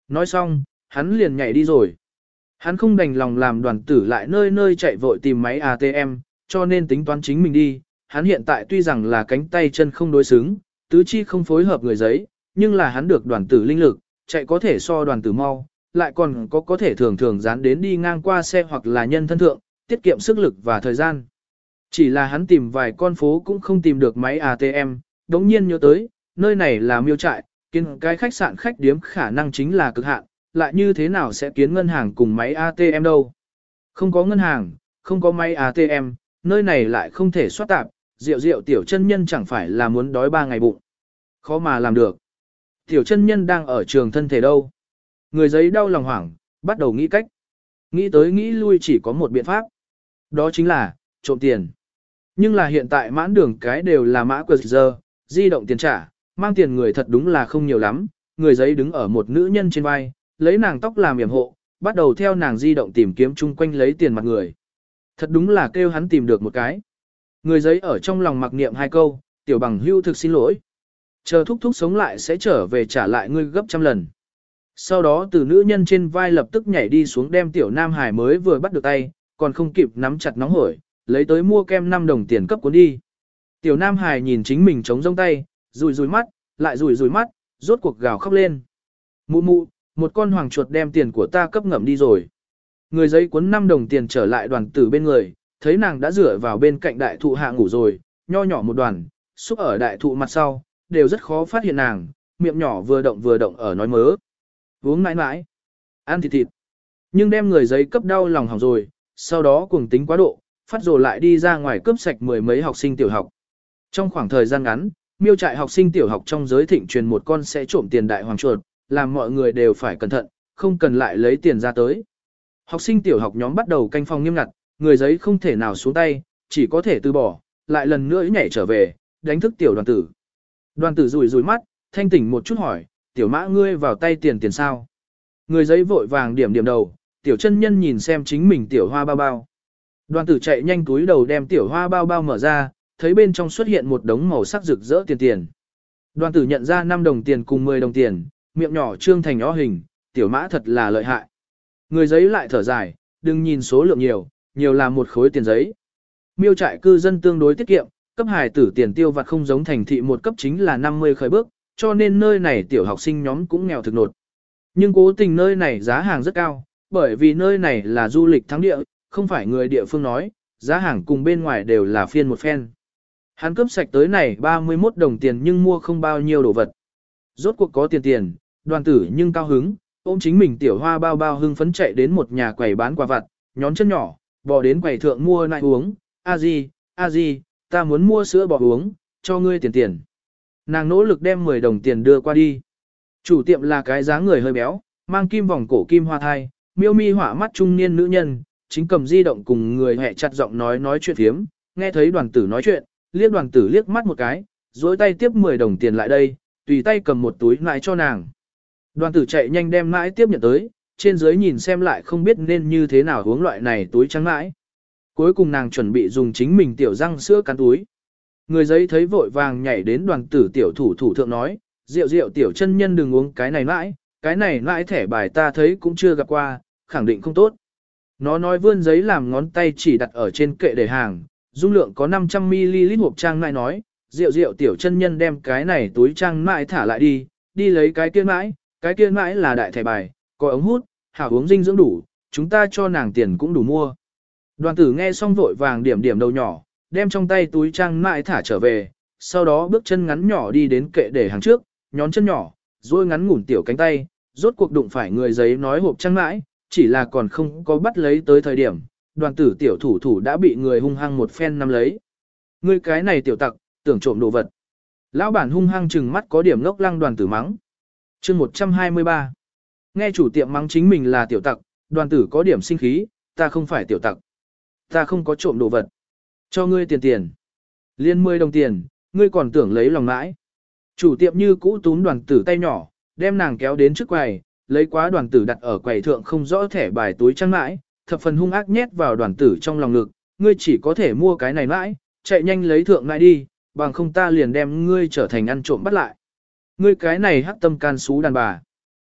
nói xong, hắn liền nhảy đi rồi. Hắn không đành lòng làm đoàn tử lại nơi nơi chạy vội tìm máy a tê em, cho nên tính toán chính mình đi. Hắn hiện tại tuy rằng là cánh tay chân không đối xứng, tứ chi không phối hợp người giấy, nhưng là hắn được đoàn tử linh lực, chạy có thể so đoàn tử mau, lại còn có có thể thường thường dán đến đi ngang qua xe hoặc là nhân thân thượng, tiết kiệm sức lực và thời gian. Chỉ là hắn tìm vài con phố cũng không tìm được máy a tê em, đống nhiên nhớ tới, nơi này là miêu trại, kiến cái khách sạn khách điếm khả năng chính là cực hạn, lại như thế nào sẽ kiến ngân hàng cùng máy a tê em đâu. Không có ngân hàng, không có máy a tê em, nơi này lại không thể soát tạp, rượu rượu tiểu chân nhân chẳng phải là muốn đói ba ngày bụng. Khó mà làm được. Tiểu chân nhân đang ở trường thân thể đâu. Người giấy đau lòng hoảng, bắt đầu nghĩ cách. Nghĩ tới nghĩ lui chỉ có một biện pháp. Đó chính là, trộm tiền. Nhưng là hiện tại mãn đường cái đều là mã quờ giờ, di động tiền trả, mang tiền người thật đúng là không nhiều lắm. Người giấy đứng ở một nữ nhân trên vai, lấy nàng tóc làm yểm hộ, bắt đầu theo nàng di động tìm kiếm chung quanh lấy tiền mặt người. Thật đúng là kêu hắn tìm được một cái. Người giấy ở trong lòng mặc niệm hai câu, tiểu bằng hưu thực xin lỗi. Chờ thúc thúc sống lại sẽ trở về trả lại ngươi gấp trăm lần. Sau đó từ nữ nhân trên vai lập tức nhảy đi xuống đem tiểu Nam Hải mới vừa bắt được tay, còn không kịp nắm chặt nóng hổi, lấy tới mua kem năm đồng tiền cấp cuốn đi. Tiểu Nam Hải nhìn chính mình trống rông tay, rùi rùi mắt, lại rùi rùi mắt, rốt cuộc gào khóc lên. Mụ mụ, một con hoàng chuột đem tiền của ta cấp ngậm đi rồi. Người giấy cuốn năm đồng tiền trở lại đoàn tử bên người, thấy nàng đã rửa vào bên cạnh đại thụ hạ ngủ rồi, nho nhỏ một đoàn, xúc ở đại thụ mặt sau, đều rất khó phát hiện nàng, miệng nhỏ vừa động vừa động ở nói mớ. Uống mãi mãi, ăn thịt thịt. Nhưng đem người giấy cấp đau lòng hỏng rồi, sau đó cuồng tính quá độ, phát rồi lại đi ra ngoài cướp sạch mười mấy học sinh tiểu học. Trong khoảng thời gian ngắn, miêu trại học sinh tiểu học trong giới thịnh truyền một con sẽ trộm tiền đại hoàng chuột, làm mọi người đều phải cẩn thận, không cần lại lấy tiền ra tới. Học sinh tiểu học nhóm bắt đầu canh phòng nghiêm ngặt, người giấy không thể nào xuống tay, chỉ có thể từ bỏ, lại lần nữa nhảy trở về, đánh thức tiểu đoàn tử. Đoàn tử rùi rùi mắt, thanh tỉnh một chút hỏi, tiểu mã ngươi vào tay tiền tiền sao? Người giấy vội vàng điểm điểm đầu, tiểu chân nhân nhìn xem chính mình tiểu hoa bao bao. Đoàn tử chạy nhanh túi đầu đem tiểu hoa bao bao mở ra, thấy bên trong xuất hiện một đống màu sắc rực rỡ tiền tiền. Đoàn tử nhận ra năm đồng tiền cùng mười đồng tiền, miệng nhỏ trương thành ó hình, tiểu mã thật là lợi hại. Người giấy lại thở dài, đừng nhìn số lượng nhiều, nhiều là một khối tiền giấy. Miêu trại cư dân tương đối tiết kiệm, cấp hài tử tiền tiêu vặt không giống thành thị một cấp chính là năm mươi khởi bước, cho nên nơi này tiểu học sinh nhóm cũng nghèo thực nột. Nhưng cố tình nơi này giá hàng rất cao, bởi vì nơi này là du lịch thắng địa, không phải người địa phương nói, giá hàng cùng bên ngoài đều là phiên một phen. Hắn cướp sạch tới này ba mươi mốt đồng tiền nhưng mua không bao nhiêu đồ vật. Rốt cuộc có tiền tiền, đoàn tử nhưng cao hứng, ôm chính mình tiểu hoa bao bao hưng phấn chạy đến một nhà quầy bán quà vặt, nhón chân nhỏ, bò đến quầy thượng mua nại uống, a di, a di, ta muốn mua sữa bò uống, cho ngươi tiền tiền. Nàng nỗ lực đem mười đồng tiền đưa qua đi. Chủ tiệm là cái dáng người hơi béo, mang kim vòng cổ kim hoa thai, miêu mi họa mắt trung niên nữ nhân, chính cầm di động cùng người hẹ chặt giọng nói nói chuyện phiếm, nghe thấy đoàn tử nói chuyện, liếc đoàn tử liếc mắt một cái, dối tay tiếp mười đồng tiền lại đây, tùy tay cầm một túi nãi cho nàng. Đoàn tử chạy nhanh đem nãi tiếp nhận tới, trên dưới nhìn xem lại không biết nên như thế nào uống loại này túi trắng nãi. Cuối cùng nàng chuẩn bị dùng chính mình tiểu răng sữa cắn túi. Người giấy thấy vội vàng nhảy đến đoàn tử tiểu thủ thủ thượng nói, rượu rượu tiểu chân nhân đừng uống cái này nãi, cái này nãi thẻ bài ta thấy cũng chưa gặp qua, khẳng định không tốt. Nó nói vươn giấy làm ngón tay chỉ đặt ở trên kệ để hàng, dung lượng có năm trăm mi li lít hộp trang nãi nói, rượu rượu tiểu chân nhân đem cái này túi trang nãi thả lại đi, đi lấy cái kia nãi, cái kia nãi là đại thẻ bài, có ống hút, hảo uống dinh dưỡng đủ, chúng ta cho nàng tiền cũng đủ mua. Đoàn tử nghe xong vội vàng điểm điểm đầu nhỏ, đem trong tay túi trang nãi thả trở về, sau đó bước chân ngắn nhỏ đi đến kệ để hàng trước, nhón chân nhỏ, rồi ngắn ngủn tiểu cánh tay, rốt cuộc đụng phải người giấy nói hộp trang nãi, chỉ là còn không có bắt lấy tới thời điểm, đoàn tử tiểu thủ thủ đã bị người hung hăng một phen nắm lấy. Ngươi cái này tiểu tặc, tưởng trộm đồ vật. Lão bản hung hăng chừng mắt có điểm ngốc lăng đoàn tử mắng. Chương một trăm hai mươi ba. Nghe chủ tiệm mắng chính mình là tiểu tặc, đoàn tử có điểm sinh khí, ta không phải tiểu tặc. Ta không có trộm đồ vật. Cho ngươi tiền tiền. Liên mười đồng tiền, ngươi còn tưởng lấy lòng mãi. Chủ tiệm như cũ túm đoàn tử tay nhỏ, đem nàng kéo đến trước quầy, lấy quá đoàn tử đặt ở quầy thượng không rõ thẻ bài túi trăng mãi, thập phần hung ác nhét vào đoàn tử trong lòng ngực, ngươi chỉ có thể mua cái này mãi, chạy nhanh lấy thượng mãi đi, bằng không ta liền đem ngươi trở thành ăn trộm bắt lại. Ngươi cái này hắc tâm can xú đàn bà.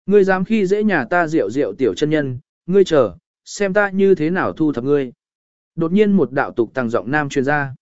Ngươi dám khi dễ nhà ta rượu rượu tiểu chân nhân, ngươi chờ, xem ta như thế nào thu thập ngươi. Đột nhiên một đạo tục tăng giọng nam truyền ra.